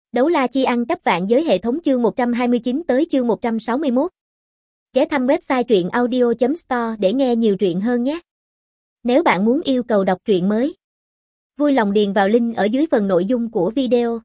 Đấu la chi ăn cắp vạn giới hệ thống chương 129 tới chương 161. Ghé thăm website truyện audio.store để nghe nhiều truyện hơn nhé. Nếu bạn muốn yêu cầu đọc truyện mới, vui lòng điền vào link ở dưới phần nội dung của video.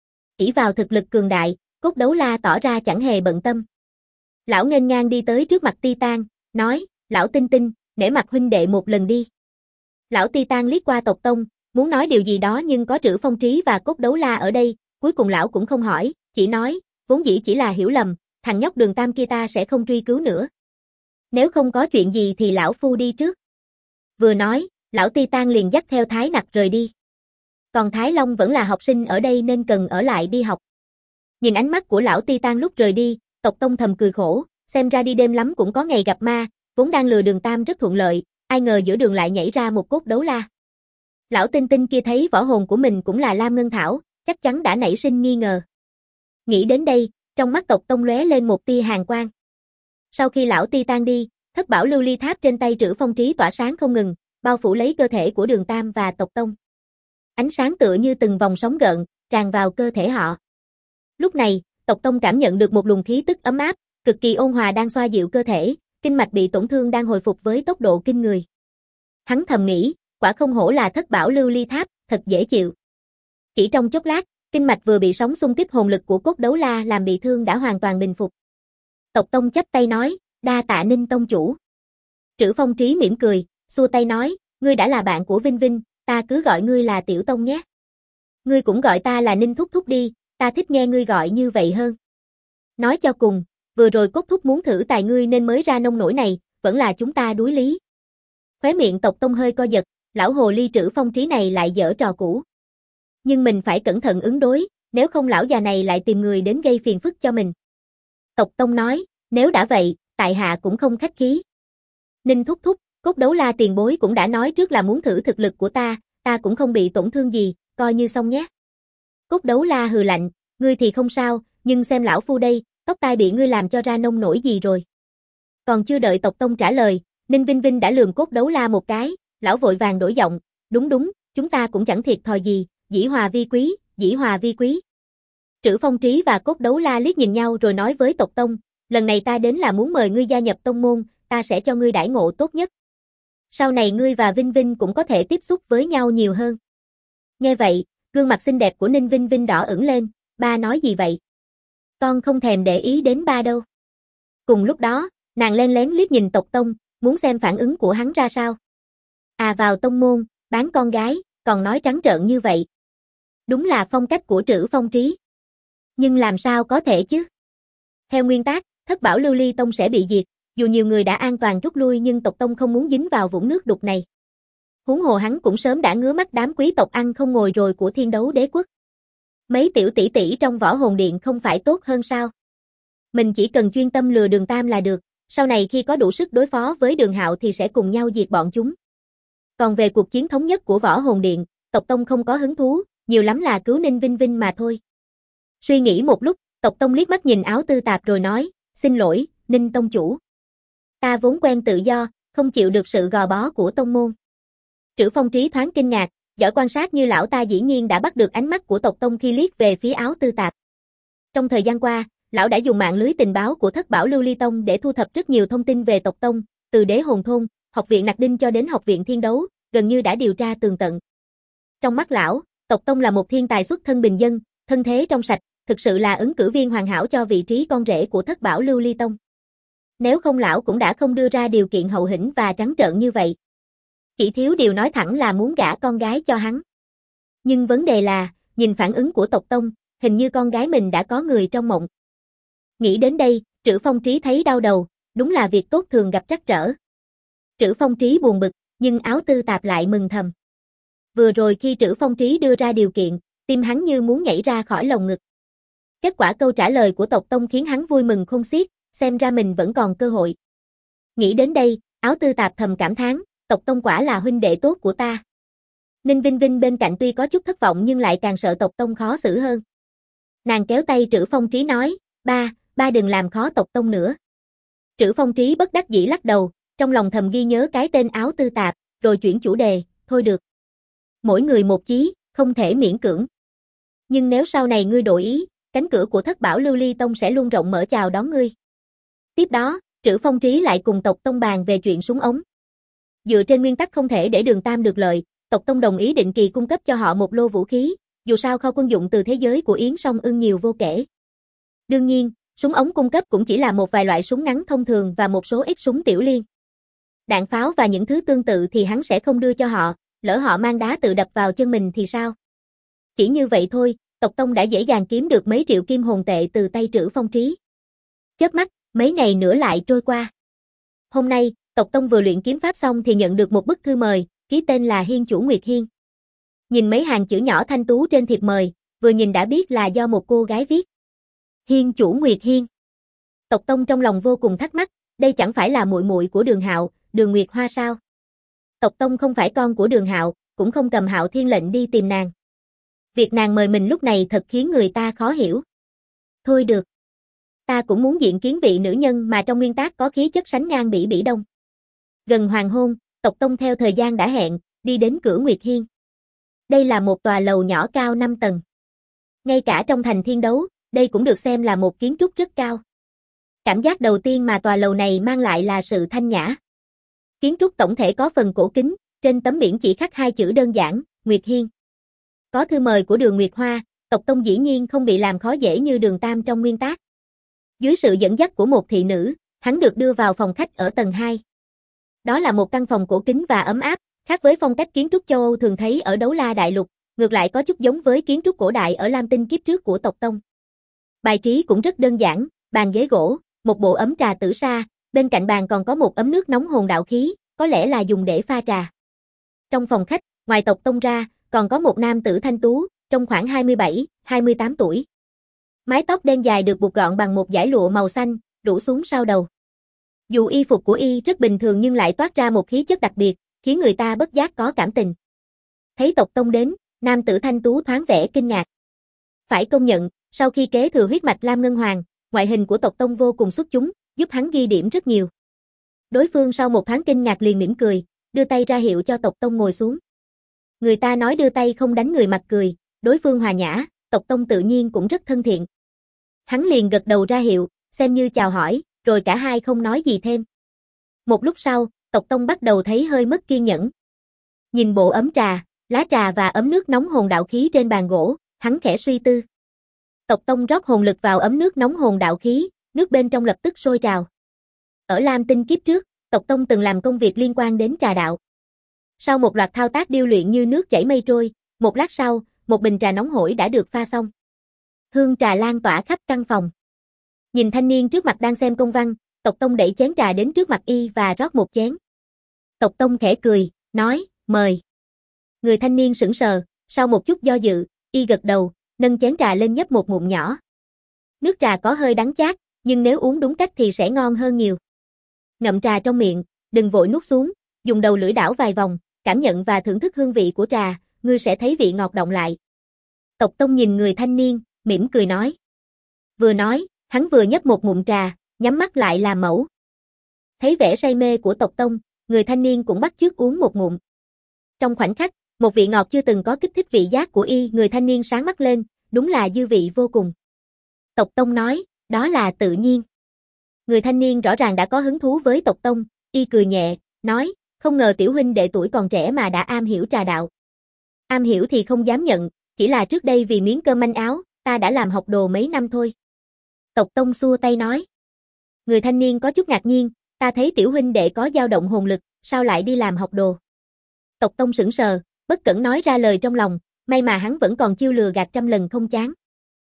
Ỷ vào thực lực cường đại, Cốt Đấu La tỏ ra chẳng hề bận tâm. Lão nghênh ngang đi tới trước mặt Titan, nói, lão Tinh Tinh, nể mặt huynh đệ một lần đi. Lão Titan liếc qua tộc tông, muốn nói điều gì đó nhưng có Trữ Phong Trí và Cốt Đấu La ở đây, cuối cùng lão cũng không hỏi, chỉ nói, vốn dĩ chỉ là hiểu lầm, thằng nhóc Đường Tam kia ta sẽ không truy cứu nữa. Nếu không có chuyện gì thì lão phu đi trước. Vừa nói, lão Titan liền dắt theo Thái Nặc rời đi. Còn Thái Long vẫn là học sinh ở đây nên cần ở lại đi học. Nhìn ánh mắt của lão Titan lúc rời đi, tộc tông thầm cười khổ, xem ra đi đêm lắm cũng có ngày gặp ma, vốn đang lừa Đường Tam rất thuận lợi, ai ngờ giữa đường lại nhảy ra một Cốt Đấu La. Lão Tinh Tinh kia thấy võ hồn của mình cũng là Lam Ngân Thảo, chắc chắn đã nảy sinh nghi ngờ. Nghĩ đến đây, trong mắt tộc tông lóe lên một tia hàn quang. Sau khi lão Titan đi, thất bảo lưu ly tháp trên tay Trữ Phong Trí tỏa sáng không ngừng, bao phủ lấy cơ thể của Đường Tam và tộc tông. Ánh sáng tựa như từng vòng sóng gợn, tràn vào cơ thể họ. Lúc này, tộc tông cảm nhận được một luồng khí tức ấm áp, cực kỳ ôn hòa đang xoa dịu cơ thể, kinh mạch bị tổn thương đang hồi phục với tốc độ kinh người. Hắn thầm nghĩ, quả không hổ là thất bảo lưu ly tháp, thật dễ chịu. Chỉ trong chốc lát, kinh mạch vừa bị sóng xung kích hồn lực của Cốt Đấu La làm bị thương đã hoàn toàn bình phục. Tộc tông chắp tay nói, đa tạ Ninh tông chủ. Trữ Phong Trí mỉm cười, xua tay nói, ngươi đã là bạn của Vinh Vinh, ta cứ gọi ngươi là Tiểu Tông nhé. Ngươi cũng gọi ta là Ninh Thúc Thúc đi, ta thích nghe ngươi gọi như vậy hơn. Nói cho cùng, vừa rồi Cốt Thúc muốn thử tài ngươi nên mới ra nông nổi này, vẫn là chúng ta đuối lý. Khóe miệng tộc tông hơi co giật, lão hồ ly Trữ Phong Trí này lại giở trò cũ. Nhưng mình phải cẩn thận ứng đối, nếu không lão già này lại tìm người đến gây phiền phức cho mình. Tộc tông nói, nếu đã vậy, tại hạ cũng không khách khí. Ninh Thúc Thúc, Cốt Đấu La tiền bối cũng đã nói trước là muốn thử thực lực của ta cũng không bị tổn thương gì, coi như xong nhé. Cốt Đấu La hừ lạnh, ngươi thì không sao, nhưng xem lão phu đây, tóc tai bị ngươi làm cho ra nông nổi gì rồi. Còn chưa đợi tộc tông trả lời, Ninh Vinh Vinh đã lườm Cốt Đấu La một cái, lão vội vàng đổi giọng, đúng, chúng ta cũng chẳng thiệt thòi gì, dĩ hòa vi quý, dĩ hòa vi quý. Trữ Phong Trí và Cốt Đấu La liếc nhìn nhau rồi nói với tộc tông, lần này ta đến là muốn mời ngươi gia nhập tông môn, ta sẽ cho ngươi đãi ngộ tốt nhất. Sau này ngươi và Vinh Vinh cũng có thể tiếp xúc với nhau nhiều hơn. Nghe vậy, gương mặt xinh đẹp của Ninh Vinh Vinh đỏ ửng lên, ba nói gì vậy? Con không thèm để ý đến ba đâu. Cùng lúc đó, nàng len lén liếc nhìn tộc tông, muốn xem phản ứng của hắn ra sao. À vào tông môn, bán con gái, còn nói trắng trợn như vậy. Đúng là phong cách của Trữ Phong Trí. Nhưng làm sao có thể chứ? Theo nguyên tắc, thất bảo lưu ly tông sẽ bị diệt, dù nhiều người đã an toàn rút lui nhưng tộc tông không muốn dính vào vũng nước đục này. Huống hồ hắn cũng sớm đã ngứa mắt đám quý tộc ăn không ngồi rồi của Thiên Đấu Đế Quốc. Mấy tiểu tỷ tỷ trong Võ Hồn Điện không phải tốt hơn sao? Mình chỉ cần chuyên tâm lừa Đường Tam là được, sau này khi có đủ sức đối phó với Đường Hạo thì sẽ cùng nhau diệt bọn chúng. Còn về cuộc chiến thống nhất của Võ Hồn Điện, tộc tông không có hứng thú, nhiều lắm là cứu Ninh Vinh Vinh mà thôi. Suy nghĩ một lúc, tộc tông liếc mắt nhìn Áo Tư Tạp rồi nói, xin lỗi, Ninh tông chủ. Ta vốn quen tự do, không chịu được sự gò bó của tông môn. Trữ Phong Trí thoáng kinh ngạc, giỏi quan sát như lão ta dĩ nhiên đã bắt được ánh mắt của tộc tông khi liếc về phía Áo Tư Tạp. Trong thời gian qua, lão đã dùng mạng lưới tình báo của thất bảo lưu ly tông để thu thập rất nhiều thông tin về tộc tông, từ Đế Hồn Thôn, học viện Nặc Đinh cho đến học viện Thiên Đấu, gần như đã điều tra tường tận. Trong mắt lão, tộc tông là một thiên tài xuất thân bình dân, thân thế trong sạch, thực sự là ứng cử viên hoàn hảo cho vị trí con rể của thất bảo lưu ly tông. Nếu không lão cũng đã không đưa ra điều kiện hậu hĩnh và trắng trợn như vậy. Chỉ thiếu điều nói thẳng là muốn gả con gái cho hắn. Nhưng vấn đề là, nhìn phản ứng của tộc tông, hình như con gái mình đã có người trong mộng. Nghĩ đến đây, Trữ Phong Trí thấy đau đầu, đúng là việc tốt thường gặp trắc trở. Trữ Phong Trí buồn bực, nhưng Áo Tư Tạp lại mừng thầm. Vừa rồi khi Trữ Phong Trí đưa ra điều kiện, tim hắn như muốn nhảy ra khỏi lồng ngực. Kết quả câu trả lời của tộc tông khiến hắn vui mừng khôn xiết, xem ra mình vẫn còn cơ hội. Nghĩ đến đây, Áo Tư Tạp thầm cảm thán, tộc tông quả là huynh đệ tốt của ta. Ninh Vinh Vinh bên cạnh tuy có chút thất vọng nhưng lại càng sợ tộc tông khó xử hơn. Nàng kéo tay Trữ Phong Trí nói, ba đừng làm khó tộc tông nữa. Trữ Phong Trí bất đắc dĩ lắc đầu, trong lòng thầm ghi nhớ cái tên Áo Tư Tạp, rồi chuyển chủ đề, thôi được. Mỗi người một chí, không thể miễn cưỡng. Nhưng nếu sau này ngươi đổi ý, cánh cửa của Thất Bảo Lưu Ly Tông sẽ luôn rộng mở chào đón ngươi. Tiếp đó, Trữ Phong Trí lại cùng tộc tông bàn về chuyện súng ống. Dựa trên nguyên tắc không thể để Đường Tam được lợi, tộc tông đồng ý định kỳ cung cấp cho họ một lô vũ khí, dù sao kho quân dụng từ thế giới của Yến Song Ưng nhiều vô kể. Đương nhiên, súng ống cung cấp cũng chỉ là một vài loại súng ngắn thông thường và một số ít súng tiểu liên. Đạn pháo và những thứ tương tự thì hắn sẽ không đưa cho họ, lỡ họ mang đá tự đập vào chân mình thì sao? Chỉ như vậy thôi, tộc tông đã dễ dàng kiếm được mấy triệu kim hồn tệ từ tay Trữ Phong Trí. Chớp mắt, mấy ngày nữa lại trôi qua. Hôm nay, tộc tông vừa luyện kiếm pháp xong thì nhận được một bức thư mời, ký tên là Hiên chủ Nguyệt Hiên. Nhìn mấy hàng chữ nhỏ thanh tú trên thiệp mời, vừa nhìn đã biết là do một cô gái viết. Hiên chủ Nguyệt Hiên. Tộc tông trong lòng vô cùng thắc mắc, đây chẳng phải là muội muội của Đường Hạo, Đường Nguyệt Hoa sao? Tộc tông không phải con của Đường Hạo, cũng không cầm Hạo Thiên lệnh đi tìm nàng. Việc nàng mời mình lúc này thật khiến người ta khó hiểu. Thôi được. Ta cũng muốn diện kiến vị nữ nhân mà trong nguyên tác có khí chất sánh ngang Bỉ Bỉ Đông. Gần hoàng hôn, tộc tông theo thời gian đã hẹn, đi đến cửa Nguyệt Hiên. Đây là một tòa lầu nhỏ cao 5 tầng. Ngay cả trong thành Thiên Đấu, đây cũng được xem là một kiến trúc rất cao. Cảm giác đầu tiên mà tòa lầu này mang lại là sự thanh nhã. Kiến trúc tổng thể có phần cổ kính, trên tấm biển chỉ khắc hai chữ đơn giản, Nguyệt Hiên. Có thư mời của Đường Nguyệt Hoa, tộc tông dĩ nhiên không bị làm khó dễ như Đường Tam trong nguyên tác. Dưới sự dẫn dắt của một thị nữ, hắn được đưa vào phòng khách ở tầng 2. Đó là một căn phòng cổ kính và ấm áp, khác với phong cách kiến trúc châu Âu thường thấy ở Đấu La Đại Lục, ngược lại có chút giống với kiến trúc cổ đại ở Lam Tinh kiếp trước của tộc tông. Bài trí cũng rất đơn giản, bàn ghế gỗ, một bộ ấm trà tử sa, bên cạnh bàn còn có một ấm nước nóng hồn đạo khí, có lẽ là dùng để pha trà. Trong phòng khách, ngoài tộc tông ra, còn có một nam tử thanh tú, trong khoảng 27, 28 tuổi. Mái tóc đen dài được buộc gọn bằng một dải lụa màu xanh, rủ xuống sau đầu. Dù y phục của y rất bình thường nhưng lại toát ra một khí chất đặc biệt, khiến người ta bất giác có cảm tình. Thấy tộc tông đến, nam tử thanh tú thoáng vẻ kinh ngạc. Phải công nhận, sau khi kế thừa huyết mạch Lam Ngân Hoàng, ngoại hình của tộc tông vô cùng xuất chúng, giúp hắn ghi điểm rất nhiều. Đối phương sau một thoáng kinh ngạc liền mỉm cười, đưa tay ra hiệu cho tộc tông ngồi xuống. Người ta nói đưa tay không đánh người mặt cười, đối phương hòa nhã, tộc tông tự nhiên cũng rất thân thiện. Hắn liền gật đầu ra hiệu, xem như chào hỏi, rồi cả hai không nói gì thêm. Một lúc sau, tộc tông bắt đầu thấy hơi mất kiên nhẫn. Nhìn bộ ấm trà, lá trà và ấm nước nóng hồn đạo khí trên bàn gỗ, hắn khẽ suy tư. Tộc tông rót hồn lực vào ấm nước nóng hồn đạo khí, nước bên trong lập tức sôi trào. Ở Lam Tinh kiếp trước, tộc tông từng làm công việc liên quan đến trà đạo. Sau một loạt thao tác điêu luyện như nước chảy mây trôi, một lát sau, một bình trà nóng hổi đã được pha xong. Hương trà lan tỏa khắp căn phòng. Nhìn thanh niên trước mặt đang xem công văn, tộc tông đẩy chén trà đến trước mặt y và rót một chén. Tộc tông khẽ cười, nói, mời. Người thanh niên sững sờ, sau một chút do dự, y gật đầu, nâng chén trà lên nhấp một ngụm nhỏ. Nước trà có hơi đắng chát, nhưng nếu uống đúng cách thì sẽ ngon hơn nhiều. Ngậm trà trong miệng, đừng vội nuốt xuống, dùng đầu lưỡi đảo vài vòng, cảm nhận và thưởng thức hương vị của trà, ngươi sẽ thấy vị ngọt đọng lại. Tộc tông nhìn người thanh niên, mỉm cười nói. Vừa nói, hắn vừa nhấp một ngụm trà, nhắm mắt lại làm mẫu. Thấy vẻ say mê của tộc tông, người thanh niên cũng bắt chước uống một ngụm. Trong khoảnh khắc, một vị ngọt chưa từng có kích thích vị giác của y, người thanh niên sáng mắt lên, đúng là dư vị vô cùng. Tộc tông nói, đó là tự nhiên. Người thanh niên rõ ràng đã có hứng thú với tộc tông, y cười nhẹ, nói, không ngờ tiểu huynh đệ tuổi còn trẻ mà đã am hiểu trà đạo. Am hiểu thì không dám nhận, chỉ là trước đây vì miếng cơm manh áo, ta đã làm học đồ mấy năm thôi. Tộc tông xua tay nói. Người thanh niên có chút ngạc nhiên, ta thấy tiểu huynh đệ có dao động hồn lực, sao lại đi làm học đồ? Tộc tông sững sờ, bất cẩn nói ra lời trong lòng, may mà hắn vẫn còn chiêu lừa gạt trăm lần không chán.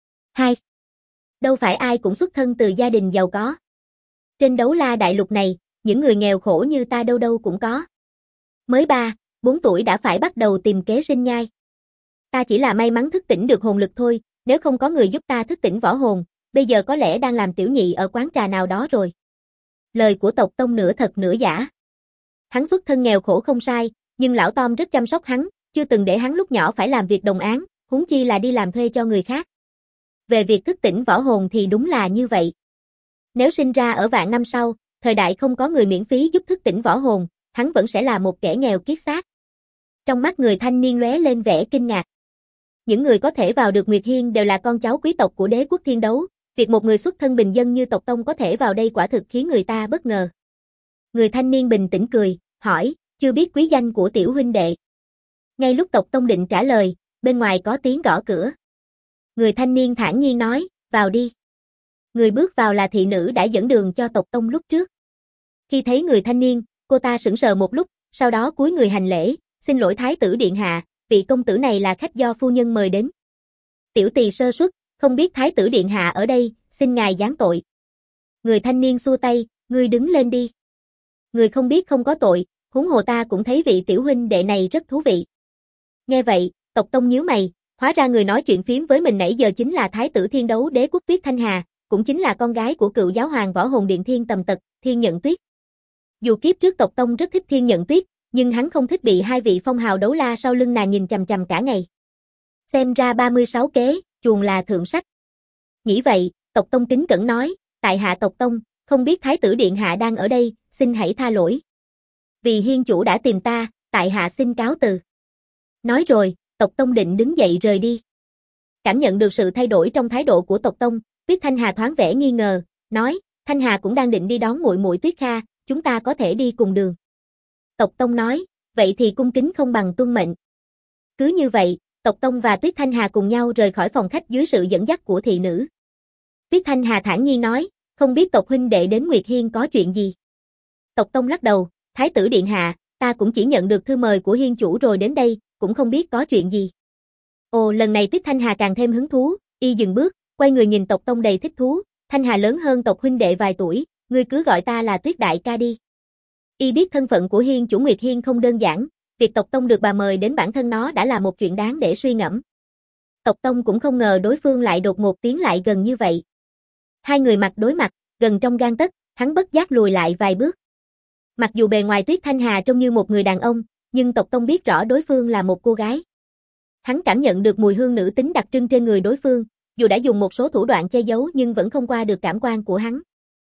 2. Đâu phải ai cũng xuất thân từ gia đình giàu có. Trên Đấu La Đại Lục này, những người nghèo khổ như ta đâu đâu cũng có. Mới 3, 4 tuổi đã phải bắt đầu tìm kế sinh nhai. Ta chỉ là may mắn thức tỉnh được hồn lực thôi, nếu không có người giúp ta thức tỉnh võ hồn, bây giờ có lẽ đang làm tiểu nhị ở quán trà nào đó rồi. Lời của tộc tông nửa thật nửa giả. Hắn xuất thân nghèo khổ không sai, nhưng lão Tom rất chăm sóc hắn, chưa từng để hắn lúc nhỏ phải làm việc đồng áng, huống chi là đi làm thuê cho người khác. Về việc thức tỉnh võ hồn thì đúng là như vậy. Nếu sinh ra ở vạn năm sau, thời đại không có người miễn phí giúp thức tỉnh võ hồn, hắn vẫn sẽ là một kẻ nghèo kiết xác. Trong mắt người thanh niên lóe lên vẻ kinh ngạc. Những người có thể vào được Nguyệt Hiên đều là con cháu quý tộc của đế quốc thiên đấu, việc một người xuất thân bình dân như Tộc Tông có thể vào đây quả thực khiến người ta bất ngờ. Người thanh niên bình tĩnh cười, hỏi, chưa biết quý danh của tiểu huynh đệ. Ngay lúc Tộc Tông định trả lời, bên ngoài có tiếng gõ cửa. Người thanh niên thản nhiên nói, vào đi. Người bước vào là thị nữ đã dẫn đường cho Tộc Tông lúc trước. Khi thấy người thanh niên, cô ta sững sờ một lúc, sau đó cúi người hành lễ, xin lỗi thái tử điện hạ, vị công tử này là khách do phu nhân mời đến. Tiểu tỳ sơ suất, không biết thái tử điện hạ ở đây, xin ngài giáng tội. Người thanh niên xua tay, ngươi đứng lên đi. Người không biết không có tội, huống hồ ta cũng thấy vị tiểu huynh đệ này rất thú vị. Nghe vậy, Tộc Tông nhíu mày, hóa ra người nói chuyện phiếm với mình nãy giờ chính là thái tử thiên đấu đế quốc Tuyết Thanh Hà, cũng chính là con gái của cựu giáo hoàng võ hồn điện Thiên Tầm Tật, Thiên Nhận Tuyết. Dù kiếp trước Tộc Tông rất thích Thiên Nhận Tuyết, nhưng hắn không thích bị hai vị phong hào đấu la sau lưng nàng nhìn chằm chằm cả ngày. Xem ra 36 kế, chuồng là thượng sách. Nghĩ vậy, Tộc Tông kính cẩn nói, tại hạ Tộc Tông, không biết thái tử điện hạ đang ở đây, xin hãy tha lỗi. Vì hiên chủ đã tìm ta, tại hạ xin cáo từ. Nói rồi, Tộc Tông định đứng dậy rời đi. Cảm nhận được sự thay đổi trong thái độ của Tộc Tông, Tuyết Thanh Hà thoáng vẻ nghi ngờ, nói, Thanh Hà cũng đang định đi đón muội muội Tuyết Kha, chúng ta có thể đi cùng đường. Tộc Tông nói, vậy thì cung kính không bằng tuân mệnh. Cứ như vậy, Tộc Tông và Tuyết Thanh Hà cùng nhau rời khỏi phòng khách dưới sự dẫn dắt của thị nữ. Tuyết Thanh Hà thản nhiên nói, không biết Tộc huynh đệ đến Nguyệt Hiên có chuyện gì. Tộc Tông lắc đầu, thái tử điện hạ, ta cũng chỉ nhận được thư mời của hiên chủ rồi đến đây, cũng không biết có chuyện gì. Ồ, lần này Tuyết Thanh Hà càng thêm hứng thú, y dừng bước, quay người nhìn Tộc Tông đầy thích thú, Thanh Hà lớn hơn Tộc huynh đệ vài tuổi, ngươi cứ gọi ta là Tuyết đại ca đi. Y biết thân phận của hiên chủ Nguyệt Hiên không đơn giản, việc Tộc Tông được bà mời đến bản thân nó đã là một chuyện đáng để suy ngẫm. Tộc Tông cũng không ngờ đối phương lại đột ngột tiến lại gần như vậy. Hai người mặt đối mặt, gần trong gang tấc, hắn bất giác lùi lại vài bước. Mặc dù bề ngoài Tuyết Thanh Hà trông như một người đàn ông, nhưng Tộc Tông biết rõ đối phương là một cô gái. Hắn cảm nhận được mùi hương nữ tính đặc trưng trên người đối phương, dù đã dùng một số thủ đoạn che giấu nhưng vẫn không qua được cảm quan của hắn.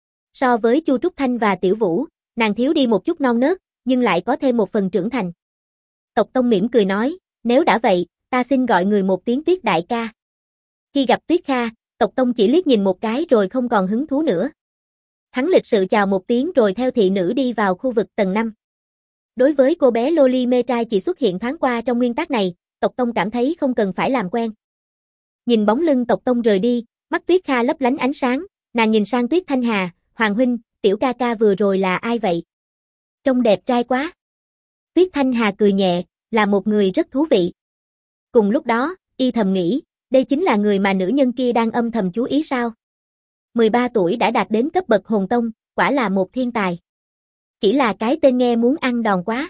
So với Chu Trúc Thanh và Tiểu Vũ, nàng thiếu đi một chút non nớt, nhưng lại có thêm một phần trưởng thành. Tộc Tông mỉm cười nói, nếu đã vậy, ta xin gọi người một tiếng Tuyết đại ca. Khi gặp Tuyết Kha, Tộc Tông chỉ liếc nhìn một cái rồi không còn hứng thú nữa. Hắn lịch sự chào một tiếng rồi theo thị nữ đi vào khu vực tầng 5. Đối với cô bé Loli mê trai chỉ xuất hiện thoáng qua trong nguyên tắc này, Tộc Tông cảm thấy không cần phải làm quen. Nhìn bóng lưng Tộc Tông rời đi, mắt Tuyết Kha lấp lánh ánh sáng, nàng nhìn sang Tuyết Thanh Hà, Hoàng huynh, tiểu ca ca vừa rồi là ai vậy? Trông đẹp trai quá. Tuyết Thanh Hà cười nhẹ, là một người rất thú vị. Cùng lúc đó, y thầm nghĩ, đây chính là người mà nữ nhân kia đang âm thầm chú ý sao? 13 tuổi đã đạt đến cấp bậc hồn tông, quả là một thiên tài. Chỉ là cái tên nghe muốn ăn đòn quá.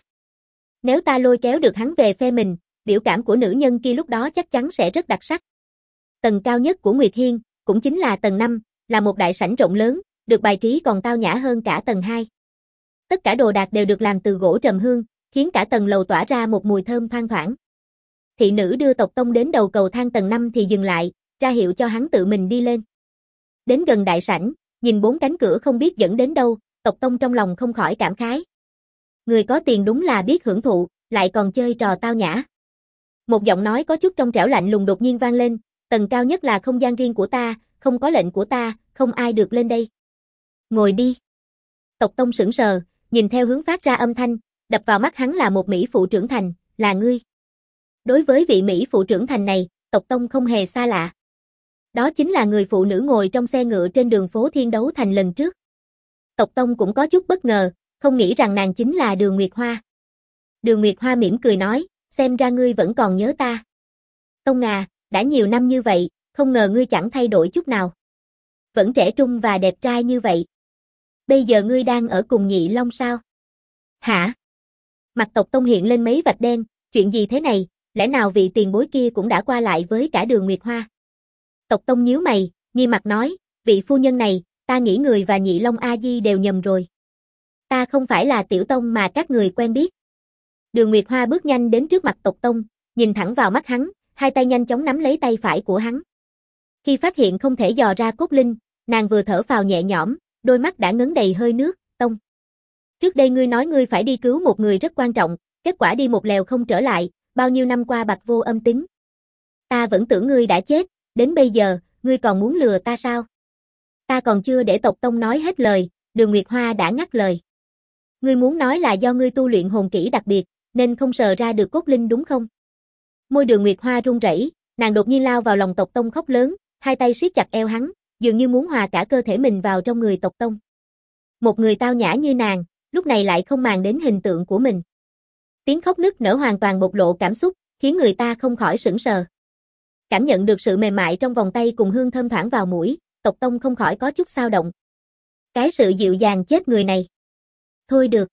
Nếu ta lôi kéo được hắn về phe mình, biểu cảm của nữ nhân kia lúc đó chắc chắn sẽ rất đặc sắc. Tầng cao nhất của Nguyệt Hiên, cũng chính là tầng 5, là một đại sảnh rộng lớn, được bài trí còn tao nhã hơn cả tầng 2. Tất cả đồ đạc đều được làm từ gỗ trầm hương, khiến cả tầng lầu tỏa ra một mùi thơm thoang thoảng. Thị nữ đưa Tộc Tông đến đầu cầu thang tầng 5 thì dừng lại, ra hiệu cho hắn tự mình đi lên. Đến gần đại sảnh, nhìn 4 cánh cửa không biết dẫn đến đâu, Tộc Tông trong lòng không khỏi cảm khái. Người có tiền đúng là biết hưởng thụ, lại còn chơi trò tao nhã. Một giọng nói có chút trong trẻo lạnh lùng đột nhiên vang lên, tầng cao nhất là không gian riêng của ta, không có lệnh của ta, không ai được lên đây. Ngồi đi. Tộc Tông sững sờ, nhìn theo hướng phát ra âm thanh, đập vào mắt hắn là một mỹ phụ trưởng thành, là ngươi. Đối với vị mỹ phụ trưởng thành này, Tộc Tông không hề xa lạ. Đó chính là người phụ nữ ngồi trong xe ngựa trên đường phố Thiên Đấu Thành lần trước. Tộc Tông cũng có chút bất ngờ, không nghĩ rằng nàng chính là Đường Nguyệt Hoa. Đường Nguyệt Hoa mỉm cười nói, xem ra ngươi vẫn còn nhớ ta. Tông à, đã nhiều năm như vậy, không ngờ ngươi chẳng thay đổi chút nào. Vẫn trẻ trung và đẹp trai như vậy. Bây giờ ngươi đang ở cùng Nhị Long sao? Hả? Mặt Tộc Tông hiện lên mấy vạch đen, chuyện gì thế này, lẽ nào vị tiền bối kia cũng đã qua lại với cả Đường Nguyệt Hoa? Tộc Tông nhíu mày, nghi mặt nói, vị phu nhân này, ta nghĩ người và Nhị Long A Di đều nhầm rồi. Ta không phải là Tiểu Tông mà các người quen biết. Đường Nguyệt Hoa bước nhanh đến trước mặt Tộc Tông, nhìn thẳng vào mắt hắn, hai tay nhanh chóng nắm lấy tay phải của hắn. Khi phát hiện không thể dò ra cốt linh, nàng vừa thở phào nhẹ nhõm, đôi mắt đã ngấn đầy hơi nước, Tông. Trước đây ngươi nói ngươi phải đi cứu một người rất quan trọng, kết quả đi một lèo không trở lại, bao nhiêu năm qua bặt vô âm tín. Ta vẫn tưởng ngươi đã chết, đến bây giờ, ngươi còn muốn lừa ta sao? Ta còn chưa để Tộc Tông nói hết lời, Đường Nguyệt Hoa đã ngắt lời. Ngươi muốn nói là do ngươi tu luyện hồn kỹ đặc biệt, nên không sờ ra được cốt linh đúng không? Môi Đường Nguyệt Hoa run rẩy, nàng đột nhiên lao vào lòng Tộc Tông khóc lớn, hai tay siết chặt eo hắn, dường như muốn hòa cả cơ thể mình vào trong người Tộc Tông. Một người tao nhã như nàng, lúc này lại không màng đến hình tượng của mình. Tiếng khóc nức nở hoàn toàn bộc lộ cảm xúc, khiến người ta không khỏi sững sờ. Cảm nhận được sự mềm mại trong vòng tay cùng hương thơm thoảng vào mũi, Tộc Tông không khỏi có chút xao động. Cái sự dịu dàng chết người này. Thôi được.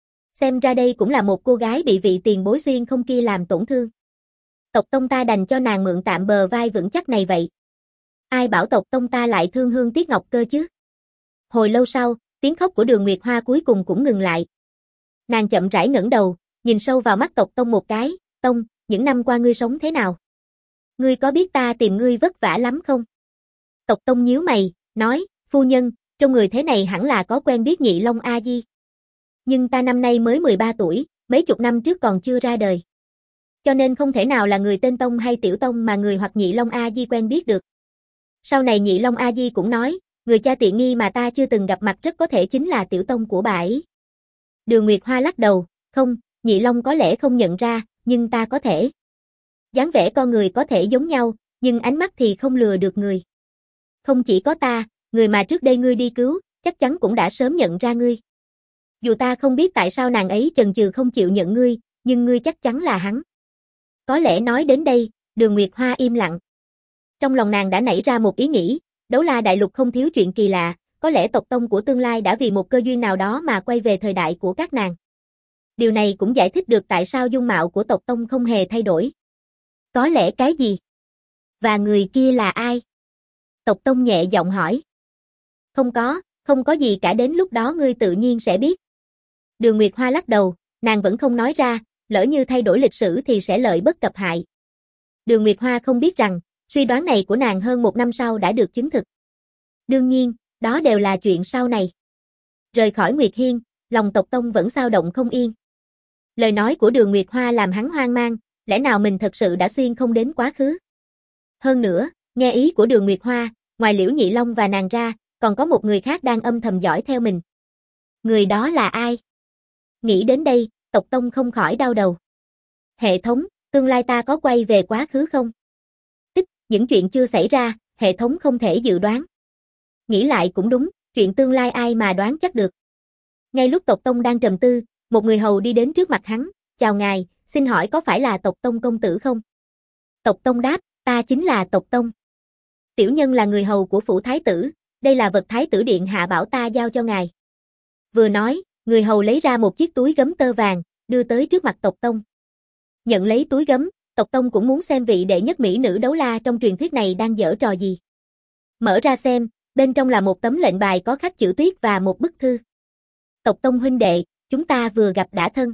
Xem ra đây cũng là một cô gái bị vị tiền bối xuyên không kia làm tổn thương. Tộc Tông ta đành cho nàng mượn tạm bờ vai vững chắc này vậy. Ai bảo Tộc Tông ta lại thương hương tiếc ngọc cơ chứ? Hồi lâu sau, tiếng khóc của Đường Nguyệt Hoa cuối cùng cũng ngừng lại. Nàng chậm rãi ngẩng đầu, nhìn sâu vào mắt Tộc Tông một cái. Tông, những năm qua ngươi sống thế nào? Ngươi có biết ta tìm ngươi vất vả lắm không? Tộc Tông nhíu mày, nói, phu nhân, trong người thế này hẳn là có quen biết Nhị Long A Di. Nhưng ta năm nay mới 13 tuổi, mấy chục năm trước còn chưa ra đời. Cho nên không thể nào là người tên Tông hay Tiểu Tông mà người hoặc Nhị Long A Di quen biết được. Sau này Nhị Long A Di cũng nói, người cha tiện nghi mà ta chưa từng gặp mặt rất có thể chính là Tiểu Tông của bà ấy. Đường Nguyệt Hoa lắc đầu, không, Nhị Long có lẽ không nhận ra, nhưng ta có thể. Dáng vẻ con người có thể giống nhau, nhưng ánh mắt thì không lừa được người. Không chỉ có ta, người mà trước đây ngươi đi cứu, chắc chắn cũng đã sớm nhận ra ngươi. Dù ta không biết tại sao nàng ấy chần chừ không chịu nhận ngươi, nhưng ngươi chắc chắn là hắn. Có lẽ nói đến đây, Đường Nguyệt Hoa im lặng. Trong lòng nàng đã nảy ra một ý nghĩ, Đấu La Đại Lục không thiếu chuyện kỳ lạ, có lẽ tộc tông của tương lai đã vì một cơ duyên nào đó mà quay về thời đại của các nàng. Điều này cũng giải thích được tại sao dung mạo của tộc tông không hề thay đổi. Có lẽ cái gì? Và người kia là ai? Tộc tông nhẹ giọng hỏi. Không có gì cả, đến lúc đó ngươi tự nhiên sẽ biết. Đường Nguyệt Hoa lắc đầu, nàng vẫn không nói ra, lỡ như thay đổi lịch sử thì sẽ lợi bất cập hại. Đường Nguyệt Hoa không biết rằng, suy đoán này của nàng hơn một năm sau đã được chứng thực. Đương nhiên, đó đều là chuyện sau này. Rời khỏi Nguyệt Hiên, lòng tộc tông vẫn xao động không yên. Lời nói của Đường Nguyệt Hoa làm hắn hoang mang, lẽ nào mình thật sự đã xuyên không đến quá khứ? Hơn nữa, nghe ý của Đường Nguyệt Hoa, ngoài Liễu Nhị Long và nàng ra, còn có một người khác đang âm thầm dõi theo mình. Người đó là ai? Nghĩ đến đây, tộc tông không khỏi đau đầu. Hệ thống, tương lai ta có quay về quá khứ không? Những chuyện chưa xảy ra, hệ thống không thể dự đoán. Nghĩ lại cũng đúng, chuyện tương lai ai mà đoán chắc được. Ngay lúc tộc tông đang trầm tư, một người hầu đi đến trước mặt hắn, chào ngài, xin hỏi có phải là tộc tông công tử không? Tộc tông đáp, ta chính là tộc tông. Tiểu nhân là người hầu của phủ thái tử, đây là vật thái tử điện hạ bảo ta giao cho ngài. Vừa nói, người hầu lấy ra một chiếc túi gấm tơ vàng, đưa tới trước mặt tộc tông. Nhận lấy túi gấm, tộc tông cũng muốn xem vị đệ nhất mỹ nữ đấu la trong truyền thuyết này đang giở trò gì. Mở ra xem, bên trong là một tấm lệnh bài có khắc chữ tuyết và một bức thư. Tộc tông huynh đệ, chúng ta vừa gặp đã thân.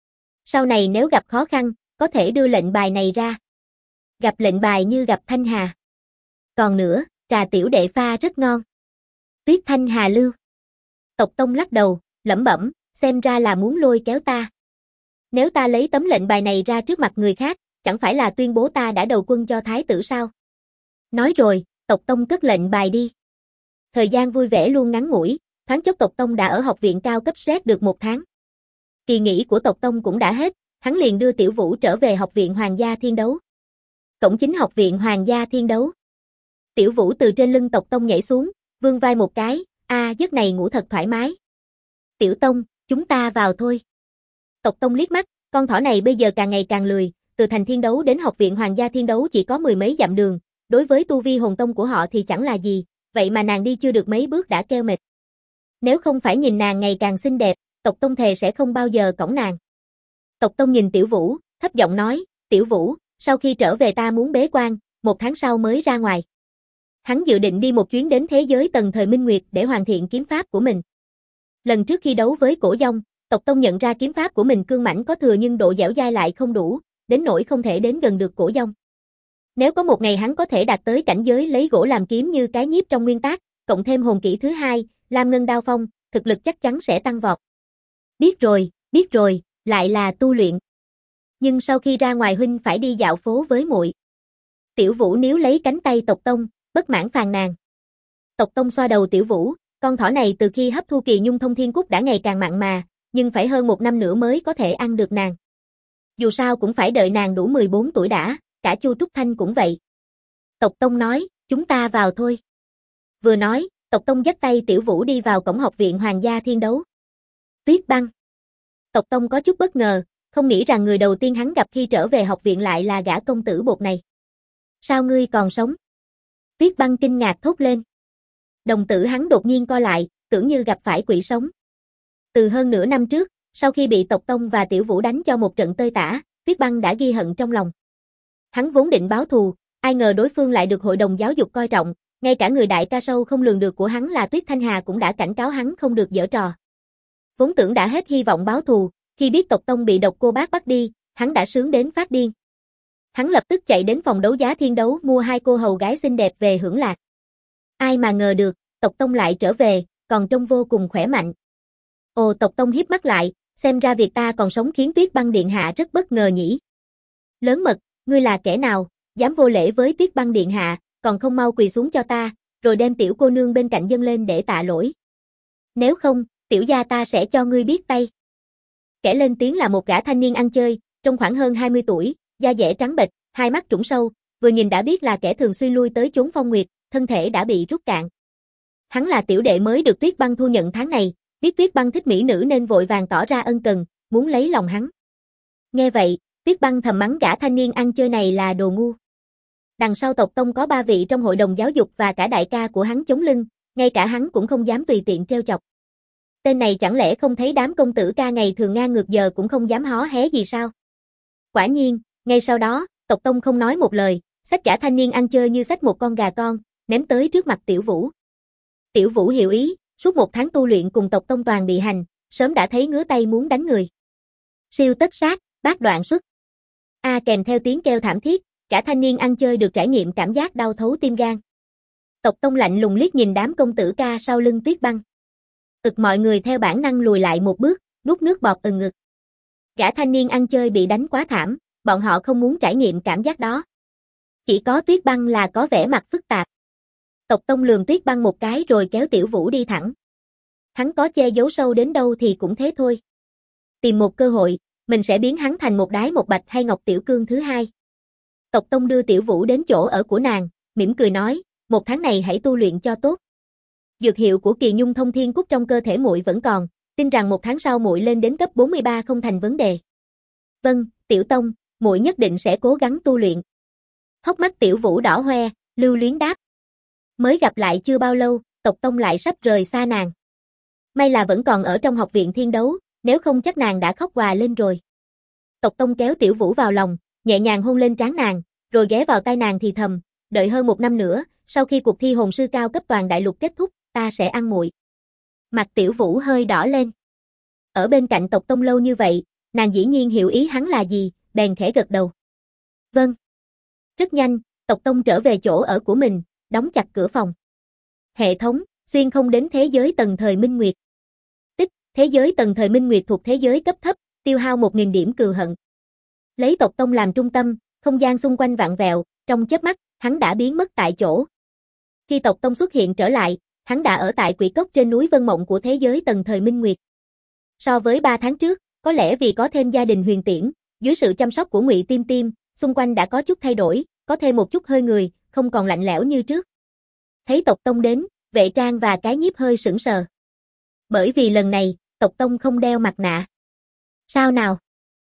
Sau này nếu gặp khó khăn, có thể đưa lệnh bài này ra. Gặp lệnh bài như gặp thanh hà. Còn nữa, trà tiểu đệ pha rất ngon. Tuyết thanh hà lưu. Tộc tông lắc đầu, lẩm bẩm, xem ra là muốn lôi kéo ta. Nếu ta lấy tấm lệnh bài này ra trước mặt người khác, chẳng phải là tuyên bố ta đã đầu quân cho thái tử sao? Nói rồi, tộc tông cất lệnh bài đi. Thời gian vui vẻ luôn ngắn ngủi, thoáng chốc tộc tông đã ở học viện cao cấp SRED được 1 tháng. Kỳ nghỉ của tộc tông cũng đã hết, hắn liền đưa Tiểu Vũ trở về học viện Hoàng gia Thiên Đấu. Cổng chính học viện Hoàng gia Thiên Đấu. Tiểu Vũ từ trên lưng tộc tông nhảy xuống, vươn vai một cái, giấc này ngủ thật thoải mái. Tiểu Tông, chúng ta vào thôi. Tộc tông liếc mắt, con thỏ này bây giờ càng ngày càng lười, từ thành Thiên Đấu đến học viện Hoàng gia Thiên Đấu chỉ có 10 mấy dặm đường, đối với tu vi hồn tông của họ thì chẳng là gì, vậy mà nàng đi chưa được mấy bước đã kêu mệt. Nếu không phải nhìn nàng ngày càng xinh đẹp, tộc tông thề sẽ không bao giờ cõng nàng. Tộc tông nhìn Tiểu Vũ, thấp giọng nói, Tiểu Vũ, sau khi trở về ta muốn bế quan, 1 tháng sau mới ra ngoài. Hắn dự định đi một chuyến đến thế giới tầng thời Minh Nguyệt để hoàn thiện kiếm pháp của mình. Lần trước khi đấu với Cổ Dông, tộc tông nhận ra kiếm pháp của mình cương mãnh có thừa nhưng độ dẻo dai lại không đủ, đến nỗi không thể đến gần được Cổ Dông. Nếu có một ngày hắn có thể đạt tới cảnh giới lấy gỗ làm kiếm như cái nhiếp trong nguyên tác, cộng thêm hồn kỹ thứ 2, Lam Ngân Đao Phong, thực lực chắc chắn sẽ tăng vọt. Biết rồi, lại là tu luyện. Nhưng sau khi ra ngoài huynh phải đi dạo phố với muội. Tiểu Vũ níu lấy cánh tay Tộc Tông, bất mãn phàn nàn. Tộc Tông xoa đầu Tiểu Vũ, con thỏ này từ khi hấp thu kỳ nhung thông thiên cúc đã ngày càng mặn mà, nhưng phải hơn 1 năm nữa mới có thể ăn được nàng. Dù sao cũng phải đợi nàng đủ 14 tuổi đã, cả Chu Trúc Thanh cũng vậy. Tộc Tông nói, chúng ta vào thôi. Vừa nói, Tộc Tông dắt tay Tiểu Vũ đi vào cổng học viện Hoàng gia Thiên Đấu. Tuyết Băng. Tộc Tông có chút bất ngờ, không nghĩ rằng người đầu tiên hắn gặp khi trở về học viện lại là gã công tử bột này. Sao ngươi còn sống? Tuyết Băng kinh ngạc thốt lên. Đồng tử hắn đột nhiên co lại, tưởng như gặp phải quỷ sống. Từ hơn nửa năm trước, sau khi bị Tộc Tông và Tiểu Vũ đánh cho một trận tơi tả, Tuyết Băng đã ghi hận trong lòng. Hắn vốn định báo thù, ai ngờ đối phương lại được hội đồng giáo dục coi trọng, ngay cả người đại ca sâu không lường được của hắn là Tuyết Thanh Hà cũng đã cảnh cáo hắn không được giở trò. Vốn tưởng đã hết hy vọng báo thù, khi biết Tộc Tông bị Độc Cô Bác bắt đi, hắn đã sướng đến phát điên. Hắn lập tức chạy đến phòng đấu giá Thiên Đấu mua 2 cô hầu gái xinh đẹp về hưởng lạc. Ai mà ngờ được, Tộc Tông lại trở về, còn trông vô cùng khỏe mạnh. Ồ, Tộc Tông híp mắt lại, xem ra việc ta còn sống khiến Tuyết Băng điện hạ rất bất ngờ nhỉ. Lớn mật, ngươi là kẻ nào, dám vô lễ với Tuyết Băng điện hạ, còn không mau quỳ xuống cho ta, rồi đem tiểu cô nương bên cạnh dâng lên để tạ lỗi. Nếu không, tiểu gia ta sẽ cho ngươi biết tay. Kẻ lên tiếng là một gã thanh niên ăn chơi, trông khoảng hơn 20 tuổi, da dẻ trắng bệch, hai mắt trũng sâu, vừa nhìn đã biết là kẻ thường xuyên lui tới chốn phong nguyệt, thân thể đã bị rút cạn. Hắn là tiểu đệ mới được Tuyết Băng thu nhận tháng này, biết Tuyết Băng thích mỹ nữ nên vội vàng tỏ ra ân cần, muốn lấy lòng hắn. Nghe vậy, Tuyết Băng thầm mắng gã thanh niên ăn chơi này là đồ ngu. Đằng sau Tộc Tông có 3 vị trong hội đồng giáo dục và cả đại ca của hắn chống lưng, ngay cả hắn cũng không dám tùy tiện trêu chọc. Tên này chẳng lẽ không thấy đám công tử ca ngày thường ngang ngược giờ cũng không dám hó hé gì sao? Quả nhiên, ngay sau đó, Tộc Tông không nói một lời, xách gã thanh niên ăn chơi như xách một con gà con, ném tới trước mặt Tiểu Vũ. Tiểu Vũ hiểu ý, suốt 1 tháng tu luyện cùng Tộc Tông toàn bị hành, sớm đã thấy ngứa tay muốn đánh người. Siêu tất sát, bát đoạn xuất. Kèm theo tiếng kêu thảm thiết, cả thanh niên ăn chơi được trải nghiệm cảm giác đau thấu tim gan. Tộc Tông lạnh lùng liếc nhìn đám công tử ca sau lưng Tuyết Băng. Mọi người theo bản năng lùi lại một bước, nuốt nước bọt ngực. Gã thanh niên ăn chơi bị đánh quá thảm, bọn họ không muốn trải nghiệm cảm giác đó. Chỉ có Tuyết Băng là có vẻ mặt phức tạp. Tộc Tông lườm Tuyết Băng một cái rồi kéo Tiểu Vũ đi thẳng. Hắn có che giấu sâu đến đâu thì cũng thế thôi. Tìm một cơ hội, mình sẽ biến hắn thành một đái một bạch hay Ngọc Tiểu Cương thứ hai. Tộc Tông đưa Tiểu Vũ đến chỗ ở của nàng, mỉm cười nói, 1 tháng này hãy tu luyện cho tốt. Dược hiệu của kỳ nhung thông thiên cúc trong cơ thể muội vẫn còn, tin rằng 1 tháng sau muội lên đến cấp 43 không thành vấn đề. Vâng, Tiểu Tông, muội nhất định sẽ cố gắng tu luyện. Hốc mắt Tiểu Vũ đỏ hoe, lưu luyến đáp. Mới gặp lại chưa bao lâu, Tộc Tông lại sắp rời xa nàng. May là vẫn còn ở trong học viện Thiên Đấu, nếu không chắc nàng đã khóc òa lên rồi. Tộc Tông kéo Tiểu Vũ vào lòng, nhẹ nhàng hôn lên trán nàng, rồi ghé vào tai nàng thì thầm, đợi hơn 1 năm nữa, sau khi cuộc thi hồn sư cao cấp toàn đại lục kết thúc, ta sẽ ăn muội. Mặt Tiểu Vũ hơi đỏ lên. Ở bên cạnh Tộc Tông lâu như vậy, nàng dĩ nhiên hiểu ý hắn là gì, bèn khẽ gật đầu. Vâng. Rất nhanh, Tộc Tông trở về chỗ ở của mình, đóng chặt cửa phòng. Hệ thống, xuyên không đến thế giới tầng thời Minh Nguyệt. Tích, thế giới tầng thời Minh Nguyệt thuộc thế giới cấp thấp, tiêu hao 1000 điểm cừu hận. Lấy Tộc Tông làm trung tâm, không gian xung quanh vặn vẹo, trong chớp mắt, hắn đã biến mất tại chỗ. Khi Tộc Tông xuất hiện trở lại, hắn đã ở tại quỷ cốc trên núi Vân Mộng của thế giới tầng thời Minh Nguyệt. So với 3 tháng trước, có lẽ vì có thêm gia đình Huyền Tiễn, dưới sự chăm sóc của Ngụy Tim Tim, xung quanh đã có chút thay đổi, có thêm một chút hơi người, không còn lạnh lẽo như trước. Thấy Tộc Tông đến, Vệ Trang và Cái Nhiếp hơi sững sờ. Bởi vì lần này, Tộc Tông không đeo mặt nạ. Sao nào?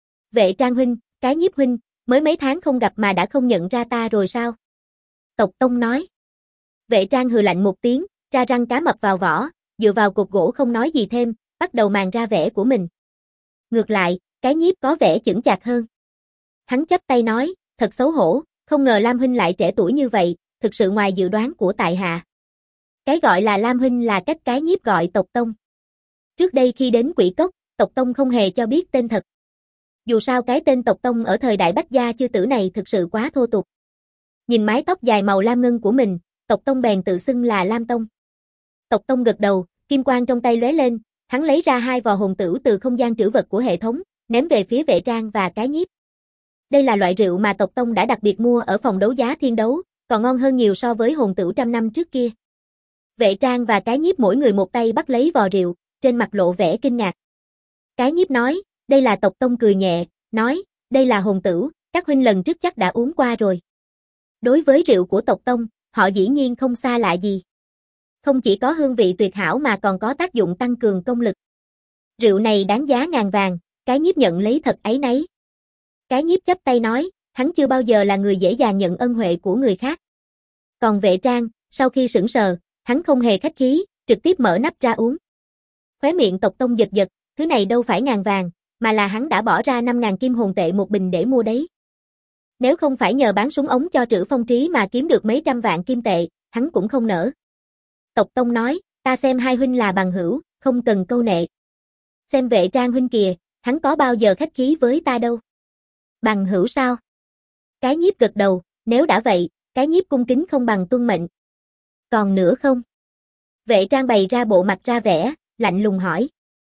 Vệ Trang huynh, Cái Nhiếp huynh, mới mấy tháng không gặp mà đã không nhận ra ta rồi sao? Tộc Tông nói. Vệ Trang hừ lạnh một tiếng, ra răng cá mập vào vỏ, dựa vào cột gỗ không nói gì thêm, bắt đầu màn ra vẻ của mình. Ngược lại, Cái Nhiếp có vẻ chững chạc hơn. Hắn chắp tay nói, thật xấu hổ, không ngờ Lam huynh lại trẻ tuổi như vậy, thực sự ngoài dự đoán của tại hạ. Cái gọi là Lam huynh là cách Cái Nhiếp gọi Tộc Tông. Trước đây khi đến Quỷ Cốc, Tộc Tông không hề cho biết tên thật. Dù sao cái tên Tộc Tông ở thời đại Bách Gia Chư Tử này thực sự quá thô tục. Nhìn mái tóc dài màu lam ngân của mình, Tộc Tông bèn tự xưng là Lam Tông. Tộc Tông gật đầu, kim quang trong tay lóe lên, hắn lấy ra 2 vò hồn tửu từ không gian trữ vật của hệ thống, ném về phía Vệ Trang và Cái Nhiếp. Đây là loại rượu mà tộc tông đã đặc biệt mua ở phòng đấu giá thiên đấu, còn ngon hơn nhiều so với hồn tửu trăm năm trước kia. Vệ Trang và Cái Nhiếp mỗi người một tay bắt lấy vò rượu, trên mặt lộ vẻ kinh ngạc. Cái Nhiếp nói, đây là tộc tông cười nhẹ, nói, đây là hồn tửu, các huynh lần trước chắc đã uống qua rồi. Đối với rượu của tộc tông, họ dĩ nhiên không xa lạ gì. Không chỉ có hương vị tuyệt hảo mà còn có tác dụng tăng cường công lực. Rượu này đáng giá ngàn vàng, Cái Nhiếp nhận lấy thật áy náy. Cái Nhiếp chắp tay nói, hắn chưa bao giờ là người dễ dàng nhận ân huệ của người khác. Còn Vệ Trang, sau khi sững sờ, hắn không hề khách khí, trực tiếp mở nắp ra uống. Khóe miệng tộc tông giật giật, thứ này đâu phải ngàn vàng, mà là hắn đã bỏ ra 5.000 kim hồn tệ một bình để mua đấy. Nếu không phải nhờ bán súng ống cho Trữ Phong Trí mà kiếm được mấy trăm vạn kim tệ, hắn cũng không nỡ. Tộc tông nói, ta xem hai huynh là bằng hữu, không cần câu nệ. Xem Vệ Trang huynh kìa, hắn có bao giờ khách khí với ta đâu. Bằng hữu sao? Cái Nhiếp gật đầu, nếu đã vậy, Cái Nhiếp cung kính không bằng tuân mệnh. Còn nữa không? Vệ Trang bày ra bộ mặt ra vẻ, lạnh lùng hỏi.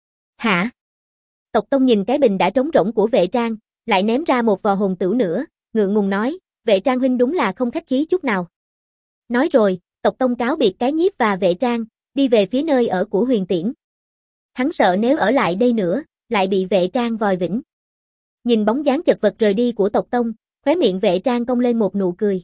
Hả? Tộc tông nhìn cái bình đã trống rỗng của Vệ Trang, lại ném ra một vò hồn tửu nữa, ngượng ngùng nói, Vệ Trang huynh đúng là không khách khí chút nào. Nói rồi, tộc tông cáo biệt Cái Nhiếp và Vệ Trang, đi về phía nơi ở của Huyền Tiễn. Hắn sợ nếu ở lại đây nữa, lại bị Vệ Trang vòi vĩnh. Nhìn bóng dáng chật vật rời đi của tộc tông, khóe miệng Vệ Trang cong lên một nụ cười.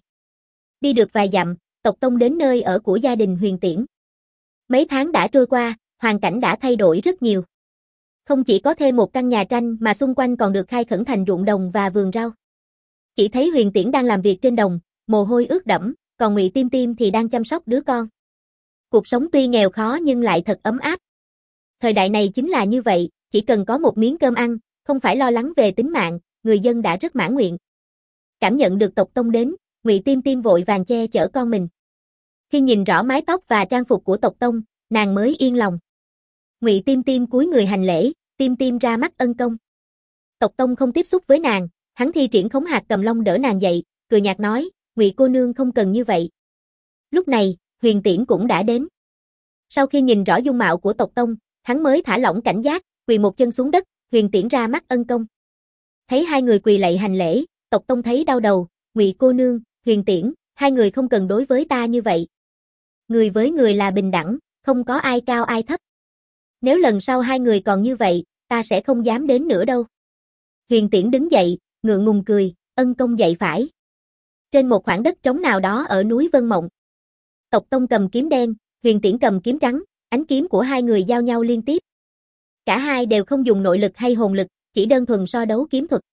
Đi được vài dặm, tộc tông đến nơi ở của gia đình Huyền Tiễn. Mấy tháng đã trôi qua, hoàn cảnh đã thay đổi rất nhiều. Không chỉ có thêm một căn nhà tranh mà xung quanh còn được khai khẩn thành ruộng đồng và vườn rau. Chỉ thấy Huyền Tiễn đang làm việc trên đồng, mồ hôi ướt đẫm, còn Ngụy Tim Tim thì đang chăm sóc đứa con. Cuộc sống tuy nghèo khó nhưng lại thật ấm áp. Thời đại này chính là như vậy, chỉ cần có một miếng cơm ăn, không phải lo lắng về tính mạng, người dân đã rất mãn nguyện. Cảm nhận được tộc tông đến, Ngụy Tim Tim vội vàng che chở con mình. Khi nhìn rõ mái tóc và trang phục của tộc tông, nàng mới yên lòng. Ngụy Tim Tim cúi người hành lễ, Tim Tim ra mắt ân công. Tộc tông không tiếp xúc với nàng, hắn thi triển khống hạt cầm long đỡ nàng dậy, cười nhạt nói, Ngụy cô nương không cần như vậy. Lúc này, Huyền Tiễn cũng đã đến. Sau khi nhìn rõ dung mạo của tộc tông, hắn mới thả lỏng cảnh giác, quỳ một chân xuống đất, Huyền Tiễn ra mắt ân công. Thấy hai người quỳ lạy hành lễ, tộc tông thấy đau đầu, Ngụy cô nương, Huyền Tiễn, hai người không cần đối với ta như vậy. Người với người là bình đẳng, không có ai cao ai thấp. Nếu lần sau hai người còn như vậy, ta sẽ không dám đến nữa đâu. Huyền Tiễn đứng dậy, ngượng ngùng cười, ân công dạy phải. Trên một khoảng đất trống nào đó ở núi Vân Mộng. Tộc tông cầm kiếm đen, Huyền Tiễn cầm kiếm trắng, ánh kiếm của hai người giao nhau liên tiếp. Cả hai đều không dùng nội lực hay hồn lực, chỉ đơn thuần so đấu kiếm thuật.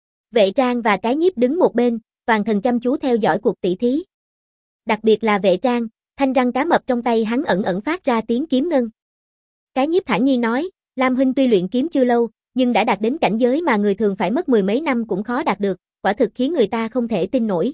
Vệ Trang và Cái Nhiếp đứng một bên, toàn thân chăm chú theo dõi cuộc tỷ thí. Đặc biệt là Vệ Trang, thanh răng cá mập trong tay hắn ẩn ẩn phát ra tiếng kiếm ngân. Cái Nhiếp thản nhiên nói, Lam huynh tuy luyện kiếm chưa lâu, nhưng đã đạt đến cảnh giới mà người thường phải mất mười mấy năm cũng khó đạt được, quả thực khiến người ta không thể tin nổi.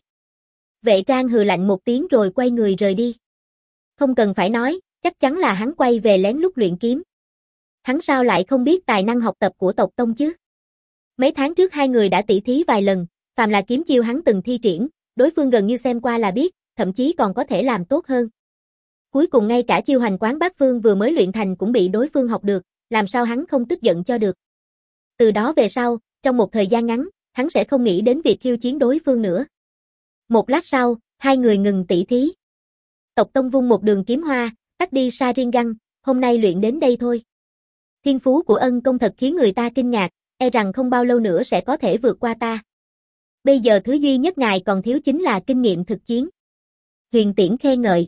Vệ Trang hừ lạnh một tiếng rồi quay người rời đi. Không cần phải nói, chắc chắn là hắn quay về lén lút luyện kiếm. Hắn sao lại không biết tài năng học tập của tộc tông chứ? Mấy tháng trước hai người đã tỷ thí vài lần, phàm là kiếm chiêu hắn từng thi triển, đối phương gần như xem qua là biết, thậm chí còn có thể làm tốt hơn. Cuối cùng ngay cả chiêu hành quán bát phương vừa mới luyện thành cũng bị đối phương học được, làm sao hắn không tức giận cho được. Từ đó về sau, trong một thời gian ngắn, hắn sẽ không nghĩ đến việc khiêu chiến đối phương nữa. Một lát sau, hai người ngừng tỷ thí. Tộc tông vung một đường kiếm hoa, tắt đi Sharingan, hôm nay luyện đến đây thôi. Thiên phú của ân công thật khiến người ta kinh ngạc, e rằng không bao lâu nữa sẽ có thể vượt qua ta. Bây giờ thứ duy nhất ngài còn thiếu chính là kinh nghiệm thực chiến. Huyền Tiễn khen ngợi.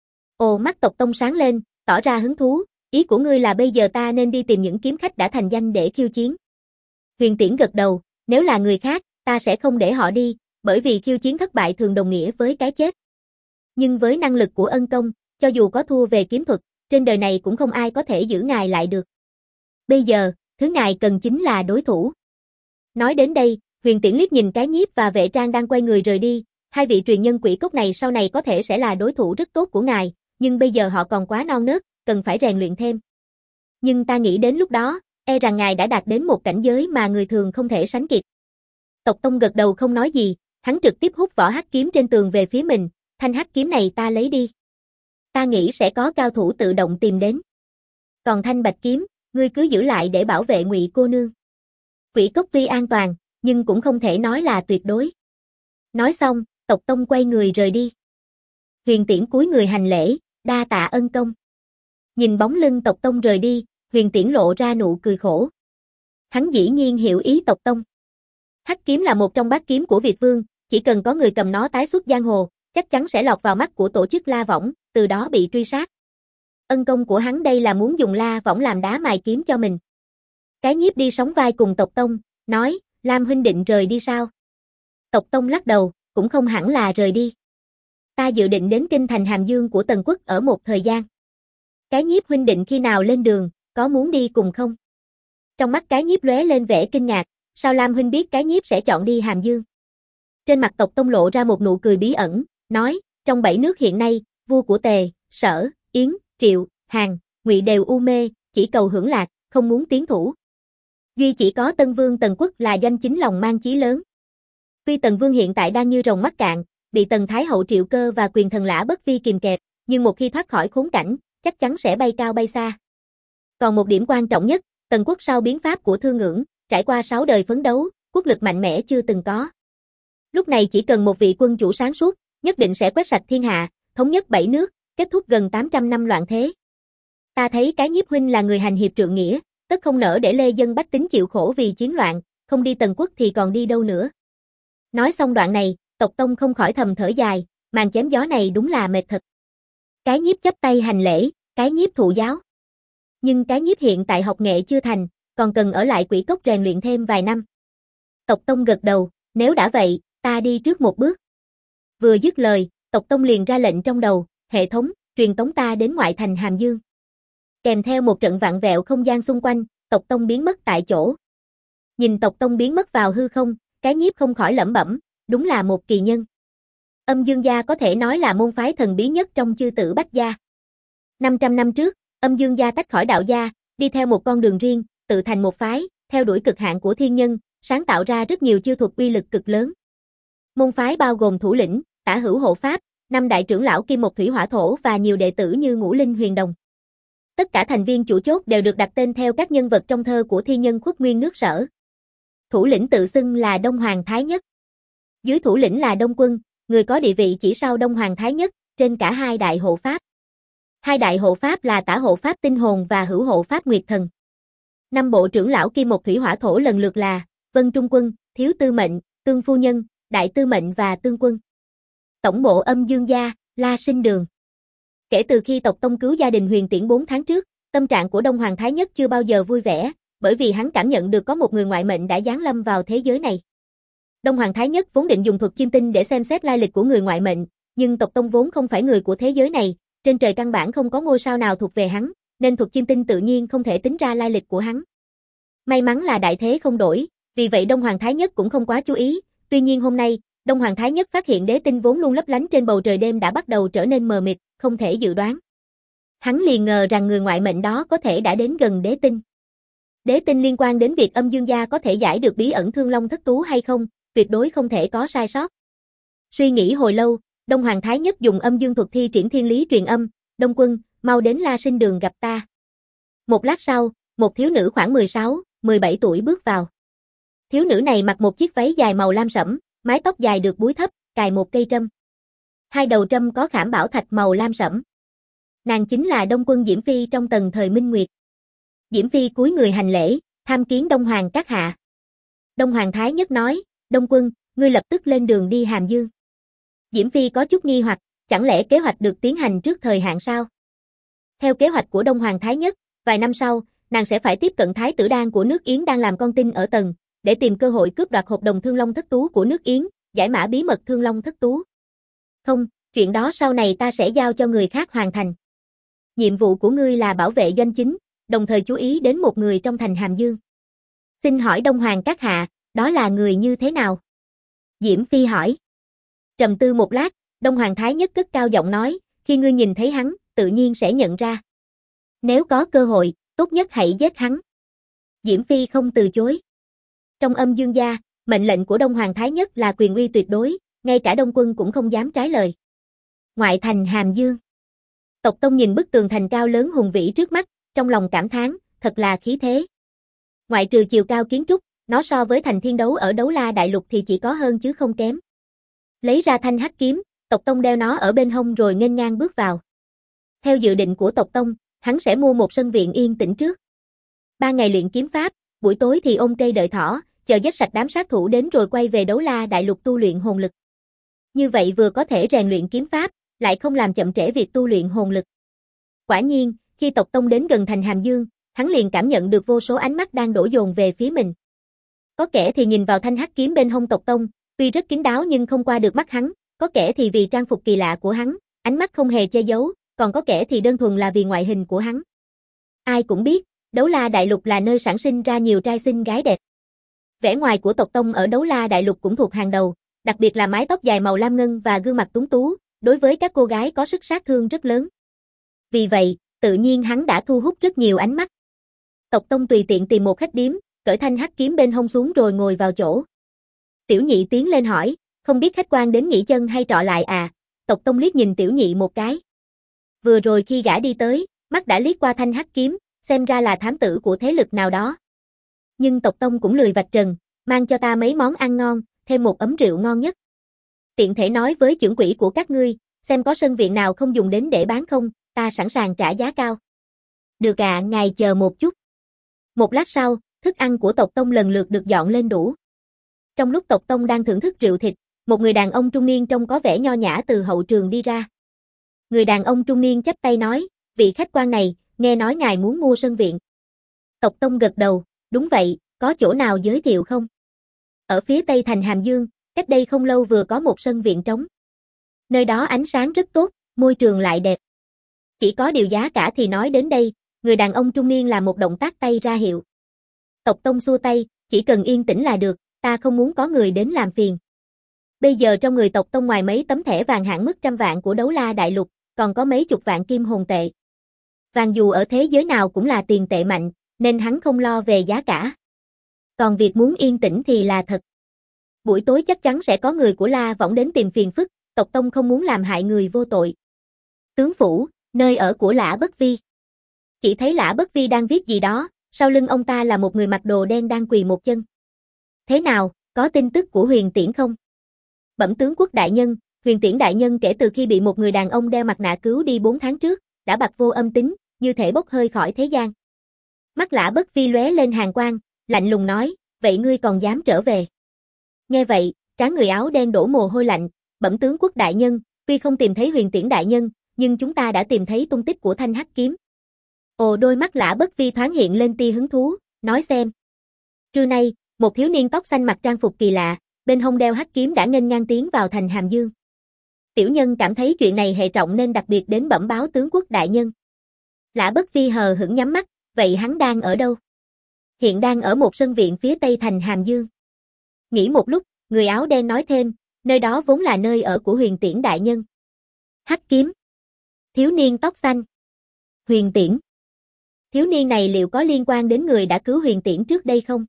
Ồ, mắt tộc tông sáng lên, tỏ ra hứng thú, ý của ngươi là bây giờ ta nên đi tìm những kiếm khách đã thành danh để khiêu chiến. Huyền Tiễn gật đầu, nếu là người khác, ta sẽ không để họ đi, bởi vì khiêu chiến thất bại thường đồng nghĩa với cái chết. Nhưng với năng lực của ân công, cho dù có thua về kiếm thuật, trên đời này cũng không ai có thể giữ ngài lại được. Bây giờ, thứ ngài cần chính là đối thủ. Nói đến đây, Huyền Tiễn liếc nhìn Cái Nhiếp và Vệ Trang đang quay người rời đi, hai vị truyền nhân quỷ cốc này sau này có thể sẽ là đối thủ rất tốt của ngài, nhưng bây giờ họ còn quá non nớt, cần phải rèn luyện thêm. Nhưng ta nghĩ đến lúc đó, e rằng ngài đã đạt đến một cảnh giới mà người thường không thể sánh kịp. Tộc tông gật đầu không nói gì, hắn trực tiếp hút vỏ hắc kiếm trên tường về phía mình, thanh hắc kiếm này ta lấy đi. Ta nghĩ sẽ có cao thủ tự động tìm đến. Còn thanh bạch kiếm, ngươi cứ giữ lại để bảo vệ Ngụy cô nương. Quỷ cốc tuy an toàn, nhưng cũng không thể nói là tuyệt đối. Nói xong, Tộc Tông quay người rời đi. Huyền Tiễn cúi người hành lễ, đa tạ ân công. Nhìn bóng lưng Tộc Tông rời đi, Huyền Tiễn lộ ra nụ cười khổ. Hắn dĩ nhiên hiểu ý Tộc Tông. Hắc kiếm là một trong bát kiếm của Việt Vương, chỉ cần có người cầm nó tái xuất giang hồ, chắc chắn sẽ lọt vào mắt của tổ chức La Võng, từ đó bị truy sát. Ân công của hắn đây là muốn dùng La Võng làm đá mài kiếm cho mình. Cái Nhiếp đi sóng vai cùng Tộc Tông, nói, Lam huynh định rời đi sao? Tộc Tông lắc đầu, cũng không hẳn là rời đi. Ta dự định đến kinh thành Hàm Dương của Tần Quốc ở một thời gian. Cái Nhiếp huynh định khi nào lên đường, có muốn đi cùng không? Trong mắt Cái Nhiếp lóe lên vẻ kinh ngạc, sao Lam huynh biết Cái Nhiếp sẽ chọn đi Hàm Dương? Trên mặt Tộc Tông lộ ra một nụ cười bí ẩn, nói, trong 7 nước hiện nay, vua của Tề, Sở, Yến, Triệu, Hàn, Ngụy đều u mê, chỉ cầu hưởng lạc, không muốn tiến thủ. Duy chỉ có Tân Vương Tần Quốc là doanh chính lòng mang chí lớn. Tuy Tần Vương hiện tại đang như rồng mắc cạn, bị Tần Thái Hậu Triệu Cơ và quyền thần Lã Bất Vi kìm kẹp, nhưng một khi thoát khỏi khốn cảnh, chắc chắn sẽ bay cao bay xa. Còn một điểm quan trọng nhất, Tần Quốc sau biến pháp của Thương Ngưỡng, trải qua 6 đời phấn đấu, quốc lực mạnh mẽ chưa từng có. Lúc này chỉ cần một vị quân chủ sáng suốt, nhất định sẽ quét sạch thiên hạ, thống nhất 7 nước, kết thúc gần 800 năm loạn thế. Ta thấy Cái Nhiếp huynh là người hành hiệp trượng nghĩa, tất không nỡ để lê dân bách tính chịu khổ vì chiến loạn, không đi Tần Quốc thì còn đi đâu nữa. Nói xong đoạn này, Tộc Tông không khỏi thầm thở dài, màn chém gió này đúng là mệt thật. Cái Nhiếp chắp tay hành lễ, Cái Nhiếp thụ giáo. Nhưng Cái Nhiếp hiện tại học nghệ chưa thành, còn cần ở lại Quỷ Cốc rèn luyện thêm vài năm. Tộc Tông gật đầu, nếu đã vậy, ta đi trước một bước. Vừa dứt lời, Tộc Tông liền ra lệnh trong đầu, hệ thống, truyền tống ta đến ngoại thành Hàm Dương. Kèm theo một trận vặn vẹo không gian xung quanh, Tộc Tông biến mất tại chỗ. Nhìn Tộc Tông biến mất vào hư không, Cái Nhiếp không khỏi lẩm bẩm, đúng là một kỳ nhân. Âm Dương gia có thể nói là môn phái thần bí nhất trong chư tử Bách gia. 500 năm trước, Âm Dương gia tách khỏi đạo gia, đi theo một con đường riêng, tự thành một phái, theo đuổi cực hạn của thiên nhân, sáng tạo ra rất nhiều chiêu thuật uy lực cực lớn. Môn phái bao gồm thủ lĩnh, Tả Hữu Hộ Pháp, 5 đại trưởng lão Kim Một Thủy Hỏa Thổ và nhiều đệ tử như Ngũ Linh Huyền Đồng. Tất cả thành viên chủ chốt đều được đặt tên theo các nhân vật trong thơ của thi nhân Khuất Nguyên nước Sở. Thủ lĩnh tự xưng là Đông Hoàng Thái Nhất. Dưới thủ lĩnh là Đông Quân, người có địa vị chỉ sau Đông Hoàng Thái Nhất, trên cả hai đại hộ pháp. Hai đại hộ pháp là Tả Hộ Pháp Tinh Hồn và Hữu Hộ Pháp Nguyệt Thần. 5 bộ trưởng lão Kim Một Thủy Hỏa Thổ lần lượt là Vân Trung Quân, Thiếu Tư Mệnh, Tương Phu Nhân, Đại Tư Mệnh và Tương Quân. Tổng bộ Âm Dương gia, La Sinh Đường. Kể từ khi Tộc Tông cứu gia đình Huyền Tiễn 4 tháng trước, tâm trạng của Đông Hoàng Thái Nhất chưa bao giờ vui vẻ, bởi vì hắn cảm nhận được có một người ngoại mệnh đã giáng lâm vào thế giới này. Đông Hoàng Thái Nhất vốn định dùng thuật chiêm tinh để xem xét lai lịch của người ngoại mệnh, nhưng Tộc Tông vốn không phải người của thế giới này, trên trời căn bản không có ngôi sao nào thuộc về hắn, nên thuật chiêm tinh tự nhiên không thể tính ra lai lịch của hắn. May mắn là đại thế không đổi, vì vậy Đông Hoàng Thái Nhất cũng không quá chú ý, tuy nhiên hôm nay, Đông Hoàng Thái Nhất phát hiện đế tinh vốn luôn lấp lánh trên bầu trời đêm đã bắt đầu trở nên mờ mịt, không thể dự đoán. Hắn liền ngờ rằng người ngoại mệnh đó có thể đã đến gần đế tinh. Đế tinh liên quan đến việc Âm Dương gia có thể giải được bí ẩn Thương Long Thất Tú hay không, tuyệt đối không thể có sai sót. Suy nghĩ hồi lâu, Đông Hoàng Thái Nhất dùng âm dương thuật thi triển thiên lý truyền âm, Đông Quân, mau đến La Sinh Đường gặp ta. Một lát sau, một thiếu nữ khoảng 16, 17 tuổi bước vào. Thiếu nữ này mặc một chiếc váy dài màu lam sẫm, mái tóc dài được búi thấp, cài một cây trâm. Hai đầu trâm có khảm bảo thạch màu lam sẫm. Nàng chính là Đông Quân Diễm Phi trong tần thời Minh Nguyệt. Diễm Phi cúi người hành lễ, tham kiến Đông Hoàng các hạ. Đông Hoàng Thái Nhất nói, Đông Quân, ngươi lập tức lên đường đi Hàm Dương. Diễm Phi có chút nghi hoặc, chẳng lẽ kế hoạch được tiến hành trước thời hạn sao? Theo kế hoạch của Đông Hoàng Thái Nhất, vài năm sau, nàng sẽ phải tiếp cận Thái tử Đan của nước Yến đang làm con tin ở Tần, để tìm cơ hội cướp đoạt hộp đồng Thương Long Thất Tú của nước Yến, giải mã bí mật Thương Long Thất Tú. Không, chuyện đó sau này ta sẽ giao cho người khác hoàn thành. Nhiệm vụ của ngươi là bảo vệ doanh chính, đồng thời chú ý đến một người trong thành Hàm Dương. Xin hỏi Đông Hoàng các hạ, đó là người như thế nào? Diễm Phi hỏi. Trầm tư một lát, Đông Hoàng Thái Nhất cất cao giọng nói, khi ngươi nhìn thấy hắn, tự nhiên sẽ nhận ra. Nếu có cơ hội, tốt nhất hãy giết hắn. Diễm Phi không từ chối. Trong Âm Dương gia, mệnh lệnh của Đông Hoàng Thái Nhất là quyền uy tuyệt đối, ngay cả Đông Quân cũng không dám trái lời. Ngoại thành Hàm Dương. Tộc Tông nhìn bức tường thành cao lớn hùng vĩ trước mắt, trong lòng cảm thán, thật là khí thế. Ngoại trừ chiều cao kiến trúc, nó so với thành thiên đấu ở Đấu La Đại Lục thì chỉ có hơn chứ không kém. Lấy ra thanh hắc kiếm, Tộc Tông đeo nó ở bên hông rồi nghênh ngang bước vào. Theo dự định của Tộc Tông, hắn sẽ mua một sân viện yên tĩnh trước. 3 ngày luyện kiếm pháp, buổi tối thì ôm cây đợi thỏ, chờ giết sạch đám sát thủ đến rồi quay về Đấu La Đại Lục tu luyện hồn lực. Như vậy vừa có thể rèn luyện kiếm pháp, lại không làm chậm trễ việc tu luyện hồn lực. Quả nhiên, khi Tộc Tông đến gần thành Hàm Dương, hắn liền cảm nhận được vô số ánh mắt đang đổ dồn về phía mình. Có kẻ thì nhìn vào thanh hắc kiếm bên hông Tộc Tông, tuy rất kín đáo nhưng không qua được mắt hắn, có kẻ thì vì trang phục kỳ lạ của hắn, ánh mắt không hề che giấu, còn có kẻ thì đơn thuần là vì ngoại hình của hắn. Ai cũng biết, Đấu La Đại Lục là nơi sản sinh ra nhiều trai xinh gái đẹp. Vẻ ngoài của Tộc Tông ở Đấu La Đại Lục cũng thuộc hàng đầu, đặc biệt là mái tóc dài màu lam ngân và gương mặt tuấn tú, đối với các cô gái có sức sát thương rất lớn. Vì vậy, tự nhiên hắn đã thu hút rất nhiều ánh mắt. Tộc Tông tùy tiện tìm một khách điếm, cởi thanh hắc kiếm bên hông xuống rồi ngồi vào chỗ. Tiểu Nhị tiến lên hỏi, không biết khách quan đến nghỉ chân hay trọ lại à? Tộc Tông liếc nhìn Tiểu Nhị một cái. Vừa rồi khi gã đi tới, mắt đã liếc qua thanh hắc kiếm, xem ra là thám tử của thế lực nào đó. Nhưng Tộc Tông cũng lười vạch trần, mang cho ta mấy món ăn ngon, thêm một ấm rượu ngon nhất. Tiện thể nói với trưởng quỹ của các ngươi, xem có sân viện nào không dùng đến để bán không, ta sẵn sàng trả giá cao. Được ạ, ngài chờ một chút. Một lát sau, thức ăn của Tộc Tông lần lượt được dọn lên đũa. Trong lúc Tộc Tông đang thưởng thức rượu thịt, một người đàn ông trung niên trông có vẻ nho nhã từ hậu trường đi ra. Người đàn ông trung niên chắp tay nói, vị khách quan này, nghe nói ngài muốn mua sân viện. Tộc Tông gật đầu, đúng vậy, có chỗ nào giới thiệu không? Ở phía tây thành Hàm Dương, cách đây không lâu vừa có một sân viện trống. Nơi đó ánh sáng rất tốt, môi trường lại đẹp. Chỉ có điều giá cả thì nói đến đây, người đàn ông trung niên làm một động tác tay ra hiệu. Tộc Tông xua tay, chỉ cần yên tĩnh là được, ta không muốn có người đến làm phiền. Bây giờ trong người Tộc Tông ngoài mấy tấm thẻ vàng hạn mức 100 vạn của Đấu La Đại Lục, còn có mấy chục vạn kim hồn tệ. Vàng dù ở thế giới nào cũng là tiền tệ mạnh, nên hắn không lo về giá cả. Còn việc muốn yên tĩnh thì là thật. Buổi tối chắc chắn sẽ có người của La Võng đến tìm phiền phức, Tộc Tông không muốn làm hại người vô tội. Tướng phủ, nơi ở của Lã Bất Vi. Chỉ thấy Lã Bất Vi đang viết gì đó, sau lưng ông ta là một người mặc đồ đen đang quỳ một chân. Thế nào, có tin tức của Huyền Tiễn không? Bẩm tướng quốc đại nhân, Huyền Tiễn đại nhân kể từ khi bị một người đàn ông đeo mặt nạ cứu đi 4 tháng trước, đã bặt vô âm tính, như thể bốc hơi khỏi thế gian. Mắt Lã Bất Vi lóe lên hàn quang, lạnh lùng nói, vậy ngươi còn dám trở về? Nghe vậy, trán người áo đen đổ mồ hôi lạnh, bẩm tướng quốc đại nhân, tuy không tìm thấy Huyền Tiễn đại nhân, nhưng chúng ta đã tìm thấy tung tích của thanh hắc kiếm. Ồ, đôi mắt Lã Bất Vi thoáng hiện lên tia hứng thú, nói xem. Trưa nay, một thiếu niên tóc xanh mặc trang phục kỳ lạ, bên hông đeo hắc kiếm đã nghênh ngang tiến vào thành Hàm Dương. Tiểu nhân cảm thấy chuyện này hệ trọng nên đặc biệt đến bẩm báo tướng quốc đại nhân. Lã Bất Vi hờ hững nhắm mắt, vậy hắn đang ở đâu? Hiện đang ở một sân viện phía tây thành Hàm Dương. Nghĩ một lúc, người áo đen nói thêm, nơi đó vốn là nơi ở của Huyền Tiễn đại nhân. Hắc kiếm. Thiếu niên tóc xanh. Huyền Tiễn. Thiếu niên này liệu có liên quan đến người đã cứu Huyền Tiễn trước đây không?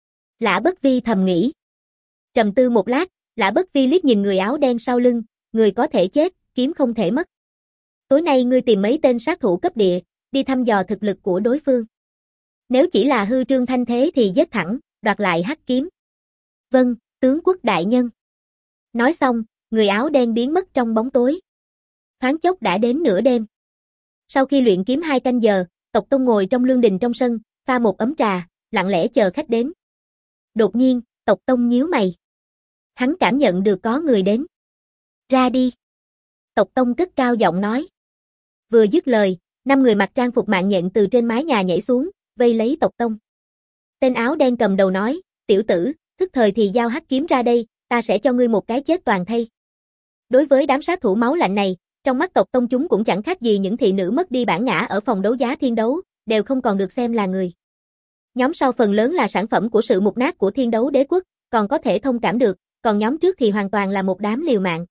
Lã Bất Vi thầm nghĩ. Trầm tư một lát, Lã Bất Vi liếc nhìn người áo đen sau lưng, người có thể chết, kiếm không thể mất. Tối nay ngươi tìm mấy tên sát thủ cấp địa, đi thăm dò thực lực của đối phương. Nếu chỉ là hư trương thanh thế thì giết thẳng, đoạt lại hắc kiếm. Vâng, tướng quốc đại nhân. Nói xong, người áo đen biến mất trong bóng tối. Thoáng chốc đã đến nửa đêm. Sau khi luyện kiếm 2 canh giờ, Tộc Tông ngồi trong lương đình trong sân, pha một ấm trà, lặng lẽ chờ khách đến. Đột nhiên, Tộc Tông nhíu mày. Hắn cảm nhận được có người đến. Ra đi. Tộc Tông cất cao giọng nói. Vừa dứt lời, 5 người mặc trang phục mạng nhện từ trên mái nhà nhảy xuống, vây lấy Tộc Tông. Tên áo đen cầm đầu nói, tiểu tử, thức thời thì giao hắc kiếm ra đây, ta sẽ cho ngươi một cái chết toàn thây. Đối với đám sát thủ máu lạnh này, trong mắt Tộc Tông chúng cũng chẳng khác gì những thị nữ mất đi bản ngã ở phòng đấu giá thiên đấu, đều không còn được xem là người. Nhóm sau phần lớn là sản phẩm của sự mục nát của thiên đấu đế quốc, còn có thể thông cảm được, còn nhóm trước thì hoàn toàn là một đám liều mạng.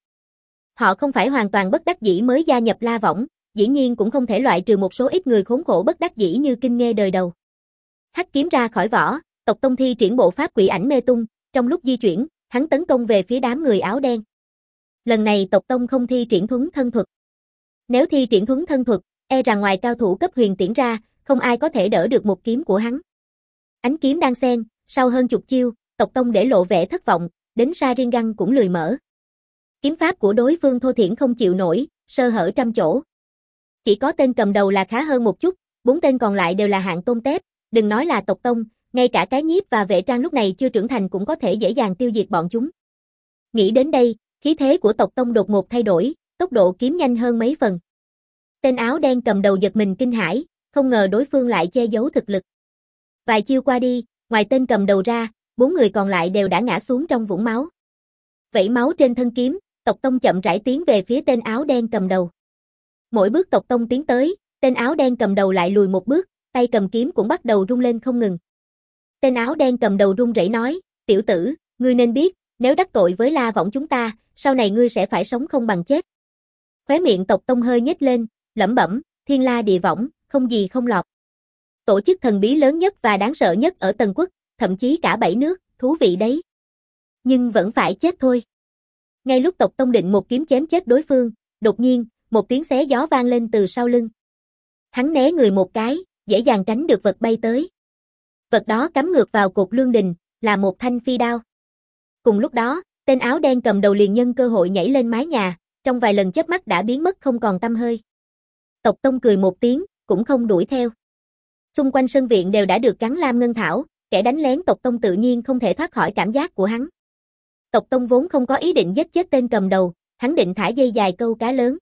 Họ không phải hoàn toàn bất đắc dĩ mới gia nhập La Võng, dĩ nhiên cũng không thể loại trừ một số ít người khốn khổ bất đắc dĩ như Kinh Nghê đời đầu. Hắc kiếm ra khỏi vỏ, Tộc Tông thi triển bộ pháp quỷ ảnh mê tung, trong lúc di chuyển, hắn tấn công về phía đám người áo đen. Lần này Tộc Tông không thi triển thuấn thân thuật. Nếu thi triển thuấn thân thuật, e rằng ngoài cao thủ cấp Huyền Tiễn ra, không ai có thể đỡ được một kiếm của hắn. Ánh kiếm đan xen, sau hơn chục chiêu, Tộc Tông để lộ vẻ thất vọng, đến Sharingan cũng lười mở. Kiếm pháp của đối phương thô thiển không chịu nổi, sơ hở trăm chỗ. Chỉ có tên cầm đầu là khá hơn một chút, 4 tên còn lại đều là hạng tôm tép, đừng nói là Tộc Tông, ngay cả cái nhiếp và vệ trang lúc này chưa trưởng thành cũng có thể dễ dàng tiêu diệt bọn chúng. Nghĩ đến đây, khí thế của Tộc Tông đột ngột thay đổi, tốc độ kiếm nhanh hơn mấy phần. Tên áo đen cầm đầu giật mình kinh hãi, không ngờ đối phương lại che giấu thực lực. Vài chiêu qua đi, ngoài tên cầm đầu ra, 4 người còn lại đều đã ngã xuống trong vũng máu. Vẩy máu trên thân kiếm, Tộc Tông chậm rãi tiến về phía tên áo đen cầm đầu. Mỗi bước Tộc Tông tiến tới, tên áo đen cầm đầu lại lùi một bước, tay cầm kiếm cũng bắt đầu rung lên không ngừng. Tên áo đen cầm đầu run rẩy nói, tiểu tử, ngươi nên biết, nếu đắc tội với La Võng chúng ta, sau này ngươi sẽ phải sống không bằng chết. Khóe miệng Tộc Tông hơi nhếch lên, lẩm bẩm, thiên la địa võng, không gì không lọt. Tổ chức thần bí lớn nhất và đáng sợ nhất ở Tần Quốc, thậm chí cả 7 nước, thú vị đấy. Nhưng vẫn phải chết thôi. Ngay lúc Tộc Tông định một kiếm chém chết đối phương, đột nhiên, một tiếng xé gió vang lên từ sau lưng. Hắn né người một cái, dễ dàng tránh được vật bay tới. Vật đó cắm ngược vào cột lương đình, là một thanh phi đao. Cùng lúc đó, tên áo đen cầm đầu liền nhân cơ hội nhảy lên mái nhà, trong vài lần chớp mắt đã biến mất không còn tăm hơi. Tộc Tông cười một tiếng, cũng không đuổi theo. Xung quanh sân viện đều đã được gắn lam ngân thảo, kẻ đánh lén Tộc Tông tự nhiên không thể thoát khỏi cảm giác của hắn. Tộc Tông vốn không có ý định giết chết tên cầm đầu, hắn định thả dây dài câu cá lớn.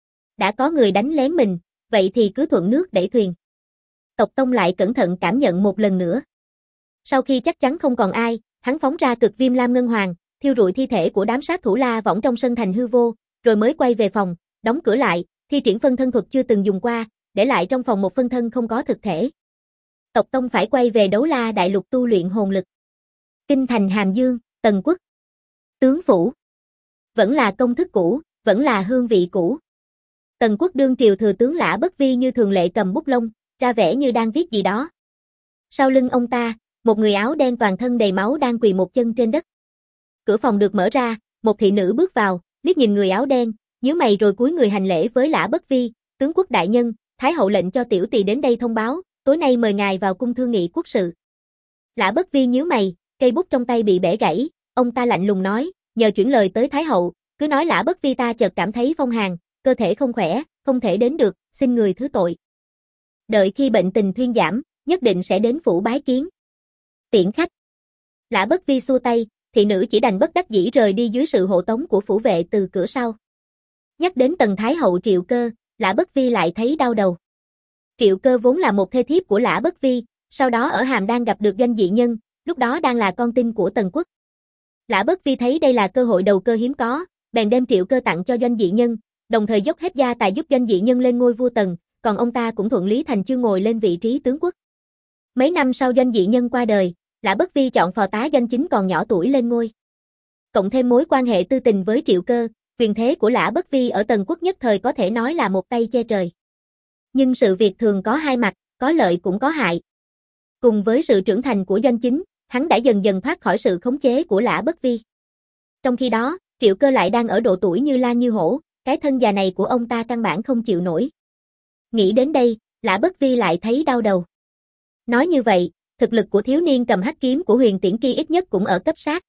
Đã có người đánh lén mình, vậy thì cứ thuận nước đẩy thuyền. Tộc Tông lại cẩn thận cảm nhận một lần nữa. Sau khi chắc chắn không còn ai, hắn phóng ra cực viêm lam ngân hoàng, thiêu rụi thi thể của đám sát thủ La Võng trong sân thành hư vô, rồi mới quay về phòng, đóng cửa lại, thi triển phân thân thuật chưa từng dùng qua, để lại trong phòng một phân thân không có thực thể. Tộc Tông phải quay về Đấu La Đại Lục tu luyện hồn lực. Kinh thành Hàm Dương, Tần Quốc. Tướng phủ. Vẫn là công thức cũ, vẫn là hương vị cũ. Tần Quốc đương triều thừa tướng Lã Bất Vi như thường lệ cầm bút lông, ra vẻ như đang viết gì đó. Sau lưng ông ta, một người áo đen toàn thân đầy máu đang quỳ một chân trên đất. Cửa phòng được mở ra, một thị nữ bước vào, liếc nhìn người áo đen, nhíu mày rồi cúi người hành lễ với Lã Bất Vi, tướng quốc đại nhân, Thái hậu lệnh cho tiểu tỳ đến đây thông báo, tối nay mời ngài vào cung thương nghị quốc sự. Lã Bất Vi nhíu mày, cây bút trong tay bị bẻ gãy, ông ta lạnh lùng nói, nhờ chuyển lời tới Thái hậu, cứ nói Lã Bất Vi ta chợt cảm thấy phong hàn, cơ thể không khỏe, không thể đến được, xin người thứ tội. Đợi khi bệnh tình thuyên giảm, nhất định sẽ đến phủ bái kiến. Tiễn khách. Lã Bất Vi xua tay, thị nữ chỉ đành bất đắc dĩ rời đi dưới sự hộ tống của phủ vệ từ cửa sau. Nhắc đến Tần Thái hậu Triệu Cơ, Lã Bất Vi lại thấy đau đầu. Triệu Cơ vốn là một thê thiếp của Lã Bất Vi, sau đó ở Hàm Đan gặp được Doanh Dị Nhân, lúc đó đang là con tin của Tần Quốc. Lã Bất Vi thấy đây là cơ hội đầu cơ hiếm có, bèn đem Triệu Cơ tặng cho Doanh Dị Nhân, đồng thời dốc hết gia tài giúp Doanh Dị Nhân lên ngôi vua Tần, còn ông ta cũng thuận lý thành chương ngồi lên vị trí tướng quốc. Mấy năm sau Doanh Dị Nhân qua đời, Lã Bất Vi chọn phò tá Doanh Chính còn nhỏ tuổi lên ngôi. Cộng thêm mối quan hệ tư tình với Triệu Cơ, quyền thế của Lã Bất Vi ở Tần Quốc nhất thời có thể nói là một tay che trời. Nhưng sự việc thường có hai mặt, có lợi cũng có hại. Cùng với sự trưởng thành của Doanh Chính, hắn đã dần dần thoát khỏi sự khống chế của Lã Bất Vi. Trong khi đó, Triệu Cơ lại đang ở độ tuổi như lang như hổ, cái thân già này của ông ta căn bản không chịu nổi. Nghĩ đến đây, Lã Bất Vi lại thấy đau đầu. Nói như vậy, thực lực của thiếu niên cầm hắc kiếm của Huyền Tiễn Kỳ ít nhất cũng ở cấp sát.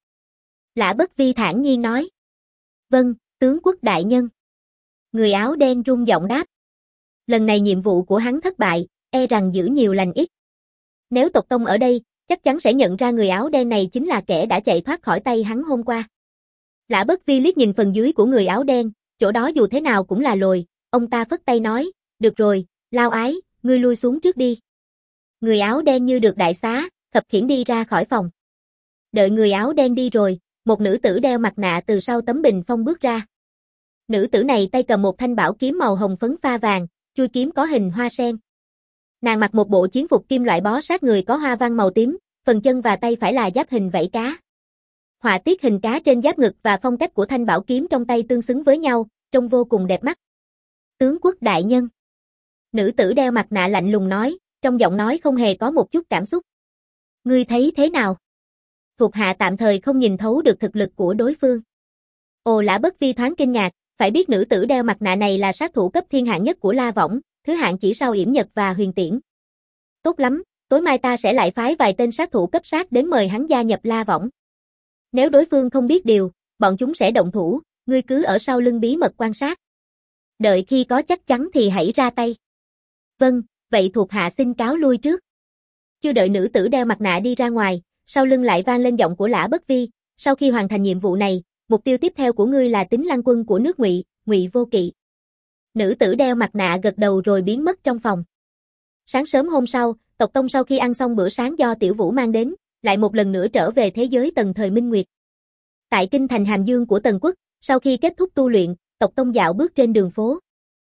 Lã Bất Vi thản nhiên nói. Vâng, tướng quốc đại nhân. Người áo đen run giọng đáp. Lần này nhiệm vụ của hắn thất bại, e rằng giữ nhiều lành ít. Nếu Tộc Tông ở đây, chắc chắn sẽ nhận ra người áo đen này chính là kẻ đã chạy thoát khỏi tay hắn hôm qua. Lã Bất Vi liếc nhìn phần dưới của người áo đen, chỗ đó dù thế nào cũng là lồi, ông ta phất tay nói, được rồi, Lao Ái, ngươi lui xuống trước đi. Người áo đen như được đại xá, khập khiễng đi ra khỏi phòng. Đợi người áo đen đi rồi, một nữ tử đeo mặt nạ từ sau tấm bình phong bước ra. Nữ tử này tay cầm một thanh bảo kiếm màu hồng phấn pha vàng, chuôi kiếm có hình hoa sen. Nàng mặc một bộ chiến phục kim loại bó sát người có hoa văn màu tím, phần chân và tay phải là giáp hình vảy cá. Họa tiết hình cá trên giáp ngực và phong cách của thanh bảo kiếm trong tay tương xứng với nhau, trông vô cùng đẹp mắt. Tướng quốc đại nhân. Nữ tử đeo mặt nạ lạnh lùng nói, trong giọng nói không hề có một chút cảm xúc. Ngươi thấy thế nào? Thuộc hạ tạm thời không nhìn thấu được thực lực của đối phương. Ồ, Lã Bất Vi thoáng kinh ngạc, phải biết nữ tử đeo mặt nạ này là sát thủ cấp thiên hạng nhất của La Võng, thứ hạng chỉ sau Yểm Nhật và Huyền Tiễn. tối mai ta sẽ lại phái vài tên sát thủ cấp sát đến mời hắn gia nhập La Võng. Nếu đối phương không biết điều, bọn chúng sẽ động thủ, ngươi cứ ở sau lưng bí mật quan sát. Đợi khi có chắc chắn thì hãy ra tay. Vâng, vậy thuộc hạ xin cáo lui trước. Chưa đợi nữ tử đeo mặt nạ đi ra ngoài, sau lưng lại vang lên giọng của Lã Bất Vi, sau khi hoàn thành nhiệm vụ này, mục tiêu tiếp theo của ngươi là Tính Lăng quân của nước Ngụy, Ngụy Vô Kỵ. Nữ tử đeo mặt nạ gật đầu rồi biến mất trong phòng. Sáng sớm hôm sau, tộc Tông sau khi ăn xong bữa sáng do Tiểu Vũ mang đến, lại một lần nữa trở về thế giới Tần thời Minh Nguyệt. Tại kinh thành Hàm Dương của Tần quốc, sau khi kết thúc tu luyện, tộc Tông dạo bước trên đường phố.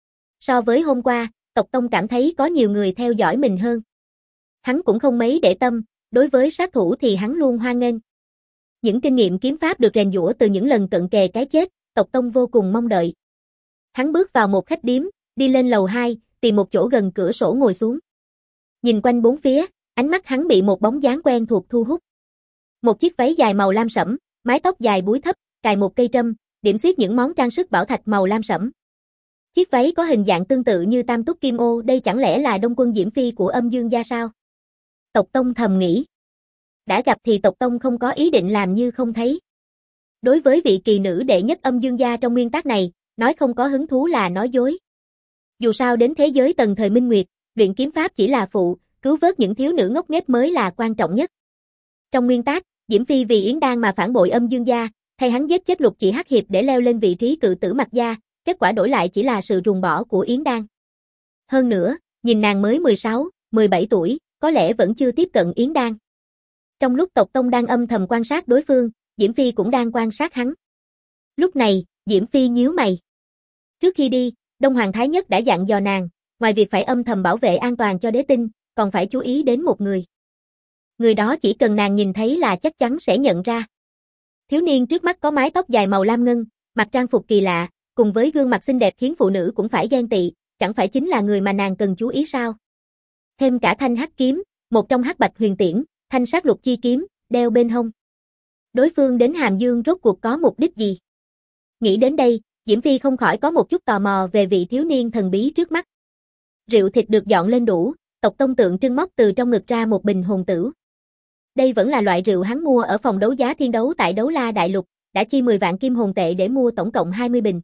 So với hôm qua, tộc Tông cảm thấy có nhiều người theo dõi mình hơn. Hắn cũng không mấy để tâm, đối với sát thủ thì hắn luôn hoan nghênh. Những kinh nghiệm kiếm pháp được rèn giũa từ những lần cận kề cái chết, tộc Tông vô cùng mong đợi. Hắn bước vào một khách điếm, đi lên lầu 2, tìm một chỗ gần cửa sổ ngồi xuống. Nhìn quanh bốn phía, ánh mắt hắn bị một bóng dáng quen thuộc thu hút. Một chiếc váy dài màu lam sẫm, mái tóc dài búi thấp, cài một cây trâm, điểm xuyết những món trang sức bảo thạch màu lam sẫm. Chiếc váy có hình dạng tương tự như tam túc kim ô, đây chẳng lẽ là Đông Quân Diễm Phi của Âm Dương gia sao? Tộc Tông thầm nghĩ. Đã gặp thì tộc Tông không có ý định làm như không thấy. Đối với vị kỳ nữ đệ nhất Âm Dương gia trong nguyên tác này, nói không có hứng thú là nói dối. Dù sao đến thế giới Tần thời Minh Nguyệt, luyện kiếm pháp chỉ là phụ, cứu vớt những thiếu nữ ngốc nghếch mới là quan trọng nhất. Trong nguyên tác, Diễm Phi vì Yến Đan mà phản bội Âm Dương gia, thay hắn giết chết Lục Chỉ Hắc Hiệp để leo lên vị trí cự tử Mạc gia, kết quả đổi lại chỉ là sự ruồng bỏ của Yến Đan. Hơn nữa, nhìn nàng mới 16, 17 tuổi, có lẽ vẫn chưa tiếp cận Yến Đan. Trong lúc tộc Tông đang âm thầm quan sát đối phương, Diễm Phi cũng đang quan sát hắn. Lúc này, Diễm Phi nhíu mày. Trước khi đi, Đông Hoàng Thái Nhất đã dặn dò nàng, ngoài việc phải âm thầm bảo vệ an toàn cho đế tinh, còn phải chú ý đến một người. Người đó chỉ cần nàng nhìn thấy là chắc chắn sẽ nhận ra. Thiếu niên trước mắt có mái tóc dài màu lam ngân, mặc trang phục kỳ lạ, cùng với gương mặt xinh đẹp khiến phụ nữ cũng phải ghen tị, chẳng phải chính là người mà nàng cần chú ý sao? Thêm cả thanh hắc kiếm, một trong hắc bạch huyền tiễn, thanh sát lục chi kiếm, đeo bên hông. Đối phương đến Hàm Dương rốt cuộc có mục đích gì? Nghĩ đến đây, Diễm Phi không khỏi có một chút tò mò về vị thiếu niên thần bí trước mắt. Rượu thịt được dọn lên đủ, tộc Tông tượng trưng móc từ trong ngực ra một bình hồn tửu. Đây vẫn là loại rượu hắn mua ở phòng đấu giá thiên đấu tại Đấu La Đại Lục, đã chi 10 vạn kim hồn tệ để mua tổng cộng 20 bình.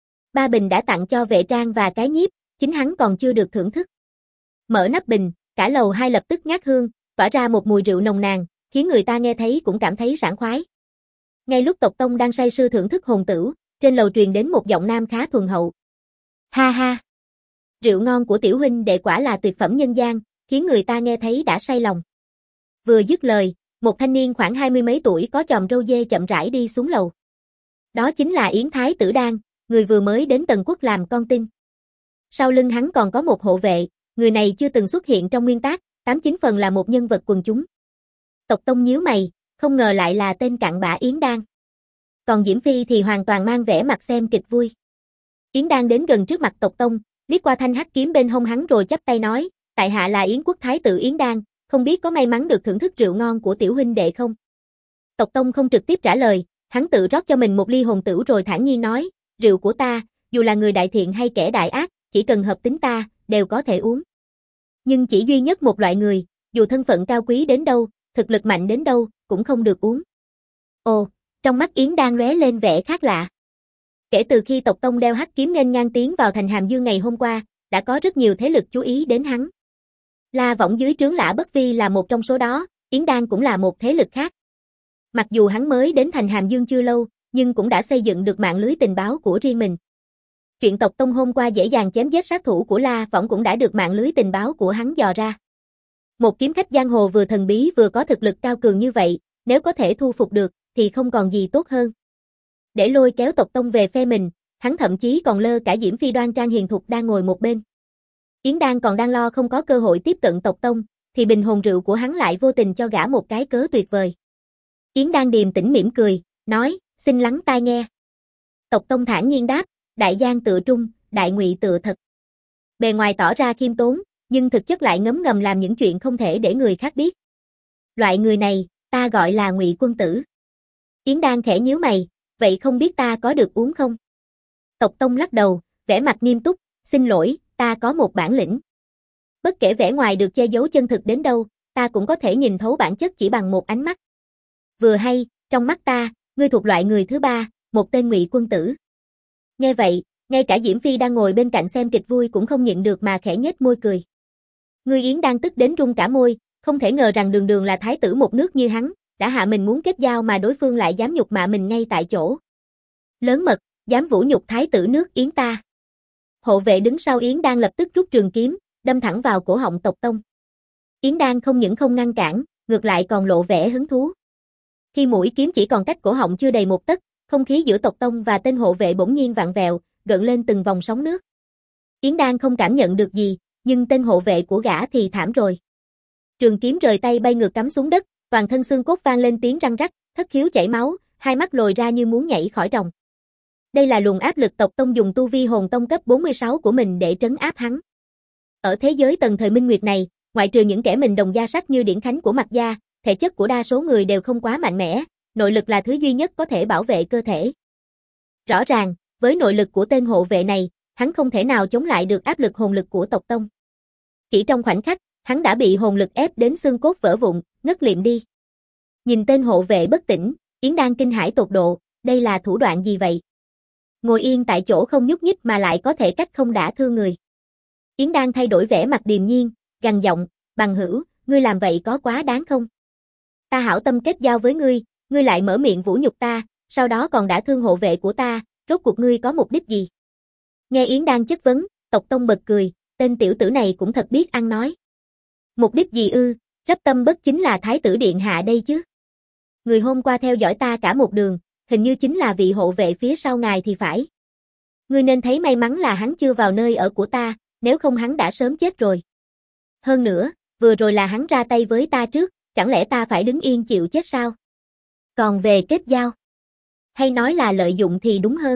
3 bình đã tặng cho Vệ Trang và Cái Nhiếp, chính hắn còn chưa được thưởng thức. Mở nắp bình, cả lầu 2 lập tức ngát hương, tỏa ra một mùi rượu nồng nàn, khiến người ta nghe thấy cũng cảm thấy sảng khoái. Ngay lúc tộc Tông đang say sưa thưởng thức hồn tửu, trên lầu truyền đến một giọng nam khá thuần hậu. Ha ha! Rượu ngon của tiểu huynh đệ quả là tuyệt phẩm nhân gian, khiến người ta nghe thấy đã say lòng. Vừa dứt lời, một thanh niên khoảng 20 mấy tuổi có chòm râu dê chậm rãi đi xuống lầu. Đó chính là Yến Thái Tử Đan, người vừa mới đến Tần quốc làm con tin. Sau lưng hắn còn có một hộ vệ, người này chưa từng xuất hiện trong nguyên tác, 89 phần là một nhân vật quần chúng. Tộc Tông nhíu mày, không ngờ lại là tên cặn bã Yến Đan. Còn Diễm Phi thì hoàn toàn mang vẻ mặt xem kịch vui. Yến Đan đến gần trước mặt tộc Tông, liếc qua thanh hắc kiếm bên hông hắn rồi chắp tay nói, tại hạ là Yến quốc thái tử Yến Đan, không biết có may mắn được thưởng thức rượu ngon của tiểu huynh đệ không? Tộc Tông không trực tiếp trả lời, hắn tự rót cho mình một ly hồn tửu rồi thản nhiên nói, rượu của ta, dù là người đại thiện hay kẻ đại ác, chỉ cần hợp tính ta, đều có thể uống. Nhưng chỉ duy nhất một loại người, dù thân phận cao quý đến đâu, thực lực mạnh đến đâu, cũng không được uống. Ồ, trong mắt Yến Đan lóe lên vẻ khác lạ. Kể từ khi tộc Tông đeo hắc kiếm nghênh ngang tiến vào thành Hàm Dương ngày hôm qua, đã có rất nhiều thế lực chú ý đến hắn. La Võng dưới trướng Lã Bất Vi là một trong số đó, Yến Đan cũng là một thế lực khác. Mặc dù hắn mới đến thành Hàm Dương chưa lâu, nhưng cũng đã xây dựng được mạng lưới tình báo của riêng mình. Chuyện tộc Tông hôm qua dễ dàng chém giết sát thủ của La Võng cũng đã được mạng lưới tình báo của hắn dò ra. Một kiếm khách giang hồ vừa thần bí vừa có thực lực cao cường như vậy, nếu có thể thu phục được, thì không còn gì tốt hơn. Để lôi kéo tộc Tông về phe mình, hắn thậm chí còn lơ cả Diễm Phi đoan trang hiền thục đang ngồi một bên. Yến Đan còn đang lo không có cơ hội tiếp cận tộc Tông, thì bình hồn rượu của hắn lại vô tình cho gã một cái cớ tuyệt vời. Yến Đan điềm tĩnh mỉm cười, nói, xin lắng tai nghe. Tộc Tông thản nhiên đáp, đại gian tựa trung, đại ngụy tựa thật. Bề ngoài tỏ ra khiêm tốn, nhưng thực chất lại ngấm ngầm làm những chuyện không thể để người khác biết. Loại người này, ta gọi là Ngụy quân tử. Yến Đan khẽ nhíu mày, vậy không biết ta có được uống không? Tộc Tông lắc đầu, vẻ mặt nghiêm túc, xin lỗi, ta có một bản lĩnh. Bất kể vẻ ngoài được che giấu chân thực đến đâu, ta cũng có thể nhìn thấu bản chất chỉ bằng một ánh mắt. Vừa hay, trong mắt ta, ngươi thuộc loại người thứ ba, một tên ngụy quân tử. Nghe vậy, ngay cả Diễm Phi đang ngồi bên cạnh xem kịch vui cũng không nhịn được mà khẽ nhếch môi cười. Ngươi Yến đang tức đến run cả môi, không thể ngờ rằng đường đường là thái tử một nước như hắn, đã hạ mình muốn kết giao mà đối phương lại dám nhục mạ mình ngay tại chỗ. Lớn mật, dám vũ nhục thái tử nước Yến ta. Hộ vệ đứng sau Yến Đan lập tức rút trường kiếm, đâm thẳng vào cổ họng Tộc Tông. Yến Đan không những không ngăn cản, ngược lại còn lộ vẻ hứng thú. Khi mũi kiếm chỉ còn cách cổ họng chưa đầy một tấc, không khí giữa Tộc Tông và tên hộ vệ bỗng nhiên vặn vẹo, gợn lên từng vòng sóng nước. Yến Đan không cảm nhận được gì, nhưng tên hộ vệ của gã thì thảm rồi. Trường kiếm rời tay bay ngược cắm xuống đất, toàn thân xương cốt vang lên tiếng răng rắc, thất khiếu chảy máu, hai mắt lồi ra như muốn nhảy khỏi ròng. Đây là luồng áp lực Tộc Tông dùng tu vi hồn tông cấp 46 của mình để trấn áp hắn. Ở thế giới tầng thời minh nguyệt này, ngoại trừ những kẻ mình đồng gia sắc như Điển Khánh của Mạc gia, thể chất của đa số người đều không quá mạnh mẽ, nội lực là thứ duy nhất có thể bảo vệ cơ thể. Rõ ràng, với nội lực của tên hộ vệ này, hắn không thể nào chống lại được áp lực hồn lực của Tộc Tông. Chỉ trong khoảnh khắc, hắn đã bị hồn lực ép đến xương cốt vỡ vụn, ngất liệm đi. Nhìn tên hộ vệ bất tỉnh, Yến Đan kinh hãi tột độ, đây là thủ đoạn gì vậy? Ngồi yên tại chỗ không nhúc nhích mà lại có thể cách không đả thương người. Yến Đan thay đổi vẻ mặt điềm nhiên, gằn giọng, bằng hữu, ngươi làm vậy có quá đáng không? Ta hảo tâm kết giao với ngươi, ngươi lại mở miệng vũ nhục ta, sau đó còn đả thương hộ vệ của ta, rốt cuộc ngươi có mục đích gì? Nghe Yến Đan chất vấn, Tộc Tông bật cười, tên tiểu tử này cũng thật biết ăn nói. Mục đích gì ư, Rắp Tâm Bất chính là thái tử điện hạ đây chứ. Người hôm qua theo dõi ta cả một đường, hình như chính là vị hộ vệ phía sau ngài thì phải. Ngươi nên thấy may mắn là hắn chưa vào nơi ở của ta, nếu không hắn đã sớm chết rồi. Hơn nữa, vừa rồi là hắn ra tay với ta trước, chẳng lẽ ta phải đứng yên chịu chết sao? Còn về kết giao, hay nói là lợi dụng thì đúng hơn.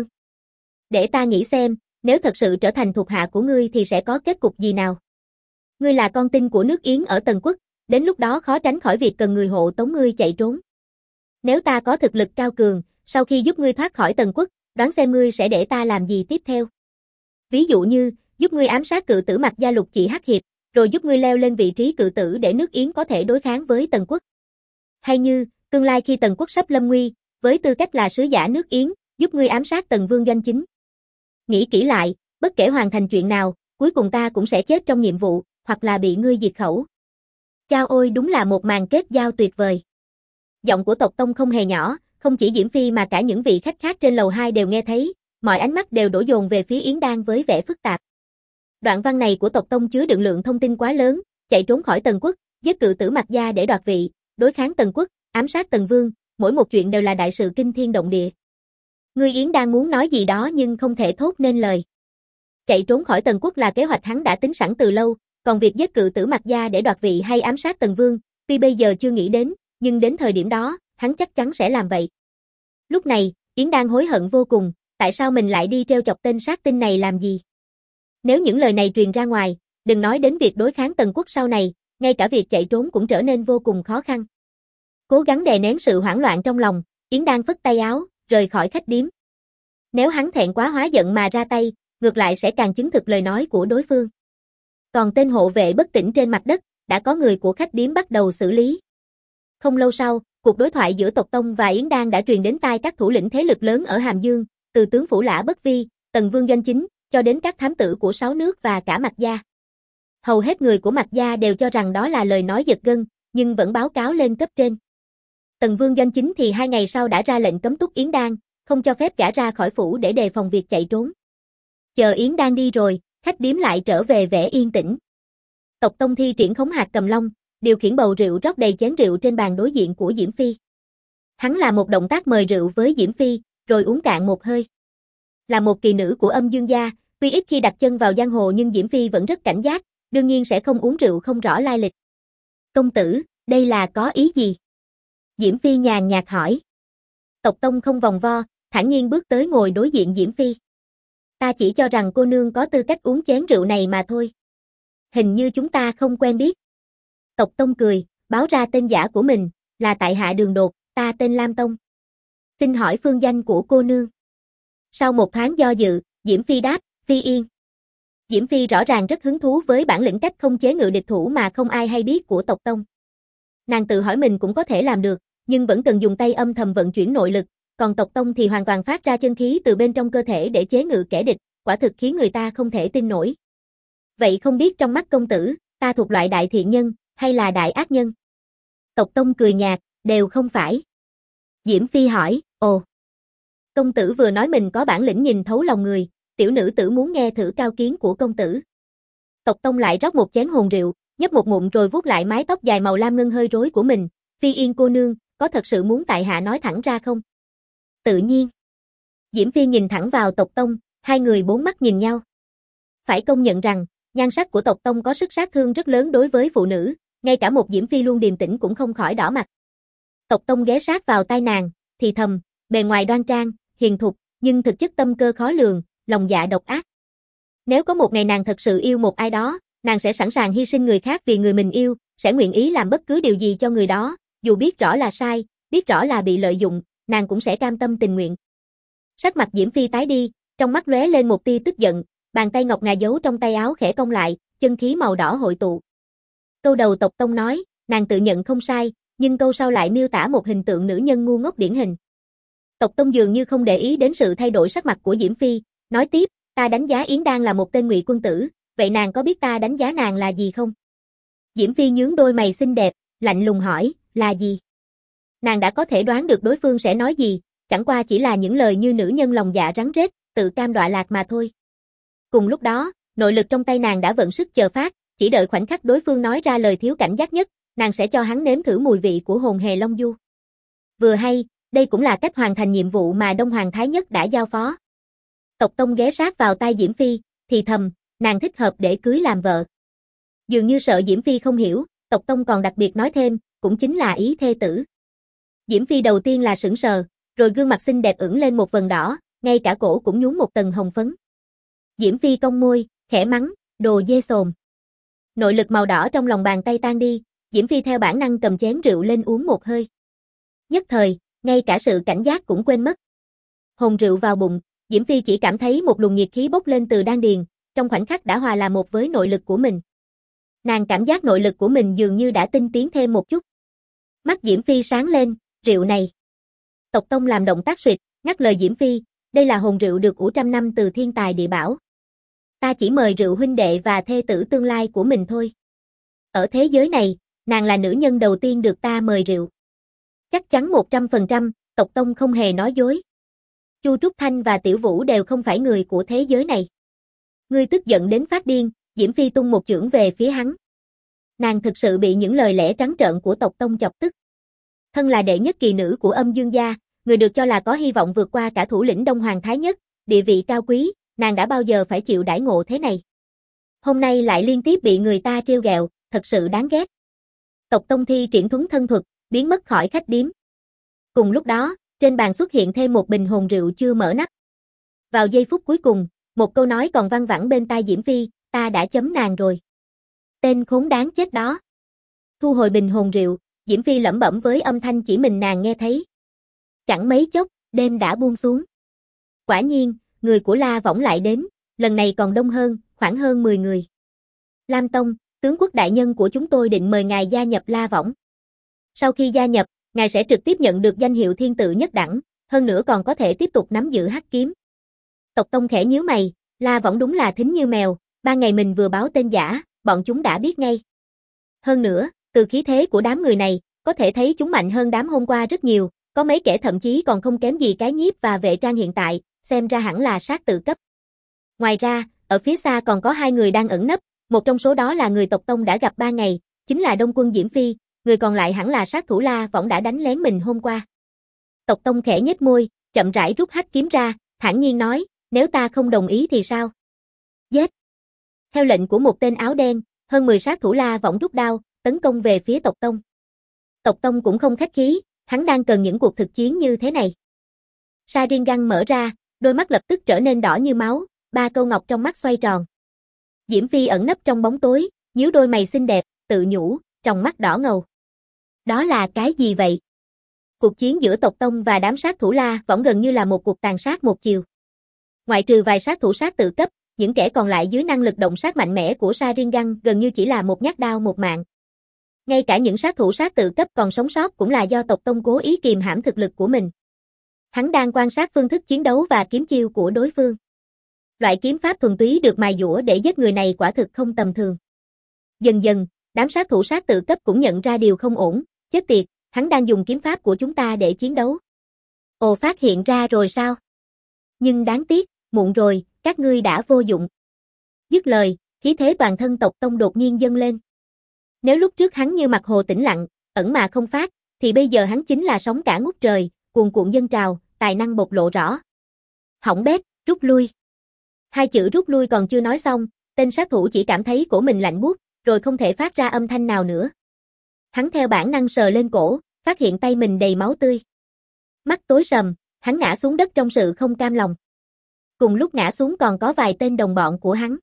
Để ta nghĩ xem, nếu thật sự trở thành thuộc hạ của ngươi thì sẽ có kết cục gì nào? Ngươi là con tin của nước Yến ở Tần Quốc, đến lúc đó khó tránh khỏi việc cần người hộ tống ngươi chạy trốn. Nếu ta có thực lực cao cường, sau khi giúp ngươi thoát khỏi Tần Quốc, đoán xem ngươi sẽ để ta làm gì tiếp theo. Ví dụ như, giúp ngươi ám sát cự tử Mạc gia Lục Chỉ Hắc Hiệp, rồi giúp ngươi leo lên vị trí cự tử để nước Yến có thể đối kháng với Tần Quốc. Hay như, tương lai khi Tần Quốc sắp lâm nguy, với tư cách là sứ giả nước Yến, giúp ngươi ám sát Tần Vương Doanh Chính. Nghĩ kỹ lại, bất kể hoàn thành chuyện nào, cuối cùng ta cũng sẽ chết trong nhiệm vụ, hoặc là bị ngươi diệt khẩu. Chao ôi, đúng là một màn kết giao tuyệt vời. Giọng của Tộc Tông không hề nhỏ, không chỉ Diễm Phi mà cả những vị khách khác trên lầu 2 đều nghe thấy, mọi ánh mắt đều đổ dồn về phía Yến Đan với vẻ phức tạp. Đoạn văn này của Tộc Tông chứa đựng lượng thông tin quá lớn, chạy trốn khỏi Tần Quốc, giết cự tử Mạc gia để đoạt vị, đối kháng Tần Quốc, ám sát Tần Vương, mỗi một chuyện đều là đại sự kinh thiên động địa. Ngươi Yến Đan muốn nói gì đó nhưng không thể thốt nên lời. Chạy trốn khỏi Tần Quốc là kế hoạch hắn đã tính sẵn từ lâu, còn việc giết cự tử Mạc gia để đoạt vị hay ám sát Tần Vương, tuy bây giờ chưa nghĩ đến, nhưng đến thời điểm đó, hắn chắc chắn sẽ làm vậy. Lúc này, Yến Đan hối hận vô cùng, tại sao mình lại đi trêu chọc tên sát tinh này làm gì? Nếu những lời này truyền ra ngoài, đừng nói đến việc đối kháng Tần Quốc sau này, ngay cả việc chạy trốn cũng trở nên vô cùng khó khăn. Cố gắng đè nén sự hoảng loạn trong lòng, Yến Đan phất tay áo, rời khỏi khách điếm. Nếu hắn thẹn quá hóa giận mà ra tay, ngược lại sẽ càng chứng thực lời nói của đối phương. Còn tên hộ vệ bất tỉnh trên mặt đất, đã có người của khách điếm bắt đầu xử lý. Không lâu sau, cuộc đối thoại giữa Tộc Tông và Yến Đan đã truyền đến tai các thủ lĩnh thế lực lớn ở Hàm Dương, từ tướng Phủ Lã Bất Vi, Tần Vương Doanh Chính, cho đến các thám tử của 6 nước và cả Mạc gia. Hầu hết người của Mạc gia đều cho rằng đó là lời nói giật gân, nhưng vẫn báo cáo lên cấp trên. Tần Vương Doanh Chính thì 2 ngày sau đã ra lệnh cấm túc Yến Đan, không cho phép gã ra khỏi phủ để đề phòng việc chạy trốn. Chờ Yến Đan đi rồi, khách điếm lại trở về vẻ yên tĩnh. Tộc Tông thi triển khống hạt cầm long, điều khiển bầu rượu rót đầy chén rượu trên bàn đối diện của Diễm Phi. Hắn làm một động tác mời rượu với Diễm Phi, rồi uống cạn một hơi. Là một kỳ nữ của Âm Dương gia, tuy ít khi đặt chân vào giang hồ nhưng Diễm Phi vẫn rất cảnh giác, đương nhiên sẽ không uống rượu không rõ lai lịch. Công tử, đây là có ý gì? Diễm Phi nhàn nhạt hỏi. Tộc Tông không vòng vo, thản nhiên bước tới ngồi đối diện Diễm Phi. Ta chỉ cho rằng cô nương có tư cách uống chén rượu này mà thôi. Hình như chúng ta không quen biết. Tộc Tông cười, báo ra tên giả của mình, là tại hạ Đường Đột, ta tên Lam Tông. Xin hỏi phương danh của cô nương. Sau một thoáng do dự, Diễm Phi đáp, Phi Yên. Diễm Phi rõ ràng rất hứng thú với bản lĩnh cách không chế ngự địch thủ mà không ai hay biết của Tộc Tông. Nàng tự hỏi mình cũng có thể làm được, nhưng vẫn cần dùng tay âm thầm vận chuyển nội lực, còn tộc tông thì hoàn toàn phát ra chân khí từ bên trong cơ thể để chế ngự kẻ địch, quả thực khiến người ta không thể tin nổi. Vậy không biết trong mắt công tử, ta thuộc loại đại thiện nhân, hay là đại ác nhân? Tộc tông cười nhạt, đều không phải. Diễm Phi hỏi, ồ. Công tử vừa nói mình có bản lĩnh nhìn thấu lòng người, tiểu nữ tử muốn nghe thử cao kiến của công tử. Tộc tông lại rót một chén hồn rượu, nhấp một ngụm rồi vuốt lại mái tóc dài màu lam ngân hơi rối của mình. Phi Yên cô nương, có thật sự muốn tại hạ nói thẳng ra không? Tự nhiên. Diễm Phi nhìn thẳng vào tộc tông, hai người bốn mắt nhìn nhau. Phải công nhận rằng, nhan sắc của tộc tông có sức sát thương rất lớn đối với phụ nữ, ngay cả một Diễm Phi luôn điềm tĩnh cũng không khỏi đỏ mặt. Tộc tông ghé sát vào tai nàng, thì thầm, bề ngoài đoan trang, hiền thục, nhưng thực chất tâm cơ khó lường, lòng dạ độc ác. Nếu có một ngày nàng thật sự yêu một ai đó, nàng sẽ sẵn sàng hy sinh người khác vì người mình yêu, sẽ nguyện ý làm bất cứ điều gì cho người đó, dù biết rõ là sai, biết rõ là bị lợi dụng, nàng cũng sẽ cam tâm tình nguyện. Sắc mặt Diễm Phi tái đi, trong mắt lóe lên một tia tức giận, bàn tay ngọc ngà giấu trong tay áo khẽ cong lại, chân khí màu đỏ hội tụ. Câu đầu tộc tông nói, nàng tự nhận không sai, nhưng câu sau lại miêu tả một hình tượng nữ nhân ngu ngốc điển hình. Tộc tông dường như không để ý đến sự thay đổi sắc mặt của Diễm Phi, nói tiếp, ta đánh giá Yến Đan là một tên ngụy quân tử, vậy nàng có biết ta đánh giá nàng là gì không? Diễm Phi nhướng đôi mày xinh đẹp, lạnh lùng hỏi, là gì? Nàng đã có thể đoán được đối phương sẽ nói gì, chẳng qua chỉ là những lời như nữ nhân lòng dạ rắn rết, tự cam đọa lạc mà thôi. Cùng lúc đó, nội lực trong tay nàng đã vận sức chờ phát, chỉ đợi khoảnh khắc đối phương nói ra lời thiếu cảnh giác nhất, nàng sẽ cho hắn nếm thử mùi vị của hồn hề Long Du. Vừa hay, đây cũng là cách hoàn thành nhiệm vụ mà Đông Hoàng Thái Nhất đã giao phó. Tộc tông ghé sát vào tai Diễm Phi, thì thầm, nàng thích hợp để cưới làm vợ. Dường như sợ Diễm Phi không hiểu, tộc tông còn đặc biệt nói thêm, cũng chính là ý thê tử. Diễm Phi đầu tiên là sững sờ, rồi gương mặt xinh đẹp ửng lên một vầng đỏ, ngay cả cổ cũng nhuốm một tầng hồng phấn. Diễm Phi cong môi, khẽ mắng, đồ dê sồn. Nội lực màu đỏ trong lòng bàn tay tan đi, Diễm Phi theo bản năng cầm chén rượu lên uống một hơi. Nhất thời, ngay cả sự cảnh giác cũng quên mất. Hồn rượu vào bụng, Diễm Phi chỉ cảm thấy một luồng nhiệt khí bốc lên từ đan điền, trong khoảnh khắc đã hòa làm một với nội lực của mình. Nàng cảm giác nội lực của mình dường như đã tinh tiến thêm một chút. Mắt Diễm Phi sáng lên, rượu này. Tộc tông làm động tác suyệt, ngắt lời Diễm Phi, đây là hồn rượu được ủ trăm năm từ thiên tài địa bảo. Ta chỉ mời rượu huynh đệ và thê tử tương lai của mình thôi. Ở thế giới này, nàng là nữ nhân đầu tiên được ta mời rượu. Chắc chắn 100%, tộc tông không hề nói dối. Chu Trúc Thanh và Tiểu Vũ đều không phải người của thế giới này. Ngươi tức giận đến phát điên, Diễm Phi tung một chưởng về phía hắn. Nàng thực sự bị những lời lẽ trắng trợn của tộc tông chọc tức. Thân là đệ nhất kỳ nữ của Âm Dương gia, người được cho là có hy vọng vượt qua cả thủ lĩnh Đông Hoàng Thái Nhất, địa vị cao quý, nàng đã bao giờ phải chịu đãi ngộ thế này. Hôm nay lại liên tiếp bị người ta trêu ghẹo, thật sự đáng ghét. Tộc tông thi triển thuấn thân thuật, biến mất khỏi khách điếm. Cùng lúc đó, trên bàn xuất hiện thêm một bình hồn rượu chưa mở nắp. Vào giây phút cuối cùng, một câu nói còn văng vẳng bên tai Diễm Phi, ta đã chấm nàng rồi. Tên khốn đáng chết đó. Thu hồi bình hồn rượu, Diễm Phi lẩm bẩm với âm thanh chỉ mình nàng nghe thấy. Chẳng mấy chốc, đêm đã buông xuống. Quả nhiên, người của La Võng lại đến, lần này còn đông hơn, khoảng hơn 10 người. Lam Tông, tướng quốc đại nhân của chúng tôi định mời ngài gia nhập La Võng. Sau khi gia nhập, ngài sẽ trực tiếp nhận được danh hiệu thiên tự nhất đẳng, hơn nữa còn có thể tiếp tục nắm giữ hắc kiếm. Tộc tông khẽ nhíu mày, La Võng đúng là thính như mèo, ban ngày mình vừa báo tên giả, bọn chúng đã biết ngay. Hơn nữa, từ khí thế của đám người này, có thể thấy chúng mạnh hơn đám hôm qua rất nhiều, có mấy kẻ thậm chí còn không kém gì cái nhiếp và vệ trang hiện tại, xem ra hẳn là sát tự cấp. Ngoài ra, ở phía xa còn có hai người đang ẩn nấp, một trong số đó là người tộc tông đã gặp 3 ngày, chính là Đông Quân Diễm Phi, người còn lại hẳn là sát thủ La Võng đã đánh lén mình hôm qua. Tộc tông khẽ nhếch môi, chậm rãi rút hắc kiếm ra, thản nhiên nói, nếu ta không đồng ý thì sao? Giết! Theo lệnh của một tên áo đen, hơn 10 sát thủ La Võng rút đao, tấn công về phía tộc tông. Tộc tông cũng không khách khí, hắn đang cần những cuộc thực chiến như thế này. Sharingan mở ra, đôi mắt lập tức trở nên đỏ như máu, 3 câu ngọc trong mắt xoay tròn. Diễm Phi ẩn nấp trong bóng tối, nhíu đôi mày xinh đẹp, tự nhủ, trong mắt đỏ ngầu. Đó là cái gì vậy? Cuộc chiến giữa tộc tông và đám sát thủ La Võng gần như là một cuộc tàn sát một chiều. Ngoại trừ vài sát thủ sát tự cấp, những kẻ còn lại dưới năng lực động sát mạnh mẽ của Sharingan gần như chỉ là một nhát đao một mạng. Ngay cả những sát thủ sát tự cấp còn sống sót cũng là do tộc tông cố ý kìm hãm thực lực của mình. Hắn đang quan sát phương thức chiến đấu và kiếm chiêu của đối phương. Loại kiếm pháp thuần túy được mài dũa để giết người này quả thực không tầm thường. Dần dần, đám sát thủ sát tự cấp cũng nhận ra điều không ổn, chết tiệt, hắn đang dùng kiếm pháp của chúng ta để chiến đấu. Ồ, phát hiện ra rồi sao? Nhưng đáng tiếc, muộn rồi, các ngươi đã vô dụng. Dứt lời, khí thế toàn thân tộc tông đột nhiên dâng lên. Nếu lúc trước hắn như mặt hồ tĩnh lặng, ẩn mà không phát, thì bây giờ hắn chính là sóng cả ngút trời, cuồn cuộn dâng trào, tài năng bộc lộ rõ. Hỏng bét, rút lui. Hai chữ rút lui còn chưa nói xong, tên sát thủ chỉ cảm thấy cổ mình lạnh buốt, rồi không thể phát ra âm thanh nào nữa. Hắn theo bản năng sờ lên cổ, phát hiện tay mình đầy máu tươi. Mắt tối sầm, hắn ngã xuống đất trong sự không cam lòng. Cùng lúc ngã xuống còn có vài tên đồng bọn của hắn.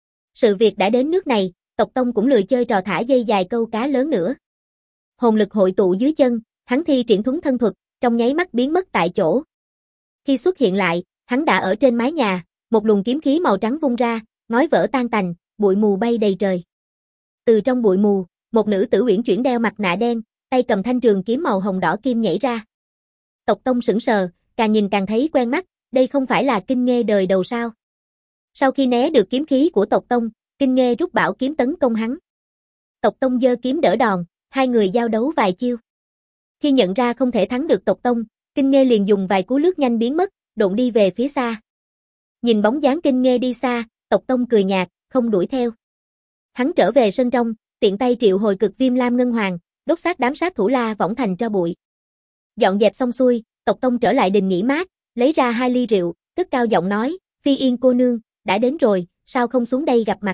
Sự việc đã đến nước này, tộc tông cũng lười chơi trò thả dây dài câu cá lớn nữa. Hồn lực hội tụ dưới chân, hắn thi triển thuấn thân thuật, trong nháy mắt biến mất tại chỗ. Khi xuất hiện lại, hắn đã ở trên mái nhà, một luồng kiếm khí màu trắng vung ra, ngói vỡ tan tành, bụi mù bay đầy trời. Từ trong bụi mù, một nữ tử uyển chuyển đeo mặt nạ đen, tay cầm thanh trường kiếm màu hồng đỏ kim nhảy ra. Tộc tông sững sờ, càng nhìn càng thấy quen mắt, đây không phải là Kinh Nghê đời đầu sao? Sau khi né được kiếm khí của tộc tông, Kinh Nghê rút bảo kiếm tấn công hắn. Tộc tông giơ kiếm đỡ đòn, hai người giao đấu vài chiêu. Khi nhận ra không thể thắng được tộc tông, Kinh Nghê liền dùng vài cú lướt nhanh biến mất, độn đi về phía xa. Nhìn bóng dáng Kinh Nghê đi xa, tộc tông cười nhạt, không đuổi theo. Hắn trở về sân trong, tiện tay triệu hồi cực viêm lam ngân hoàng, đốt xác đám sát thủ La Võng thành tro bụi. Dọn dẹp xong xuôi, tộc tông trở lại đình nghỉ mát, lấy ra 2 ly rượu, cất cao giọng nói, Phi Yên cô nương, đã đến rồi, sao không xuống đây gặp mặt?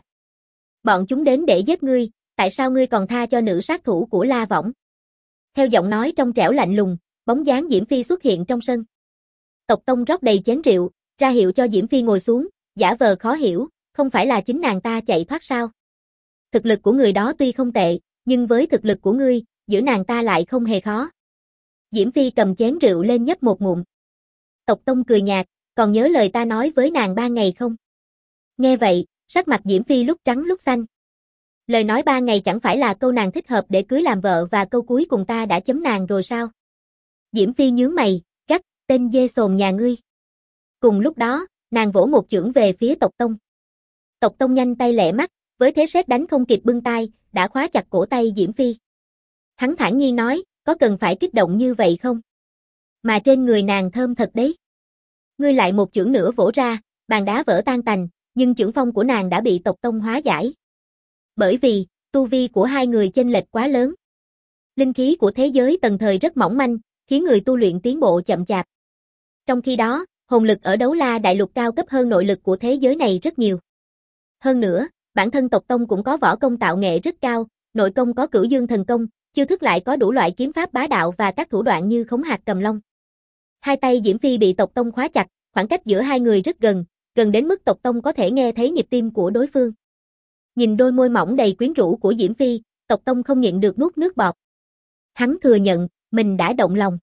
Bọn chúng đến để giết ngươi, tại sao ngươi còn tha cho nữ sát thủ của La Võng? Theo giọng nói trong trẻo lạnh lùng, bóng dáng Diễm Phi xuất hiện trong sân. Tộc tông rót đầy chén rượu, ra hiệu cho Diễm Phi ngồi xuống, giả vờ khó hiểu, không phải là chính nàng ta chạy thoát sao? Thực lực của người đó tuy không tệ, nhưng với thực lực của ngươi, giữ nàng ta lại không hề khó. Diễm Phi cầm chén rượu lên nhấp một ngụm. Tộc tông cười nhạt, còn nhớ lời ta nói với nàng 3 ngày không? Nghe vậy, sắc mặt Diễm Phi lúc trắng lúc xanh. Lời nói 3 ngày chẳng phải là câu nàng thích hợp để cưới làm vợ và câu cuối cùng ta đã chấm nàng rồi sao? Diễm Phi nhướng mày, gắt, tên dê sồn nhà ngươi. Cùng lúc đó, nàng vỗ một chưởng về phía tộc tông. Tộc tông nhanh tay lẹ mắt, với thế sét đánh không kịp bưng tay, đã khóa chặt cổ tay Diễm Phi. Hắn thản nhiên nói, có cần phải kích động như vậy không? Mà trên người nàng thơm thật đấy. Ngươi lại một chưởng nữa vỗ ra, bàn đá vỡ tan tành, nhưng chưởng phong của nàng đã bị tộc tông hóa giải. Bởi vì, tu vi của hai người chênh lệch quá lớn. Linh khí của thế giới tầng thời rất mỏng manh, khiến người tu luyện tiến bộ chậm chạp. Trong khi đó, hồn lực ở Đấu La Đại Lục cao cấp hơn nội lực của thế giới này rất nhiều. Hơn nữa, bản thân tộc tông cũng có võ công tạo nghệ rất cao, nội công có Cửu Dương thần công, chiêu thức lại có đủ loại kiếm pháp bá đạo và các thủ đoạn như khống hạt cầm long. Hai tay Diễm Phi bị tộc tông khóa chặt, khoảng cách giữa hai người rất gần, gần đến mức tộc tông có thể nghe thấy nhịp tim của đối phương. Nhìn đôi môi mỏng đầy quyến rũ của Diễm Phi, tộc tông không nhịn được nuốt nước bọt. Hắn thừa nhận, mình đã động lòng.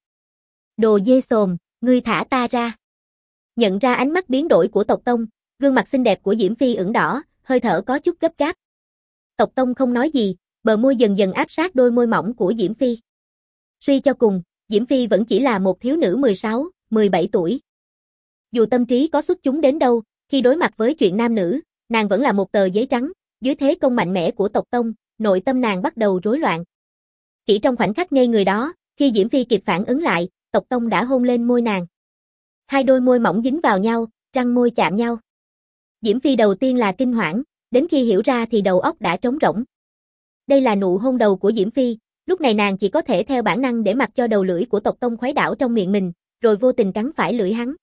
Đồ dê sồm, ngươi thả ta ra. Nhận ra ánh mắt biến đổi của tộc tông, gương mặt xinh đẹp của Diễm Phi ửng đỏ, hơi thở có chút gấp gáp. Tộc tông không nói gì, bờ môi dần dần áp sát đôi môi mỏng của Diễm Phi. Suy cho cùng, Diễm Phi vẫn chỉ là một thiếu nữ 16, 17 tuổi. Dù tâm trí có xuất chúng đến đâu, khi đối mặt với chuyện nam nữ, nàng vẫn là một tờ giấy trắng, dưới thế công mạnh mẽ của tộc tông, nội tâm nàng bắt đầu rối loạn. Chỉ trong khoảnh khắc ngây người đó, khi Diễm Phi kịp phản ứng lại, tộc tông đã hôn lên môi nàng. Hai đôi môi mỏng dính vào nhau, răng môi chạm nhau. Diễm Phi đầu tiên là kinh hoảng, đến khi hiểu ra thì đầu óc đã trống rỗng. Đây là nụ hôn đầu của Diễm Phi, lúc này nàng chỉ có thể theo bản năng để mặc cho đầu lưỡi của tộc tông khuấy đảo trong miệng mình, rồi vô tình cắn phải lưỡi hắn.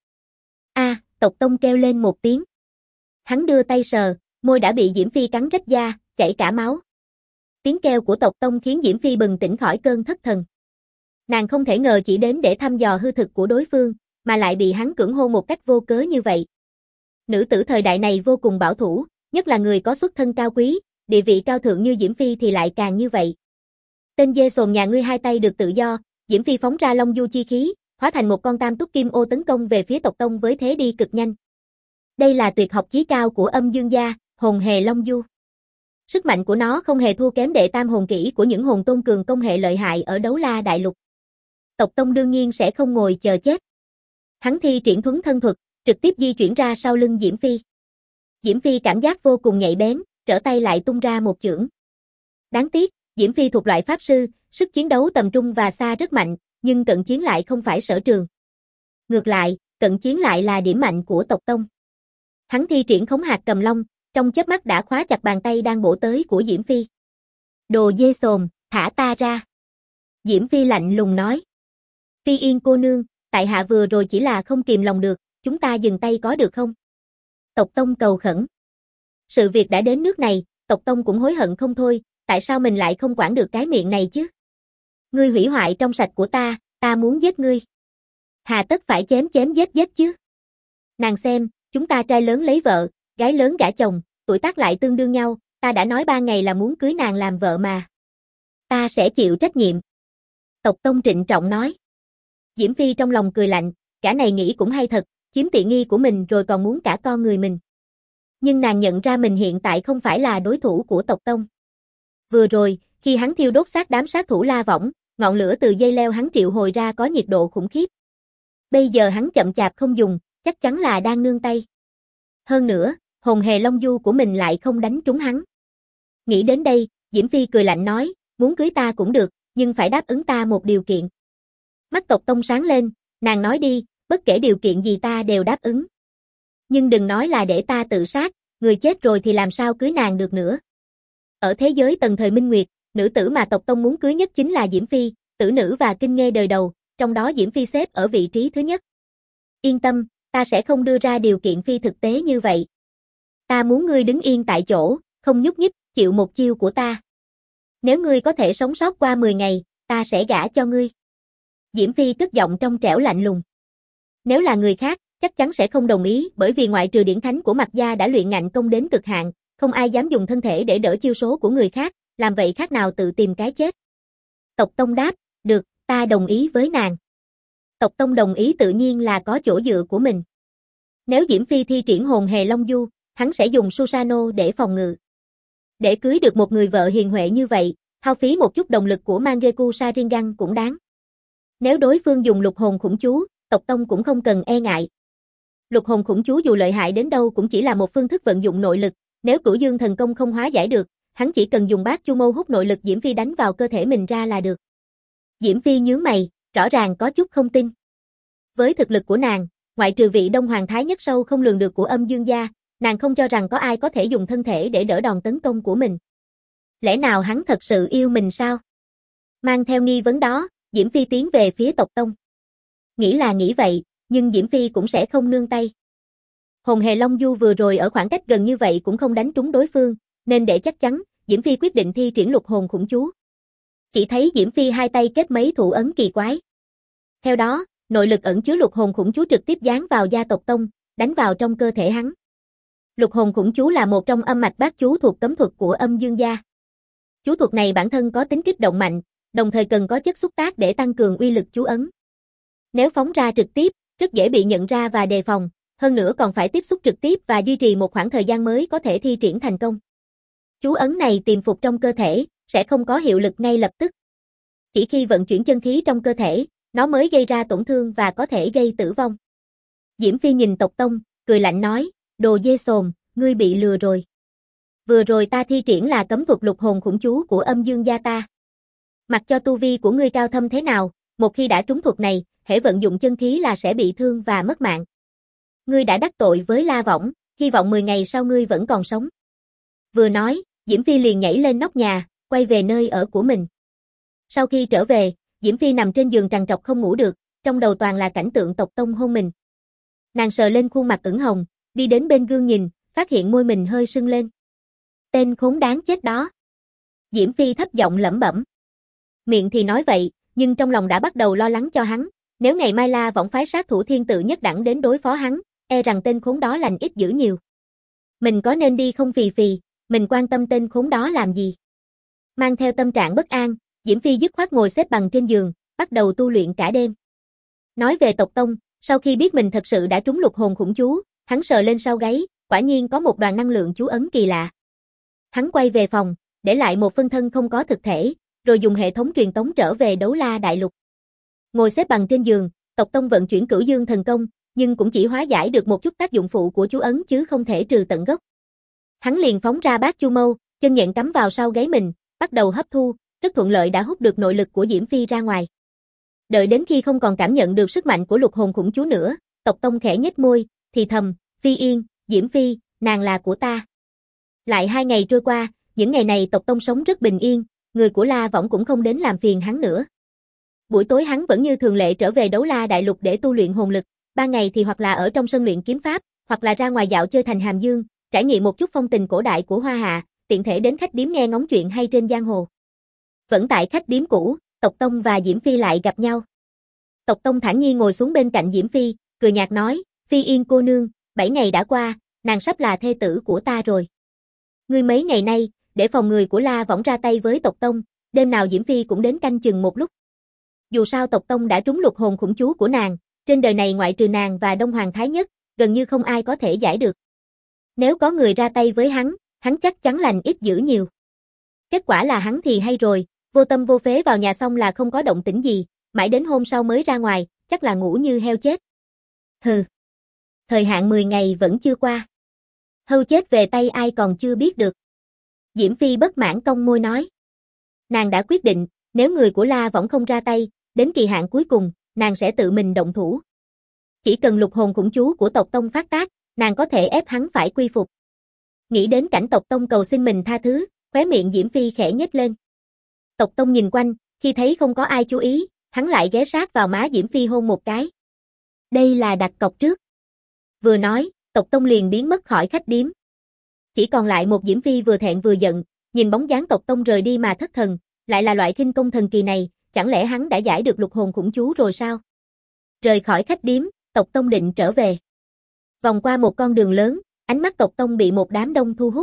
Tộc tông kêu lên một tiếng. Hắn đưa tay sờ, môi đã bị Diễm Phi cắn rách da, chảy cả máu. Tiếng kêu của tộc tông khiến Diễm Phi bừng tỉnh khỏi cơn thất thần. Nàng không thể ngờ chỉ đến để thăm dò hư thực của đối phương, mà lại bị hắn cưỡng hôn một cách vô cớ như vậy. Nữ tử thời đại này vô cùng bảo thủ, nhất là người có xuất thân cao quý, địa vị cao thượng như Diễm Phi thì lại càng như vậy. Tên dê sồn nhà ngươi hai tay được tự do, Diễm Phi phóng ra long du chi khí, hóa thành một con tam túc kim ô tấn công về phía tộc tông với thế đi cực nhanh. Đây là tuyệt học chí cao của Âm Dương gia, Hồn Hề Long Du. Sức mạnh của nó không hề thua kém đệ tam hồn kỹ của những hồn tôn cường công hệ lợi hại ở Đấu La Đại Lục. Tộc Tông đương nhiên sẽ không ngồi chờ chết. Hắn thi triển thuấn thân thuật, trực tiếp di chuyển ra sau lưng Diễm Phi. Diễm Phi cảm giác vô cùng nhạy bén, trở tay lại tung ra một chưởng. Đáng tiếc, Diễm Phi thuộc loại pháp sư, sức chiến đấu tầm trung và xa rất mạnh, nhưng cận chiến lại không phải sở trường. Ngược lại, cận chiến lại là điểm mạnh của tộc Tông. Hắn thi triển khống hạt cầm long, trong chớp mắt đã khóa chặt bàn tay đang bổ tới của Diễm Phi. Đồ dê xồm, thả ta ra. Diễm Phi lạnh lùng nói. Phi Yên cô nương, tại hạ vừa rồi chỉ là không kìm lòng được, chúng ta dừng tay có được không? Tộc Tông cầu khẩn. Sự việc đã đến nước này, tộc Tông cũng hối hận không thôi, tại sao mình lại không quản được cái miệng này chứ? Ngươi hủy hoại trong sạch của ta muốn giết ngươi. Hà tất phải chém chém giết chứ? Nàng xem, chúng ta trai lớn lấy vợ, gái lớn gả chồng, tuổi tác lại tương đương nhau, ta đã nói 3 ngày là muốn cưới nàng làm vợ mà. Ta sẽ chịu trách nhiệm. Tộc Tông trịnh trọng nói. Diễm Phi trong lòng cười lạnh, cả này nghĩ cũng hay thật, chiếm tiện nghi của mình rồi còn muốn cả con người mình. Nhưng nàng nhận ra mình hiện tại không phải là đối thủ của tộc Tông. Vừa rồi, khi hắn thiêu đốt xác đám sát thủ La Võng, ngọn lửa từ dây leo hắn triệu hồi ra có nhiệt độ khủng khiếp. Bây giờ hắn chậm chạp không dùng, chắc chắn là đang nương tay. Hơn nữa, hồn hề Long Du của mình lại không đánh trúng hắn. Nghĩ đến đây, Diễm Phi cười lạnh nói, muốn cưới ta cũng được, nhưng phải đáp ứng ta một điều kiện. Mắt tộc Tông sáng lên, nàng nói đi, bất kể điều kiện gì ta đều đáp ứng. Nhưng đừng nói là để ta tự sát, người chết rồi thì làm sao cưới nàng được nữa. Ở thế giới tần thời Minh Nguyệt, nữ tử mà tộc Tông muốn cưới nhất chính là Diễm Phi, tử nữ và kinh nghê đời đầu, trong đó Diễm Phi xếp ở vị trí thứ nhất. Yên tâm, ta sẽ không đưa ra điều kiện phi thực tế như vậy. Ta muốn ngươi đứng yên tại chỗ, không nhúc nhích, chịu một chiêu của ta. Nếu ngươi có thể sống sót qua 10 ngày, ta sẽ gả cho ngươi. Diễm Phi cất giọng trong trẻo lạnh lùng. Nếu là người khác, chắc chắn sẽ không đồng ý, bởi vì ngoại trừ điển thánh của Mạc gia đã luyện ngạnh công đến cực hạn, không ai dám dùng thân thể để đỡ chiêu số của người khác, làm vậy khác nào tự tìm cái chết. Tộc Tông đáp, được, ta đồng ý với nàng. Tộc Tông đồng ý tự nhiên là có chỗ dựa của mình. Nếu Diễm Phi thi triển hồn hề Long Du, hắn sẽ dùng Susanoo để phòng ngự. Để cưới được một người vợ hiền huệ như vậy, hao phí một chút động lực của Mangekyou Sharingan cũng đáng. Nếu đối phương dùng lục hồn khủng chú, tộc Tông cũng không cần e ngại. Lục hồn khủng chú dù lợi hại đến đâu cũng chỉ là một phương thức vận dụng nội lực, nếu Cửu Dương thần công không hóa giải được, hắn chỉ cần dùng bát chu mâu hút nội lực Diễm Phi đánh vào cơ thể mình ra là được. Diễm Phi nhướng mày, rõ ràng có chút không tin. Với thực lực của nàng, ngoại trừ vị Đông Hoàng Thái nhất sâu không lường được của Âm Dương gia, nàng không cho rằng có ai có thể dùng thân thể để đỡ đòn tấn công của mình. Lẽ nào hắn thật sự yêu mình sao? Mang theo nghi vấn đó, Diễm Phi tiến về phía tộc Tông. Nghĩ là nghĩ vậy, nhưng Diễm Phi cũng sẽ không nương tay. Hồn hề Long Du vừa rồi ở khoảng cách gần như vậy cũng không đánh trúng đối phương, nên để chắc chắn, Diễm Phi quyết định thi triển lục hồn khủng chú. Chỉ thấy Diễm Phi hai tay kết mấy thủ ấn kỳ quái. Theo đó, nội lực ẩn chứa lục hồn khủng chú trực tiếp dán vào da tộc Tông, đánh vào trong cơ thể hắn. Lục hồn khủng chú là một trong âm mạch bát chú thuộc cấm thuật của Âm Dương gia. Chú thuật này bản thân có tính kích động mạnh, đồng thời cần có chất xúc tác để tăng cường uy lực chú ấn. Nếu phóng ra trực tiếp, rất dễ bị nhận ra và đề phòng, hơn nữa còn phải tiếp xúc trực tiếp và duy trì một khoảng thời gian mới có thể thi triển thành công. Chú ấn này tiềm phục trong cơ thể, sẽ không có hiệu lực ngay lập tức. Chỉ khi vận chuyển chân khí trong cơ thể, nó mới gây ra tổn thương và có thể gây tử vong. Diễm Phi nhìn tộc Tông, cười lạnh nói, đồ dê xồm, ngươi bị lừa rồi. Vừa rồi ta thi triển là cấm thuật lục hồn khủng chú của Âm Dương gia ta. Mặc cho tu vi của ngươi cao thâm thế nào, một khi đã trúng thuật này, hễ vận dụng chân khí là sẽ bị thương và mất mạng. Ngươi đã đắc tội với La Võng, hy vọng 10 ngày sau ngươi vẫn còn sống. Vừa nói, Diễm Phi liền nhảy lên nóc nhà, quay về nơi ở của mình. Sau khi trở về, Diễm Phi nằm trên giường trằn trọc không ngủ được, trong đầu toàn là cảnh tượng tộc Tông hôn mình. Nàng sờ lên khuôn mặt ửng hồng, đi đến bên gương nhìn, phát hiện môi mình hơi sưng lên. Tên khốn đáng chết đó. Diễm Phi thấp giọng lẩm bẩm. Miệng thì nói vậy, nhưng trong lòng đã bắt đầu lo lắng cho hắn. Nếu ngày mai La Võng phái sát thủ thiên tự nhất đẳng đến đối phó hắn, e rằng tên khốn đó lành ít dữ nhiều. Mình có nên đi không phì phì, mình quan tâm tên khốn đó làm gì? Mang theo tâm trạng bất an, Diễm Phi dứt khoát ngồi xếp bằng trên giường, bắt đầu tu luyện cả đêm. Nói về tộc Tông, sau khi biết mình thật sự đã trúng lục hồn khủng chú, hắn sờ lên sau gáy, quả nhiên có một đoàn năng lượng chú ấn kỳ lạ. Hắn quay về phòng, để lại một phân thân không có thực thể, rồi dùng hệ thống truyền tống trở về Đấu La Đại Lục. Ngồi xếp bằng trên giường, Tộc Tông vận chuyển Cửu Dương thần công, nhưng cũng chỉ hóa giải được một chút tác dụng phụ của chú ấn chứ không thể trừ tận gốc. Hắn liền phóng ra Bát Chu Mâu, chân nhện cắm vào sau gáy mình, bắt đầu hấp thu, rất thuận lợi đã hút được nội lực của Diễm Phi ra ngoài. Đợi đến khi không còn cảm nhận được sức mạnh của lục hồn khủng chú nữa, Tộc Tông khẽ nhếch môi, thì thầm, Phi Yên, Diễm Phi, nàng là của ta. Lại 2 ngày trôi qua, những ngày này Tộc Tông sống rất bình yên, người của La Võng cũng không đến làm phiền hắn nữa. Buổi tối hắn vẫn như thường lệ trở về Đấu La Đại Lục để tu luyện hồn lực, ban ngày thì hoặc là ở trong sân luyện kiếm pháp, hoặc là ra ngoài dạo chơi thành Hàm Dương, trải nghiệm một chút phong tình cổ đại của Hoa Hạ, tiện thể đến khách điếm nghe ngóng chuyện hay trên giang hồ. Vẫn tại khách điếm cũ, Tộc Tông và Diễm Phi lại gặp nhau. Tộc Tông thản nhiên ngồi xuống bên cạnh Diễm Phi, cười nhạt nói, Phi Yên cô nương, 7 ngày đã qua, nàng sắp là thê tử của ta rồi. Ngươi mấy ngày nay, để phòng người của La Võng ra tay với Tộc Tông, đêm nào Diễm Phi cũng đến canh chừng một lúc. Dù sao Tộc Tông đã trúng lục hồn khủng chú của nàng, trên đời này ngoại trừ nàng và Đông Hoàng Thái Nhất, gần như không ai có thể giải được. Nếu có người ra tay với hắn chắc chắn lành ít dữ nhiều. Kết quả là hắn thì hay rồi, vô tâm vô phế vào nhà xong là không có động tĩnh gì, mãi đến hôm sau mới ra ngoài, chắc là ngủ như heo chết. Hừ. Thời hạn 10 ngày vẫn chưa qua. Hâu chết về tay ai còn chưa biết được. Diễm Phi bất mãn cong môi nói. Nàng đã quyết định, nếu người của La Võng không ra tay, đến kỳ hạn cuối cùng, nàng sẽ tự mình động thủ. Chỉ cần lục hồn khủng chú của Tộc Tông phát tác, nàng có thể ép hắn phải quy phục. Nghĩ đến cảnh Tộc Tông cầu xin mình tha thứ, khóe miệng Diễm Phi khẽ nhếch lên. Tộc Tông nhìn quanh, khi thấy không có ai chú ý, hắn lại ghé sát vào má Diễm Phi hôn một cái. Đây là đặt cọc trước. Vừa nói, Tộc Tông liền biến mất khỏi khách điếm. Chỉ còn lại một Diễm Phi vừa thẹn vừa giận, nhìn bóng dáng Tộc Tông rời đi mà thất thần, lại là loại khinh công thần kỳ này, chẳng lẽ hắn đã giải được lục hồn khủng chú rồi sao? Rời khỏi khách điếm, Tộc Tông định trở về. Vòng qua một con đường lớn, ánh mắt Tộc Tông bị một đám đông thu hút.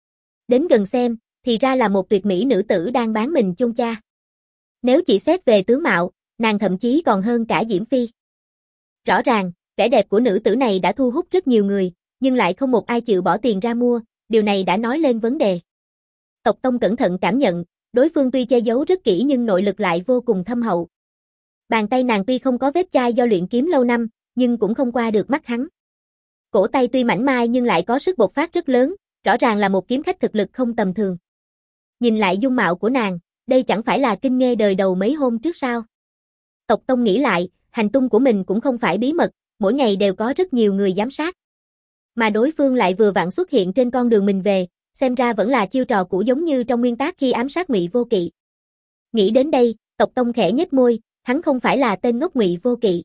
Đến gần xem, thì ra là một tuyệt mỹ nữ tử đang bán mình chôn cha. Nếu chỉ xét về tướng mạo, nàng thậm chí còn hơn cả Diễm Phi. Rõ ràng, vẻ đẹp của nữ tử này đã thu hút rất nhiều người, nhưng lại không một ai chịu bỏ tiền ra mua, điều này đã nói lên vấn đề. Tộc Tông cẩn thận cảm nhận, đối phương tuy che giấu rất kỹ nhưng nội lực lại vô cùng thâm hậu. Bàn tay nàng tuy không có vết chai do luyện kiếm lâu năm, nhưng cũng không qua được mắt hắn. Cổ tay tuy mảnh mai nhưng lại có sức bộc phát rất lớn, rõ ràng là một kiếm khách thực lực không tầm thường. Nhìn lại dung mạo của nàng, đây chẳng phải là Kinh Nghê đời đầu mấy hôm trước sao? Tộc Tông nghĩ lại, hành tung của mình cũng không phải bí mật, mỗi ngày đều có rất nhiều người giám sát. Mà đối phương lại vừa vặn xuất hiện trên con đường mình về, xem ra vẫn là chiêu trò cũ giống như trong nguyên tác khi ám sát Ngụy Vô Kỵ. Nghĩ đến đây, Tộc Tông khẽ nhếch môi, hắn không phải là tên ngốc Ngụy Vô Kỵ.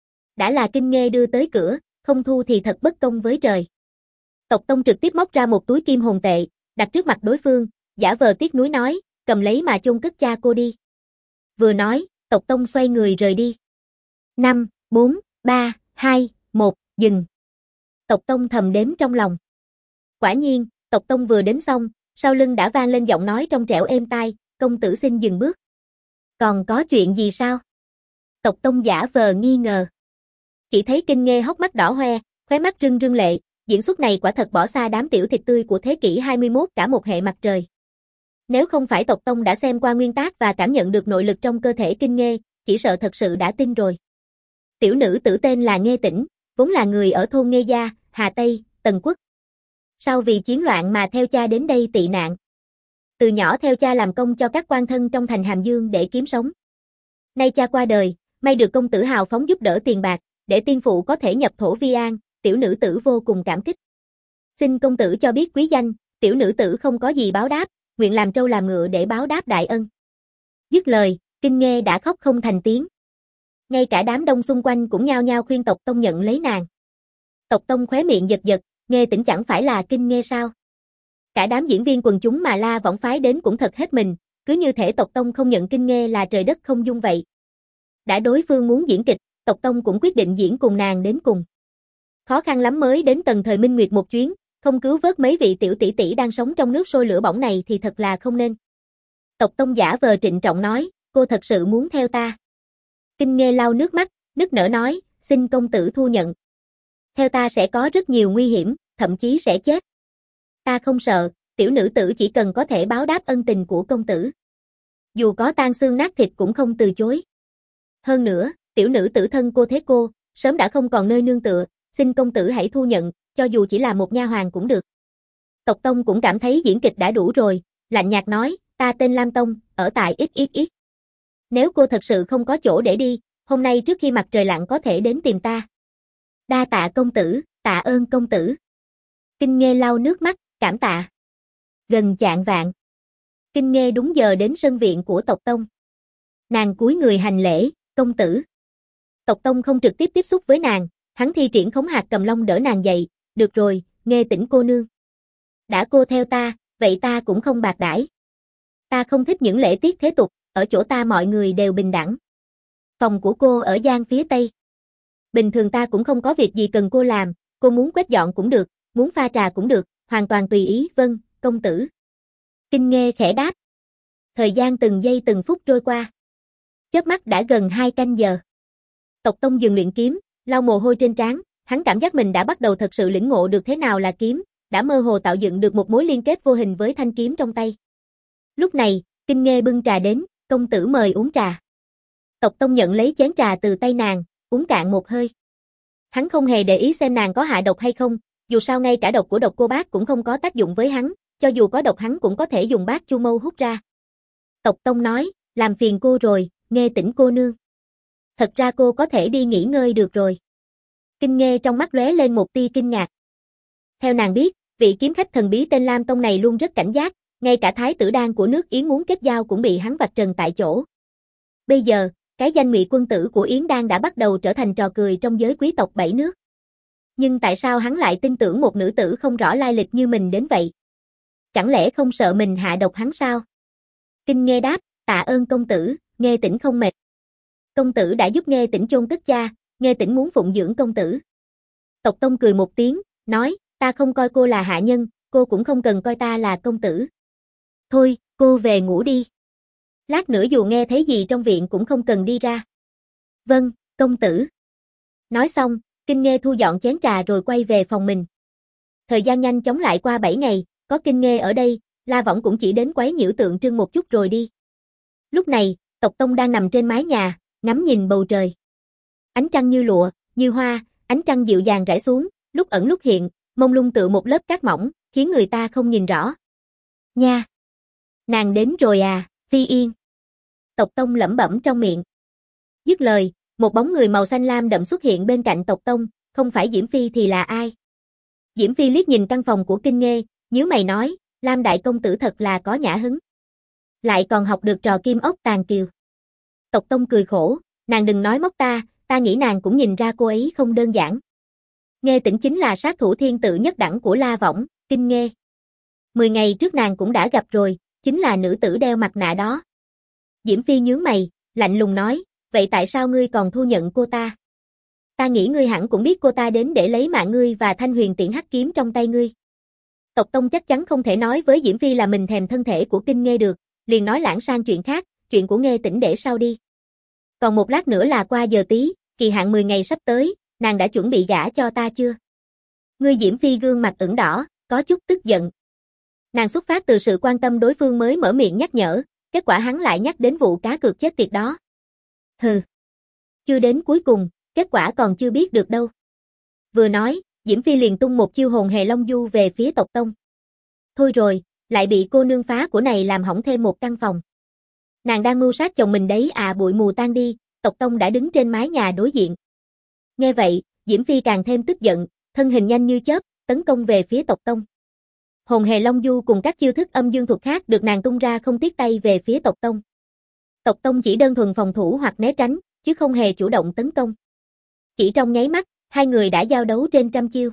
Đã là Kinh Nghê đưa tới cửa, không thu thì thật bất công với trời. Tộc Tông trực tiếp móc ra một túi kim hồn tệ, đặt trước mặt đối phương, giả vờ tiếc nuối nói, cầm lấy mà chôn cất cha cô đi. Vừa nói, Tộc Tông xoay người rời đi. 5, 4, 3, 2, 1, dừng. Tộc Tông thầm đếm trong lòng. Quả nhiên, Tộc Tông vừa đếm xong, sau lưng đã vang lên giọng nói trong trẻo êm tai, công tử xin dừng bước. Còn có chuyện gì sao? Tộc Tông giả vờ nghi ngờ. Chỉ thấy Kinh Nghê hốc mắt đỏ hoe, khóe mắt rưng rưng lệ, diễn xuất này quả thật bỏ xa đám tiểu thịt tươi của thế kỷ 21 cả một hệ mặt trời. Nếu không phải Tộc Tông đã xem qua nguyên tác và cảm nhận được nội lực trong cơ thể Kinh Nghê, chỉ sợ thật sự đã tin rồi. Tiểu nữ tử tên là Nghê Tĩnh, vốn là người ở thôn Nghê Gia, Hà Tây, Tần Quốc. Sau vì chiến loạn mà theo cha đến đây tị nạn. Từ nhỏ theo cha làm công cho các quan thân trong thành Hàm Dương để kiếm sống. Nay cha qua đời, may được công tử hào phóng giúp đỡ tiền bạc, để tiên phụ có thể nhập thổ vi an, tiểu nữ tử vô cùng cảm kích. Xin công tử cho biết quý danh, tiểu nữ tử không có gì báo đáp, nguyện làm trâu làm ngựa để báo đáp đại ân. Dứt lời, Kinh Nghê đã khóc không thành tiếng. Ngay cả đám đông xung quanh cũng nhao nhao khuyên Tộc Tông nhận lấy nàng. Tộc Tông khóe miệng giật giật, Nghê Tĩnh chẳng phải là Kinh Nghê sao? Cả đám diễn viên quần chúng mà La Võng phái đến cũng thật hết mình, cứ như thể Tộc Tông không nhận Kinh Nghê là trời đất không dung vậy. Đã đối phương muốn diễn kịch, Tộc Tông cũng quyết định diễn cùng nàng đến cùng. Khó khăn lắm mới đến tầng thời Minh Nguyệt một chuyến, không cứu vớt mấy vị tiểu tỷ tỷ đang sống trong nước sôi lửa bỏng này thì thật là không nên. Tộc Tông giả vờ trịnh trọng nói, cô thật sự muốn theo ta. Kinh Nghê lau nước mắt, nức nở nói, xin công tử thu nhận. Theo ta sẽ có rất nhiều nguy hiểm, thậm chí sẽ chết. Ta không sợ, tiểu nữ tử chỉ cần có thể báo đáp ân tình của công tử. Dù có tan xương nát thịt cũng không từ chối. Hơn nữa, tiểu nữ tử thân cô thế cô, sớm đã không còn nơi nương tựa, xin công tử hãy thu nhận, cho dù chỉ là một nha hoàn cũng được. Tộc Tông cũng cảm thấy diễn kịch đã đủ rồi, lạnh nhạt nói, ta tên Lam Tông, ở tại XXX. Nếu cô thật sự không có chỗ để đi, hôm nay trước khi mặt trời lặn có thể đến tìm ta. Đa tạ công tử, tạ ơn công tử. Kinh Nghê lau nước mắt, cảm tạ. Gần chạng vạng. Kinh Nghê đúng giờ đến sân viện của Tộc Tông. Nàng cúi người hành lễ, công tử. Tộc Tông không trực tiếp tiếp xúc với nàng, hắn thi triển khống hạt cầm long đỡ nàng dậy, được rồi, Nghê Tĩnh cô nương. Đã cô theo ta, vậy ta cũng không bạc đãi. Ta không thích những lễ tiết thế tục, ở chỗ ta mọi người đều bình đẳng. Phòng của cô ở gian phía tây. Bình thường ta cũng không có việc gì cần cô làm, cô muốn quét dọn cũng được, muốn pha trà cũng được, hoàn toàn tùy ý, vâng, công tử. Kinh Nghê khẽ đáp. Thời gian từng giây từng phút trôi qua. Chớp mắt đã gần 2 canh giờ. Tộc Tông dừng luyện kiếm, lau mồ hôi trên trán, hắn cảm giác mình đã bắt đầu thật sự lĩnh ngộ được thế nào là kiếm, đã mơ hồ tạo dựng được một mối liên kết vô hình với thanh kiếm trong tay. Lúc này, Kinh Nghê bưng trà đến, công tử mời uống trà. Tộc Tông nhận lấy chén trà từ tay nàng, uống cạn một hơi. Hắn không hề để ý xem nàng có hạ độc hay không, dù sao ngay cả độc của độc cô bác cũng không có tác dụng với hắn, cho dù có độc hắn cũng có thể dùng bát chu mâu hút ra. Tộc Tông nói, làm phiền cô rồi, Nghê Tĩnh cô nương. Thật ra cô có thể đi nghỉ ngơi được rồi. Kinh Nghê trong mắt lóe lên một tia kinh ngạc. Theo nàng biết, vị kiếm khách thần bí tên Lam Tông này luôn rất cảnh giác, ngay cả thái tử đan của nước Yến muốn kết giao cũng bị hắn vạch trần tại chỗ. Bây giờ, cái danh Ngụy quân tử của Yến Đan đã bắt đầu trở thành trò cười trong giới quý tộc 7 nước. Nhưng tại sao hắn lại tin tưởng một nữ tử không rõ lai lịch như mình đến vậy? Chẳng lẽ không sợ mình hạ độc hắn sao? Kinh Nghê đáp, tạ ơn công tử, Nghê Tĩnh không mệt. Công tử đã giúp Nghê Tĩnh chôn cất cha, Nghê Tĩnh muốn phụng dưỡng công tử. Tộc Tông cười một tiếng, nói, ta không coi cô là hạ nhân, cô cũng không cần coi ta là công tử. Thôi, cô về ngủ đi. Lát nữa dù nghe thấy gì trong viện cũng không cần đi ra. Vâng, công tử. Nói xong, Kinh Nghê thu dọn chén trà rồi quay về phòng mình. Thời gian nhanh chóng lại qua 7 ngày, có Kinh Nghê ở đây, La Võng cũng chỉ đến quấy nhiễu tượng trưng một chút rồi đi. Lúc này, Tộc Tông đang nằm trên mái nhà, ngắm nhìn bầu trời. Ánh trăng như lụa, như hoa, ánh trăng dịu dàng rải xuống, lúc ẩn lúc hiện, mông lung tựa một lớp cát mỏng, khiến người ta không nhìn rõ. Nha! Nàng đến rồi à, Phi Yên. Tộc Tông lẩm bẩm trong miệng. Dứt lời, một bóng người màu xanh lam đậm xuất hiện bên cạnh Tộc Tông, không phải Diễm Phi thì là ai? Diễm Phi liếc nhìn căn phòng của Kinh Nghê, nhíu mày nói, Lam đại công tử thật là có nhã hứng. Lại còn học được trò kim ốc tàng kiều. Tộc Tông cười khổ, nàng đừng nói móc ta nghĩ nàng cũng nhìn ra cô ấy không đơn giản. Nghê Tĩnh chính là sát thủ thiên tự nhất đẳng của La Võng, Kinh Nghê. 10 ngày trước nàng cũng đã gặp rồi, chính là nữ tử đeo mặt nạ đó. Diễm Phi nhướng mày, lạnh lùng nói, vậy tại sao ngươi còn thu nhận cô ta? Ta nghĩ ngươi hẳn cũng biết cô ta đến để lấy mạng ngươi và thanh huyền tiễn hắc kiếm trong tay ngươi. Tộc Tông chắc chắn không thể nói với Diễm Phi là mình thèm thân thể của Kinh Nghê được, liền nói lãng sang chuyện khác, chuyện của Nghê Tĩnh để sau đi. Còn một lát nữa là qua giờ tí, kỳ hạn 10 ngày sắp tới, nàng đã chuẩn bị gả cho ta chưa? Ngươi Diễm Phi gương mặt ửng đỏ, có chút tức giận. Nàng xuất phát từ sự quan tâm đối phương mới mở miệng nhắc nhở, kết quả hắn lại nhắc đến vụ cá cược chết tiệt đó. Hừ. Chưa đến cuối cùng, kết quả còn chưa biết được đâu. Vừa nói, Diễm Phi liền tung một chiêu hồn hề long du về phía Tộc Tông. Thôi rồi, lại bị cô nương phá của này làm hỏng thêm một căn phòng. Nàng đang mưu sát chồng mình đấy à, bụi mù tan đi, Tộc Tông đã đứng trên mái nhà đối diện. Nghe vậy, Diễm Phi càng thêm tức giận, thân hình nhanh như chớp, tấn công về phía Tộc Tông. Hồn hề long du cùng các chiêu thức âm dương thuật khác được nàng tung ra không tiếc tay về phía Tộc Tông. Tộc Tông chỉ đơn thuần phòng thủ hoặc né tránh, chứ không hề chủ động tấn công. Chỉ trong nháy mắt, hai người đã giao đấu trên trăm chiêu.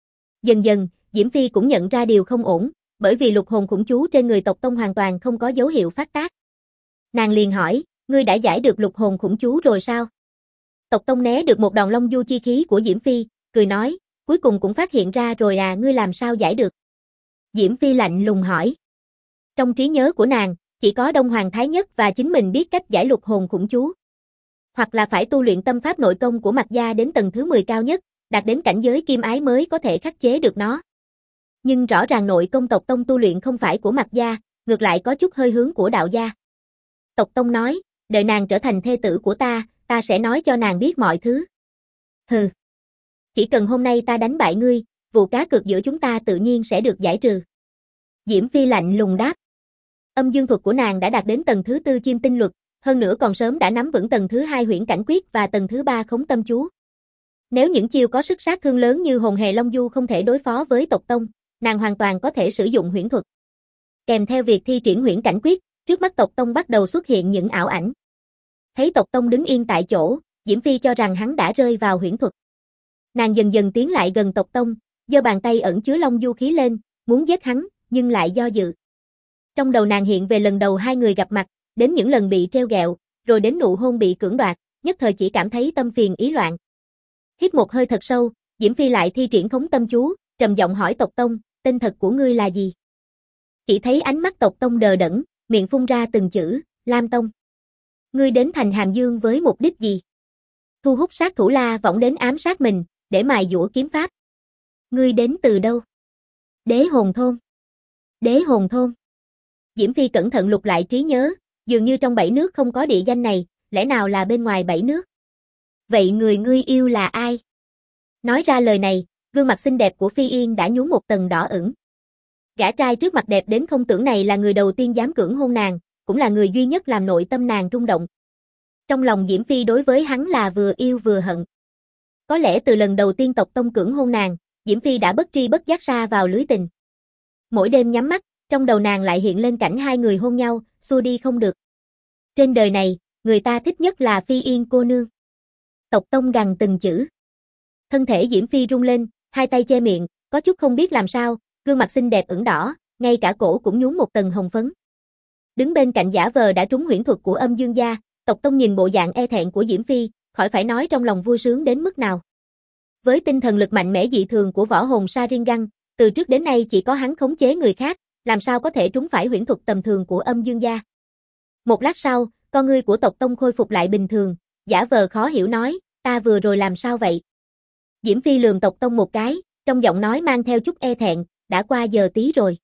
Dần dần, Diễm Phi cũng nhận ra điều không ổn, bởi vì lục hồn khủng chú trên người Tộc Tông hoàn toàn không có dấu hiệu phát tác. Nàng liền hỏi, ngươi đã giải được lục hồn khủng chú rồi sao? Tộc Tông né được một đòn long du chi khí của Diễm Phi, cười nói, cuối cùng cũng phát hiện ra rồi à, ngươi làm sao giải được? Diễm Phi lạnh lùng hỏi. Trong trí nhớ của nàng, chỉ có Đông Hoàng Thái Nhất và chính mình biết cách giải lục hồn khủng chú. Hoặc là phải tu luyện tâm pháp nội công của Mạc gia đến tầng thứ 10 cao nhất, đạt đến cảnh giới kim ái mới có thể khắc chế được nó. Nhưng rõ ràng nội công tộc tông tu luyện không phải của Mạc gia, ngược lại có chút hơi hướng của đạo gia. Tộc tông nói, đợi nàng trở thành thê tử của ta sẽ nói cho nàng biết mọi thứ. Hừ. Chỉ cần hôm nay ta đánh bại ngươi, vụ cá cược giữa chúng ta tự nhiên sẽ được giải trừ. Diễm Phi lạnh lùng đáp. Âm dương thuật của nàng đã đạt đến tầng thứ 4 Chiêm Tinh Luật, hơn nữa còn sớm đã nắm vững tầng thứ 2 Huyễn Cảnh Quyết và tầng thứ 3 Khống Tâm Chú. Nếu những chiêu có sức sát thương lớn như Hồn Hề Long Du không thể đối phó với tộc tông, nàng hoàn toàn có thể sử dụng huyễn thuật. Kèm theo việc thi triển Huyễn Cảnh Quyết, trước mắt tộc tông bắt đầu xuất hiện những ảo ảnh. Thấy tộc tông đứng yên tại chỗ, Diễm Phi cho rằng hắn đã rơi vào huyễn thuật. Nàng dần dần tiến lại gần tộc tông, giơ bàn tay ẩn chứa Long Du khí lên, muốn giết hắn, nhưng lại do dự. Trong đầu nàng hiện về lần đầu hai người gặp mặt, đến những lần bị treo gẹo, rồi đến nụ hôn bị cưỡng đoạt, nhất thời chỉ cảm thấy tâm phiền ý loạn. Hít một hơi thật sâu, Diễm Phi lại thi triển Khống Tâm Chú, trầm giọng hỏi tộc tông, tên thật của ngươi là gì? Chỉ thấy ánh mắt tộc tông đờ đẫn, miệng phun ra từng chữ, Lam Tông. Ngươi đến thành Hàm Dương với mục đích gì? Thu hút sát thủ La Võng đến ám sát mình, để mài dũa kiếm pháp. Ngươi đến từ đâu? Đế Hồn Thôn. Đế Hồn Thôn. Diễm Phi cẩn thận lục lại trí nhớ, dường như trong 7 nước không có địa danh này, lẽ nào là bên ngoài 7 nước? Vậy người ngươi yêu là ai? Nói ra lời này, gương mặt xinh đẹp của Phi Yên đã nhuốm một tầng đỏ ửng. Gã trai trước mặt đẹp đến không tưởng này là người đầu tiên dám cưỡng hôn nàng, cũng là người duy nhất làm nội tâm nàng rung động. Trong lòng Diễm Phi đối với hắn là vừa yêu vừa hận. Có lẽ từ lần đầu tiên tộc tông cưỡng hôn nàng, Diễm Phi đã bất tri bất giác sa vào lưới tình. Mỗi đêm nhắm mắt, trong đầu nàng lại hiện lên cảnh hai người hôn nhau, xua đi không được. Trên đời này, người ta thích nhất là Phi Yên cô nương. Tộc tông gằn từng chữ. Thân thể Diễm Phi rung lên, hai tay che miệng, có chút không biết làm sao, gương mặt xinh đẹp ửng đỏ, ngay cả cổ cũng nhuốm một tầng hồng phấn. Đứng bên cạnh giả vờ đã trúng huyễn thuật của Âm Dương gia, tộc tông nhìn bộ dạng e thẹn của Diễm Phi, khỏi phải nói trong lòng vui sướng đến mức nào. Với tinh thần lực mạnh mẽ dị thường của võ hồn Sharingan, từ trước đến nay chỉ có hắn khống chế người khác, làm sao có thể trúng phải huyễn thuật tầm thường của Âm Dương gia. Một lát sau, con ngươi của tộc tông khôi phục lại bình thường, giả vờ khó hiểu nói, ta vừa rồi làm sao vậy? Diễm Phi lườm tộc tông một cái, trong giọng nói mang theo chút e thẹn, đã qua giờ tí rồi.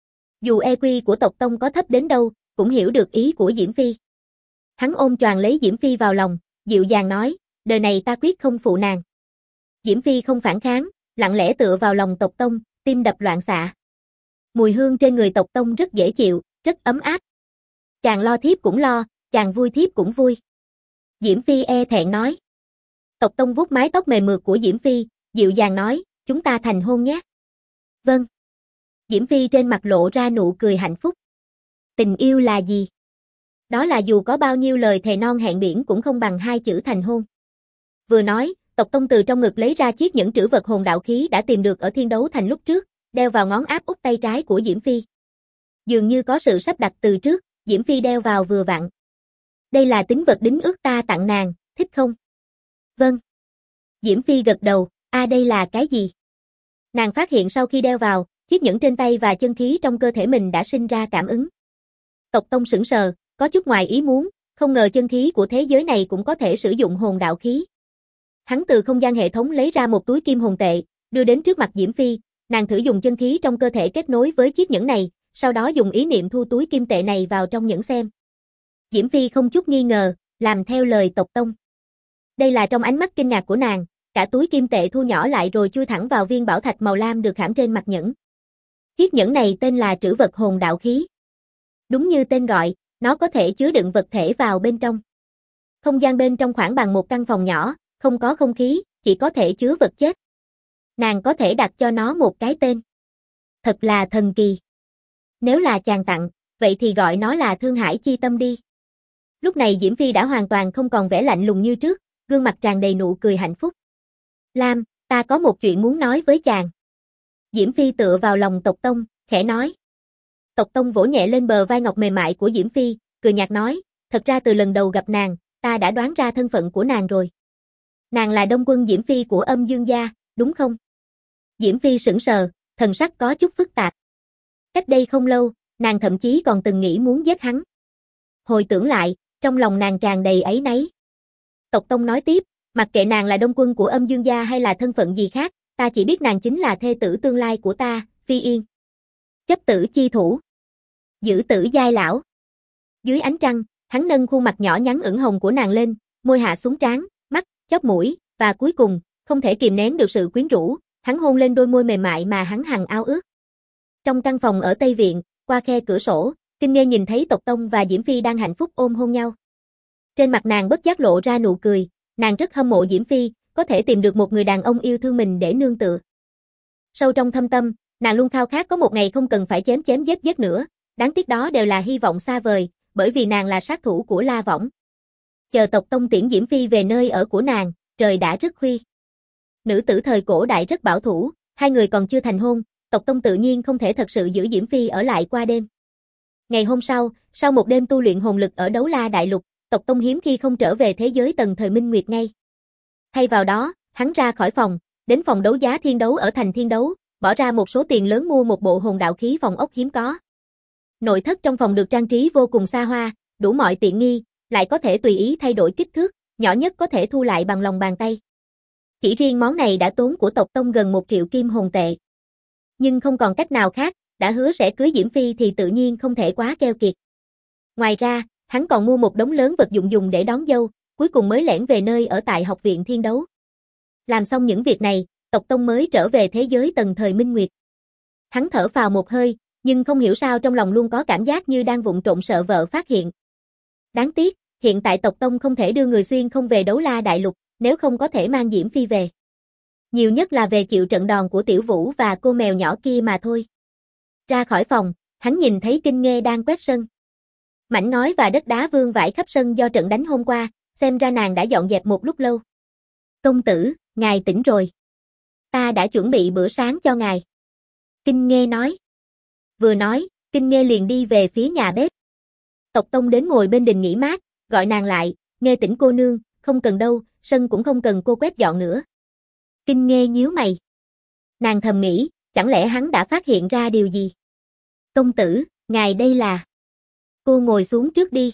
Dù EQ của tộc tông có thấp đến đâu, cũng hiểu được ý của Diễm Phi. Hắn ôm choàng lấy Diễm Phi vào lòng, dịu dàng nói, đời này ta quyết không phụ nàng. Diễm Phi không phản kháng, lặng lẽ tựa vào lòng tộc tông, tim đập loạn xạ. Mùi hương trên người tộc tông rất dễ chịu, rất ấm áp. Chàng lo thiếp cũng lo, chàng vui thiếp cũng vui. Diễm Phi e thẹn nói. Tộc tông vuốt mái tóc mềm mượt của Diễm Phi, dịu dàng nói, chúng ta thành hôn nhé. Vâng. Diễm Phi trên mặt lộ ra nụ cười hạnh phúc. Tình yêu là gì? Đó là dù có bao nhiêu lời thề non hẹn biển cũng không bằng hai chữ thành hôn. Vừa nói, tộc tông từ trong ngực lấy ra chiếc nhẫn trữ vật hồn đạo khí đã tìm được ở Thiên Đấu Thành lúc trước, đeo vào ngón áp út tay trái của Diễm Phi. Dường như có sự sắp đặt từ trước, Diễm Phi đeo vào vừa vặn. Đây là tín vật đính ước ta tặng nàng, thích không? Vâng. Diễm Phi gật đầu, đây là cái gì? Nàng phát hiện sau khi đeo vào, chiếc nhẫn trên tay và chân khí trong cơ thể mình đã sinh ra cảm ứng. Tộc tông sững sờ, có chút ngoài ý muốn, không ngờ chân khí của thế giới này cũng có thể sử dụng hồn đạo khí. Hắn từ không gian hệ thống lấy ra một túi kim hồn tệ, đưa đến trước mặt Diễm Phi, nàng thử dùng chân khí trong cơ thể kết nối với chiếc nhẫn này, sau đó dùng ý niệm thu túi kim tệ này vào trong nhẫn xem. Diễm Phi không chút nghi ngờ, làm theo lời tộc tông. Đây là trong ánh mắt kinh ngạc của nàng, cả túi kim tệ thu nhỏ lại rồi chui thẳng vào viên bảo thạch màu lam được khảm trên mặt nhẫn. Chiếc nhẫn này tên là trữ vật hồn đạo khí. Đúng như tên gọi, nó có thể chứa đựng vật thể vào bên trong. Không gian bên trong khoảng bằng một căn phòng nhỏ, không có không khí, chỉ có thể chứa vật chết. Nàng có thể đặt cho nó một cái tên. Thật là thần kỳ. Nếu là chàng tặng, vậy thì gọi nó là Thương Hải Chi Tâm đi. Lúc này Diễm Phi đã hoàn toàn không còn vẻ lạnh lùng như trước, gương mặt tràn đầy nụ cười hạnh phúc. Lam, ta có một chuyện muốn nói với chàng. Diễm Phi tựa vào lòng tộc tông, khẽ nói. Tộc tông vỗ nhẹ lên bờ vai ngọc mềm mại của Diễm Phi, cười nhạt nói, thật ra từ lần đầu gặp nàng, ta đã đoán ra thân phận của nàng rồi. Nàng là Đông Quân Diễm Phi của Âm Dương gia, đúng không? Diễm Phi sững sờ, thần sắc có chút phức tạp. Cách đây không lâu, nàng thậm chí còn từng nghĩ muốn giết hắn. Hồi tưởng lại, trong lòng nàng tràn đầy áy náy. Tộc tông nói tiếp, mặc kệ nàng là Đông Quân của Âm Dương gia hay là thân phận gì khác, ta chỉ biết nàng chính là thê tử tương lai của ta, Phi Yên. Chấp tử chi thủ. Giữ tử giai lão. Dưới ánh trăng, hắn nâng khuôn mặt nhỏ nhắn ửng hồng của nàng lên, môi hạ xuống trán, mắt, chóp mũi, và cuối cùng, không thể kìm nén được sự quyến rũ, hắn hôn lên đôi môi mềm mại mà hắn hằng ao ước. Trong căn phòng ở Tây Viện, qua khe cửa sổ, Kinh Nghê nhìn thấy Tộc Tông và Diễm Phi đang hạnh phúc ôm hôn nhau. Trên mặt nàng bất giác lộ ra nụ cười, nàng rất hâm mộ Diễm Phi, có thể tìm được một người đàn ông yêu thương mình để nương tựa. Sâu trong thâm tâm, nàng luôn khao khát có một ngày không cần phải chém chém giết giết nữa, đáng tiếc đó đều là hy vọng xa vời, bởi vì nàng là sát thủ của La Võng. Chờ Tộc Tông tiễn Diễm Phi về nơi ở của nàng, trời đã rất khuya. Nữ tử thời cổ đại rất bảo thủ, hai người còn chưa thành hôn, Tộc Tông tự nhiên không thể thật sự giữ Diễm Phi ở lại qua đêm. Ngày hôm sau một đêm tu luyện hồn lực ở Đấu La Đại Lục, Tộc Tông hiếm khi không trở về thế giới tầng thời Minh Nguyệt ngay. Thay vào đó, hắn ra khỏi phòng, đến phòng đấu giá Thiên Đấu ở thành Thiên Đấu, bỏ ra một số tiền lớn mua một bộ hồn đạo khí phòng ốc hiếm có. Nội thất trong phòng được trang trí vô cùng xa hoa, đủ mọi tiện nghi, lại có thể tùy ý thay đổi kích thước, nhỏ nhất có thể thu lại bằng lòng bàn tay. Chỉ riêng món này đã tốn của Tộc Tông gần 1 triệu kim hồn tệ. Nhưng không còn cách nào khác, đã hứa sẽ cưới Diễm Phi thì tự nhiên không thể quá keo kiệt. Ngoài ra, hắn còn mua một đống lớn vật dụng dùng để đón dâu, cuối cùng mới lẻn về nơi ở tại Học viện Thiên Đấu. Làm xong những việc này, Tộc Tông mới trở về thế giới tầng thời Minh Nguyệt. Hắn thở phào một hơi, nhưng không hiểu sao trong lòng luôn có cảm giác như đang vụng trộm sợ vợ phát hiện. Đáng tiếc, hiện tại Tộc Tông không thể đưa người xuyên không về Đấu La Đại Lục, nếu không có thể mang Diễm Phi về. Nhiều nhất là về chịu trận đòn của Tiểu Vũ và cô mèo nhỏ kia mà thôi. Ra khỏi phòng, hắn nhìn thấy Kinh Nghê đang quét sân. Mảnh ngói và đất đá vương vãi khắp sân do trận đánh hôm qua, xem ra nàng đã dọn dẹp một lúc lâu. Công tử, ngài tỉnh rồi. Ta đã chuẩn bị bữa sáng cho ngài. Kinh Nghê nói. Vừa nói, Kinh Nghê liền đi về phía nhà bếp. Tộc Tông đến ngồi bên đình nghỉ mát, gọi nàng lại, Nghê tỉnh cô nương, không cần đâu, sân cũng không cần cô quét dọn nữa. Kinh Nghê nhíu mày. Nàng thầm nghĩ, chẳng lẽ hắn đã phát hiện ra điều gì? Công tử, ngài đây là... Cô ngồi xuống trước đi.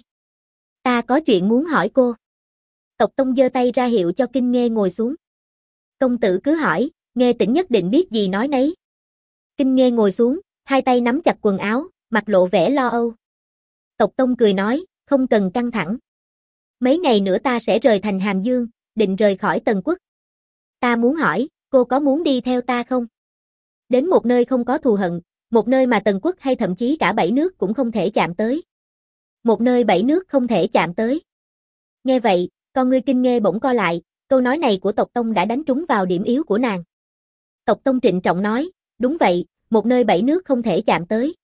Ta có chuyện muốn hỏi cô. Tộc Tông giơ tay ra hiệu cho Kinh Nghê ngồi xuống. Công tử cứ hỏi, Nghê tỉnh nhất định biết gì nói nấy. Kinh Nghê ngồi xuống, hai tay nắm chặt quần áo, mặt lộ vẻ lo âu. Tộc Tông cười nói, không cần căng thẳng. Mấy ngày nữa ta sẽ rời thành Hàm Dương, định rời khỏi Tần Quốc. Ta muốn hỏi, cô có muốn đi theo ta không? Đến một nơi không có thù hận, một nơi mà Tần Quốc hay thậm chí cả 7 nước cũng không thể chạm tới. Một nơi 7 nước không thể chạm tới. Nghe vậy, con ngươi Kinh Nghê bỗng co lại, câu nói này của Tộc Tông đã đánh trúng vào điểm yếu của nàng. Tộc Tông trịnh trọng nói, đúng vậy, một nơi 7 nước không thể chạm tới.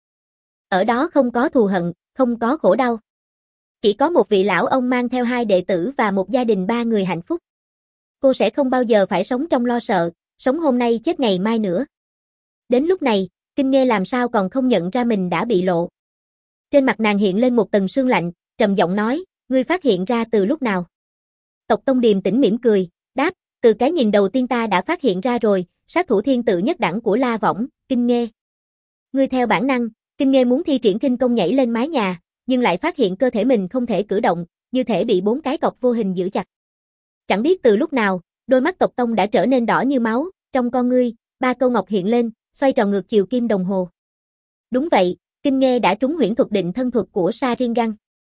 Ở đó không có thù hận, không có khổ đau. Chỉ có một vị lão ông mang theo 2 đệ tử và một gia đình 3 người hạnh phúc. Cô sẽ không bao giờ phải sống trong lo sợ, sống hôm nay chết ngày mai nữa. Đến lúc này, Kinh Nghê làm sao còn không nhận ra mình đã bị lộ. Trên mặt nàng hiện lên một tầng sương lạnh, trầm giọng nói, ngươi phát hiện ra từ lúc nào? Tộc Tông điềm tĩnh mỉm cười, đáp, từ cái nhìn đầu tiên ta đã phát hiện ra rồi, sát thủ thiên tự nhất đẳng của La Võng, Kinh Nghê. Ngươi theo bản năng, Kinh Nghê muốn thi triển kinh công nhảy lên mái nhà, nhưng lại phát hiện cơ thể mình không thể cử động, như thể bị 4 cái cọc vô hình giữ chặt. Chẳng biết từ lúc nào, đôi mắt Tộc Tông đã trở nên đỏ như máu, trong con ngươi, 3 câu ngọc hiện lên, xoay tròn ngược chiều kim đồng hồ. Đúng vậy, Kinh Nghê đã trúng huyễn thuật định thân thuật của Sa Riêng Găng.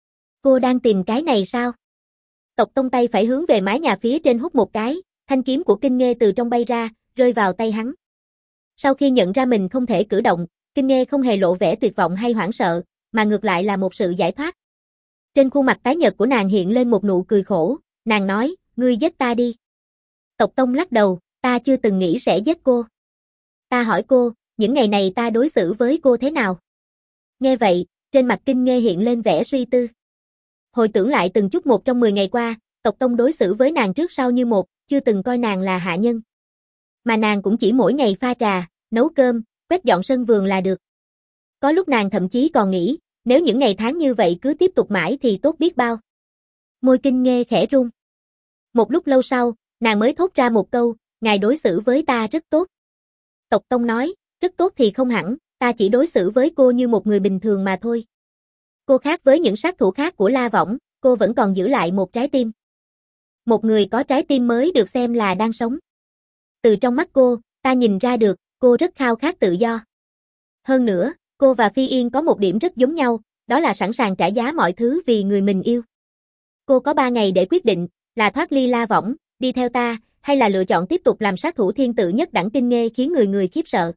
Cô đang tìm cái này sao? Tộc Tông tay phải hướng về mái nhà phía trên hút một cái, thanh kiếm của Kinh Nghê từ trong bay ra, rơi vào tay hắn. Sau khi nhận ra mình không thể cử động, Kinh Nghê không hề lộ vẻ tuyệt vọng hay hoảng sợ, mà ngược lại là một sự giải thoát. Trên khuôn mặt tái nhợt của nàng hiện lên một nụ cười khổ, nàng nói, ngươi giết ta đi. Tộc Tông lắc đầu, ta chưa từng nghĩ sẽ giết cô. Ta hỏi cô, những ngày này ta đối xử với cô thế nào? Nghe vậy, trên mặt Kinh Nghê hiện lên vẻ suy tư. Hồi tưởng lại từng chút một trong 10 ngày qua, Tộc Tông đối xử với nàng trước sau như một, chưa từng coi nàng là hạ nhân. Mà nàng cũng chỉ mỗi ngày pha trà, nấu cơm, quét dọn sân vườn là được. Có lúc nàng thậm chí còn nghĩ, nếu những ngày tháng như vậy cứ tiếp tục mãi thì tốt biết bao. Môi Kinh Nghê khẽ run. Một lúc lâu sau, nàng mới thốt ra một câu, ngài đối xử với ta rất tốt. Tộc Tông nói, rất tốt thì không hẳn, ta chỉ đối xử với cô như một người bình thường mà thôi. Cô khác với những sát thủ khác của La Võng, cô vẫn còn giữ lại một trái tim. Một người có trái tim mới được xem là đang sống. Từ trong mắt cô, ta nhìn ra được, cô rất khao khát tự do. Hơn nữa, cô và Phi Yên có một điểm rất giống nhau, đó là sẵn sàng trả giá mọi thứ vì người mình yêu. Cô có 3 ngày để quyết định, là thoát ly La Võng, đi theo ta, hay là lựa chọn tiếp tục làm sát thủ thiên tử nhất đẳng Kinh Nghê khiến người người khiếp sợ.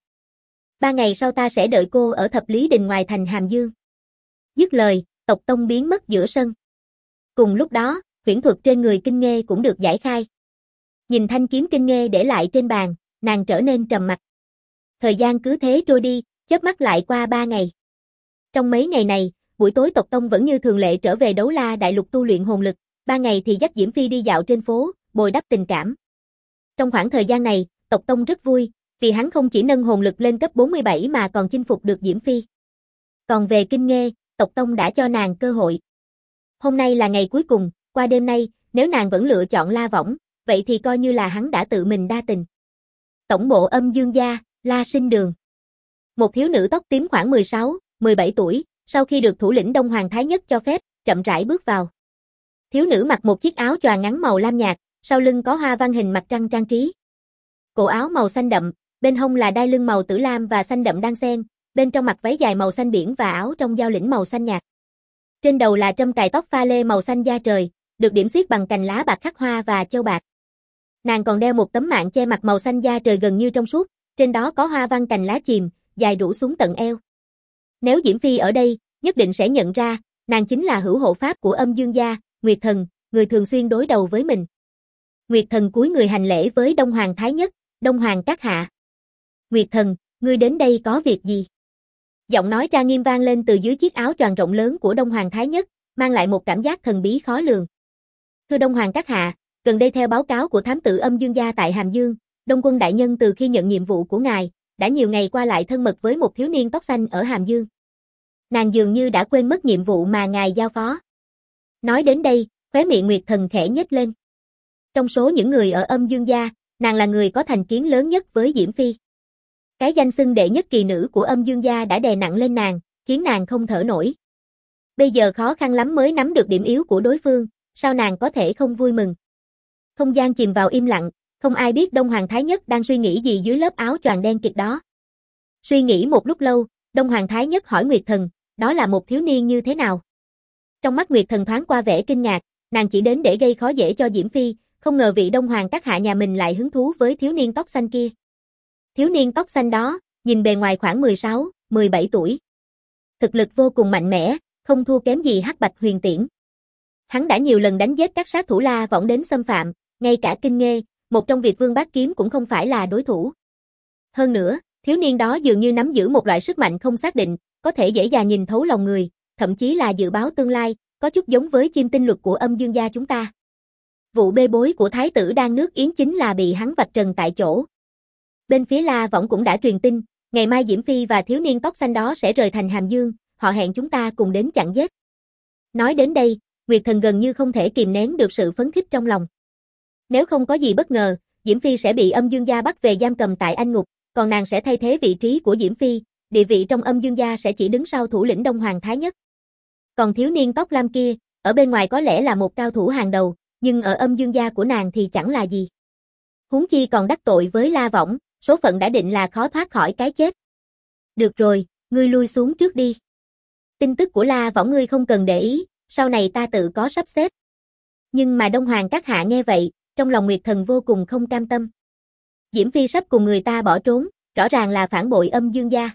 3 ngày sau ta sẽ đợi cô ở Thập Lý Đình ngoài thành Hàm Dương. Dứt lời, Tộc Tông biến mất giữa sân. Cùng lúc đó, huyễn thuật trên người Kinh Nghê cũng được giải khai. Nhìn thanh kiếm Kinh Nghê để lại trên bàn, nàng trở nên trầm mặc. Thời gian cứ thế trôi đi, chớp mắt lại qua 3 ngày. Trong mấy ngày này, buổi tối Tộc Tông vẫn như thường lệ trở về Đấu La Đại Lục tu luyện hồn lực, 3 ngày thì dắt Diễm Phi đi dạo trên phố, bồi đắp tình cảm. Trong khoảng thời gian này, Tộc Tông rất vui, vì hắn không chỉ nâng hồn lực lên cấp 47 mà còn chinh phục được Diễm Phi. Còn về Kinh Nghê, Tộc Tông đã cho nàng cơ hội. Hôm nay là ngày cuối cùng, qua đêm nay, nếu nàng vẫn lựa chọn La Võng, vậy thì coi như là hắn đã tự mình đa tình. Tổng bộ Âm Dương gia, La Sinh Đường. Một thiếu nữ tóc tím khoảng 16, 17 tuổi, sau khi được thủ lĩnh Đông Hoàng Thái Nhất cho phép, chậm rãi bước vào. Thiếu nữ mặc một chiếc áo choàng ngắn màu lam nhạt, sau lưng có hoa văn hình mặt trăng trang trí. Cổ áo màu xanh đậm, bên hông là đai lưng màu tử lam và xanh đậm đan xen, bên trong mặc váy dài màu xanh biển và áo trong giao lĩnh màu xanh nhạt. Trên đầu là trâm cài tóc pha lê màu xanh da trời, được điểm xuyết bằng cành lá bạc khắc hoa và châu bạc. Nàng còn đeo một tấm mạng che mặt màu xanh da trời gần như trong suốt, trên đó có hoa văn cành lá chìm, dài rủ xuống tận eo. Nếu Diễm Phi ở đây, nhất định sẽ nhận ra, nàng chính là hữu hộ pháp của Âm Dương gia, Nguyệt Thần, người thường xuyên đối đầu với mình. Nguyệt Thần cúi người hành lễ với Đông Hoàng Thái Nhất, Đông Hoàng các hạ. Nguyệt Thần, ngươi đến đây có việc gì? Giọng nói trang nghiêm vang lên từ dưới chiếc áo choàng rộng lớn của Đông Hoàng Thái Nhất, mang lại một cảm giác thần bí khó lường. Thưa Đông Hoàng các hạ, gần đây theo báo cáo của thám tử Âm Dương gia tại Hàm Dương, Đông Quân đại nhân từ khi nhận nhiệm vụ của ngài, đã nhiều ngày qua lại thân mật với một thiếu niên tóc xanh ở Hàm Dương. Nàng dường như đã quên mất nhiệm vụ mà ngài giao phó. Nói đến đây, khóe miệng Nguyệt Thần khẽ nhếch lên. Trong số những người ở Âm Dương gia, nàng là người có thành kiến lớn nhất với Diễm Phi. Cái danh xưng đệ nhất kỳ nữ của Âm Dương gia đã đè nặng lên nàng, khiến nàng không thở nổi. Bây giờ khó khăn lắm mới nắm được điểm yếu của đối phương, sao nàng có thể không vui mừng? Không gian chìm vào im lặng, không ai biết Đông Hoàng Thái Nhất đang suy nghĩ gì dưới lớp áo choàng đen kịt đó. Suy nghĩ một lúc lâu, Đông Hoàng Thái Nhất hỏi Nguyệt Thần, đó là một thiếu niên như thế nào? Trong mắt Nguyệt Thần thoáng qua vẻ kinh ngạc, nàng chỉ đến để gây khó dễ cho Diễm Phi, không ngờ vị Đông Hoàng các hạ nhà mình lại hứng thú với thiếu niên tóc xanh kia. Thiếu niên tóc xanh đó, nhìn bề ngoài khoảng 16, 17 tuổi. Thực lực vô cùng mạnh mẽ, không thua kém gì Hắc Bạch Huyền Tiễn. Hắn đã nhiều lần đánh giết các sát thủ La Võng đến xâm phạm, ngay cả Kinh Nghê, một trong Việt Vương Bát Kiếm cũng không phải là đối thủ. Hơn nữa, thiếu niên đó dường như nắm giữ một loại sức mạnh không xác định, có thể dễ dàng nhìn thấu lòng người, thậm chí là dự báo tương lai, có chút giống với chim tinh luật của Âm Dương gia chúng ta. Vụ bê bối của thái tử đang nước Yến chính là bị hắn vạch trần tại chỗ. Bên phía La Võng cũng đã truyền tin, ngày mai Diễm Phi và thiếu niên tóc xanh đó sẽ rời thành Hàm Dương, họ hẹn chúng ta cùng đến chặn giết. Nói đến đây, Nguyệt Thần gần như không thể kìm nén được sự phấn khích trong lòng. Nếu không có gì bất ngờ, Diễm Phi sẽ bị Âm Dương gia bắt về giam cầm tại Anh Ngục, còn nàng sẽ thay thế vị trí của Diễm Phi, địa vị trong Âm Dương gia sẽ chỉ đứng sau thủ lĩnh Đông Hoàng Thái Nhất. Còn thiếu niên tóc lam kia, ở bên ngoài có lẽ là một cao thủ hàng đầu, nhưng ở Âm Dương gia của nàng thì chẳng là gì. Huống chi còn đắc tội với La Võng, số phận đã định là khó thoát khỏi cái chết. Được rồi, ngươi lui xuống trước đi. Tin tức của La Võng ngươi không cần để ý, sau này ta tự có sắp xếp. Nhưng mà Đông Hoàng các hạ nghe vậy, trong lòng Nguyệt Thần vô cùng không cam tâm. Diễm Phi sắp cùng người ta bỏ trốn, rõ ràng là phản bội Âm Dương gia.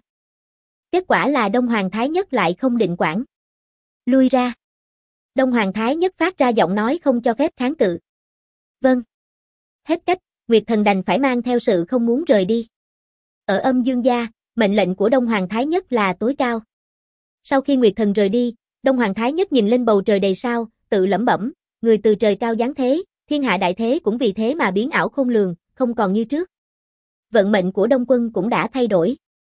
Kết quả là Đông Hoàng Thái Nhất lại không định quản. Lui ra. Đông Hoàng Thái Nhất phát ra giọng nói không cho phép kháng cự. Vâng. Hết cách, Nguyệt Thần đành phải mang theo sự không muốn rời đi. Ở Âm Dương gia, mệnh lệnh của Đông Hoàng Thái Nhất là tối cao. Sau khi Nguyệt Thần rời đi, Đông Hoàng Thái Nhất nhìn lên bầu trời đầy sao, tự lẩm bẩm, người từ trời cao giáng thế, thiên hạ đại thế cũng vì thế mà biến ảo khôn lường, không còn như trước. Vận mệnh của Đông Quân cũng đã thay đổi.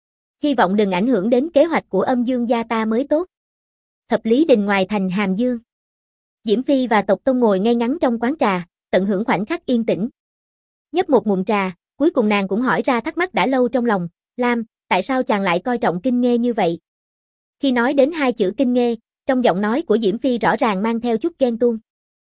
Hy vọng đừng ảnh hưởng đến kế hoạch của Âm Dương gia ta mới tốt. Thập Lý Đình ngoài thành Hàm Dương. Diễm Phi và Tộc Tông ngồi ngay ngắn trong quán trà, tận hưởng khoảnh khắc yên tĩnh. Nhấp một ngụm trà, cuối cùng nàng cũng hỏi ra thắc mắc đã lâu trong lòng, Lam, tại sao chàng lại coi trọng Kinh Nghê như vậy? Khi nói đến hai chữ Kinh Nghê, trong giọng nói của Diễm Phi rõ ràng mang theo chút ghen tuông.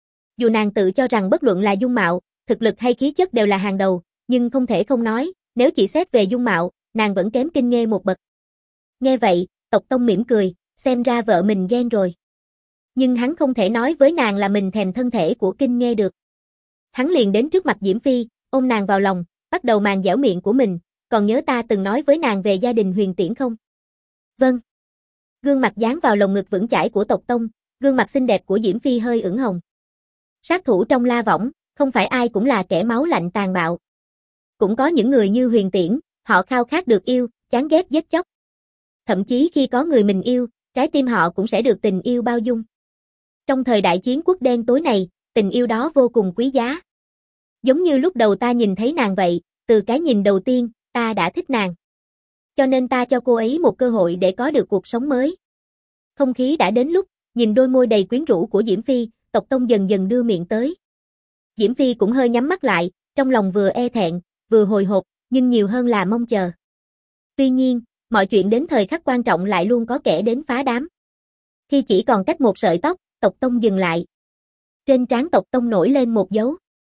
Dù nàng tự cho rằng bất luận là dung mạo, thực lực hay khí chất đều là hàng đầu, nhưng không thể không nói, nếu chỉ xét về dung mạo, nàng vẫn kém Kinh Nghê một bậc. Nghe vậy, Tộc Tông mỉm cười, xem ra vợ mình ghen rồi. Nhưng hắn không thể nói với nàng là mình thèm thân thể của Kinh Nghê được. Hắn liền đến trước mặt Diễm Phi, ôm nàng vào lòng, bắt đầu màn dẻo miệng của mình, còn nhớ ta từng nói với nàng về gia đình Huyền Tiễn không? Vâng. Gương mặt dán vào lồng ngực vững chãi của Tộc Tông, gương mặt xinh đẹp của Diễm Phi hơi ửng hồng. Sát thủ trong La Võng, không phải ai cũng là kẻ máu lạnh tàn bạo. Cũng có những người như Huyền Tiễn, họ khao khát được yêu, chán ghét giết chóc. Thậm chí khi có người mình yêu, trái tim họ cũng sẽ được tình yêu bao dung. Trong thời đại chiến quốc đen tối này, tình yêu đó vô cùng quý giá. Giống như lúc đầu ta nhìn thấy nàng vậy, từ cái nhìn đầu tiên, ta đã thích nàng. Cho nên ta cho cô ấy một cơ hội để có được cuộc sống mới. Không khí đã đến lúc, nhìn đôi môi đầy quyến rũ của Diễm Phi, Tộc Tông dần dần đưa miệng tới. Diễm Phi cũng hơi nhắm mắt lại, trong lòng vừa e thẹn, vừa hồi hộp, nhưng nhiều hơn là mong chờ. Tuy nhiên, mọi chuyện đến thời khắc quan trọng lại luôn có kẻ đến phá đám. Khi chỉ còn cách một sợi tóc, Tộc Tông dừng lại. Trên trán Tộc Tông nổi lên một dấu.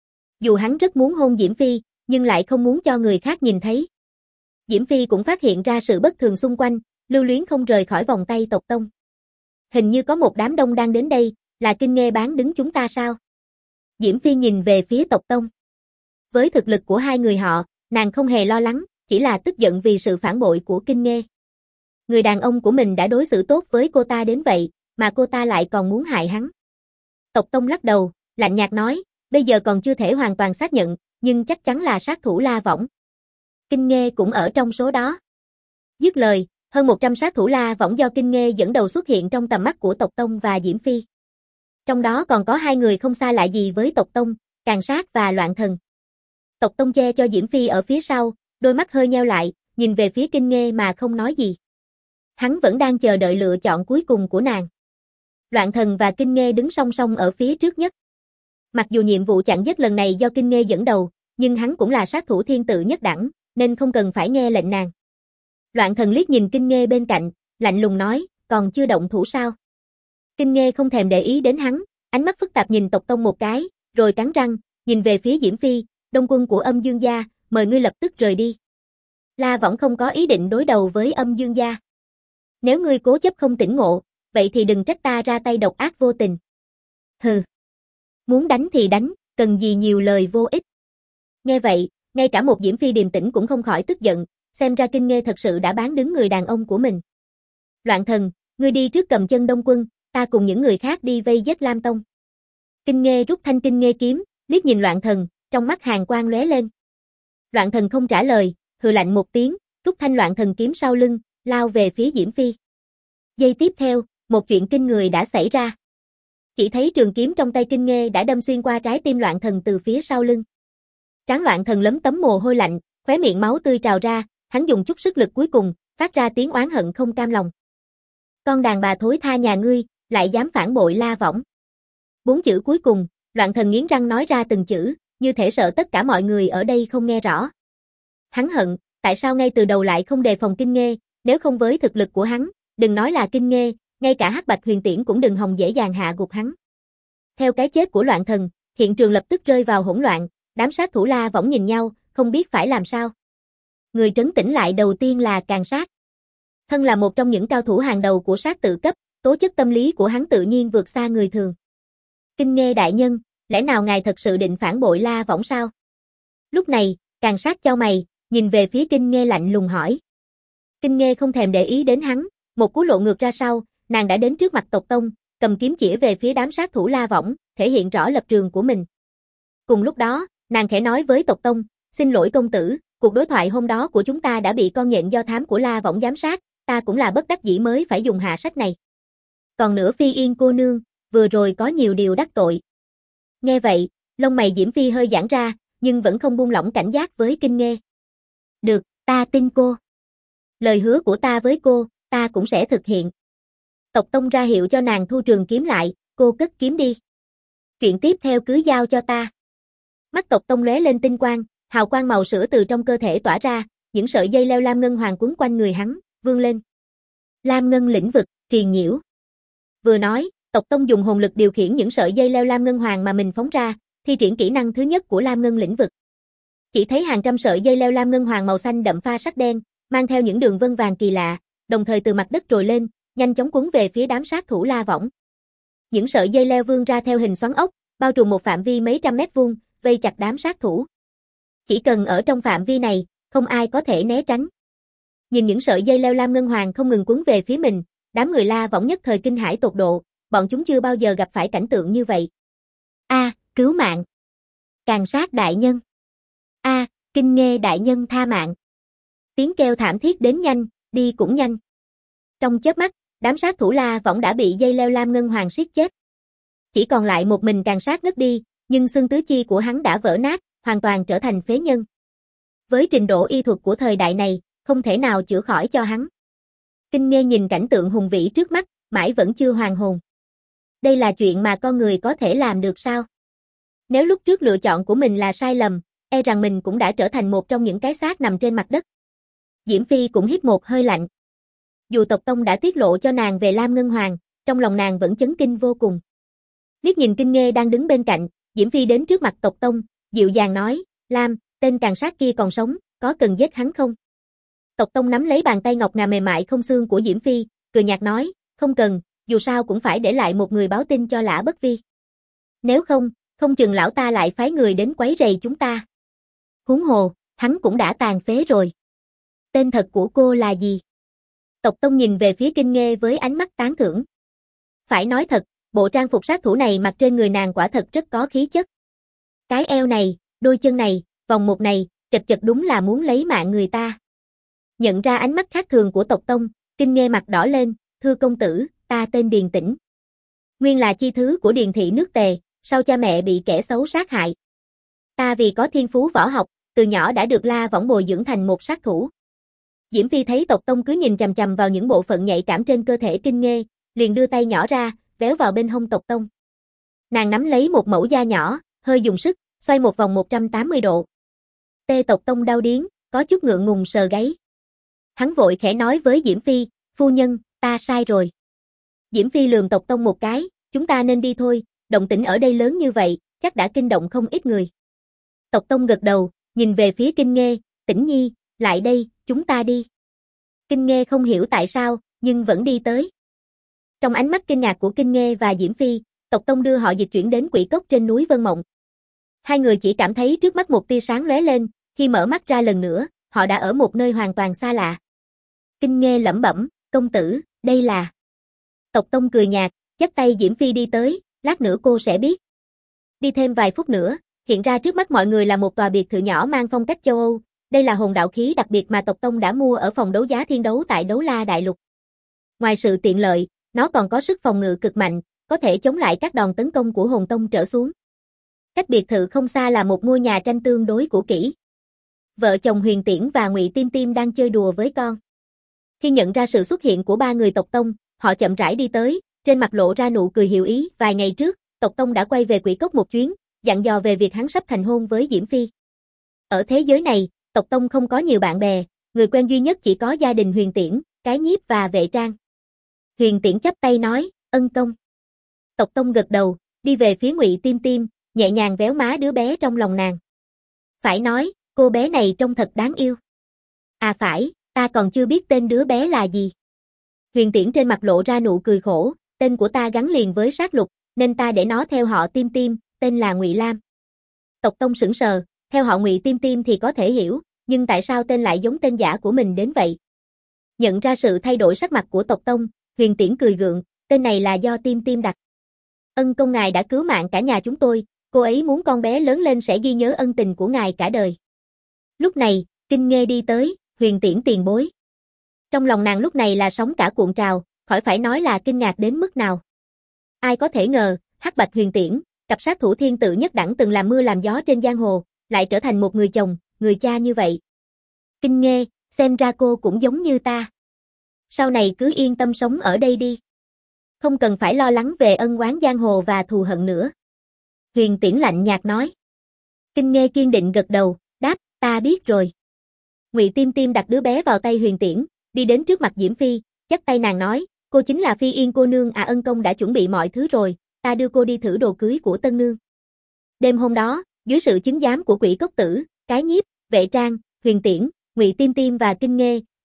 Dù hắn rất muốn hôn Diễm Phi, nhưng lại không muốn cho người khác nhìn thấy. Diễm Phi cũng phát hiện ra sự bất thường xung quanh, lưu luyến không rời khỏi vòng tay Tộc Tông. Hình như có một đám đông đang đến đây, là Kinh Nghê bán đứng chúng ta sao? Diễm Phi nhìn về phía Tộc Tông. Với thực lực của hai người họ, nàng không hề lo lắng, chỉ là tức giận vì sự phản bội của Kinh Nghê. Người đàn ông của mình đã đối xử tốt với cô ta đến vậy, mà cô ta lại còn muốn hại hắn. Tộc Tông lắc đầu, lạnh nhạt nói, bây giờ còn chưa thể hoàn toàn xác nhận, nhưng chắc chắn là sát thủ La Võng. Kinh Nghê cũng ở trong số đó. Dứt lời, hơn 100 sát thủ La Võng do Kinh Nghê dẫn đầu xuất hiện trong tầm mắt của Tộc Tông và Diễm Phi. Trong đó còn có hai người không xa lạ gì với Tộc Tông, Càn Sát và Loạn Thần. Tộc Tông che cho Diễm Phi ở phía sau, đôi mắt hơi nheo lại, nhìn về phía Kinh Nghê mà không nói gì. Hắn vẫn đang chờ đợi lựa chọn cuối cùng của nàng. Loạn Thần và Kinh Nghê đứng song song ở phía trước nhất. Mặc dù nhiệm vụ chặn giết lần này do Kinh Nghê dẫn đầu, nhưng hắn cũng là sát thủ thiên tự nhất đẳng, nên không cần phải nghe lệnh nàng. Loạn Thần liếc nhìn Kinh Nghê bên cạnh, lạnh lùng nói, còn chưa động thủ sao? Kinh Nghê không thèm để ý đến hắn, ánh mắt phức tạp nhìn Tộc Tông một cái, rồi cắn răng, nhìn về phía Diễm Phi, Đông quân của Âm Dương gia, mời ngươi lập tức rời đi. La Võng không có ý định đối đầu với Âm Dương gia. Nếu ngươi cố chấp không tỉnh ngộ, vậy thì đừng trách ta ra tay độc ác vô tình. Hừ. Muốn đánh thì đánh, cần gì nhiều lời vô ích. Nghe vậy, ngay cả một Diễm Phi điềm tĩnh cũng không khỏi tức giận, xem ra Kinh Nghê thật sự đã bán đứng người đàn ông của mình. Loạn Thần, ngươi đi trước cầm chân Đông quân, ta cùng những người khác đi vây giết Lam Tông. Kinh Nghê rút thanh Kinh Nghê kiếm, liếc nhìn Loạn Thần, trong mắt hàn quang lóe lên. Loạn Thần không trả lời, hừ lạnh một tiếng, rút thanh Loạn Thần kiếm sau lưng, lao về phía Diễm Phi. Giây tiếp theo, một chuyện kinh người đã xảy ra. Chỉ thấy trường kiếm trong tay Kinh Nghê đã đâm xuyên qua trái tim Loạn Thần từ phía sau lưng. Trán Loạn Thần lấm tấm mồ hôi lạnh, khóe miệng máu tươi trào ra, hắn dùng chút sức lực cuối cùng, phát ra tiếng oán hận không cam lòng. Con đàn bà thối tha nhà ngươi, lại dám phản bội La Võng. 4 chữ cuối cùng, Loạn Thần nghiến răng nói ra từng chữ, như thể sợ tất cả mọi người ở đây không nghe rõ. Hắn hận, tại sao ngay từ đầu lại không đề phòng Kinh Nghê, nếu không với thực lực của hắn, đừng nói là Kinh Nghê, ngay cả Hắc Bạch Huyền Tiễn cũng đừng hòng dễ dàng hạ gục hắn. Theo cái chết của Loạn Thần, hiện trường lập tức rơi vào hỗn loạn, đám sát thủ La Võng nhìn nhau, không biết phải làm sao. Người trấn tĩnh lại đầu tiên là Càn Sát. Thân là một trong những cao thủ hàng đầu của sát tự cấp, tố chất tâm lý của hắn tự nhiên vượt xa người thường. Kinh Nghê đại nhân, lẽ nào ngài thật sự định phản bội La Võng sao? Lúc này, Càn Sát chau mày, nhìn về phía Kinh Nghê lạnh lùng hỏi. Kinh Nghê không thèm để ý đến hắn, một cú lộ ngược ra sau, nàng đã đến trước mặt Tộc Tông, cầm kiếm chĩa về phía đám sát thủ La Võng, thể hiện rõ lập trường của mình. Cùng lúc đó, nàng khẽ nói với Tộc Tông, xin lỗi công tử, cuộc đối thoại hôm đó của chúng ta đã bị con nhện do thám của La Võng giám sát, ta cũng là bất đắc dĩ mới phải dùng hạ sách này. Còn nữa Phi Yên cô nương, vừa rồi có nhiều điều đắc tội. Nghe vậy, lông mày Diễm Phi hơi giãn ra, nhưng vẫn không buông lỏng cảnh giác với Kinh Nghê. Được, ta tin cô. Lời hứa của ta với cô, ta cũng sẽ thực hiện. Tộc Tông ra hiệu cho nàng thu trường kiếm lại, cô cất kiếm đi. Chuyện tiếp theo cứ giao cho ta. Mắt Tộc Tông lóe lên tinh quang, hào quang màu sữa từ trong cơ thể tỏa ra, những sợi dây leo lam ngân hoàng quấn quanh người hắn, vươn lên. Lam ngân lĩnh vực, triền nhiễu. Vừa nói, Tộc Tông dùng hồn lực điều khiển những sợi dây leo lam ngân hoàng mà mình phóng ra, thi triển kỹ năng thứ nhất của lam ngân lĩnh vực. Chỉ thấy hàng trăm sợi dây leo lam ngân hoàng màu xanh đậm pha sắc đen, mang theo những đường vân vàng kỳ lạ, đồng thời từ mặt đất trồi lên, nhanh chóng cuốn về phía đám sát thủ La Võng. Những sợi dây leo vươn ra theo hình xoắn ốc, bao trùm một phạm vi mấy trăm mét vuông, vây chặt đám sát thủ. Chỉ cần ở trong phạm vi này, không ai có thể né tránh. Nhìn những sợi dây leo lam ngân hoàng không ngừng cuốn về phía mình, đám người La Võng nhất thời kinh hãi tột độ, bọn chúng chưa bao giờ gặp phải cảnh tượng như vậy. Cứu mạng! Càn sát đại nhân! Kinh Nghê đại nhân tha mạng! Tiếng kêu thảm thiết đến nhanh, đi cũng nhanh. Trong chớp mắt, đám sát thủ La Võng đã bị dây leo lam ngân hoàng siết chết. Chỉ còn lại một mình Càn sát ngất đi, nhưng xương tứ chi của hắn đã vỡ nát, hoàn toàn trở thành phế nhân. Với trình độ y thuật của thời đại này, không thể nào chữa khỏi cho hắn. Kinh Nghê nhìn cảnh tượng hùng vĩ trước mắt, mãi vẫn chưa hoàn hồn. Đây là chuyện mà con người có thể làm được sao? Nếu lúc trước lựa chọn của mình là sai lầm, e rằng mình cũng đã trở thành một trong những cái xác nằm trên mặt đất. Diễm Phi cũng hít một hơi lạnh. Dù tộc tông đã tiết lộ cho nàng về Lam Ngân Hoàng, trong lòng nàng vẫn chấn kinh vô cùng. Liếc nhìn Kinh Nghê đang đứng bên cạnh, Diễm Phi đến trước mặt tộc tông, dịu dàng nói, Lam, tên càn sát kia còn sống, có cần giết hắn không? Tộc tông nắm lấy bàn tay ngọc ngà mềm mại không xương của Diễm Phi, cười nhạt nói, không cần, dù sao cũng phải để lại một người báo tin cho Lã Bất Vi. Nếu không, không chừng lão ta lại phái người đến quấy rầy chúng ta. Huống hồ, hắn cũng đã tàn phế rồi. Tên thật của cô là gì? Tộc tông nhìn về phía Kinh Nghê với ánh mắt tán thưởng. Phải nói thật, bộ trang phục sát thủ này mặc trên người nàng quả thật rất có khí chất. Cái eo này, đôi chân này, vòng một này, chật chật đúng là muốn lấy mạng người ta. Nhận ra ánh mắt khác thường của tộc tông, Kinh Nghê mặt đỏ lên, thưa công tử, ta tên Điền Tĩnh. Nguyên là chi thứ của Điền thị nước Tề, sau cha mẹ bị kẻ xấu sát hại. Ta vì có thiên phú võ học, từ nhỏ đã được La Võng bồi dưỡng thành một sát thủ. Diễm Phi thấy tộc tông cứ nhìn chằm chằm vào những bộ phận nhạy cảm trên cơ thể Kinh Nghê, liền đưa tay nhỏ ra, véo vào bên hông tộc tông. Nàng nắm lấy một mẩu da nhỏ, hơi dùng sức, xoay một vòng 180 độ. Tê tộc tông đau điếng, có chút ngượng ngùng sờ gáy. Hắn vội khẽ nói với Diễm Phi, phu nhân, ta sai rồi. Diễm Phi lườm tộc tông một cái, chúng ta nên đi thôi, động tĩnh ở đây lớn như vậy, chắc đã kinh động không ít người. Tộc tông gật đầu, nhìn về phía Kinh Nghê, Tĩnh Nhi, lại đây, chúng ta đi. Kinh Nghê không hiểu tại sao, nhưng vẫn đi tới. Trong ánh mắt kinh ngạc của Kinh Nghê và Diễm Phi, tộc tông đưa họ dịch chuyển đến quỷ cốc trên núi Vân Mộng. Hai người chỉ cảm thấy trước mắt một tia sáng lóe lên, khi mở mắt ra lần nữa, họ đã ở một nơi hoàn toàn xa lạ. Kinh Nghê lẩm bẩm, công tử, đây là... Tộc tông cười nhạt, dắt tay Diễm Phi đi tới, lát nữa cô sẽ biết. Đi thêm vài phút nữa, hiện ra trước mắt mọi người là một tòa biệt thự nhỏ mang phong cách châu Âu. Đây là hồn đạo khí đặc biệt mà tộc tông đã mua ở phòng đấu giá thiên đấu tại Đấu La Đại Lục. Ngoài sự tiện lợi, nó còn có sức phòng ngự cực mạnh, có thể chống lại các đòn tấn công của hồn tông trở xuống. Cách biệt thự không xa là một ngôi nhà tranh tương đối cũ kỹ. Vợ chồng Huyền Tiễn và Ngụy Tim Tim đang chơi đùa với con. Khi nhận ra sự xuất hiện của ba người tộc tông, họ chậm rãi đi tới, trên mặt lộ ra nụ cười hiểu ý. Vài ngày trước, tộc tông đã quay về Quỷ Cốc một chuyến, dặn dò về việc hắn sắp thành hôn với Diễm Phi. Ở thế giới này, tộc tông không có nhiều bạn bè, người quen duy nhất chỉ có gia đình Huyền Tiễn, Cái Nhiếp và Vệ Trang. Huyền Tiễn chắp tay nói, ân công. Tộc tông gật đầu, đi về phía Ngụy Tim Tim, nhẹ nhàng véo má đứa bé trong lòng nàng. Phải nói, cô bé này trông thật đáng yêu. À phải, ta còn chưa biết tên đứa bé là gì. Huyền Tiễn trên mặt lộ ra nụ cười khổ, tên của ta gắn liền với sát lục, nên ta để nó theo họ Tim Tim, tên là Ngụy Lam. Tộc tông sững sờ, theo họ Ngụy Tim Tim thì có thể hiểu, nhưng tại sao tên lại giống tên giả của mình đến vậy? Nhận ra sự thay đổi sắc mặt của tộc tông, Huyền Tiễn cười gượng, tên này là do Tim Tim đặt. Ân công ngài đã cứu mạng cả nhà chúng tôi, cô ấy muốn con bé lớn lên sẽ ghi nhớ ân tình của ngài cả đời. Lúc này, Kinh Nghê đi tới, Huyền Tiễn tiền bối. Trong lòng nàng lúc này là sóng cả cuộn trào, khỏi phải nói là kinh ngạc đến mức nào. Ai có thể ngờ, Hắc Bạch Huyền Tiễn, cặp sát thủ thiên tự nhất đẳng từng làm mưa làm gió trên giang hồ, lại trở thành một người chồng, người cha như vậy. Kinh Nghê, xem ra cô cũng giống như ta. Sau này cứ yên tâm sống ở đây đi. Không cần phải lo lắng về ân oán giang hồ và thù hận nữa. Huyền Tiễn lạnh nhạt nói. Kinh Nghê kiên định gật đầu, đáp, ta biết rồi. Ngụy Tim Tim đặt đứa bé vào tay Huyền Tiễn, đi đến trước mặt Diễm Phi, dắt tay nàng nói, cô chính là Phi Yên cô nương à, ân công đã chuẩn bị mọi thứ rồi, ta đưa cô đi thử đồ cưới của tân nương. Đêm hôm đó, dưới sự chứng giám của Quỷ Cốc Tử, Cái Nhiếp, Vệ Trang, Huyền Tiễn, Ngụy Tim Tim và Kinh Nghê,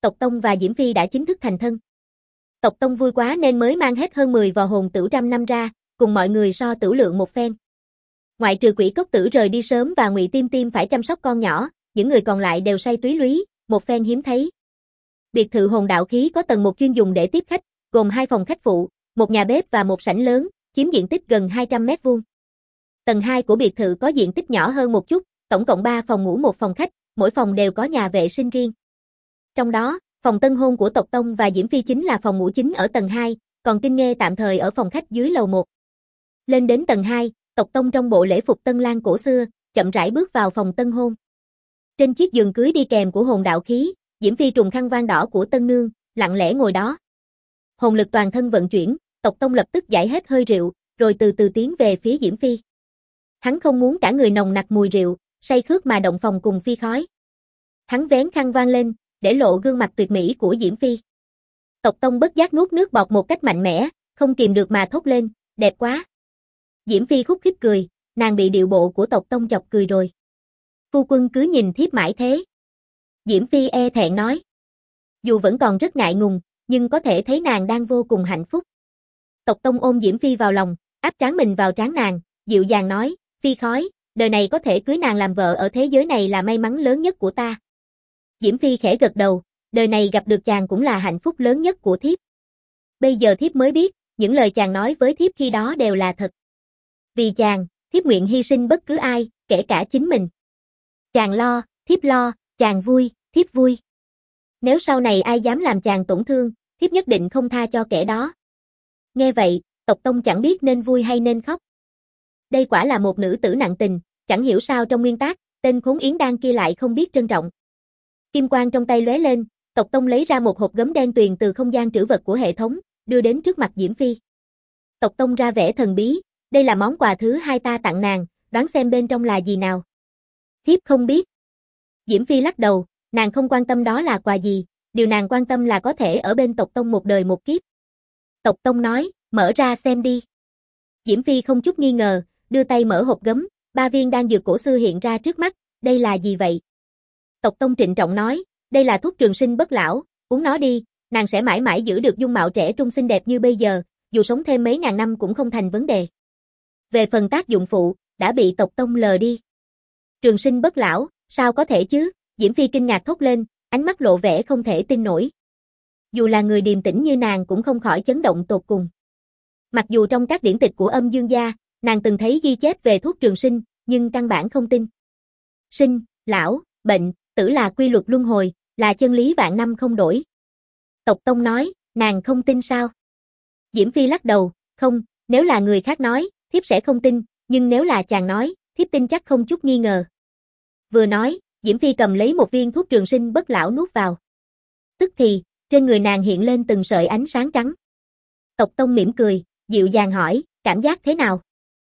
Tộc Tông và Diễm Phi đã chính thức thành thân. Tộc Tông vui quá nên mới mang hết hơn 10 vò hồn tửu trăm năm ra, cùng mọi người so tửu lượng một phen. Ngoại trừ Quỷ Cốc Tử rời đi sớm và Ngụy Tiêm Tiêm phải chăm sóc con nhỏ, những người còn lại đều say túy lúy, một phen hiếm thấy. Biệt thự Hồn Đạo Khí có tầng 1 chuyên dùng để tiếp khách, gồm 2 phòng khách phụ, một nhà bếp và một sảnh lớn, chiếm diện tích gần 200 m². Tầng 2 của biệt thự có diện tích nhỏ hơn một chút, tổng cộng 3 phòng ngủ một phòng khách, mỗi phòng đều có nhà vệ sinh riêng. Trong đó, phòng tân hôn của Tộc Tông và Diễm Phi chính là phòng ngủ chính ở tầng 2, còn Kinh Nghê tạm thời ở phòng khách dưới lầu 1. Lên đến tầng 2, Tộc Tông trong bộ lễ phục tân lang cổ xưa, chậm rãi bước vào phòng tân hôn. Trên chiếc giường cưới đi kèm của Hồn Đạo Khí, Diễm Phi trùng khăn voan đỏ của tân nương, lặng lẽ ngồi đó. Hồn lực toàn thân vận chuyển, Tộc Tông lập tức giải hết hơi rượu, rồi từ từ tiến về phía Diễm Phi. Hắn không muốn cả người nồng nặc mùi rượu, say khướt mà động phòng cùng phi khói. Hắn vén khăn voan lên, để lộ gương mặt tuyệt mỹ của Diễm Phi. Tộc Tông bất giác nuốt nước bọt một cách mạnh mẽ, không kìm được mà thốt lên, đẹp quá. Diễm Phi khúc khích cười, nàng bị điệu bộ của Tộc Tông chọc cười rồi. Phu quân cứ nhìn thiếp mãi thế. Diễm Phi e thẹn nói. Dù vẫn còn rất ngại ngùng, nhưng có thể thấy nàng đang vô cùng hạnh phúc. Tộc Tông ôm Diễm Phi vào lòng, áp trán mình vào trán nàng, dịu dàng nói, Phi khói, đời này có thể cưới nàng làm vợ ở thế giới này là may mắn lớn nhất của ta. Diễm Phi khẽ gật đầu, đời này gặp được chàng cũng là hạnh phúc lớn nhất của thiếp. Bây giờ thiếp mới biết, những lời chàng nói với thiếp khi đó đều là thật. Vì chàng, thiếp nguyện hy sinh bất cứ ai, kể cả chính mình. Chàng lo, thiếp lo, chàng vui, thiếp vui. Nếu sau này ai dám làm chàng tổn thương, thiếp nhất định không tha cho kẻ đó. Nghe vậy, Tộc Tông chẳng biết nên vui hay nên khóc. Đây quả là một nữ tử nặng tình, chẳng hiểu sao trong nguyên tác, tên khốn yến đan kia lại không biết trân trọng. Kim quang trong tay lóe lên, Tộc Tông lấy ra một hộp gấm đen tuyền từ không gian trữ vật của hệ thống, đưa đến trước mặt Diễm Phi. Tộc Tông ra vẻ thần bí, đây là món quà thứ 2 ta tặng nàng, đoán xem bên trong là gì nào. Thiếp không biết. Diễm Phi lắc đầu, nàng không quan tâm đó là quà gì, điều nàng quan tâm là có thể ở bên Tộc Tông một đời một kiếp. Tộc Tông nói, mở ra xem đi. Diễm Phi không chút nghi ngờ, đưa tay mở hộp gấm, 3 viên đan dược cổ xưa hiện ra trước mắt, đây là gì vậy? Tộc Tông trịnh trọng nói, đây là thuốc trường sinh bất lão, uống nó đi, nàng sẽ mãi mãi giữ được dung mạo trẻ trung xinh đẹp như bây giờ, dù sống thêm mấy ngàn năm cũng không thành vấn đề. Về phần tác dụng phụ, đã bị Tộc Tông lờ đi. Trường sinh bất lão, sao có thể chứ? Diễm Phi kinh ngạc thốt lên, ánh mắt lộ vẻ không thể tin nổi. Dù là người điềm tĩnh như nàng cũng không khỏi chấn động tột cùng. Mặc dù trong các điển tịch của Âm Dương gia, nàng từng thấy ghi chép về thuốc trường sinh, nhưng căn bản không tin. Sinh, lão, bệnh, tử là quy luật luân hồi, là chân lý vạn năm không đổi. Tộc Tông nói, nàng không tin sao? Diễm Phi lắc đầu, không, nếu là người khác nói, thiếp sẽ không tin, nhưng nếu là chàng nói, thiếp tin chắc không chút nghi ngờ. Vừa nói, Diễm Phi cầm lấy một viên thuốc trường sinh bất lão nuốt vào. Tức thì, trên người nàng hiện lên từng sợi ánh sáng trắng. Tộc Tông mỉm cười, dịu dàng hỏi, cảm giác thế nào?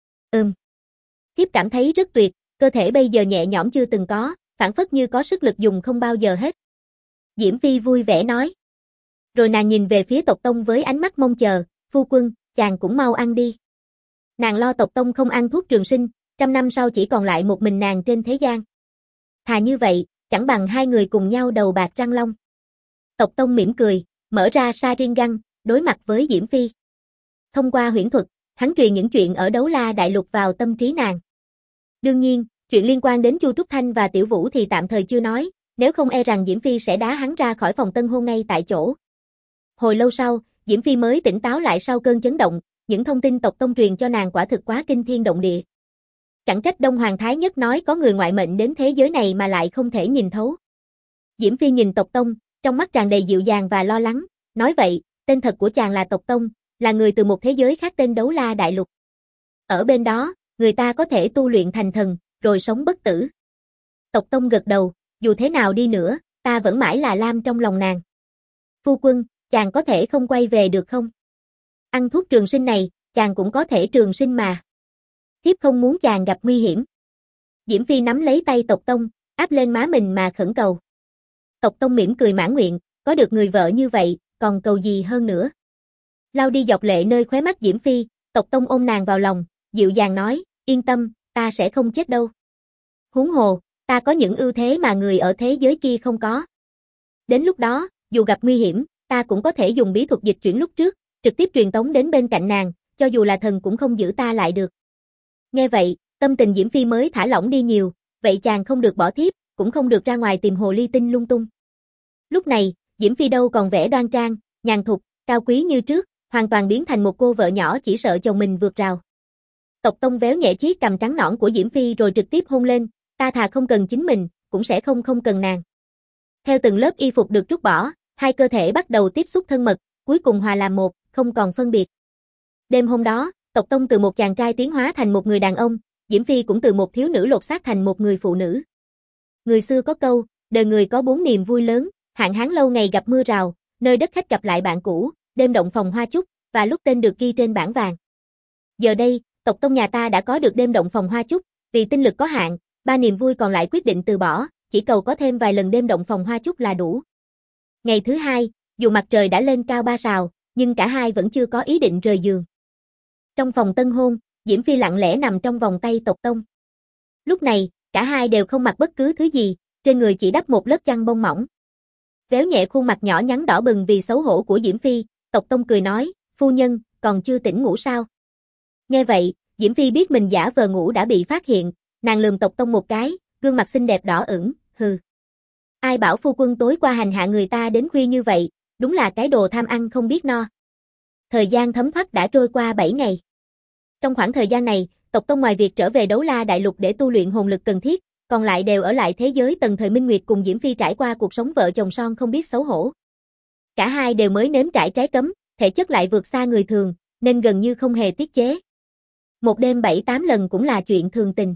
Thiếp cảm thấy rất tuyệt, cơ thể bây giờ nhẹ nhõm chưa từng có, phảng phất như có sức lực dùng không bao giờ hết. Diễm Phi vui vẻ nói. Rồi nàng nhìn về phía Tộc Tông với ánh mắt mong chờ, phu quân, chàng cũng mau ăn đi. Nàng lo Tộc Tông không ăn thuốc trường sinh, 100 năm sau chỉ còn lại một mình nàng trên thế gian. Thà như vậy, chẳng bằng hai người cùng nhau đầu bạc răng long. Tộc Tông mỉm cười, mở ra Sharingan, đối mặt với Diễm Phi. Thông qua huyễn thuật, hắn truyền những chuyện ở Đấu La Đại Lục vào tâm trí nàng. Đương nhiên, chuyện liên quan đến Chu Trúc Thanh và Tiểu Vũ thì tạm thời chưa nói, nếu không e rằng Diễm Phi sẽ đá hắn ra khỏi phòng tân hôn ngay tại chỗ. Hồi lâu sau, Diễm Phi mới tỉnh táo lại sau cơn chấn động, những thông tin Tộc Tông truyền cho nàng quả thực quá kinh thiên động địa. Chẳng trách Đông Hoàng Thái Nhất nói có người ngoại mệnh đến thế giới này mà lại không thể nhìn thấu. Diễm Phi nhìn Tộc Tông, trong mắt tràn đầy dịu dàng và lo lắng, nói vậy, tên thật của chàng là Tộc Tông, là người từ một thế giới khác tên Đấu La Đại Lục. Ở bên đó, người ta có thể tu luyện thành thần, rồi sống bất tử. Tộc Tông gật đầu, dù thế nào đi nữa, ta vẫn mãi là Lam trong lòng nàng. Phu quân, chàng có thể không quay về được không? Ăn thuốc trường sinh này, chàng cũng có thể trường sinh mà. Thiếp không muốn chàng gặp nguy hiểm. Diễm Phi nắm lấy tay Tộc Tông, áp lên má mình mà khẩn cầu. Tộc Tông mỉm cười mãn nguyện, có được người vợ như vậy, còn cầu gì hơn nữa. Lau đi giọt lệ nơi khóe mắt Diễm Phi, Tộc Tông ôm nàng vào lòng, dịu dàng nói, yên tâm, ta sẽ không chết đâu. Huống hồ, ta có những ưu thế mà người ở thế giới kia không có. Đến lúc đó, dù gặp nguy hiểm, ta cũng có thể dùng bí thuật dịch chuyển lúc trước, trực tiếp truyền tống đến bên cạnh nàng, cho dù là thần cũng không giữ ta lại được. Nghe vậy, tâm tình Diễm Phi mới thả lỏng đi nhiều, vậy chàng không được bỏ thiếp, cũng không được ra ngoài tìm hồ ly tinh lung tung. Lúc này, Diễm Phi đâu còn vẻ đoan trang, nhàn thục, cao quý như trước, hoàn toàn biến thành một cô vợ nhỏ chỉ sợ chồng mình vượt rào. Tộc Tông véo nhẹ chiếc cằm trắng nõn của Diễm Phi rồi trực tiếp hôn lên, ta thà không cần chính mình, cũng sẽ không cần nàng. Theo từng lớp y phục được trút bỏ, hai cơ thể bắt đầu tiếp xúc thân mật, cuối cùng hòa làm một, không còn phân biệt. Đêm hôm đó, Tộc Tông từ một chàng trai tiến hóa thành một người đàn ông, Diễm Phi cũng từ một thiếu nữ lột xác thành một người phụ nữ. Người xưa có câu, đời người có 4 niềm vui lớn, hạn hán lâu ngày gặp mưa rào, nơi đất khách gặp lại bạn cũ, đêm động phòng hoa chúc, và lúc tên được ghi trên bảng vàng. Giờ đây, Tộc Tông nhà ta đã có được đêm động phòng hoa chúc, vì tinh lực có hạn, 3 niềm vui còn lại quyết định từ bỏ, chỉ cầu có thêm vài lần đêm động phòng hoa chúc là đủ. Ngày thứ hai, dù mặt trời đã lên cao 3 sào, nhưng cả hai vẫn chưa có ý định rời giường. Trong phòng tân hôn, Diễm Phi lặng lẽ nằm trong vòng tay Tộc Tông. Lúc này, cả hai đều không mặc bất cứ thứ gì, trên người chỉ đắp một lớp chăn bông mỏng. Véo nhẹ khuôn mặt nhỏ nhắn đỏ bừng vì xấu hổ của Diễm Phi, Tộc Tông cười nói, phu nhân, còn chưa tỉnh ngủ sao? Nghe vậy, Diễm Phi biết mình giả vờ ngủ đã bị phát hiện, nàng lườm Tộc Tông một cái, gương mặt xinh đẹp đỏ ửng, hừ. Ai bảo phu quân tối qua hành hạ người ta đến khuya như vậy, đúng là cái đồ tham ăn không biết no. Thời gian thấm thoát đã trôi qua 7 ngày. Trong khoảng thời gian này, Tộc Tông ngoài việc trở về Đấu La Đại Lục để tu luyện hồn lực cần thiết, còn lại đều ở lại thế giới tầng thời Minh Nguyệt cùng Diễm Phi trải qua cuộc sống vợ chồng son không biết xấu hổ. Cả hai đều mới nếm trải trái cấm, thể chất lại vượt xa người thường, nên gần như không hề tiết chế. Một đêm 7-8 lần cũng là chuyện thường tình.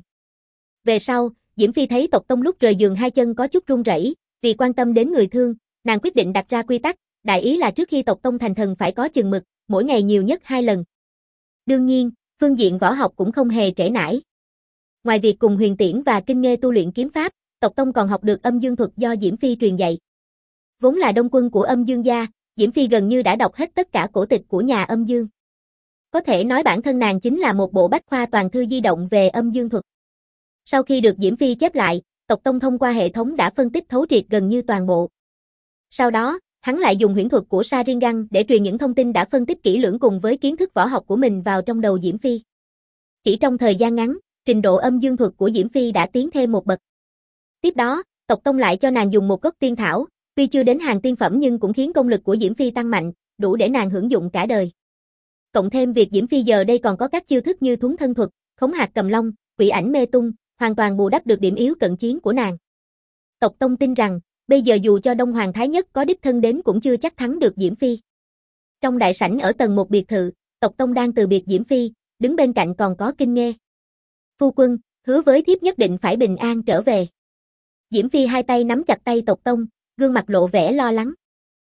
Về sau, Diễm Phi thấy Tộc Tông lúc rời giường hai chân có chút run rẩy, vì quan tâm đến người thương, nàng quyết định đặt ra quy tắc, đại ý là trước khi Tộc Tông thành thần phải có chừng mực, mỗi ngày nhiều nhất 2 lần. Đương nhiên, phương diện võ học cũng không hề trễ nải. Ngoài việc cùng Huyền Tiễn và Kinh Nghê tu luyện kiếm pháp, Tộc Tông còn học được âm dương thuật do Diễm Phi truyền dạy. Vốn là đông quân của âm dương gia, Diễm Phi gần như đã đọc hết tất cả cổ tịch của nhà âm dương. Có thể nói bản thân nàng chính là một bộ bách khoa toàn thư di động về âm dương thuật. Sau khi được Diễm Phi chép lại, Tộc Tông thông qua hệ thống đã phân tích thấu triệt gần như toàn bộ. Sau đó, hắn lại dùng huyễn thuật của Sharingan để truyền những thông tin đã phân tích kỹ lưỡng cùng với kiến thức võ học của mình vào trong đầu Diễm Phi. Chỉ trong thời gian ngắn, trình độ âm dương thuật của Diễm Phi đã tiến thêm một bậc. Tiếp đó, Tộc Tông lại cho nàng dùng một gốc tiên thảo, tuy chưa đến hàng tiên phẩm nhưng cũng khiến công lực của Diễm Phi tăng mạnh, đủ để nàng hưởng dụng cả đời. Cộng thêm việc Diễm Phi giờ đây còn có các chiêu thức như thuấn thân thuật, khống hạt cầm long, quỷ ảnh mê tung, hoàn toàn bù đắp được điểm yếu cận chiến của nàng. Tộc Tông tin rằng, bây giờ dù cho Đông Hoàng Thái Nhất có đích thân đến cũng chưa chắc thắng được Diễm Phi. Trong đại sảnh ở tầng 1 biệt thự, Tộc Tông đang từ biệt Diễm Phi, đứng bên cạnh còn có Kinh Nghê. Phu quân, hứa với thiếp nhất định phải bình an trở về. Diễm Phi hai tay nắm chặt tay Tộc Tông, gương mặt lộ vẻ lo lắng.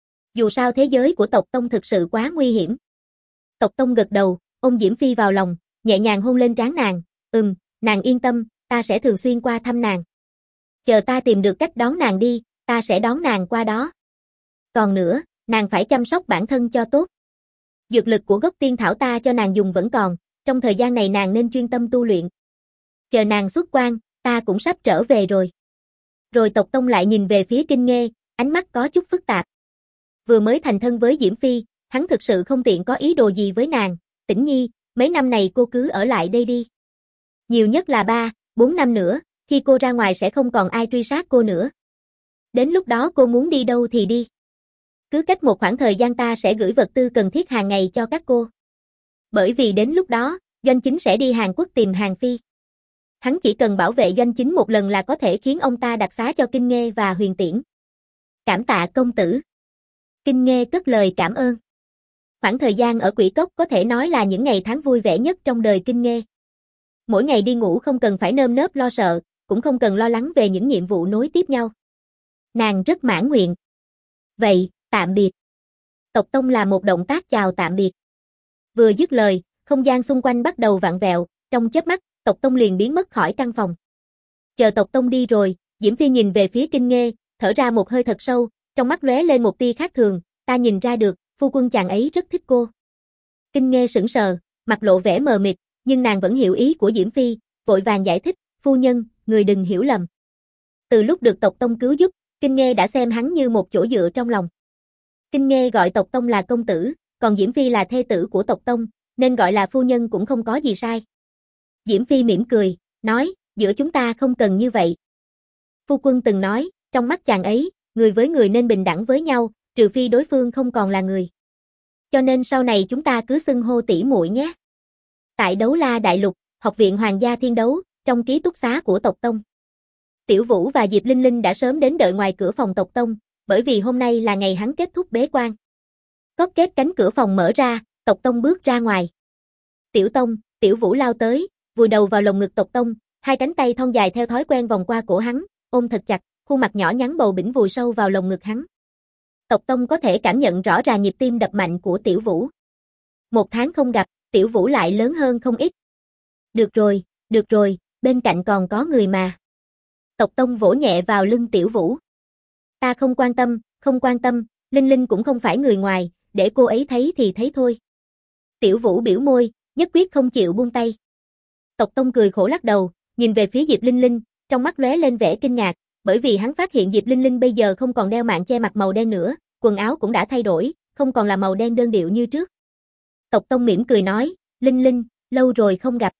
Dù sao thế giới của Tộc Tông thực sự quá nguy hiểm. Tộc Tông gật đầu, ôm Diễm Phi vào lòng, nhẹ nhàng hôn lên trán nàng, nàng yên tâm, ta sẽ thường xuyên qua thăm nàng. Chờ ta tìm được cách đón nàng đi, ta sẽ đón nàng qua đó. Còn nữa, nàng phải chăm sóc bản thân cho tốt. Dược lực của gốc tiên thảo ta cho nàng dùng vẫn còn, trong thời gian này nàng nên chuyên tâm tu luyện. Chờ nàng xuất quan, ta cũng sắp trở về rồi. Rồi Tộc Tông lại nhìn về phía Kinh Nghê, ánh mắt có chút phức tạp. Vừa mới thành thân với Diễm Phi, hắn thực sự không tiện có ý đồ gì với nàng, Tĩnh Nhi, mấy năm này cô cứ ở lại đây đi. Nhiều nhất là 3-4 năm nữa, khi cô ra ngoài sẽ không còn ai truy sát cô nữa. Đến lúc đó cô muốn đi đâu thì đi. Cứ cách một khoảng thời gian ta sẽ gửi vật tư cần thiết hàng ngày cho các cô. Bởi vì đến lúc đó, Doanh Chính sẽ đi Hàn Quốc tìm Hàn Phi. Hắn chỉ cần bảo vệ Doanh Chính một lần là có thể khiến ông ta đặc xá cho Kinh Nghê và Huyền Tiễn. Cảm tạ công tử. Kinh Nghê cất lời cảm ơn. Khoảng thời gian ở Quỷ Cốc có thể nói là những ngày tháng vui vẻ nhất trong đời Kinh Nghê. Mỗi ngày đi ngủ không cần phải nơm nớp lo sợ, cũng không cần lo lắng về những nhiệm vụ nối tiếp nhau. Nàng rất mãn nguyện. Vậy, tạm biệt. Tộc Tông là một động tác chào tạm biệt. Vừa dứt lời, không gian xung quanh bắt đầu vặn vẹo, trong chớp mắt, Tộc Tông liền biến mất khỏi căn phòng. Chờ Tộc Tông đi rồi, Diễm Phi nhìn về phía Kinh Nghê, thở ra một hơi thật sâu, trong mắt lóe lên một tia khác thường, ta nhìn ra được, phu quân chàng ấy rất thích cô. Kinh Nghê sững sờ, mặt lộ vẻ mờ mịt, nhưng nàng vẫn hiểu ý của Diễm Phi, vội vàng giải thích, phu nhân, người đừng hiểu lầm. Từ lúc được Tộc Tông cứu giúp, Kinh Nghê đã xem hắn như một chỗ dựa trong lòng. Kinh Nghê gọi Tộc Tông là công tử, còn Diễm Phi là thê tử của Tộc Tông, nên gọi là phu nhân cũng không có gì sai. Diễm Phi mỉm cười, nói, giữa chúng ta không cần như vậy. Phu quân từng nói, trong mắt chàng ấy, người với người nên bình đẳng với nhau, trừ phi đối phương không còn là người. Cho nên sau này chúng ta cứ xưng hô tỷ muội nhé. Tại Đấu La Đại Lục, Học viện Hoàng gia Thiên Đấu, trong ký túc xá của Tộc Tông. Tiểu Vũ và Diệp Linh Linh đã sớm đến đợi ngoài cửa phòng Tộc Tông, bởi vì hôm nay là ngày hắn kết thúc bế quan. Cót két cánh cửa phòng mở ra, Tộc Tông bước ra ngoài. Tiểu Tông, Tiểu Vũ lao tới, vùi đầu vào lồng ngực Tộc Tông, hai cánh tay thon dài theo thói quen vòng qua cổ hắn, ôm thật chặt, khuôn mặt nhỏ nhắn bầu bĩnh vùi sâu vào lồng ngực hắn. Tộc Tông có thể cảm nhận rõ ràng nhịp tim đập mạnh của Tiểu Vũ. 1 tháng không gặp, Tiểu Vũ lại lớn hơn không ít. Được rồi, bên cạnh còn có người mà. Tộc Tông vỗ nhẹ vào lưng Tiểu Vũ. Ta không quan tâm, Linh Linh cũng không phải người ngoài, để cô ấy thấy thì thấy thôi. Tiểu Vũ biểu môi, nhất quyết không chịu buông tay. Tộc Tông cười khổ lắc đầu, nhìn về phía Diệp Linh Linh, trong mắt lóe lên vẻ kinh ngạc, bởi vì hắn phát hiện Diệp Linh Linh bây giờ không còn đeo mạng che mặt màu đen nữa, quần áo cũng đã thay đổi, không còn là màu đen đơn điệu như trước. Tộc Tông mỉm cười nói, Linh Linh, lâu rồi không gặp.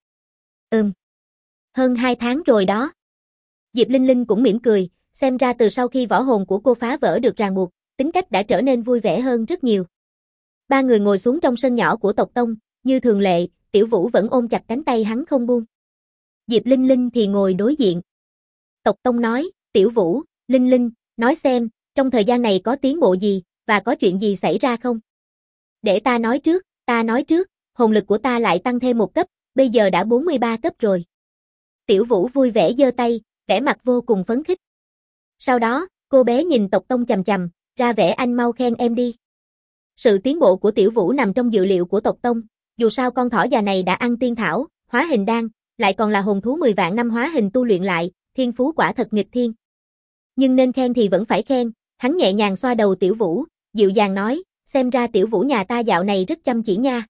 Hơn 2 tháng rồi đó. Diệp Linh Linh cũng mỉm cười, xem ra từ sau khi võ hồn của cô phá vỡ được ràng buộc, tính cách đã trở nên vui vẻ hơn rất nhiều. Ba người ngồi xuống trong sân nhỏ của Tộc Tông, như thường lệ, Tiểu Vũ vẫn ôm chặt cánh tay hắn không buông. Diệp Linh Linh thì ngồi đối diện. Tộc Tông nói, Tiểu Vũ, Linh Linh, nói xem, trong thời gian này có tiến bộ gì, và có chuyện gì xảy ra không? Để ta nói trước, hồn lực của ta lại tăng thêm 1 cấp, bây giờ đã 43 cấp rồi. Tiểu Vũ vui vẻ giơ tay, vẻ mặt vô cùng phấn khích. Sau đó, cô bé nhìn Tộc Tông chằm chằm, ra vẻ anh mau khen em đi. Sự tiến bộ của Tiểu Vũ nằm trong dự liệu của Tộc Tông, dù sao con thỏ già này đã ăn tiên thảo, hóa hình đan, lại còn là hồn thú 10 vạn năm hóa hình tu luyện lại, thiên phú quả thật nghịch thiên. Nhưng nên khen thì vẫn phải khen, hắn nhẹ nhàng xoa đầu Tiểu Vũ, dịu dàng nói, xem ra Tiểu Vũ nhà ta dạo này rất chăm chỉ nha.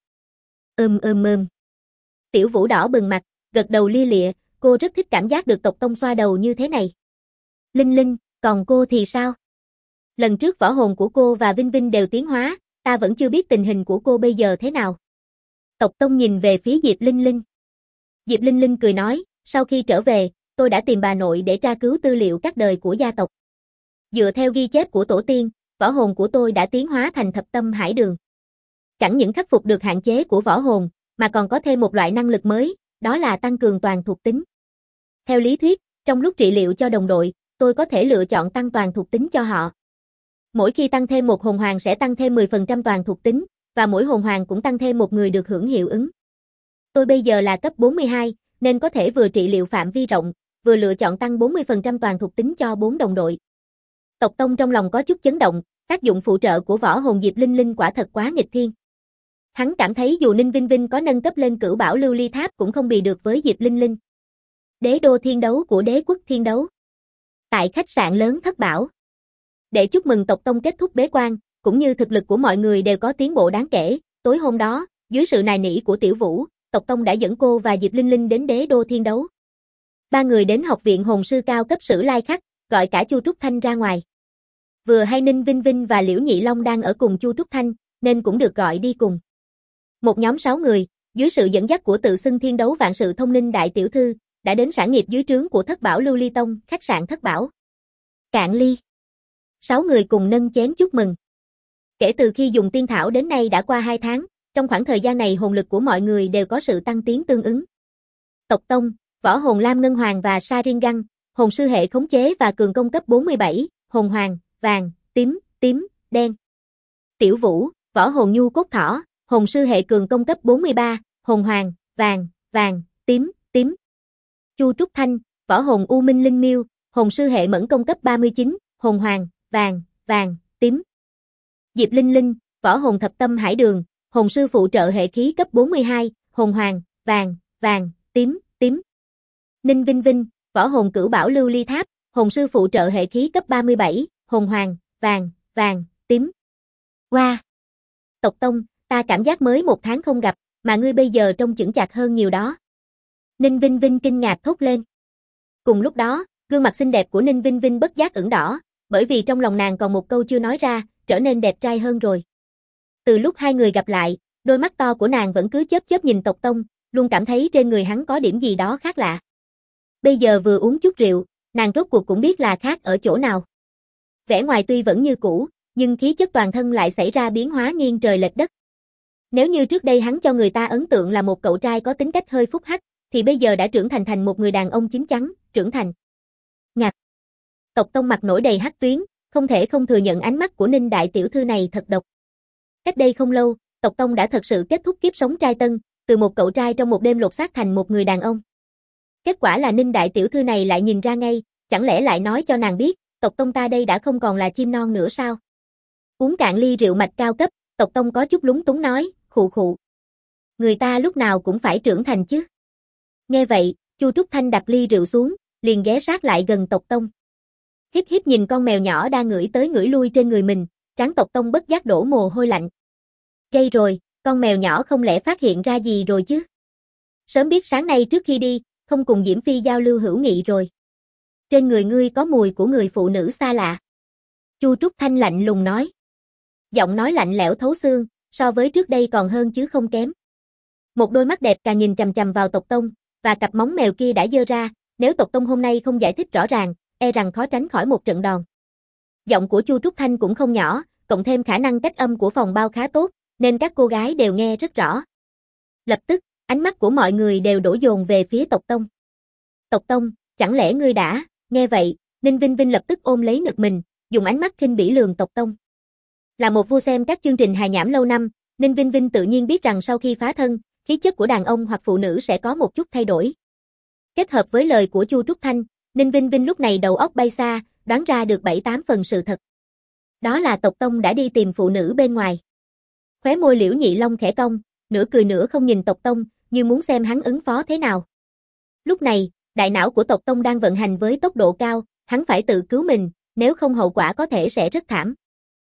Tiểu Vũ đỏ bừng mặt, gật đầu lia lịa, cô rất thích cảm giác được Tộc Tông xoa đầu như thế này. Linh Linh, còn cô thì sao? Lần trước võ hồn của cô và Vinh Vinh đều tiến hóa, ta vẫn chưa biết tình hình của cô bây giờ thế nào. Tộc Tông nhìn về phía Diệp Linh Linh. Diệp Linh Linh cười nói, sau khi trở về, tôi đã tìm bà nội để tra cứu tư liệu các đời của gia tộc. Dựa theo ghi chép của tổ tiên, võ hồn của tôi đã tiến hóa thành thập tâm hải đường. Chẳng những khắc phục được hạn chế của võ hồn, mà còn có thêm một loại năng lực mới, đó là tăng cường toàn thuộc tính. Theo lý thuyết, trong lúc trị liệu cho đồng đội, tôi có thể lựa chọn tăng toàn thuộc tính cho họ. Mỗi khi tăng thêm một hồn hoàng sẽ tăng thêm 10% toàn thuộc tính, và mỗi hồn hoàng cũng tăng thêm một người được hưởng hiệu ứng. Tôi bây giờ là cấp 42, nên có thể vừa trị liệu phạm vi rộng, vừa lựa chọn tăng 40% toàn thuộc tính cho 4 đồng đội. Tộc Tông trong lòng có chút chấn động, tác dụng phụ trợ của võ hồn Diệp Linh Linh quả thật quá nghịch thiên. Hắn cảm thấy dù Ninh Vinh Vinh có nâng cấp lên Cửu Bảo Lưu Ly Tháp cũng không bì được với Diệp Linh Linh. Đế đô thiên đấu của Đế quốc thiên đấu. Tại khách sạn lớn Thất Bảo. Để chúc mừng Tộc Tông kết thúc bế quan, cũng như thực lực của mọi người đều có tiến bộ đáng kể, tối hôm đó, dưới sự nài nỉ của Tiểu Vũ, Tộc Tông đã dẫn cô và Diệp Linh Linh đến Đế đô thiên đấu. Ba người đến học viện hồn sư cao cấp Sử Lai Khắc, gọi cả Chu Trúc Thanh ra ngoài. Vừa hay Ninh Vinh Vinh và Liễu Nhị Long đang ở cùng Chu Trúc Thanh, nên cũng được gọi đi cùng. Một nhóm 6 người, dưới sự dẫn dắt của tự xưng thiên đấu vạn sự thông ninh đại tiểu thư, đã đến sản nghiệp dưới trướng của Thất Bảo Lưu Ly Tông, khách sạn Thất Bảo. Cạn ly. 6 người cùng nâng chén chúc mừng. Kể từ khi dùng tiên thảo đến nay đã qua 2 tháng, trong khoảng thời gian này hồn lực của mọi người đều có sự tăng tiến tương ứng. Tộc Tông, võ hồn Lam Ngân Hoàng và Sharingan, hồn sư hệ khống chế và cường công cấp 47, hồn hoàng, vàng, tím, đen. Tiểu Vũ, võ hồn Nhu Cốt Thỏ, hồn sư hệ cường công cấp 43, hồn hoàng, vàng, tím. Chu Trúc Thanh, võ hồn U Minh Linh Miêu, hồn sư hệ mẫn công cấp 39, hồn hoàng, vàng, tím. Diệp Linh Linh, võ hồn thập tâm hải đường, hồn sư phụ trợ hệ khí cấp 42, hồn hoàng, vàng, tím. Ninh Vinh Vinh, võ hồn Cửu Bảo Lưu Ly Tháp, hồn sư phụ trợ hệ khí cấp 37, hồn hoàng, vàng, tím. Wow! Tộc Tông, ta cảm giác mới 1 tháng không gặp, mà ngươi bây giờ trông chững chạc hơn nhiều đó. Ninh Vinh Vinh kinh ngạc thốt lên. Cùng lúc đó, gương mặt xinh đẹp của Ninh Vinh Vinh bất giác ửng đỏ, bởi vì trong lòng nàng còn một câu chưa nói ra, trở nên đẹp trai hơn rồi. Từ lúc hai người gặp lại, đôi mắt to của nàng vẫn cứ chớp chớp nhìn Tộc Tông, luôn cảm thấy trên người hắn có điểm gì đó khác lạ. Bây giờ vừa uống chút rượu, nàng rốt cuộc cũng biết là khác ở chỗ nào. Vẻ ngoài tuy vẫn như cũ, nhưng khí chất toàn thân lại xảy ra biến hóa nghiêng trời lệch đất. Nếu như trước đây hắn cho người ta ấn tượng là một cậu trai có tính cách hơi phúc hắc, thì bây giờ đã trưởng thành một người đàn ông chín chắn, trưởng thành. Ngạc. Tộc Tông mặt nổi đầy hắc tuyến, không thể không thừa nhận ánh mắt của Ninh đại tiểu thư này thật độc. Cách đây không lâu, Tộc Tông đã thật sự kết thúc kiếp sống trai tân, từ một cậu trai trong một đêm lột xác thành một người đàn ông. Kết quả là Ninh đại tiểu thư này lại nhìn ra ngay, chẳng lẽ lại nói cho nàng biết, Tộc Tông ta đây đã không còn là chim non nữa sao? Uống cạn ly rượu mạch cao cấp, Tộc Tông có chút lúng túng nói, khụ khụ. Người ta lúc nào cũng phải trưởng thành chứ. Nghe vậy, Chu Trúc Thanh đặt ly rượu xuống, liền ghé sát lại gần Tộc Tông. Híp híp nhìn con mèo nhỏ đang ngửi tới ngửi lui trên người mình, trán Tộc Tông bất giác đổ mồ hôi lạnh. Gây rồi, con mèo nhỏ không lẽ phát hiện ra gì rồi chứ? Sớm biết sáng nay trước khi đi, không cùng Diễm Phi giao lưu hữu nghị rồi. Trên người ngươi có mùi của người phụ nữ xa lạ. Chu Trúc Thanh lạnh lùng nói. Giọng nói lạnh lẽo thấu xương, so với trước đây còn hơn chứ không kém. Một đôi mắt đẹp càng nhìn chằm chằm vào Tộc Tông, và cặp móng mèo kia đã giơ ra, nếu Tộc Tông hôm nay không giải thích rõ ràng, e rằng khó tránh khỏi một trận đòn. Giọng của Chu Trúc Thanh cũng không nhỏ, cộng thêm khả năng cách âm của phòng bao khá tốt, nên các cô gái đều nghe rất rõ. Lập tức, ánh mắt của mọi người đều đổ dồn về phía Tộc Tông. Tộc Tông, chẳng lẽ ngươi đã? Nghe vậy, Ninh Vinh Vinh lập tức ôm lấy ngực mình, dùng ánh mắt khinh bỉ lườm Tộc Tông. Là một vua xem các chương trình hài nhảm lâu năm, Ninh Vinh Vinh tự nhiên biết rằng sau khi phá thân, khí chất của đàn ông hoặc phụ nữ sẽ có một chút thay đổi. Kết hợp với lời của Chu Trúc Thanh, Ninh Vinh Vinh lúc này đầu óc bay xa, đoán ra được 7-8 phần sự thật. Đó là Tộc Tông đã đi tìm phụ nữ bên ngoài. Khóe môi Liễu Nhị Long khẽ cong, nửa cười nửa không nhìn Tộc Tông, như muốn xem hắn ứng phó thế nào. Lúc này, đại não của Tộc Tông đang vận hành với tốc độ cao, hắn phải tự cứu mình, nếu không hậu quả có thể sẽ rất thảm.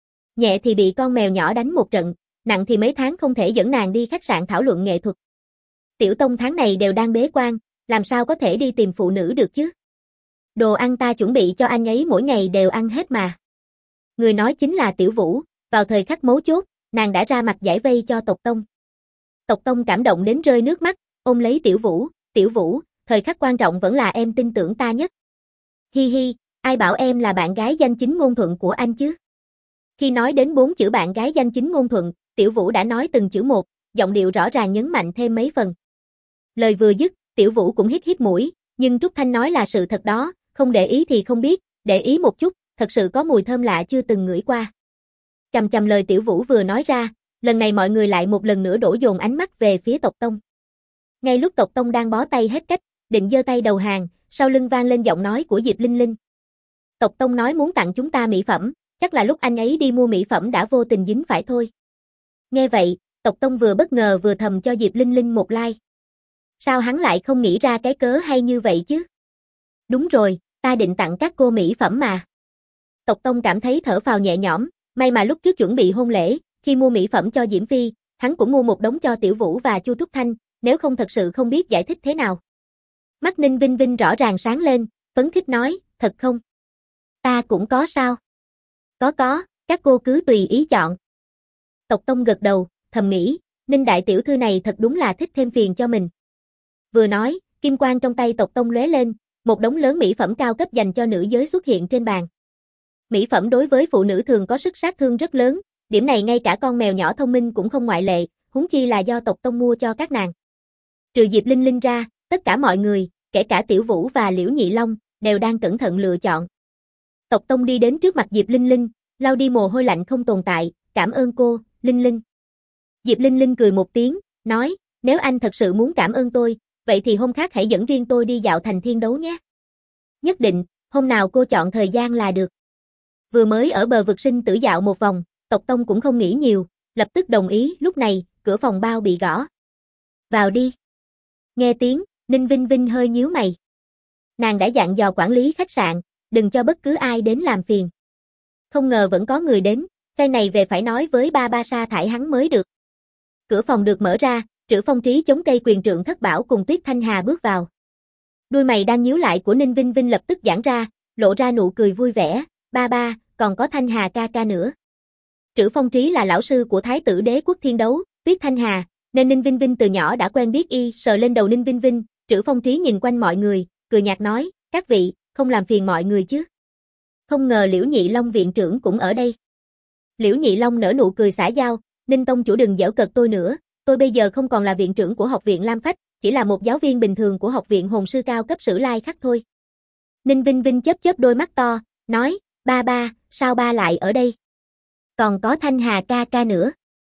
Nhẹ thì bị con mèo nhỏ đánh một trận, nặng thì mấy tháng không thể dẫn nàng đi khách sạn thảo luận nghệ thuật. Tiểu Tông tháng này đều đang bế quan, làm sao có thể đi tìm phụ nữ được chứ? Đồ ăn ta chuẩn bị cho anh ấy mỗi ngày đều ăn hết mà. Người nói chính là Tiểu Vũ, vào thời khắc mấu chốt, nàng đã ra mặt giải vây cho Tộc Tông. Tộc Tông cảm động đến rơi nước mắt, ôm lấy Tiểu Vũ, thời khắc quan trọng vẫn là em tin tưởng ta nhất. Hi hi, ai bảo em là bạn gái danh chính ngôn thuận của anh chứ? Khi nói đến 4 chữ bạn gái danh chính ngôn thuận, Tiểu Vũ đã nói từng chữ một, giọng điệu rõ ràng nhấn mạnh thêm mấy phần. Lời vừa dứt, Tiểu Vũ cũng hít hít mũi, nhưng Trúc Thanh nói là sự thật đó, không để ý thì không biết, để ý một chút, thật sự có mùi thơm lạ chưa từng ngửi qua. Chầm chầm lời Tiểu Vũ vừa nói ra, lần này mọi người lại một lần nữa đổ dồn ánh mắt về phía Tộc Tông. Ngay lúc Tộc Tông đang bó tay hết cách, định giơ tay đầu hàng, sau lưng vang lên giọng nói của Diệp Linh Linh. Tộc Tông nói muốn tặng chúng ta mỹ phẩm, chắc là lúc anh ấy đi mua mỹ phẩm đã vô tình dính phải thôi. Nghe vậy, Tộc Tông vừa bất ngờ vừa thầm cho Diệp Linh Linh một like. Sao hắn lại không nghĩ ra cái cớ hay như vậy chứ? Đúng rồi, ta định tặng các cô mỹ phẩm mà. Tộc Tông cảm thấy thở phào nhẹ nhõm, may mà lúc trước chuẩn bị hôn lễ, khi mua mỹ phẩm cho Diễm Phi, hắn cũng mua một đống cho Tiểu Vũ và Chu Trúc Thanh, nếu không thật sự không biết giải thích thế nào. Mắt Ninh Vinh Vinh rõ ràng sáng lên, phấn khích nói, thật không? Ta cũng có sao? Có, các cô cứ tùy ý chọn. Tộc Tông gật đầu, thầm nghĩ, Ninh đại tiểu thư này thật đúng là thích thêm phiền cho mình. Vừa nói, kim quang trong tay Tộc Tông lóe lên, một đống lớn mỹ phẩm cao cấp dành cho nữ giới xuất hiện trên bàn. Mỹ phẩm đối với phụ nữ thường có sức sát thương rất lớn, điểm này ngay cả con mèo nhỏ thông minh cũng không ngoại lệ, huống chi là do Tộc Tông mua cho các nàng. Trừ Diệp Linh Linh ra, tất cả mọi người, kể cả Tiểu Vũ và Liễu Nhị Long, đều đang cẩn thận lựa chọn. Tộc Tông đi đến trước mặt Diệp Linh Linh, lau đi mồ hôi lạnh không tồn tại, cảm ơn cô, Linh Linh. Diệp Linh Linh cười một tiếng, nói, nếu anh thật sự muốn cảm ơn tôi, vậy thì hôm khác hãy dẫn riêng tôi đi dạo thành Thiên Đấu nhé. Nhất định, hôm nào cô chọn thời gian là được. Vừa mới ở bờ vực sinh tử dạo một vòng, Tộc Tông cũng không nghĩ nhiều, lập tức đồng ý, lúc này, cửa phòng bao bị gõ. Vào đi. Nghe tiếng, Ninh Vinh Vinh hơi nhíu mày. Nàng đã dặn dò quản lý khách sạn, đừng cho bất cứ ai đến làm phiền. Không ngờ vẫn có người đến, phe này về phải nói với ba sa thải hắn mới được. Cửa phòng được mở ra, Trữ Phong Trí chống cây quyền trượng thất bảo cùng Tuyết Thanh Hà bước vào. Đuôi mày đang nhíu lại của Ninh Vinh Vinh lập tức giãn ra, lộ ra nụ cười vui vẻ, ba, còn có Thanh Hà ca ca nữa. Trữ Phong Trí là lão sư của Thái tử Đế quốc Thiên Đấu, Tuyết Thanh Hà, nên Ninh Vinh Vinh từ nhỏ đã quen biết y, sờ lên đầu Ninh Vinh Vinh, Trữ Phong Trí nhìn quanh mọi người, cười nhạt nói, các vị, không làm phiền mọi người chứ. Không ngờ Liễu Nhị Long viện trưởng cũng ở đây. Liễu Nhị Long nở nụ cười xã giao, Ninh tông chủ đừng giễu cợt tôi nữa, tôi bây giờ không còn là viện trưởng của học viện Lam Phách, chỉ là một giáo viên bình thường của học viện hồn sư cao cấp Sử Lai Khắc thôi. Ninh Vinh Vinh chớp chớp đôi mắt to, nói, ba, sao ba lại ở đây? Còn có Thanh Hà ca ca nữa.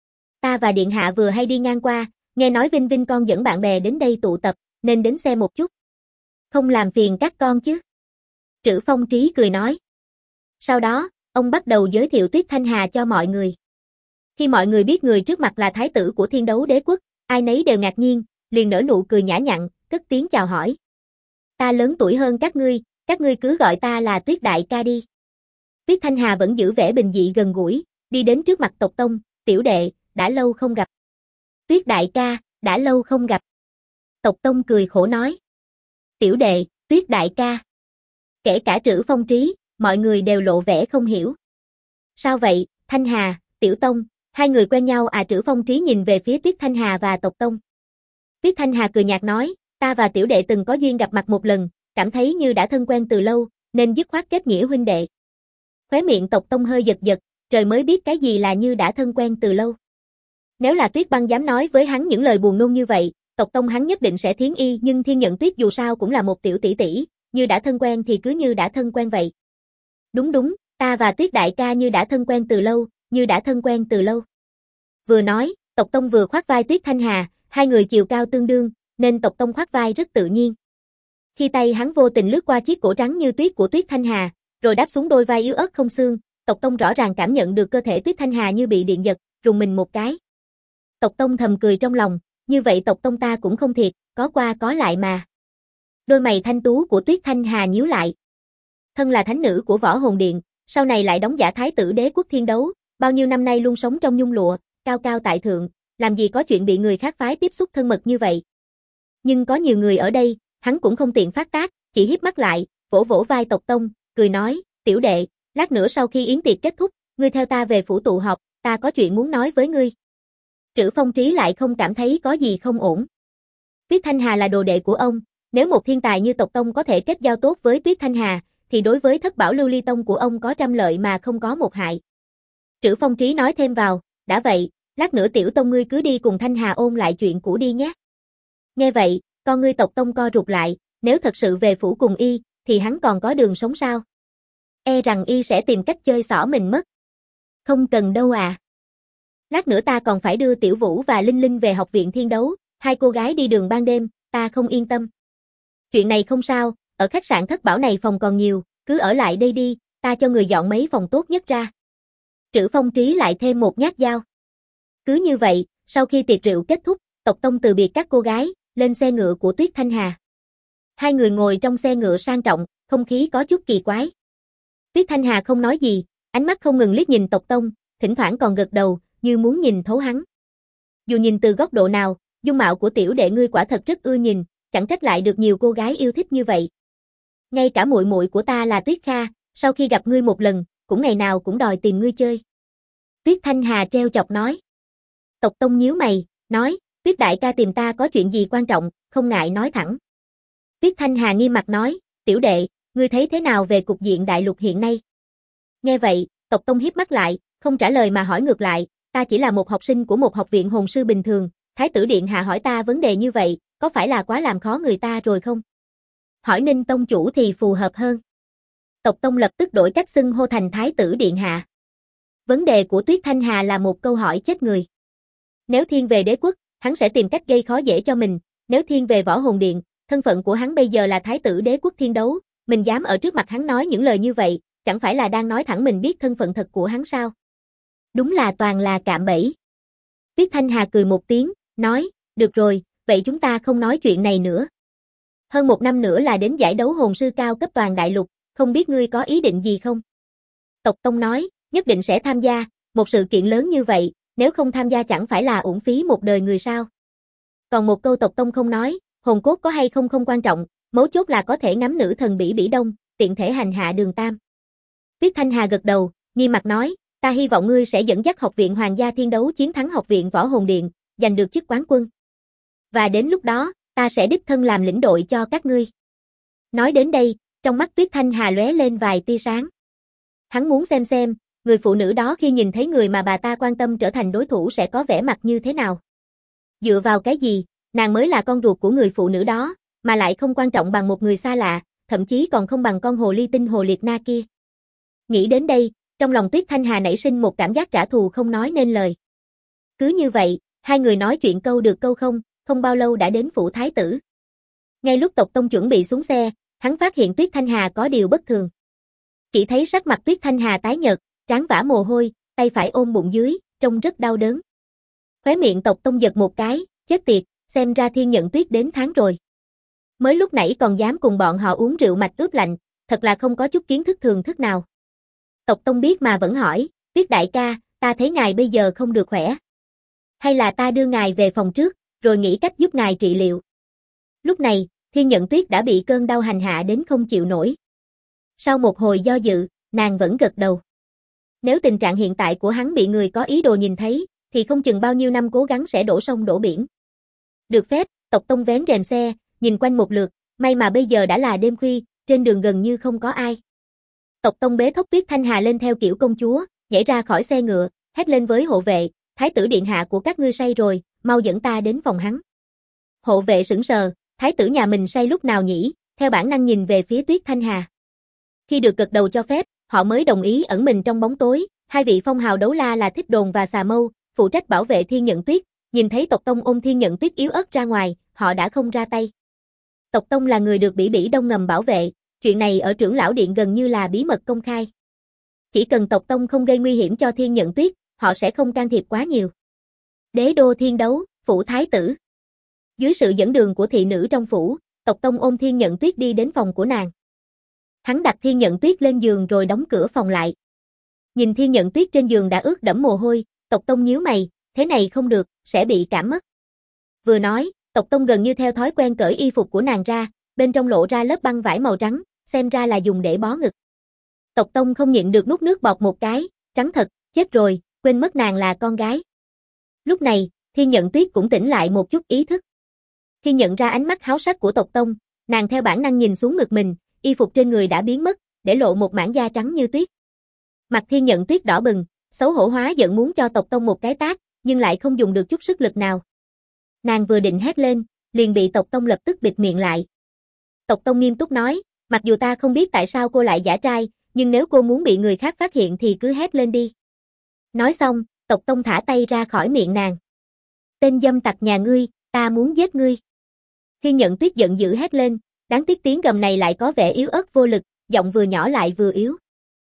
Ta và điện hạ vừa hay đi ngang qua, nghe nói Vinh Vinh con dẫn bạn bè đến đây tụ tập, nên đến xem một chút. Không làm phiền các con chứ? Trữ Phong Trí cười nói. Sau đó, ông bắt đầu giới thiệu Tuyết Thanh Hà cho mọi người. Khi mọi người biết người trước mặt là thái tử của Thiên Đấu Đế quốc, ai nấy đều ngạc nhiên, liền nở nụ cười nhã nhặn, cất tiếng chào hỏi. Ta lớn tuổi hơn các ngươi cứ gọi ta là Tuyết đại ca đi. Tuyết Thanh Hà vẫn giữ vẻ bình dị gần gũi, đi đến trước mặt tộc tông, tiểu đệ, đã lâu không gặp. Tuyết đại ca, đã lâu không gặp. Tộc tông cười khổ nói. Tiểu đệ, Tuyết đại ca. Kể cả Trữ Phong Trí, mọi người đều lộ vẻ không hiểu. Sao vậy, Thanh Hà, Tiểu Tông, hai người quen nhau à? Trữ Phong Trí nhìn về phía Tuyết Thanh Hà và tộc tông. Tuyết Thanh Hà cười nhạt nói, ta và tiểu đệ từng có duyên gặp mặt một lần, cảm thấy như đã thân quen từ lâu, nên dứt khoát kết nghĩa huynh đệ. Khóe miệng tộc tông hơi giật giật, trời mới biết cái gì là như đã thân quen từ lâu. Nếu là Tuyết Băng dám nói với hắn những lời buồn nôn như vậy, tộc tông hắn nhất định sẽ thiến y, nhưng Thiên Nhận Tuyết dù sao cũng là một tiểu tỷ tỷ, như đã thân quen thì cứ như đã thân quen vậy. Đúng, ta và Tuyết đại ca như đã thân quen từ lâu, như đã thân quen từ lâu. Vừa nói, tộc tông vừa khoác vai Tuyết Thanh Hà, hai người chiều cao tương đương, nên tộc tông khoác vai rất tự nhiên. Khi tay hắn vô tình lướt qua chiếc cổ trắng như tuyết của Tuyết Thanh Hà, rồi đáp xuống đôi vai yếu ớt không xương, tộc tông rõ ràng cảm nhận được cơ thể Tuyết Thanh Hà như bị điện giật, rùng mình một cái. Tộc tông thầm cười trong lòng, như vậy tộc tông ta cũng không thiệt, có qua có lại mà. Đôi mày thanh tú của Tuyết Thanh Hà nhíu lại. Thân là thánh nữ của Võ Hồn Điện, sau này lại đóng giả thái tử Đế quốc Thiên Đấu, bao nhiêu năm nay luôn sống trong nhung lụa, cao cao tại thượng, làm gì có chuyện bị người khác phái tiếp xúc thân mật như vậy. Nhưng có nhiều người ở đây, hắn cũng không tiện phát tác, chỉ híp mắt lại, vỗ vỗ vai tộc tông, cười nói, tiểu đệ, lát nữa sau khi yến tiệc kết thúc, ngươi theo ta về phủ tụ họp, ta có chuyện muốn nói với ngươi. Trữ Phong Trí lại không cảm thấy có gì không ổn. Tuyết Thanh Hà là đồ đệ của ông, nếu một thiên tài như tộc tông có thể kết giao tốt với Tuyết Thanh Hà, thì đối với thất bảo lưu ly tông của ông có trăm lợi mà không có một hại. Trữ Phong Trí nói thêm vào, đã vậy, lát nữa tiểu tông ngươi cứ đi cùng Thanh Hà ôn lại chuyện cũ đi nhé. Nghe vậy, con ngươi tộc tông co rụt lại, nếu thật sự về phủ cùng y, thì hắn còn có đường sống sao? E rằng y sẽ tìm cách chơi xỏ mình mất. Không cần đâu à. Lát nữa ta còn phải đưa Tiểu Vũ và Linh Linh về học viện Thiên Đấu, hai cô gái đi đường ban đêm, ta không yên tâm. Chuyện này không sao, ở khách sạn Thất Bảo này phòng còn nhiều, cứ ở lại đây đi, ta cho người dọn mấy phòng tốt nhất ra. Trữ Phong Trí lại thêm một nhát dao. Cứ như vậy, sau khi tiệc rượu kết thúc, tộc tông từ biệt các cô gái, lên xe ngựa của Tuyết Thanh Hà. Hai người ngồi trong xe ngựa sang trọng, không khí có chút kỳ quái. Tuyết Thanh Hà không nói gì, ánh mắt không ngừng liếc nhìn tộc tông, thỉnh thoảng còn gật đầu, như muốn nhìn thấu hắn. Dù nhìn từ góc độ nào, dung mạo của tiểu đệ ngươi quả thật rất ưa nhìn, chẳng trách lại được nhiều cô gái yêu thích như vậy. Ngay cả muội muội của ta là Tuyết Kha, sau khi gặp ngươi một lần, cũng ngày nào cũng đòi tìm ngươi chơi. Tuyết Thanh Hà treo chọc nói. Tộc tông nhíu mày, nói, Tuyết đại ca tìm ta có chuyện gì quan trọng, không ngại nói thẳng. Tuyết Thanh Hà nghiêm mặt nói, tiểu đệ, ngươi thấy thế nào về cục diện đại lục hiện nay? Nghe vậy, tộc tông híp mắt lại, không trả lời mà hỏi ngược lại, ta chỉ là một học sinh của một học viện hồn sư bình thường, thái tử điện hạ hỏi ta vấn đề như vậy, có phải là quá làm khó người ta rồi không? Hỏi Ninh tông chủ thì phù hợp hơn. Tộc tông lập tức đổi cách xưng hô thành thái tử điện hạ. Vấn đề của Tuyết Thanh Hà là một câu hỏi chết người. Nếu thiên về đế quốc, hắn sẽ tìm cách gây khó dễ cho mình, nếu thiên về Võ Hồn Điện, thân phận của hắn bây giờ là thái tử Đế quốc Thiên Đấu, mình dám ở trước mặt hắn nói những lời như vậy, chẳng phải là đang nói thẳng mình biết thân phận thật của hắn sao? Đúng là toàn là cạm bẫy. Tuyết Thanh Hà cười một tiếng, nói, được rồi, vậy chúng ta không nói chuyện này nữa. Hơn một năm nữa là đến giải đấu hồn sư cao cấp toàn đại lục, không biết ngươi có ý định gì không? Tộc Tông nói, nhất định sẽ tham gia, một sự kiện lớn như vậy, nếu không tham gia chẳng phải là uổng phí một đời người sao? Còn một câu Tộc Tông không nói, hồn cốt có hay không không quan trọng, mấu chốt là có thể ngắm nữ thần Bỉ Bỉ Đông, tiện thể hành hạ Đường Tam. Tuyết Thanh Hà gật đầu, nghiêm mặt nói, ta hy vọng ngươi sẽ dẫn dắt Học viện Hoàng gia Thiên Đấu chiến thắng Học viện Võ Hồn Điện, giành được chức quán quân. Và đến lúc đó, ta sẽ đích thân làm lĩnh đội cho các ngươi. Nói đến đây, trong mắt Tuyết Thanh Hà lóe lên vài tia sáng. Hắn muốn xem, người phụ nữ đó khi nhìn thấy người mà bà ta quan tâm trở thành đối thủ sẽ có vẻ mặt như thế nào. Dựa vào cái gì, nàng mới là con ruột của người phụ nữ đó, mà lại không quan trọng bằng một người xa lạ, thậm chí còn không bằng con hồ ly tinh hồ liệt na kia. Nghĩ đến đây, trong lòng Tuyết Thanh Hà nảy sinh một cảm giác trả thù không nói nên lời. Cứ như vậy, hai người nói chuyện câu được câu không bao lâu đã đến phủ thái tử. Ngay lúc Tộc Tông chuẩn bị xuống xe, hắn phát hiện Tuyết Thanh Hà có điều bất thường. Chỉ thấy sắc mặt Tuyết Thanh Hà tái nhợt, trán vã mồ hôi, tay phải ôm bụng dưới, trông rất đau đớn. Khóe miệng Tộc Tông giật một cái, chết tiệt, xem ra Thiên Nhận Tuyết đến tháng rồi. Mới lúc nãy còn dám cùng bọn họ uống rượu mạch ướp lạnh, thật là không có chút kiến thức thường thức nào. Tộc Tông biết mà vẫn hỏi, Tuyết đại ca, ta thấy ngài bây giờ không được khỏe. Hay là ta đưa ngài về phòng trước, rồi nghĩ cách giúp ngài trị liệu. Lúc này, Thiên Nhận Tuyết đã bị cơn đau hành hạ đến không chịu nổi. Sau một hồi do dự, nàng vẫn gật đầu. Nếu tình trạng hiện tại của hắn bị người có ý đồ nhìn thấy, thì không chừng bao nhiêu năm cố gắng sẽ đổ sông đổ biển. Được phép, Tộc Tông vén rèm xe, nhìn quanh một lượt, may mà bây giờ đã là đêm khuya, trên đường gần như không có ai. Tộc Tông bế thốc Tuyết Thanh Hà lên theo kiểu công chúa, nhảy ra khỏi xe ngựa, hét lên với hộ vệ, thái tử điện hạ của các ngươi say rồi, mau dẫn ta đến phòng hắn. Hộ vệ sững sờ, thái tử nhà mình say lúc nào nhỉ, theo bản năng nhìn về phía Tuyết Thanh Hà. Khi được gật đầu cho phép, họ mới đồng ý ẩn mình trong bóng tối, hai vị phong hào đấu la là Thích Đồn và Xà Mâu, phụ trách bảo vệ Thiên Nhận Tuyết, nhìn thấy Tộc Tông ôm Thiên Nhận Tuyết yếu ớt ra ngoài, họ đã không ra tay. Tộc Tông là người được Bỉ Đông ngầm bảo vệ, chuyện này ở trưởng lão điện gần như là bí mật công khai. Chỉ cần Tộc Tông không gây nguy hiểm cho Thiên Nhận Tuyết, họ sẽ không can thiệp quá nhiều. Đế đô Thiên Đấu, phủ thái tử. Dưới sự dẫn đường của thị nữ trong phủ, Tộc Tông ôm Thiên Nhận Tuyết đi đến phòng của nàng. Hắn đặt Thiên Nhận Tuyết lên giường rồi đóng cửa phòng lại. Nhìn Thiên Nhận Tuyết trên giường đã ướt đẫm mồ hôi, Tộc Tông nhíu mày, thế này không được, sẽ bị cảm mất. Vừa nói, Tộc Tông gần như theo thói quen cởi y phục của nàng ra, bên trong lộ ra lớp băng vải màu trắng, xem ra là dùng để bó ngực. Tộc Tông không nhịn được nuốt nước bọt một cái, trắng thật, chết rồi, quên mất nàng là con gái. Lúc này, Thiên Nhận Tuyết cũng tỉnh lại một chút ý thức. Khi nhận ra ánh mắt háo sắc của Tộc Tông, nàng theo bản năng nhìn xuống ngực mình, y phục trên người đã biến mất, để lộ một mảng da trắng như tuyết. Mặt Thiên Nhận Tuyết đỏ bừng, xấu hổ hóa giận muốn cho Tộc Tông một cái tát, nhưng lại không dùng được chút sức lực nào. Nàng vừa định hét lên, liền bị Tộc Tông lập tức bịt miệng lại. Tộc Tông nghiêm túc nói, mặc dù ta không biết tại sao cô lại giả trai, nhưng nếu cô muốn bị người khác phát hiện thì cứ hét lên đi. Nói xong, Tộc Tông thả tay ra khỏi miệng nàng. Tên dâm tặc nhà ngươi, ta muốn giết ngươi. Thiên Nhận Tuyết giận dữ hét lên, đáng tiếc tiếng gầm này lại có vẻ yếu ớt vô lực, giọng vừa nhỏ lại vừa yếu.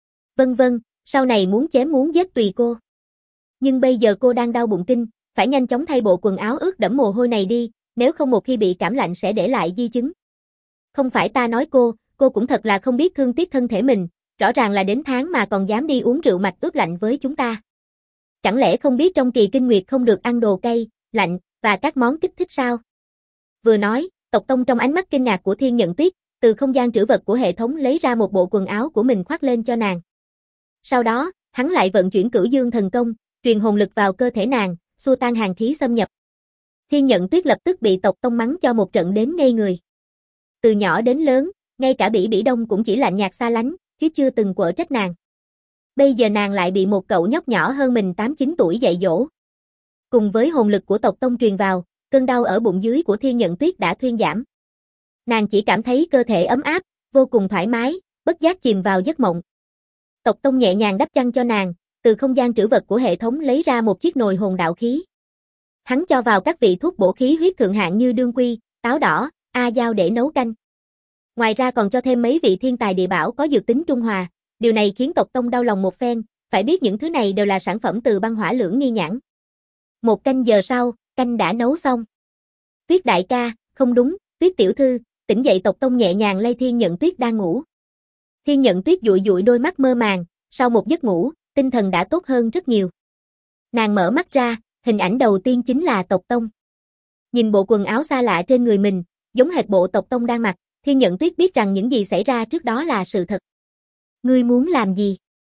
Vâng, sau này muốn chém muốn giết tùy cô. Nhưng bây giờ cô đang đau bụng kinh, phải nhanh chóng thay bộ quần áo ướt đẫm mồ hôi này đi, nếu không một khi bị cảm lạnh sẽ để lại di chứng. Không phải ta nói cô cũng thật là không biết thương tiếc thân thể mình, rõ ràng là đến tháng mà còn dám đi uống rượu mạch ướp lạnh với chúng ta. Chẳng lẽ không biết trong kỳ kinh nguyệt không được ăn đồ cay, lạnh, và các món kích thích sao? Vừa nói, Tộc Tông trong ánh mắt kinh ngạc của Thiên Nhận Tuyết, từ không gian trữ vật của hệ thống lấy ra một bộ quần áo của mình khoác lên cho nàng. Sau đó, hắn lại vận chuyển Cửu Dương thần công, truyền hồn lực vào cơ thể nàng, xua tan hàn khí xâm nhập. Thiên Nhận Tuyết lập tức bị Tộc Tông mắng cho một trận đến ngây người. Từ nhỏ đến lớn, ngay cả Bỉ Đông cũng chỉ lạnh nhạt xa lánh, chứ chưa từng quở trách nàng. Bây giờ nàng lại bị một cậu nhóc nhỏ hơn mình 8-9 tuổi dạy dỗ. Cùng với hồn lực của Tộc Tông truyền vào, cơn đau ở bụng dưới của Thiên Nhận Tuyết đã thuyên giảm. Nàng chỉ cảm thấy cơ thể ấm áp, vô cùng thoải mái, bất giác chìm vào giấc mộng. Tộc Tông nhẹ nhàng đắp chăn cho nàng, từ không gian trữ vật của hệ thống lấy ra một chiếc nồi hồn đạo khí. Hắn cho vào các vị thuốc bổ khí huyết thượng hạng như đương quy, táo đỏ, a dao để nấu canh. Ngoài ra còn cho thêm mấy vị thiên tài địa bảo có dược tính trung hòa, điều này khiến Tộc Tông đau lòng một phen, phải biết những thứ này đều là sản phẩm từ băng hỏa lưỡng nghi nhãn. Một canh giờ sau, canh đã nấu xong. Tuyết đại ca, không đúng, Tuyết tiểu thư, tỉnh dậy. Tộc Tông nhẹ nhàng lay Thiên Nhận Tuyết đang ngủ. Thiên Nhận Tuyết dụi dụi đôi mắt mơ màng, sau một giấc ngủ, tinh thần đã tốt hơn rất nhiều. Nàng mở mắt ra, hình ảnh đầu tiên chính là Tộc Tông. Nhìn bộ quần áo xa lạ trên người mình, giống hệt bộ Tộc Tông đang mặc, Thiên Nhận Tuyết biết rằng những gì xảy ra trước đó là sự thật. Ngươi muốn làm gì?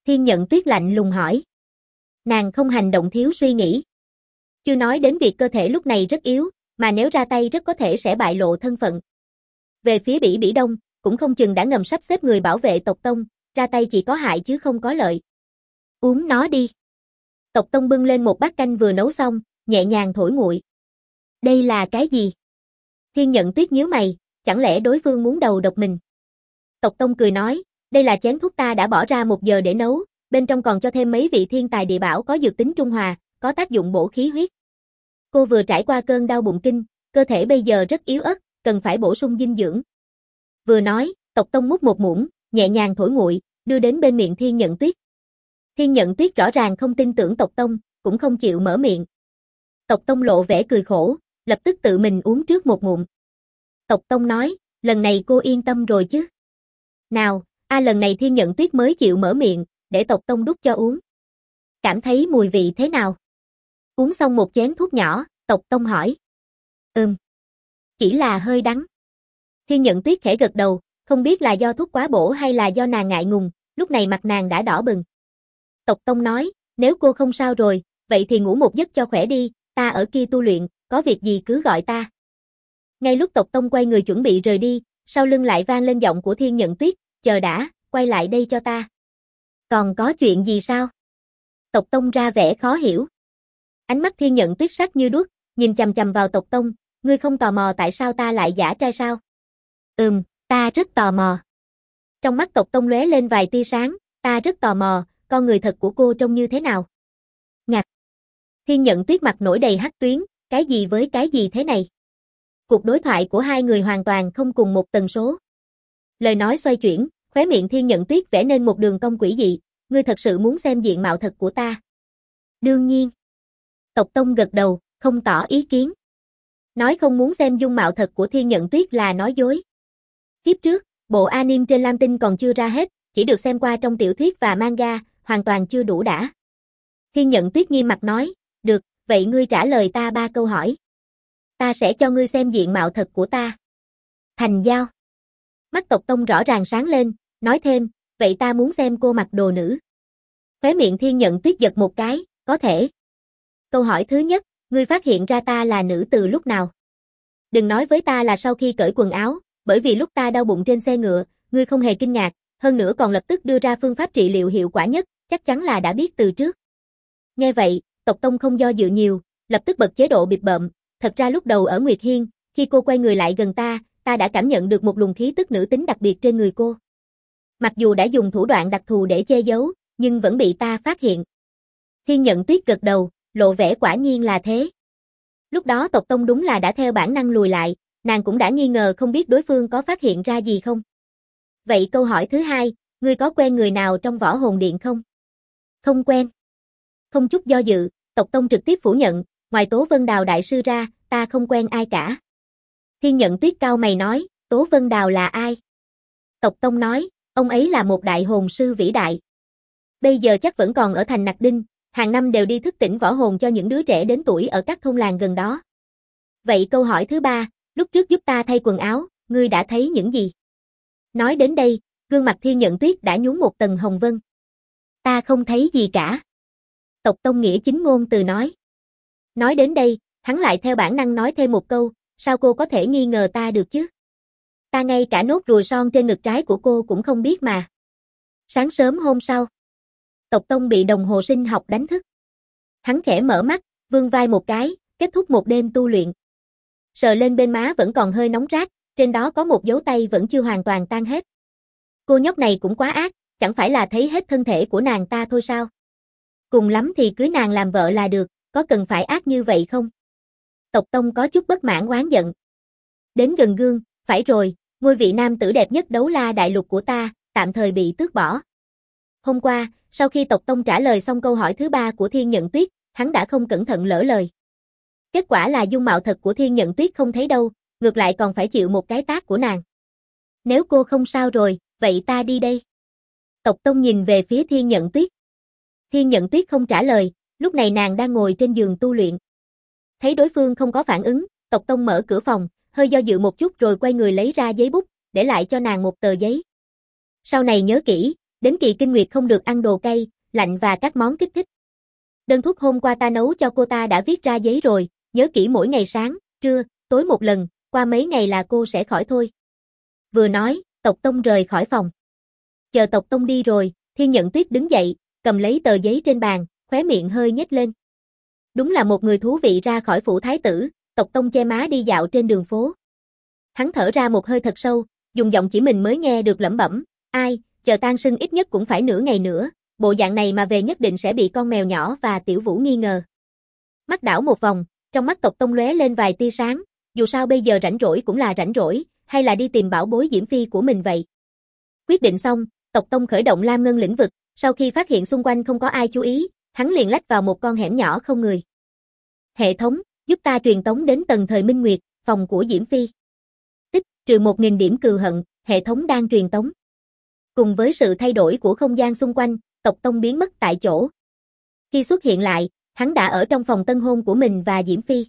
Thiên Nhận Tuyết lạnh lùng hỏi. Nàng không hành động thiếu suy nghĩ. Chưa nói đến việc cơ thể lúc này rất yếu, mà nếu ra tay rất có thể sẽ bại lộ thân phận. Về phía Bỉ Bỉ Đông, cũng không chừng đã ngầm sắp xếp người bảo vệ tộc tông, ra tay chỉ có hại chứ không có lợi. Uống nó đi. Tộc tông bưng lên một bát canh vừa nấu xong, nhẹ nhàng thổi nguội. Đây là cái gì? Thiên Nhận Tuyết nhíu mày, chẳng lẽ đối phương muốn đầu độc mình? Tộc tông cười nói, đây là chén thuốc ta đã bỏ ra 1 giờ để nấu, bên trong còn cho thêm mấy vị thiên tài địa bảo có dược tính trung hòa, có tác dụng bổ khí huyết. Cô vừa trải qua cơn đau bụng kinh, cơ thể bây giờ rất yếu ớt, cần phải bổ sung dinh dưỡng. Vừa nói, tộc tông múc một muỗng, nhẹ nhàng thổi nguội, đưa đến bên miệng Thiên Nhận Tuyết. Thiên Nhận Tuyết rõ ràng không tin tưởng tộc tông, cũng không chịu mở miệng. Tộc tông lộ vẻ cười khổ, lập tức tự mình uống trước một ngụm. Tộc tông nói, lần này cô yên tâm rồi chứ? Nào, lần này Thiên Nhận Tuyết mới chịu mở miệng, để tộc tông đút cho uống. Cảm thấy mùi vị thế nào? Uống xong một chén thuốc nhỏ, tộc tông hỏi. Chỉ là hơi đắng. Thiên Nhận Tuyết khẽ gật đầu, không biết là do thuốc quá bổ hay là do nàng ngại ngùng, lúc này mặt nàng đã đỏ bừng. Tộc tông nói, nếu cô không sao rồi, vậy thì ngủ một giấc cho khỏe đi, ta ở kia tu luyện, có việc gì cứ gọi ta. Ngay lúc tộc tông quay người chuẩn bị rời đi, sau lưng lại vang lên giọng của Thiên Nhận Tuyết, chờ đã, quay lại đây cho ta. Còn có chuyện gì sao? Tộc tông ra vẻ khó hiểu. Ánh mắt Thiên Nhận Tuyết sắc như đuốc, nhìn chằm chằm vào tộc tông, ngươi không tò mò tại sao ta lại giả trai sao? Ta rất tò mò. Trong mắt tộc tông lóe lên vài tia sáng, ta rất tò mò, con người thật của cô trông như thế nào? Ngạc. Thiên Nhận Tuyết mặt nổi đầy hắc tuyến, cái gì với cái gì thế này? Cuộc đối thoại của hai người hoàn toàn không cùng một tần số. Lời nói xoay chuyển, khóe miệng Thiên Nhận Tuyết vẽ nên một đường cong quỷ dị, ngươi thật sự muốn xem diện mạo thật của ta? Đương nhiên. Tộc tông gật đầu, không tỏ ý kiến. Nói không muốn xem dung mạo thật của Thiên Nhận Tuyết là nói dối. Kiếp trước, bộ anime trên Lam Tinh còn chưa ra hết, chỉ được xem qua trong tiểu thuyết và manga, hoàn toàn chưa đủ đã. Thiên Nhận Tuyết nghiêm mặt nói, được, vậy ngươi trả lời ta 3 câu hỏi. Ta sẽ cho ngươi xem diện mạo thật của ta. Thành giao. Mắt tộc tông rõ ràng sáng lên, nói thêm, vậy ta muốn xem cô mặc đồ nữ. Khóe miệng Thiên Nhận Tuyết giật một cái, có thể. Câu hỏi thứ nhất, ngươi phát hiện ra ta là nữ từ lúc nào? Đừng nói với ta là sau khi cởi quần áo, bởi vì lúc ta đau bụng trên xe ngựa, ngươi không hề kinh ngạc, hơn nữa còn lập tức đưa ra phương pháp trị liệu hiệu quả nhất, chắc chắn là đã biết từ trước. Nghe vậy, tộc tông không do dự nhiều, lập tức bật chế độ bịp bợm, thật ra lúc đầu ở Nguyệt Hiên, khi cô quay người lại gần ta đã cảm nhận được một luồng khí tức nữ tính đặc biệt trên người cô. Mặc dù đã dùng thủ đoạn đặc thù để che giấu, nhưng vẫn bị ta phát hiện. Thiên Nhận Tuyết gật đầu, lộ vẻ quả nhiên là thế. Lúc đó tộc tông đúng là đã theo bản năng lùi lại, nàng cũng đã nghi ngờ không biết đối phương có phát hiện ra gì không. Vậy câu hỏi thứ hai, ngươi có quen người nào trong Võ Hồn Điện không? Không quen. Không chút do dự, tộc tông trực tiếp phủ nhận, ngoài Tố Vân Đào đại sư ra, ta không quen ai cả. Thiên Nhận Tuyết cau mày nói, Tố Vân Đào là ai? Tộc tông nói, ông ấy là một đại hồn sư vĩ đại. Bây giờ chắc vẫn còn ở thành Nặc Đinh, hàng năm đều đi thức tỉnh võ hồn cho những đứa trẻ đến tuổi ở các thôn làng gần đó. Vậy câu hỏi thứ ba, lúc trước giúp ta thay quần áo, ngươi đã thấy những gì? Nói đến đây, gương mặt Thiên Nhận Tuyết đã nhuốm một tầng hồng vân. Ta không thấy gì cả. Tộc tông nghĩa chính ngôn từ nói. Nói đến đây, hắn lại theo bản năng nói thêm một câu, sao cô có thể nghi ngờ ta được chứ? Ta ngay cả nốt ruồi son trên ngực trái của cô cũng không biết mà. Sáng sớm hôm sau, tộc tông bị đồng hồ sinh học đánh thức. Hắn khẽ mở mắt, vươn vai một cái, kết thúc một đêm tu luyện. Sờ lên bên má vẫn còn hơi nóng rát, trên đó có một dấu tay vẫn chưa hoàn toàn tan hết. Cô nhóc này cũng quá ác, chẳng phải là thấy hết thân thể của nàng ta thôi sao? Cùng lắm thì cưới nàng làm vợ là được, có cần phải ác như vậy không? Tộc tông có chút bất mãn oán giận. Đến gần gương, phải rồi, ngôi vị nam tử đẹp nhất Đấu La đại lục của ta, tạm thời bị tước bỏ. Hôm qua, sau khi tộc tông trả lời xong câu hỏi thứ ba của Thiên Nhận Tuyết, hắn đã không cẩn thận lỡ lời. Kết quả là dung mạo thật của Thiên Nhận Tuyết không thấy đâu, ngược lại còn phải chịu một cái tát của nàng. Nếu cô không sao rồi, vậy ta đi đây. Tộc tông nhìn về phía Thiên Nhận Tuyết. Thiên Nhận Tuyết không trả lời, lúc này nàng đang ngồi trên giường tu luyện. Thấy đối phương không có phản ứng, tộc tông mở cửa phòng, hơi do dự một chút rồi quay người lấy ra giấy bút, để lại cho nàng một tờ giấy. Sau này nhớ kỹ, đến kỳ kinh nguyệt không được ăn đồ cay, lạnh và các món kích thích. Đơn thuốc hôm qua ta nấu cho cô ta đã viết ra giấy rồi, nhớ kỹ mỗi ngày sáng, trưa, tối một lần, qua mấy ngày là cô sẽ khỏi thôi. Vừa nói, Tộc Tông rời khỏi phòng. Chờ Tộc Tông đi rồi, Thiên Nhận Tuyết đứng dậy, cầm lấy tờ giấy trên bàn, khóe miệng hơi nhếch lên. Đúng là một người thú vị ra khỏi phủ thái tử. Tộc Tông che má đi dạo trên đường phố. Hắn thở ra một hơi thật sâu, dùng giọng chỉ mình mới nghe được lẩm bẩm, ai, chờ tang sưng ít nhất cũng phải nửa ngày nữa, bộ dạng này mà về nhất định sẽ bị con mèo nhỏ và Tiểu Vũ nghi ngờ. Mắt đảo một vòng, trong mắt Tộc Tông lóe lên vài tia sáng, dù sao bây giờ rảnh rỗi cũng là rảnh rỗi, hay là đi tìm bảo bối Diễm Phi của mình vậy. Quyết định xong, Tộc Tông khởi động Lam Ngân lĩnh vực, sau khi phát hiện xung quanh không có ai chú ý, hắn liền lách vào một con hẻm nhỏ không người. Hệ thống, giúp ta truyền tống đến tầng thời Minh Nguyệt, phòng của Diễm Phi. Tích, trừ 1000 điểm cừu hận, hệ thống đang truyền tống. Cùng với sự thay đổi của không gian xung quanh, Tộc Tông biến mất tại chỗ. Khi xuất hiện lại, hắn đã ở trong phòng tân hôn của mình và Diễm Phi.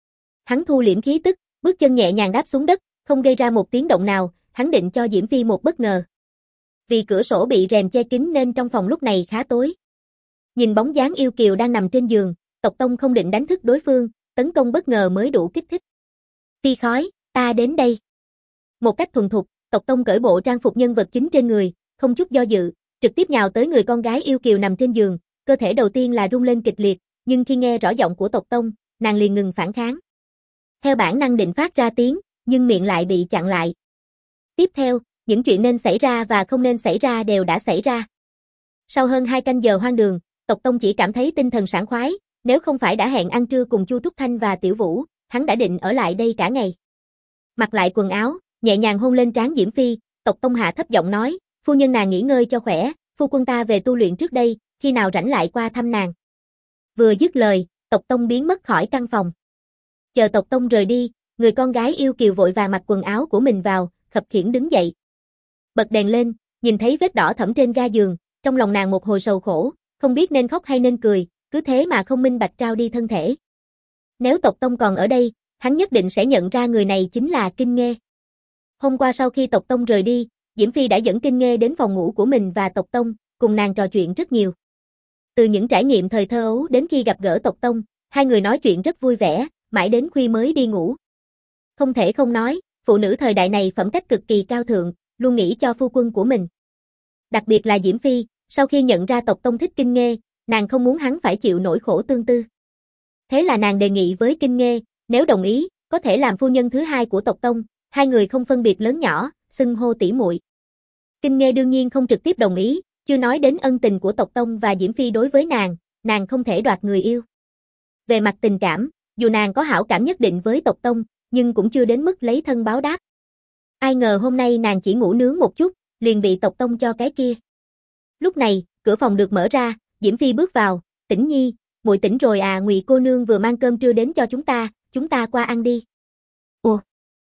Hắn thu liễm khí tức, bước chân nhẹ nhàng đáp xuống đất, không gây ra một tiếng động nào, hắn định cho Diễm Phi một bất ngờ. Vì cửa sổ bị rèm che kín nên trong phòng lúc này khá tối. Nhìn bóng dáng yêu kiều đang nằm trên giường, Tộc Tông không định đánh thức đối phương, tấn công bất ngờ mới đủ kích thích. Phi khói, ta đến đây. Một cách thuần thục, Tộc Tông cởi bộ trang phục nhân vật chính trên người, không chút do dự, trực tiếp nhào tới người con gái yêu kiều nằm trên giường, cơ thể đầu tiên là rung lên kịch liệt, nhưng khi nghe rõ giọng của Tộc Tông, nàng liền ngừng phản kháng. Theo bản năng định phát ra tiếng, nhưng miệng lại bị chặn lại. Tiếp theo, những chuyện nên xảy ra và không nên xảy ra đều đã xảy ra. Sau hơn 2 canh giờ hoang đường, Tộc Tông chỉ cảm thấy tinh thần sảng khoái, nếu không phải đã hẹn ăn trưa cùng Chu Trúc Thanh và Tiểu Vũ, hắn đã định ở lại đây cả ngày. Mặc lại quần áo, nhẹ nhàng hôn lên trán Diễm Phi, Tộc Tông hạ thấp giọng nói, phu nhân nàng nghỉ ngơi cho khỏe, phu quân ta về tu luyện trước đây, khi nào rảnh lại qua thăm nàng. Vừa dứt lời, Tộc Tông biến mất khỏi căn phòng. Chờ Tộc Tông rời đi, người con gái yêu kiều vội vàng mặc quần áo của mình vào, khập khiễng đứng dậy. Bật đèn lên, nhìn thấy vết đỏ thẫm trên ga giường, trong lòng nàng một hồi sầu khổ, không biết nên khóc hay nên cười, cứ thế mà không minh bạch trao đi thân thể. Nếu Tộc Tông còn ở đây, hắn nhất định sẽ nhận ra người này chính là Kinh Nghê. Hôm qua sau khi Tộc Tông rời đi, Diễm Phi đã dẫn Kinh Nghê đến phòng ngủ của mình và Tộc Tông, cùng nàng trò chuyện rất nhiều. Từ những trải nghiệm thời thơ ấu đến khi gặp gỡ Tộc Tông, hai người nói chuyện rất vui vẻ, mãi đến khuya mới đi ngủ. Không thể không nói, phụ nữ thời đại này phẩm cách cực kỳ cao thượng, luôn nghĩ cho phu quân của mình. Đặc biệt là Diễm Phi, sau khi nhận ra Tộc Tông thích Kinh Nghê, nàng không muốn hắn phải chịu nỗi khổ tương tư. Thế là nàng đề nghị với Kinh Nghê, nếu đồng ý, có thể làm phu nhân thứ hai của Tộc Tông, hai người không phân biệt lớn nhỏ, xưng hô tỷ muội. Kinh Nghê đương nhiên không trực tiếp đồng ý, chưa nói đến ân tình của Tộc Tông và Diễm Phi đối với nàng không thể đoạt người yêu. Về mặt tình cảm, dù nàng có hảo cảm nhất định với Tộc Tông, nhưng cũng chưa đến mức lấy thân báo đáp. Ai ngờ hôm nay nàng chỉ ngủ nướng một chút, liền bị Tộc Tông cho cái kia. Lúc này, cửa phòng được mở ra, Diễm Phi bước vào, "Tĩnh Nhi, muội tỉnh rồi à, Ngụy cô nương vừa mang cơm trưa đến cho chúng ta qua ăn đi." "Ủa?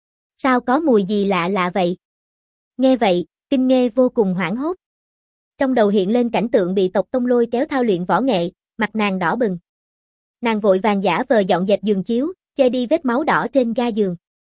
Sao có mùi gì lạ lạ vậy?" Nghe vậy, Kinh Nghê vô cùng hoảng hốt. Trong đầu hiện lên cảnh tượng bị Tộc Tông lôi kéo thao luyện võ nghệ, mặt nàng đỏ bừng. Nàng vội vàng giả vờ dọn dẹp giường chiếu, che đi vết máu đỏ trên ga giường.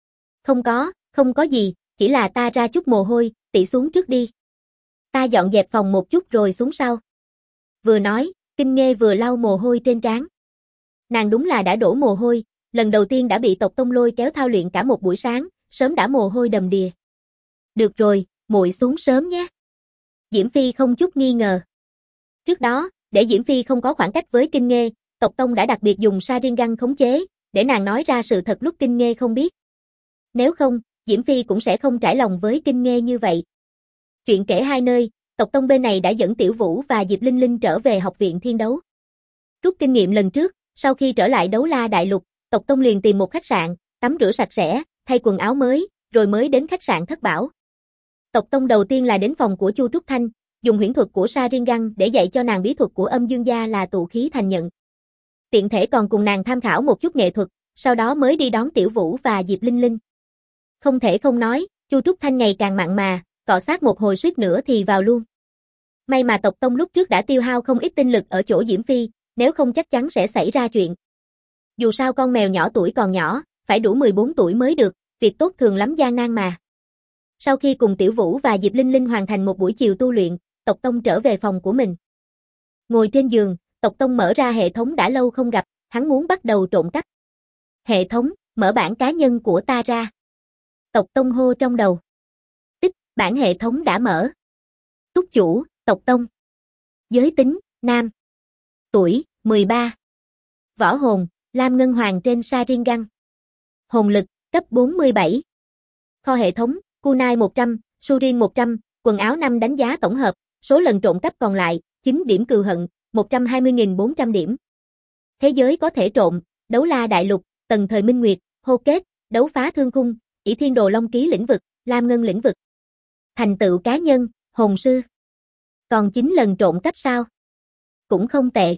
Không có gì, chỉ là ta ra chút mồ hôi, tỷ xuống trước đi. Ta dọn dẹp phòng một chút rồi xuống sau." Vừa nói, Kinh Nghê vừa lau mồ hôi trên trán. Nàng đúng là đã đổ mồ hôi, lần đầu tiên đã bị Tộc Tông lôi kéo thao luyện cả một buổi sáng, sớm đã mồ hôi đầm đìa. "Được rồi, muội xuống sớm nhé." Diễm Phi không chút nghi ngờ. Trước đó, để Diễm Phi không có khoảng cách với Kinh Nghê, Tộc Tông đã đặc biệt dùng Sharingan khống chế, để nàng nói ra sự thật lúc Kinh Nghê không biết. Nếu không, Diễm Phi cũng sẽ không trải lòng với Kinh Nghê như vậy. Chuyện kể hai nơi, Tộc Tông bên này đã dẫn Tiểu Vũ và Diệp Linh Linh trở về học viện thiên đấu. Rút kinh nghiệm lần trước, sau khi trở lại Đấu La Đại Lục, Tộc Tông liền tìm một khách sạn, tắm rửa sạch sẽ, thay quần áo mới, rồi mới đến khách sạn Thất Bảo. Tộc Tông đầu tiên là đến phòng của Chu Trúc Thanh, dùng huyễn thuật của Sharingan để dạy cho nàng bí thuật của Âm Dương Gia là tụ khí thành nhận. Tiện thể còn cùng nàng tham khảo một chút nghệ thuật, sau đó mới đi đón Tiểu Vũ và Diệp Linh Linh. Không thể không nói, Chu Trúc Thanh ngày càng mặn mà, cọ sát một hồi suýt nữa thì vào luôn. May mà Tộc Tông lúc trước đã tiêu hao không ít tinh lực ở chỗ Diễm Phi, nếu không chắc chắn sẽ xảy ra chuyện. Dù sao con mèo nhỏ tuổi còn nhỏ, phải đủ 14 tuổi mới được, việc tốt thường lắm gian nan mà. Sau khi cùng Tiểu Vũ và Diệp Linh Linh hoàn thành một buổi chiều tu luyện, Tộc Tông trở về phòng của mình. Ngồi trên giường, Tộc Tông mở ra hệ thống đã lâu không gặp, hắn muốn bắt đầu trộm cắp. Hệ thống, mở bản cá nhân của ta ra. Tộc Tông hô trong đầu. Tích, bản hệ thống đã mở. Túc chủ, Tộc Tông. Giới tính, nam. Tuổi, 13. Võ hồn, Lam Ngân Hoàng trên Sharingan. Hồn lực, cấp 47. Kho hệ thống, Kunai 100, Surin 100, quần áo 5 đánh giá tổng hợp, số lần trộm cắp còn lại, 9 điểm cừu hận, 120.400 điểm. Thế giới có thể trộm, Đấu La Đại Lục, Tần Thời Minh Nguyệt, Hô Kết, Đấu Phá Thương Khung, ỷ Thiên Đồ Long Ký lĩnh vực, Lam Ngân lĩnh vực. Thành tựu cá nhân, Hồn Sư. Còn 9 lần trộm cắp sao? Cũng không tệ.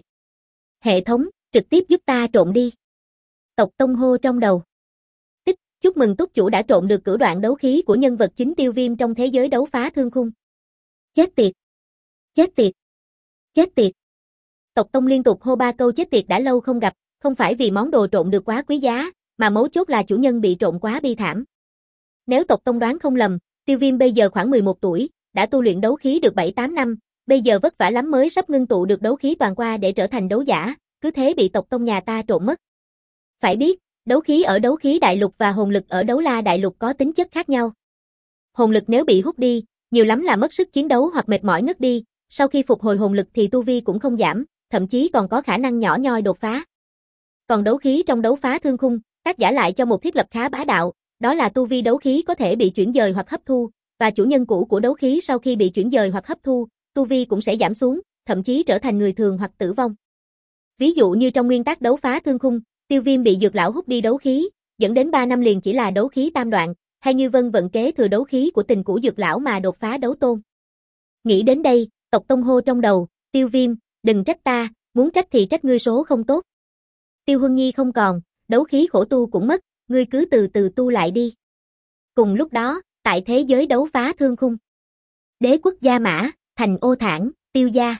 Hệ thống, trực tiếp giúp ta trộm đi. Tộc Tông hô trong đầu. Tích, chúc mừng túc chủ đã trộm được cửu đoạn đấu khí của nhân vật chính Tiêu Viêm trong thế giới Đấu Phá Thương Khung. Chết tiệt. Chết tiệt. Chết tiệt. Tộc Tông liên tục hô 3 câu chết tiệt đã lâu không gặp, không phải vì món đồ trộm được quá quý giá, mà mấu chốt là chủ nhân bị trộm quá bi thảm. Nếu Tộc Tông đoán không lầm, Tiêu Viêm bây giờ khoảng 11 tuổi, đã tu luyện đấu khí được 7-8 năm, bây giờ vất vả lắm mới sắp ngưng tụ được đấu khí toàn qua để trở thành đấu giả, cứ thế bị Tộc Tông nhà ta trộm mất. Phải biết, đấu khí ở Đấu Khí Đại Lục và hồn lực ở Đấu La Đại Lục có tính chất khác nhau. Hồn lực nếu bị hút đi, nhiều lắm là mất sức chiến đấu hoặc mệt mỏi ngất đi, sau khi phục hồi hồn lực thì tu vi cũng không giảm, thậm chí còn có khả năng nhỏ nhoi đột phá. Còn đấu khí trong Đấu Phá Thương Khung, tác giả lại cho một thiết lập khá bá đạo, đó là tu vi đấu khí có thể bị chuyển dời hoặc hấp thu, và chủ nhân cũ của đấu khí sau khi bị chuyển dời hoặc hấp thu, tu vi cũng sẽ giảm xuống, thậm chí trở thành người thường hoặc tử vong. Ví dụ như trong nguyên tắc Đấu Phá Thương Khung, Tiêu Viêm bị dược lão hút đi đấu khí, dẫn đến 3 năm liền chỉ là đấu khí tam đoạn, hay như Vân Vận kế thừa đấu khí của tình cũ dược lão mà đột phá đấu tôn. Nghĩ đến đây, Tộc Tông hô trong đầu, Tiêu Viêm, đừng trách ta, muốn trách thì trách ngươi số không tốt. Tiêu Huân Nhi không còn, đấu khí khổ tu cũng mất, ngươi cứ từ từ tu lại đi. Cùng lúc đó, tại thế giới Đấu Phá Thương Khung, Đế quốc Gia Mã, thành Ô Thản, Tiêu gia.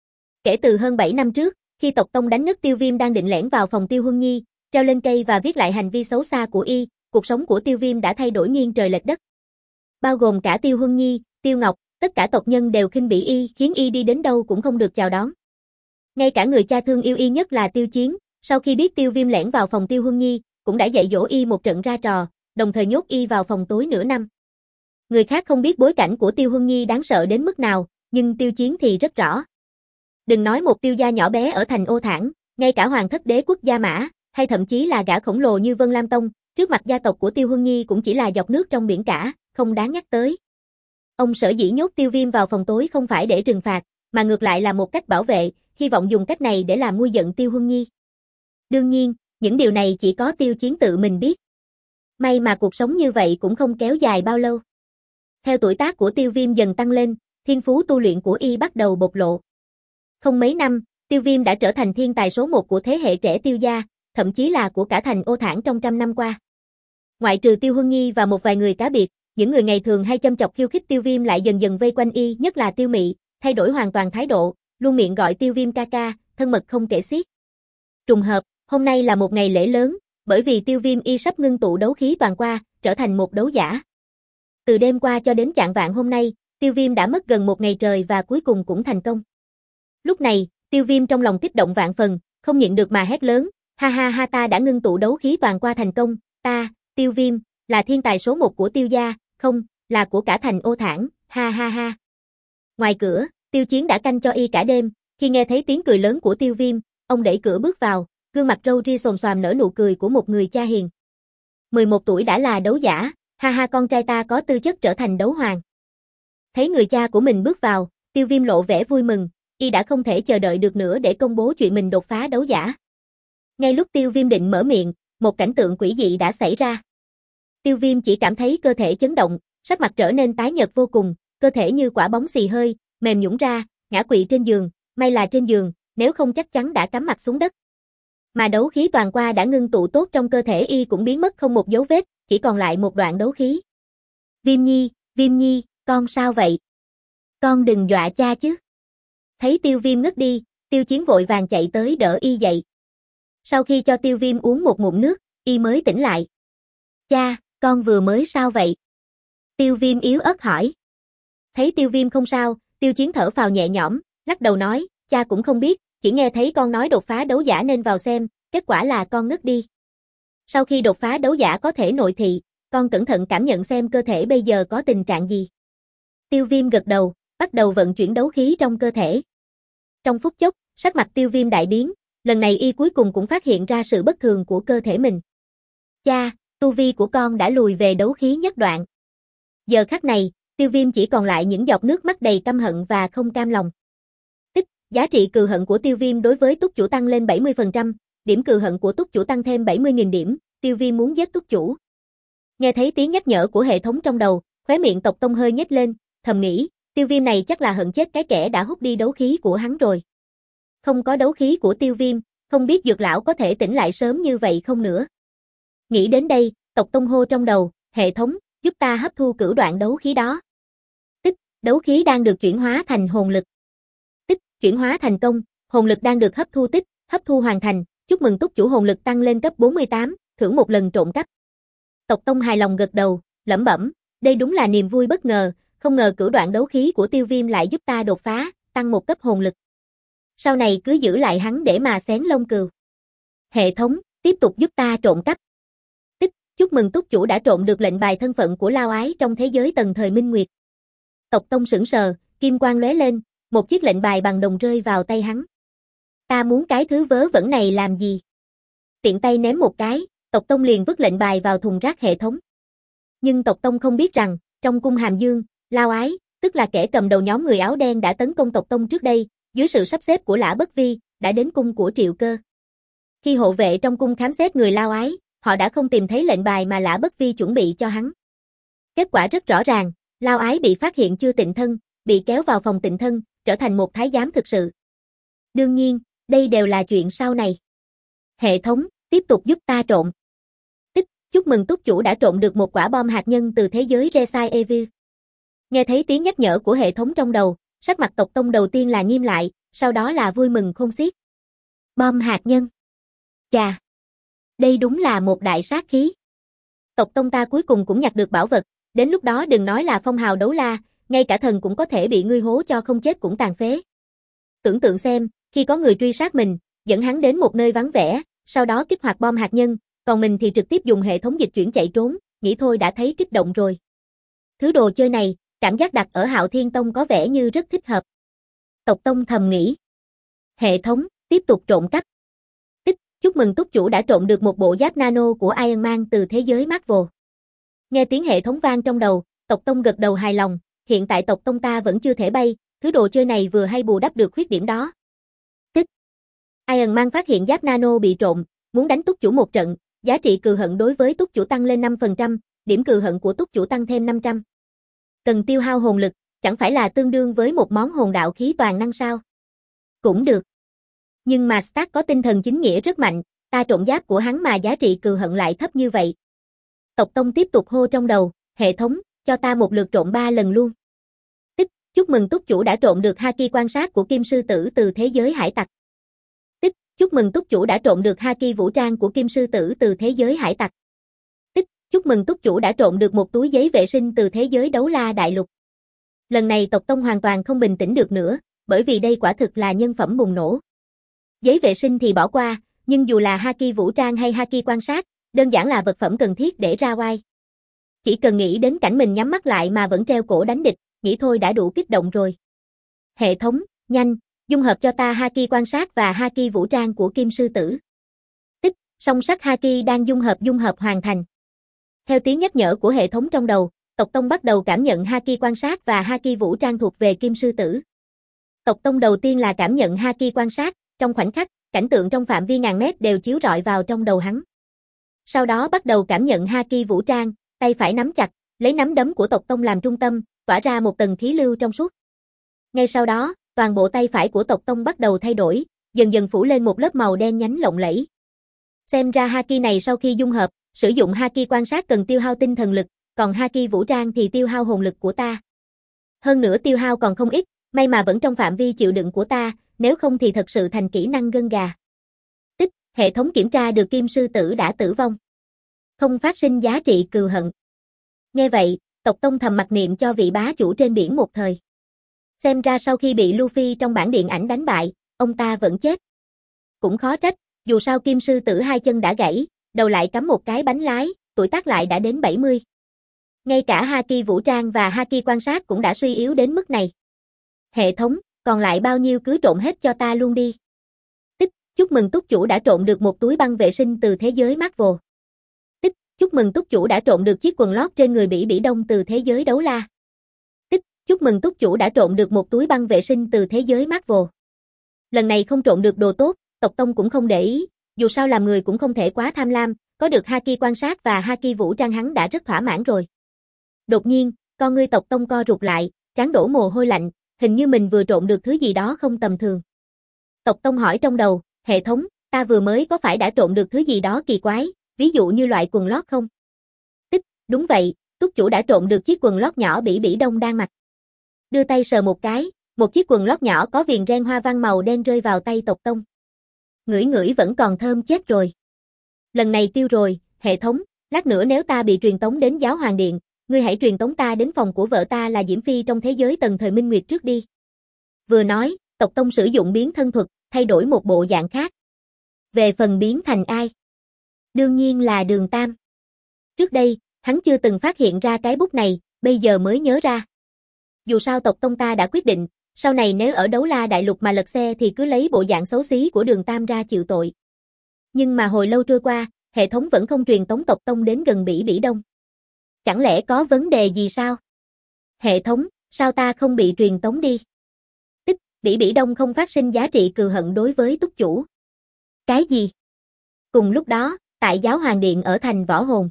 Kể từ hơn 7 năm trước, khi Tộc Tông đánh ngất Tiêu Viêm đang định lẻn vào phòng Tiêu Huân Nhi, treo lên cây và viết lại hành vi xấu xa của y, cuộc sống của Tiêu Viêm đã thay đổi nghiêng trời lệch đất. Bao gồm cả Tiêu Huân Nhi, Tiêu Ngọc, tất cả tộc nhân đều khinh bỉ y, khiến y đi đến đâu cũng không được chào đón. Ngay cả người cha thương yêu y nhất là Tiêu Chiến, sau khi biết Tiêu Viêm lẻn vào phòng Tiêu Huân Nhi, cũng đã dạy dỗ y một trận ra trò, đồng thời nhốt y vào phòng tối nửa năm. Người khác không biết bối cảnh của Tiêu Huân Nhi đáng sợ đến mức nào, nhưng Tiêu Chiến thì rất rõ. Đừng nói một Tiêu gia nhỏ bé ở thành Ô Thản, ngay cả hoàng thất đế quốc Gia Mã, hay thậm chí là gã khổng lồ như Vân Lam Tông, trước mặt gia tộc của Tiêu Huân Nhi cũng chỉ là giọt nước trong biển cả, không đáng nhắc tới. Ông sở dĩ nhốt Tiêu Viêm vào phòng tối không phải để trừng phạt, mà ngược lại là một cách bảo vệ, hy vọng dùng cách này để làm nguôi giận Tiêu Huân Nhi. Đương nhiên, những điều này chỉ có Tiêu Chiến tự mình biết. May mà cuộc sống như vậy cũng không kéo dài bao lâu. Theo tuổi tác của Tiêu Viêm dần tăng lên, thiên phú tu luyện của y bắt đầu bộc lộ. Không mấy năm, Tiêu Viêm đã trở thành thiên tài số 1 của thế hệ trẻ Tiêu gia, thậm chí là của cả thành Ô Thản trong trăm năm qua. Ngoại trừ Tiêu Huân Nhi và một vài người cá biệt, những người ngày thường hay châm chọc khiêu khích Tiêu Viêm lại dần dần vây quanh y, nhất là Tiêu Mị, thay đổi hoàn toàn thái độ, luôn miệng gọi Tiêu Viêm ca ca, thân mật không kể xiết. Trùng hợp, hôm nay là một ngày lễ lớn, bởi vì Tiêu Viêm y sắp ngưng tụ đấu khí toàn qua, trở thành một đấu giả. Từ đêm qua cho đến chạng vạng hôm nay, Tiêu Viêm đã mất gần một ngày trời và cuối cùng cũng thành công. Lúc này, Tiêu Viêm trong lòng kích động vạn phần, không nhịn được mà hét lớn, ha ha ha, ta đã ngưng tụ đấu khí toàn qua thành công, ta, Tiêu Viêm, là thiên tài số 1 của Tiêu gia, không, là của cả thành Ô Thản, ha ha ha. Ngoài cửa, Tiêu Chiến đã canh cho y cả đêm, khi nghe thấy tiếng cười lớn của Tiêu Viêm, ông đẩy cửa bước vào, gương mặt râu ria xồm xoàm nở nụ cười của một người cha hiền. 11 tuổi đã là đấu giả, ha ha, con trai ta có tư chất trở thành đấu hoàng. Thấy người cha của mình bước vào, Tiêu Viêm lộ vẻ vui mừng, y đã không thể chờ đợi được nữa để công bố chuyện mình đột phá đấu giả. Ngay lúc Tiêu Viêm định mở miệng, một cảnh tượng quỷ dị đã xảy ra. Tiêu Viêm chỉ cảm thấy cơ thể chấn động, sắc mặt trở nên tái nhợt vô cùng, cơ thể như quả bóng xì hơi, mềm nhũn ra, ngã quỵ trên giường, may là trên giường, nếu không chắc chắn đã cắm mặt xuống đất. Mà đấu khí toàn qua đã ngưng tụ tốt trong cơ thể y cũng biến mất không một dấu vết, chỉ còn lại một đoạn đấu khí. Viêm Nhi, con sao vậy? Con đừng dọa cha chứ. Thấy Tiêu Viêm ngất đi, Tiêu Chiến vội vàng chạy tới đỡ y dậy. Sau khi cho Tiêu Viêm uống một ngụm nước, y mới tỉnh lại. Cha, con vừa mới sao vậy? Tiêu Viêm yếu ớt hỏi. Thấy Tiêu Viêm không sao, Tiêu Chiến thở phào nhẹ nhõm, lắc đầu nói, cha cũng không biết, chỉ nghe thấy con nói đột phá đấu giả nên vào xem, kết quả là con ngất đi. Sau khi đột phá đấu giả có thể nội thị, con cẩn thận cảm nhận xem cơ thể bây giờ có tình trạng gì. Tiêu Viêm gật đầu, bắt đầu vận chuyển đấu khí trong cơ thể. Trong phút chốc, sắc mặt Tiêu Viêm đại biến, lần này y cuối cùng cũng phát hiện ra sự bất thường của cơ thể mình. Cha, tu vi của con đã lùi về đấu khí nhất đoạn. Giờ khắc này, Tiêu Viêm chỉ còn lại những giọt nước mắt đầy căm hận và không cam lòng. Giá trị cừu hận của Tiêu Viêm đối với túc chủ tăng lên 70%, điểm cừu hận của túc chủ tăng thêm 70.000 điểm, Tiêu Viêm muốn giết túc chủ. Nghe thấy tiếng nhắc nhở của hệ thống trong đầu, khóe miệng Tộc Tông hơi nhếch lên, thầm nghĩ, Tiêu Viêm này chắc là hận chết cái kẻ đã hút đi đấu khí của hắn rồi. Không có đấu khí của Tiêu Viêm, không biết Dược lão có thể tỉnh lại sớm như vậy không nữa. Nghĩ đến đây, Tộc Tông hô trong đầu, hệ thống, giúp ta hấp thu cửu đoạn đấu khí đó. Đấu khí đang được chuyển hóa thành hồn lực. Chuyển hóa thành công, hồn lực đang được hấp thu hoàn thành, chúc mừng túc chủ hồn lực tăng lên cấp 48, thưởng một lần trộm cắp. Tộc Tông hài lòng gật đầu, lẩm bẩm, đây đúng là niềm vui bất ngờ, không ngờ cửu đoạn đấu khí của Tiêu Viêm lại giúp ta đột phá, tăng một cấp hồn lực. Sau này cứ giữ lại hắn để mà xén lông cừu. Hệ thống, tiếp tục giúp ta trộm cắp. Chúc mừng túc chủ đã trộm được lệnh bài thân phận của Lao Ái trong thế giới tầng thời Minh Nguyệt. Tộc Tông sững sờ, kim quang lóe lên, một chiếc lệnh bài bằng đồng rơi vào tay hắn. Ta muốn cái thứ vớ vẩn này làm gì? Tiện tay ném một cái, Tộc Tông liền vứt lệnh bài vào thùng rác hệ thống. Nhưng Tộc Tông không biết rằng, trong cung Hàm Dương, Lao Ái, tức là kẻ cầm đầu nhóm người áo đen đã tấn công Tộc Tông trước đây, dưới sự sắp xếp của Lã Bất Vi, đã đến cung của Triệu Cơ. Khi hộ vệ trong cung khám xét người Lao Ái, họ đã không tìm thấy lệnh bài mà Lã Bất Vi chuẩn bị cho hắn. Kết quả rất rõ ràng, Lao Ái bị phát hiện chưa tịnh thân, bị kéo vào phòng tịnh thân, trở thành một thái giám thực sự. Đương nhiên, đây đều là chuyện sau này. Hệ thống, tiếp tục giúp ta trộn. Chúc mừng túc chủ đã trộn được một quả bom hạt nhân từ thế giới Resai Evil. Nghe thấy tiếng nhắc nhở của hệ thống trong đầu, sắc mặt Tộc Tông đầu tiên là nghiêm lại, sau đó là vui mừng khôn xiết. Bom hạt nhân. Chà, đây đúng là một đại sát khí. Tộc Tông ta cuối cùng cũng nhặt được bảo vật, đến lúc đó đừng nói là phong hào đấu la, ngay cả thần cũng có thể bị ngươi hố cho không chết cũng tàn phế. Tưởng tượng xem, khi có người truy sát mình, dẫn hắn đến một nơi vắng vẻ, sau đó kích hoạt bom hạt nhân, còn mình thì trực tiếp dùng hệ thống dịch chuyển chạy trốn, nghĩ thôi đã thấy kích động rồi. Thứ đồ chơi này, cảm giác đặt ở Hạo Thiên Tông có vẻ như rất thích hợp. Tộc Tông thầm nghĩ. Hệ thống, tiếp tục trộn cắp. Chúc mừng túc chủ đã trộn được một bộ giáp nano của Iron Man từ thế giới Marvel. Nghe tiếng hệ thống vang trong đầu, Tộc Tông gật đầu hài lòng, hiện tại Tộc Tông ta vẫn chưa thể bay, thứ đồ chơi này vừa hay bù đắp được khuyết điểm đó. Iron Man phát hiện giáp nano bị trộn, muốn đánh túc chủ một trận, giá trị cừu hận đối với túc chủ tăng lên 5%, điểm cừu hận của túc chủ tăng thêm 500. Cần tiêu hao hồn lực, chẳng phải là tương đương với một món hồn đạo khí toàn năng sao? Cũng được. Nhưng mà Stark có tinh thần chính nghĩa rất mạnh, ta trộn giáp của hắn mà giá trị cừu hận lại thấp như vậy. Tộc Tông tiếp tục hô trong đầu, hệ thống, cho ta một lượt trộn 3 lần luôn. Chúc mừng túc chủ đã trộn được haki quan sát của Kim Sư Tử từ thế giới hải tặc. Chúc mừng túc chủ đã trộn được haki vũ trang của Kim Sư Tử từ thế giới hải tặc. Chúc mừng túc chủ đã trộn được một túi giấy vệ sinh từ thế giới đấu la đại lục. Lần này Tộc Tông hoàn toàn không bình tĩnh được nữa, bởi vì đây quả thực là nhân phẩm bùng nổ. Giấy vệ sinh thì bỏ qua, nhưng dù là haki vũ trang hay haki quan sát, đơn giản là vật phẩm cần thiết để ra oai. Chỉ cần nghĩ đến cảnh mình nhắm mắt lại mà vẫn treo cổ đánh địch, nghĩ thôi đã đủ kích động rồi. Hệ thống, nhanh, dung hợp cho ta haki quan sát và haki vũ trang của Kim Sư Tử. Song sắc haki đang dung hợp hoàn thành. Theo tiếng nhắc nhở của hệ thống trong đầu, Tộc Tông bắt đầu cảm nhận haki quan sát và haki vũ trang thuộc về Kim Sư Tử. Tộc Tông đầu tiên là cảm nhận haki quan sát, trong khoảnh khắc, cảnh tượng trong phạm vi ngàn mét đều chiếu rọi vào trong đầu hắn. Sau đó bắt đầu cảm nhận haki vũ trang, tay phải nắm chặt, lấy nắm đấm của Tộc Tông làm trung tâm, tỏa ra một tầng khí lưu trong suốt. Ngay sau đó, toàn bộ tay phải của Tộc Tông bắt đầu thay đổi, dần dần phủ lên một lớp màu đen nhánh lộng lẫy. Xem ra haki này sau khi dung hợp, sử dụng haki quan sát cần tiêu hao tinh thần lực, còn haki vũ trang thì tiêu hao hồn lực của ta. Hơn nữa tiêu hao còn không ít, may mà vẫn trong phạm vi chịu đựng của ta, nếu không thì thật sự thành kỹ năng gân gà. Hệ thống kiểm tra được Kim Sư Tử đã tử vong. Không phát sinh giá trị cừu hận. Nghe vậy, Tộc Tông thầm mặc niệm cho vị bá chủ trên biển một thời. Xem ra sau khi bị Luffy trong bản điện ảnh đánh bại, ông ta vẫn chết. Cũng khó trách, dù sao Kim sư tử hai chân đã gãy, đầu lại cắm một cái bánh lái, tuổi tác lại đã đến 70. Ngay cả Haki vũ trang và Haki quan sát cũng đã suy yếu đến mức này. Hệ thống, còn lại bao nhiêu cứ trộn hết cho ta luôn đi. Tích, chúc mừng túc chủ đã trộn được một túi băng vệ sinh từ thế giới Marvel. Tích, chúc mừng túc chủ đã trộn được chiếc quần lót trên người Bỉ Bỉ Đông từ thế giới Đấu La. Tích, chúc mừng túc chủ đã trộn được một túi băng vệ sinh từ thế giới Marvel. Lần này không trộn được đồ tốt, tộc tông cũng không để ý, dù sao làm người cũng không thể quá tham lam, có được Haki quan sát và Haki vũ trang hắn đã rất thỏa mãn rồi. Đột nhiên, con ngươi tộc tông co rụt lại, trán đổ mồ hôi lạnh, hình như mình vừa trộn được thứ gì đó không tầm thường. Tộc tông hỏi trong đầu, hệ thống, ta vừa mới có phải đã trộn được thứ gì đó kỳ quái, ví dụ như loại quần lót không? Tích, đúng vậy, túc chủ đã trộn được chiếc quần lót nhỏ Bỉ Bỉ Đông đang mặc. Đưa tay sờ một cái, một chiếc quần lót nhỏ có viền ren hoa văn màu đen rơi vào tay tộc tông. Ngửi ngửi vẫn còn thơm chết rồi. Lần này tiêu rồi, hệ thống, lát nữa nếu ta bị truyền tống đến Giáo Hoàng Điện, ngươi hãy truyền tống ta đến phòng của vợ ta là Diễm Phi trong thế giới tầng thời Minh Nguyệt trước đi. Vừa nói, tộc tông sử dụng biến thân thuật, thay đổi một bộ dạng khác. Về phần biến thành ai? Đương nhiên là Đường Tam. Trước đây, hắn chưa từng phát hiện ra cái bút này, bây giờ mới nhớ ra. Dù sao tộc tông ta đã quyết định, sau này nếu ở Đấu La Đại Lục mà lật xe thì cứ lấy bộ dạng xấu xí của Đường Tam ra chịu tội. Nhưng mà hồi lâu trôi qua, hệ thống vẫn không truyền tống tộc tông đến gần Bỉ Bỉ Đông. Chẳng lẽ có vấn đề gì sao? Hệ thống, sao ta không bị truyền tống đi? Tích, Bỉ Bỉ Đông không phát sinh giá trị cừu hận đối với túc chủ. Cái gì? Cùng lúc đó, tại Giáo Hoàng Điện ở thành Võ Hồn.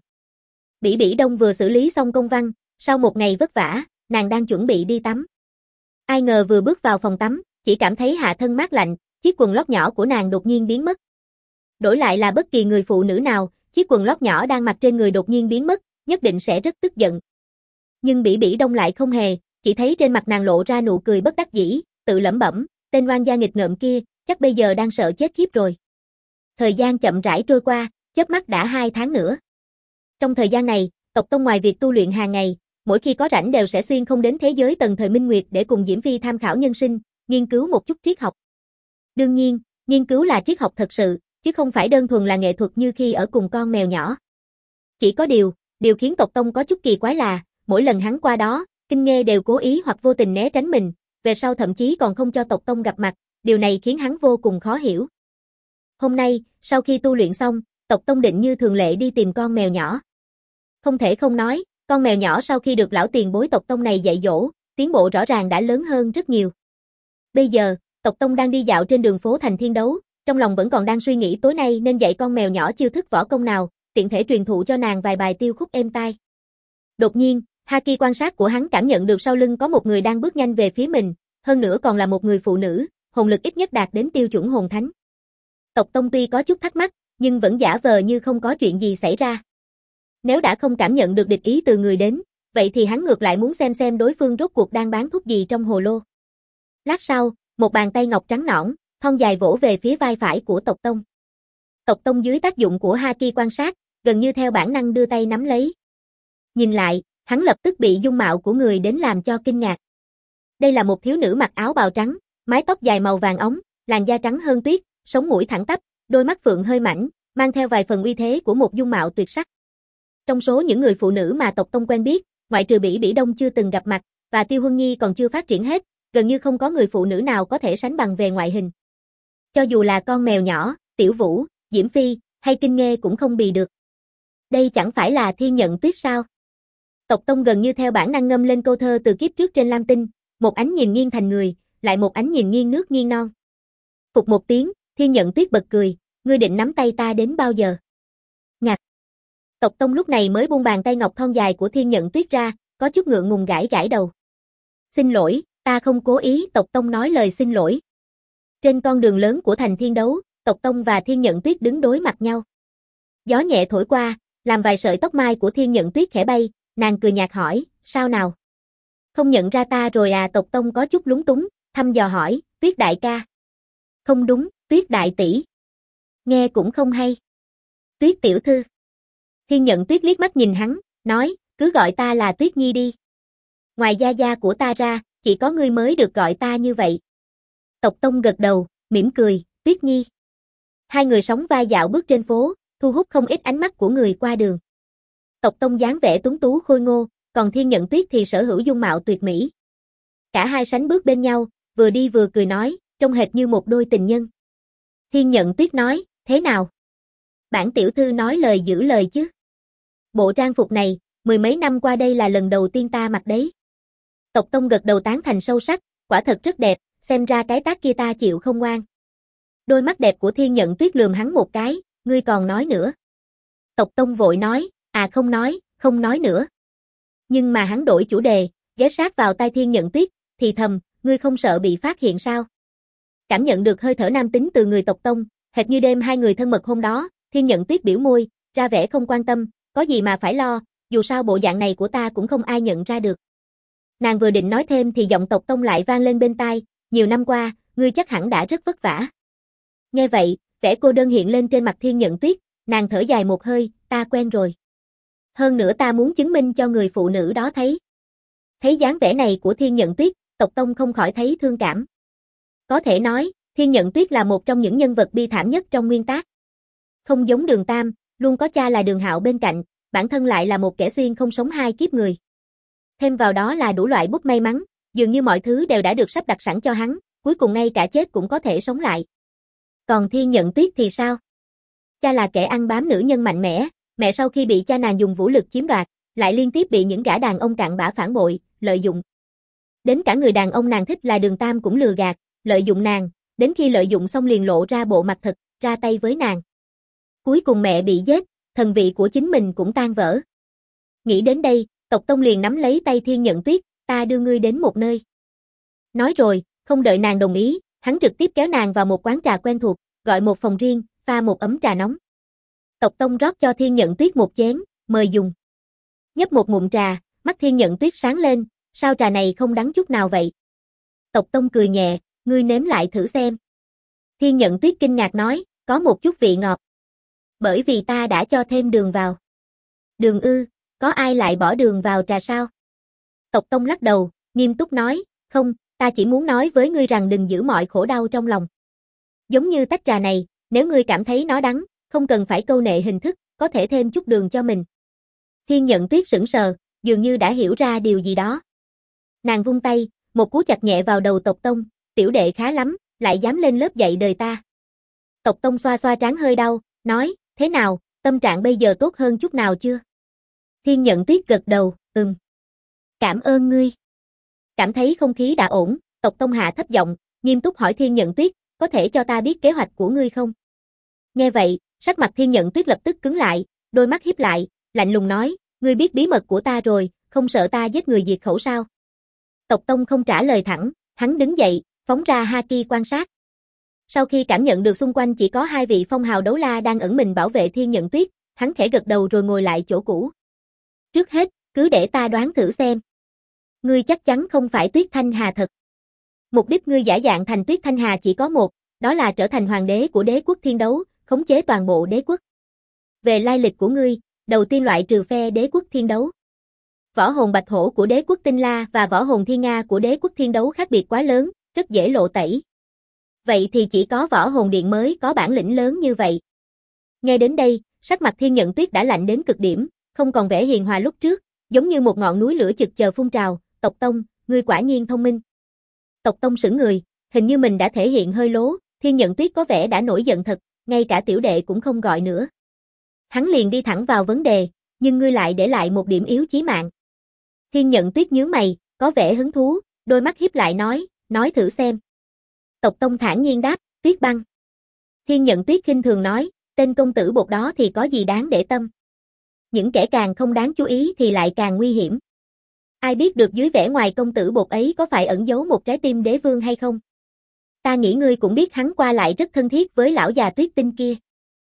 Bỉ Bỉ Đông vừa xử lý xong công văn, sau một ngày vất vả, nàng đang chuẩn bị đi tắm. Ai ngờ vừa bước vào phòng tắm, chỉ cảm thấy hạ thân mát lạnh, chiếc quần lót nhỏ của nàng đột nhiên biến mất. Đổi lại là bất kỳ người phụ nữ nào, chiếc quần lót nhỏ đang mặc trên người đột nhiên biến mất, nhất định sẽ rất tức giận. Nhưng Bỉ Bỉ Đông lại không hề, chỉ thấy trên mặt nàng lộ ra nụ cười bất đắc dĩ, tự lẩm bẩm, tên oan gia nghịch ngợm kia, chắc bây giờ đang sợ chết khiếp rồi. Thời gian chậm rãi trôi qua, chớp mắt đã 2 tháng nữa. Trong thời gian này, tộc tông ngoài việc tu luyện hàng ngày, mỗi khi có rảnh đều sẽ xuyên không đến thế giới tầng thời Minh Nguyệt để cùng Diễm Phi tham khảo nhân sinh, nghiên cứu một chút triết học. Đương nhiên, nghiên cứu là triết học thật sự, chứ không phải đơn thuần là nghệ thuật như khi ở cùng con mèo nhỏ. Chỉ có điều khiến tộc tông có chút kỳ quái là, mỗi lần hắn qua đó, Kinh Nghê đều cố ý hoặc vô tình né tránh mình, về sau thậm chí còn không cho tộc tông gặp mặt, điều này khiến hắn vô cùng khó hiểu. Hôm nay, sau khi tu luyện xong, tộc tông định như thường lệ đi tìm con mèo nhỏ. Không thể không nói, con mèo nhỏ sau khi được lão tiền bối tộc tông này dạy dỗ, tiến bộ rõ ràng đã lớn hơn rất nhiều. Bây giờ, tộc tông đang đi dạo trên đường phố thành Thiên Đấu, trong lòng vẫn còn đang suy nghĩ tối nay nên dạy con mèo nhỏ chiêu thức võ công nào, tiện thể truyền thụ cho nàng vài bài tiêu khúc êm tai. Đột nhiên, Haki quan sát của hắn cảm nhận được sau lưng có một người đang bước nhanh về phía mình, hơn nữa còn là một người phụ nữ, hồn lực ít nhất đạt đến tiêu chuẩn hồn thánh. Tộc tông tuy có chút thắc mắc, nhưng vẫn giả vờ như không có chuyện gì xảy ra. Nếu đã không cảm nhận được địch ý từ người đến, vậy thì hắn ngược lại muốn xem đối phương rốt cuộc đang bán thuốc gì trong hồ lô. Lát sau, một bàn tay ngọc trắng nõn, thon dài vỗ về phía vai phải của tộc tông. Tộc tông dưới tác dụng của Haki quan sát, gần như theo bản năng đưa tay nắm lấy. Nhìn lại, hắn lập tức bị dung mạo của người đến làm cho kinh ngạc. Đây là một thiếu nữ mặc áo bào trắng, mái tóc dài màu vàng óng, làn da trắng hơn tuyết, sống mũi thẳng tắp, đôi mắt phượng hơi mảnh, mang theo vài phần uy thế của một dung mạo tuyệt sắc. Trong số những người phụ nữ mà tộc tông quen biết, ngoại trừ Bỉ Bỉ Đông chưa từng gặp mặt, và Tiêu Huân Nhi còn chưa phát triển hết, gần như không có người phụ nữ nào có thể sánh bằng về ngoại hình. Cho dù là con mèo nhỏ, Tiểu Vũ, Diễm Phi, hay Kinh Nghê cũng không bì được. Đây chẳng phải là Thiên Nhận Tuyết sao? Tộc tông gần như theo bản năng ngâm lên câu thơ từ kiếp trước trên Lam Tinh, một ánh nhìn nghiêng thành người, lại một ánh nhìn nghiêng nước nghiêng non. Phục một tiếng, Thiên Nhận Tuyết bật cười, ngươi định nắm tay ta đến bao giờ? Ngạc. Tộc tông lúc này mới buông bàn tay ngọc thon dài của Thiên Nhận Tuyết ra, có chút ngượng ngùng gãi gãi đầu. Xin lỗi, ta không cố ý, tộc tông nói lời xin lỗi. Trên con đường lớn của thành Thiên Đấu, tộc tông và Thiên Nhận Tuyết đứng đối mặt nhau. Gió nhẹ thổi qua, làm vài sợi tóc mai của Thiên Nhận Tuyết khẽ bay, nàng cười nhạt hỏi, sao nào? Không nhận ra ta rồi à? Tộc tông có chút lúng túng, thăm dò hỏi, Tuyết đại ca. Không đúng, Tuyết đại tỷ. Nghe cũng không hay. Tuyết tiểu thư. Thiên Nhận Tuyết liếc mắt nhìn hắn, nói, cứ gọi ta là Tuyết Nhi đi. Ngoài gia gia của ta ra, Chỉ có ngươi mới được gọi ta như vậy. Tộc Tông gật đầu, mỉm cười, Tuyết Nhi. Hai người sóng vai dạo bước trên phố, thu hút không ít ánh mắt của người qua đường. Tộc Tông dáng vẻ tuấn tú khôi ngô, còn Thiên Nhận Tuyết thì sở hữu dung mạo tuyệt mỹ. Cả hai sánh bước bên nhau, vừa đi vừa cười nói, trông hệt như một đôi tình nhân. Thiên Nhận Tuyết nói, thế nào? Bản tiểu thư nói lời giữ lời chứ. Bộ trang phục này, mười mấy năm qua đây là lần đầu tiên ta mặc đấy. Tộc Tông gật đầu tán thành sâu sắc, quả thật rất đẹp, xem ra cái tác kia ta chịu không ngoan. Đôi mắt đẹp của Thiên Nhận Tuyết lườm hắn một cái, ngươi còn nói nữa. Tộc Tông vội nói, không nói nữa. Nhưng mà hắn đổi chủ đề, ghé sát vào tai Thiên Nhận Tuyết, thì thầm, ngươi không sợ bị phát hiện sao? Cảm nhận được hơi thở nam tính từ người Tộc Tông, hệt như đêm hai người thân mật hôm đó, Thiên Nhận Tuyết biểu môi, ra vẻ không quan tâm, có gì mà phải lo, dù sao bộ dạng này của ta cũng không ai nhận ra được. Nàng vừa định nói thêm thì giọng Tộc Tông lại vang lên bên tai, nhiều năm qua, ngươi chắc hẳn đã rất vất vả. Nghe vậy, vẻ cô đơn hiện lên trên mặt Thiên Nhận Tuyết, nàng thở dài một hơi, ta quen rồi. Hơn nữa ta muốn chứng minh cho người phụ nữ đó thấy. Thấy dáng vẻ này của Thiên Nhận Tuyết, Tộc Tông không khỏi thấy thương cảm. Có thể nói, Thiên Nhận Tuyết là một trong những nhân vật bi thảm nhất trong nguyên tác. Không giống Đường Tam, luôn có cha là Đường Hạo bên cạnh, bản thân lại là một kẻ xuyên không sống hai kiếp người. Thêm vào đó là đủ loại bút may mắn, dường như mọi thứ đều đã được sắp đặt sẵn cho hắn, cuối cùng ngay cả chết cũng có thể sống lại. Còn Thiên Nhận Tuyết thì sao? Cha là kẻ ăn bám nữ nhân mạnh mẽ, mẹ sau khi bị cha nàng dùng vũ lực chiếm đoạt, lại liên tiếp bị những gã đàn ông cặn bã phản bội, lợi dụng. Đến cả người đàn ông nàng thích là Đường Tam cũng lừa gạt, lợi dụng nàng, đến khi lợi dụng xong liền lộ ra bộ mặt thật, ra tay với nàng. Cuối cùng mẹ bị giết, thần vị của chính mình cũng tan vỡ. Nghĩ đến đây, Tộc Tông liền nắm lấy tay Thiên Nhận Tuyết, ta đưa ngươi đến một nơi. Nói rồi, không đợi nàng đồng ý, hắn trực tiếp kéo nàng vào một quán trà quen thuộc, gọi một phòng riêng, pha một ấm trà nóng. Tộc Tông rót cho Thiên Nhận Tuyết một chén, mời dùng. Nhấp một ngụm trà, mắt Thiên Nhận Tuyết sáng lên, sao trà này không đắng chút nào vậy? Tộc Tông cười nhẹ, ngươi nếm lại thử xem. Thiên Nhận Tuyết kinh ngạc nói, có một chút vị ngọt. Bởi vì ta đã cho thêm đường vào. Đường ư, có ai lại bỏ đường vào trà sao? Tộc Tông lắc đầu, nghiêm túc nói, không, ta chỉ muốn nói với ngươi rằng đừng giữ mọi khổ đau trong lòng. Giống như tách trà này, nếu ngươi cảm thấy nó đắng, không cần phải câu nệ hình thức, có thể thêm chút đường cho mình. Thiên Nhận Tuyết sững sờ, dường như đã hiểu ra điều gì đó. Nàng vung tay, một cú chặt nhẹ vào đầu Tộc Tông, tiểu đệ khá lắm, lại dám lên lớp dạy đời ta. Tộc Tông xoa xoa trán hơi đau, nói, thế nào, tâm trạng bây giờ tốt hơn chút nào chưa? Thiên Nhận Tuyết gật đầu, Cảm ơn ngươi. Cảm thấy không khí đã ổn, Tộc Tông hạ thấp giọng, nghiêm túc hỏi Thiên Nhận Tuyết, có thể cho ta biết kế hoạch của ngươi không? Nghe vậy, sắc mặt Thiên Nhận Tuyết lập tức cứng lại, đôi mắt híp lại, lạnh lùng nói, ngươi biết bí mật của ta rồi, không sợ ta giết người diệt khẩu sao? Tộc Tông không trả lời thẳng, hắn đứng dậy, phóng ra haki quan sát. Sau khi cảm nhận được xung quanh chỉ có hai vị phong hào đấu la đang ẩn mình bảo vệ Thiên Nhận Tuyết, hắn khẽ gật đầu rồi ngồi lại chỗ cũ. Trước hết, cứ để ta đoán thử xem. Ngươi chắc chắn không phải Tuyết Thanh Hà thật. Mục đích ngươi giả dạng thành Tuyết Thanh Hà chỉ có một, đó là trở thành hoàng đế của đế quốc thiên đấu, khống chế toàn bộ đế quốc. Về lai lịch của ngươi, đầu tiên loại trừ phe đế quốc thiên đấu. Võ hồn bạch hổ của đế quốc tinh la và võ hồn thiên nga của đế quốc thiên đấu khác biệt quá lớn, rất dễ lộ tẩy. Vậy thì chỉ có võ hồn điện mới có bản lĩnh lớn như vậy. Nghe đến đây, sắc mặt Thiên Nhận Tuyết đã lạnh đến cực điểm, không còn vẻ hiền hòa lúc trước, giống như một ngọn núi lửa chực chờ phun trào. Tộc Tông, ngươi quả nhiên thông minh. Tộc Tông sững người, hình như mình đã thể hiện hơi lố, Thiên Nhận Tuyết có vẻ đã nổi giận thật, ngay cả tiểu đệ cũng không gọi nữa. Hắn liền đi thẳng vào vấn đề, nhưng ngươi lại để lại một điểm yếu chí mạng. Thiên Nhận Tuyết nhướng mày, có vẻ hứng thú, đôi mắt híp lại nói thử xem. Tộc Tông thản nhiên đáp, Tuyết Băng. Thiên Nhận Tuyết khinh thường nói, tên công tử bột đó thì có gì đáng để tâm. Những kẻ càng không đáng chú ý thì lại càng nguy hiểm. Ai biết được dưới vẻ ngoài công tử bột ấy có phải ẩn giấu một trái tim đế vương hay không? Ta nghĩ ngươi cũng biết hắn qua lại rất thân thiết với lão già Tuyết Tinh kia.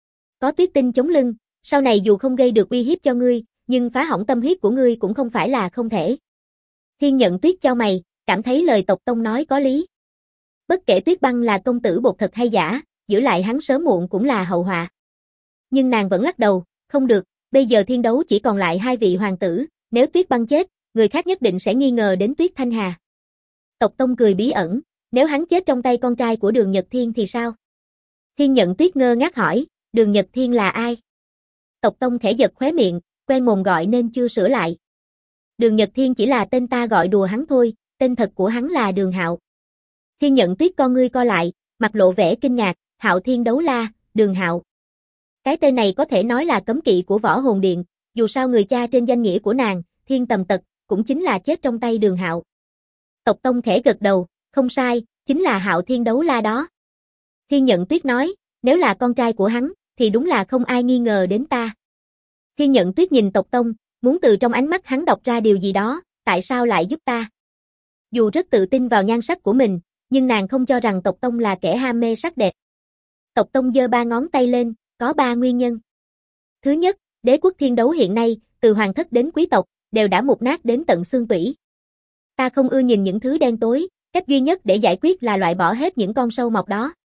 Có Tuyết Tinh chống lưng, sau này dù không gây được uy hiếp cho ngươi, nhưng phá hỏng tâm huyết của ngươi cũng không phải là không thể. Thiên Nhận Tuyết chau mày, cảm thấy lời Tộc Tông nói có lý. Bất kể Tuyết Băng là công tử bột thật hay giả, giữ lại hắn sớm muộn cũng là hậu họa. Nhưng nàng vẫn lắc đầu, không được, bây giờ thiên đấu chỉ còn lại hai vị hoàng tử, nếu Tuyết Băng chết, người khác nhất định sẽ nghi ngờ đến Tuyết Thanh Hà. Tộc Tông cười bí ẩn, nếu hắn chết trong tay con trai của Đường Nhật Thiên thì sao? Thiên Nhận Tuyết ngơ ngác hỏi, Đường Nhật Thiên là ai? Tộc Tông khẽ giật khóe miệng, quen mồm gọi nên chưa sửa lại. Đường Nhật Thiên chỉ là tên ta gọi đùa hắn thôi, tên thật của hắn là Đường Hạo. Thiên Nhận Tuyết con ngươi co lại, mặt lộ vẻ kinh ngạc, Hạo Thiên Đấu La, Đường Hạo. Cái tên này có thể nói là cấm kỵ của Võ Hồn Điện, dù sao người cha trên danh nghĩa của nàng, Thiên Tầm Tật, cũng chính là chết trong tay Đường Hạo. Tộc Tông khẽ gật đầu, không sai, chính là Hạo Thiên Đấu La đó. Thiên Nhận Tuyết nói, nếu là con trai của hắn, thì đúng là không ai nghi ngờ đến ta. Thiên Nhận Tuyết nhìn Tộc Tông, muốn từ trong ánh mắt hắn đọc ra điều gì đó, tại sao lại giúp ta? Dù rất tự tin vào nhan sắc của mình, nhưng nàng không cho rằng Tộc Tông là kẻ ham mê sắc đẹp. Tộc Tông giơ 3 ngón tay lên, có 3 nguyên nhân. Thứ nhất, đế quốc thiên đấu hiện nay, từ hoàng thất đến quý tộc, đều đã mục nát đến tận xương tủy. Ta không ưa nhìn những thứ đen tối, cách duy nhất để giải quyết là loại bỏ hết những con sâu mọt đó.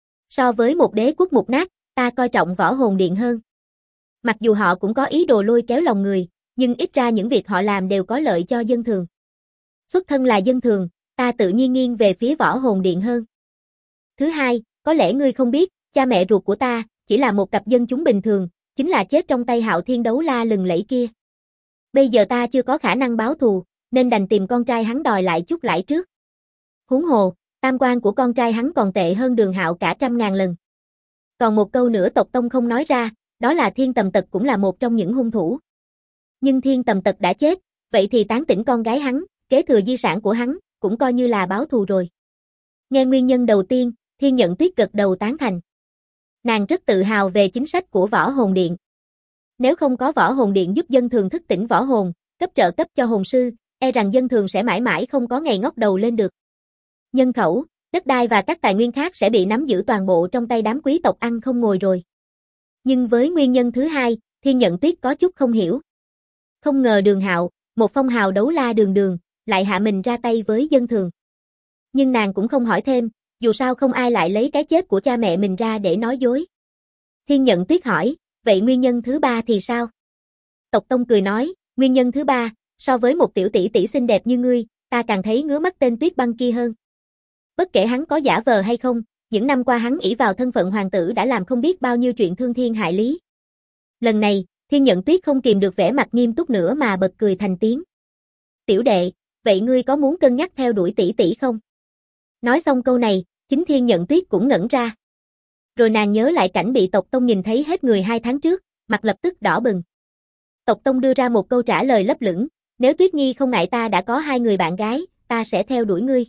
So với một đế quốc mục nát, ta coi trọng Võ Hồn Điện hơn. Mặc dù họ cũng có ý đồ lôi kéo lòng người, nhưng ít ra những việc họ làm đều có lợi cho dân thường. Xuất thân là dân thường, ta tự nhiên nghiêng về phía Võ Hồn Điện hơn. Thứ hai, có lẽ ngươi không biết, cha mẹ ruột của ta, chỉ là một cặp dân chúng bình thường, chính là chết trong tay Hạo Thiên Đấu La lừng lẫy kia. Bây giờ ta chưa có khả năng báo thù, nên đành tìm con trai hắn đòi lại chút lãi trước. Huống hồ, tam quan của con trai hắn còn tệ hơn Đường Hạo cả 100.000 lần. Còn một câu nữa Tộc Tông không nói ra, đó là Thiên Tầm Tật cũng là một trong những hung thủ. Nhưng Thiên Tầm Tật đã chết, vậy thì tán tỉnh con gái hắn, kế thừa di sản của hắn, cũng coi như là báo thù rồi. Nghe nguyên nhân đầu tiên, Thiên Nhận Tuyết gật đầu tán thành. Nàng rất tự hào về chính sách của Võ Hồn Điện. Nếu không có Võ Hồn Điện giúp dân thường thức tỉnh võ hồn, cấp trợ cấp cho hồn sư, e rằng dân thường sẽ mãi mãi không có ngày ngóc đầu lên được. Nhân khẩu, đất đai và các tài nguyên khác sẽ bị nắm giữ toàn bộ trong tay đám quý tộc ăn không ngồi rồi. Nhưng với nguyên nhân thứ hai, Thiên Nhận Tuyết có chút không hiểu. Không ngờ Đường Hạo, một phong hào đấu la đường đường, lại hạ mình ra tay với dân thường. Nhưng nàng cũng không hỏi thêm, dù sao không ai lại lấy cái chết của cha mẹ mình ra để nói dối. Thiên Nhận Tuyết hỏi, vậy nguyên nhân thứ ba thì sao? Tộc Tông cười nói, nguyên nhân thứ ba, so với một tiểu tỷ tỷ xinh đẹp như ngươi, ta càng thấy ngứa mắt tên Tuyết Băng kia hơn. Bất kể hắn có giả vờ hay không, những năm qua hắn ỷ vào thân phận hoàng tử đã làm không biết bao nhiêu chuyện thương thiên hại lý. Lần này, Thiên Nhận Tuyết không kìm được vẻ mặt nghiêm túc nữa mà bật cười thành tiếng. Tiểu đệ, vậy ngươi có muốn cân nhắc theo đuổi tỷ tỷ không? Nói xong câu này, chính Thiên Nhận Tuyết cũng ngẩn ra. Rồi nàng nhớ lại cảnh bị Tộc Tông nhìn thấy hết người 2 tháng trước, mặt lập tức đỏ bừng. Tộc Tông đưa ra một câu trả lời lấp lửng, nếu Tuyết Nhi không ngại ta đã có 2 người bạn gái, ta sẽ theo đuổi ngươi.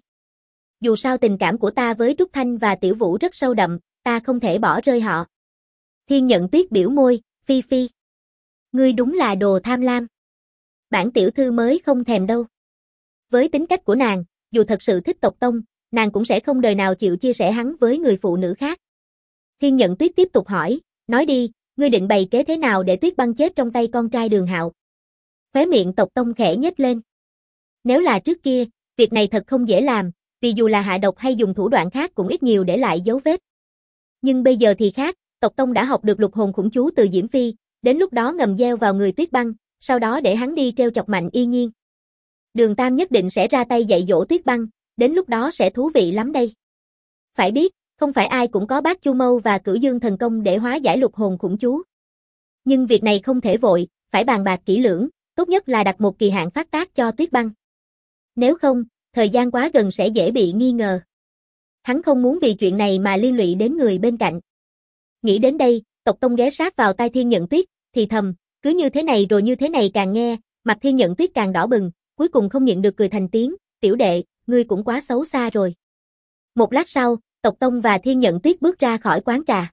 Dù sao tình cảm của ta với Trúc Thanh và Tiểu Vũ rất sâu đậm, ta không thể bỏ rơi họ. Thiên Nhận Tuyết biểu môi, phi phi. Ngươi đúng là đồ tham lam. Bản tiểu thư mới không thèm đâu. Với tính cách của nàng, dù thật sự thích Tộc Tông, nàng cũng sẽ không đời nào chịu chia sẻ hắn với người phụ nữ khác. Thiên Nhận Tuyết tiếp tục hỏi, nói đi, ngươi định bày kế thế nào để Tuyết Băng chết trong tay con trai Đường Hạo? Khóe miệng Tộc Tông khẽ nhếch lên. Nếu là trước kia, việc này thật không dễ làm, vì dù là hạ độc hay dùng thủ đoạn khác cũng ít nhiều để lại dấu vết. Nhưng bây giờ thì khác, Tộc Tông đã học được lục hồn khủng chú từ Diễm Phi, đến lúc đó ngầm gieo vào người Tuyết Băng, sau đó để hắn đi treo chọc Mạnh Y Nhiên. Đường Tam nhất định sẽ ra tay dạy dỗ Tuyết Băng, đến lúc đó sẽ thú vị lắm đây. Phải biết, không phải ai cũng có Bát Chu Mâu và Cửu Dương thần công để hóa giải lục hồn khủng chú. Nhưng việc này không thể vội, phải bàn bạc kỹ lưỡng, tốt nhất là đặt một kỳ hạn phát tác cho Tuyết Băng. Nếu không, thời gian quá gần sẽ dễ bị nghi ngờ. Hắn không muốn vì chuyện này mà liên lụy đến người bên cạnh. Nghĩ đến đây, Tộc Tông ghé sát vào tai Thiên Nhận Tuyết, thì thầm, cứ như thế này rồi như thế này càng nghe, mặt Thiên Nhận Tuyết càng đỏ bừng, cuối cùng không nhịn được cười thành tiếng, tiểu đệ, ngươi cũng quá xấu xa rồi. Một lát sau, Tộc Tông và Thiên Nhận Tuyết bước ra khỏi quán trà.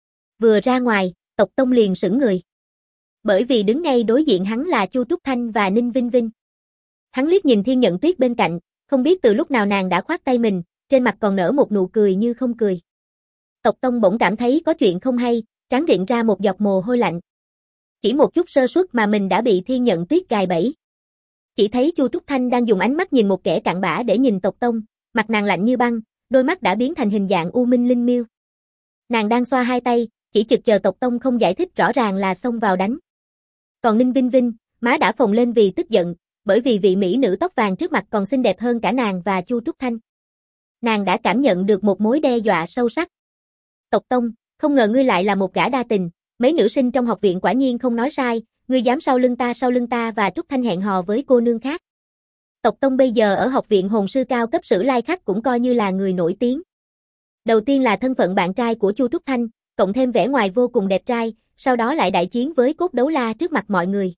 Vừa ra ngoài, Tộc Tông liền sững người. Bởi vì đứng ngay đối diện hắn là Chu Trúc Thanh và Ninh Vinh Vinh. Hắn liếc nhìn Thiên Nhận Tuyết bên cạnh, không biết từ lúc nào nàng đã khoác tay mình, trên mặt còn nở một nụ cười như không cười. Tộc Tông bỗng cảm thấy có chuyện không hay, trán rịn ra một giọt mồ hôi lạnh. Chỉ một chút sơ suất mà mình đã bị Thiên Nhận Tuyết gài bẫy. Chỉ thấy Chu Trúc Thanh đang dùng ánh mắt nhìn một kẻ cặn bã để nhìn Tộc Tông, mặt nàng lạnh như băng, đôi mắt đã biến thành hình dạng u minh linh miêu. Nàng đang xoa hai tay, chỉ chực chờ Tộc Tông không giải thích rõ ràng là xông vào đánh. Còn Ninh Vinh Vinh, má đã phồng lên vì tức giận, bởi vì vị mỹ nữ tóc vàng trước mặt còn xinh đẹp hơn cả nàng và Chu Trúc Thanh. Nàng đã cảm nhận được một mối đe dọa sâu sắc. Tộc Tông, không ngờ ngươi lại là một gã đa tình, mấy nữ sinh trong học viện quả nhiên không nói sai, ngươi dám sau lưng ta và Trúc Thanh hẹn hò với cô nương khác. Tộc Tông bây giờ ở học viện hồn sư cao cấp Sử Lai Khắc cũng coi như là người nổi tiếng. Đầu tiên là thân phận bạn trai của Chu Trúc Thanh, cộng thêm vẻ ngoài vô cùng đẹp trai, sau đó lại đại chiến với Cốt Đấu La trước mặt mọi người.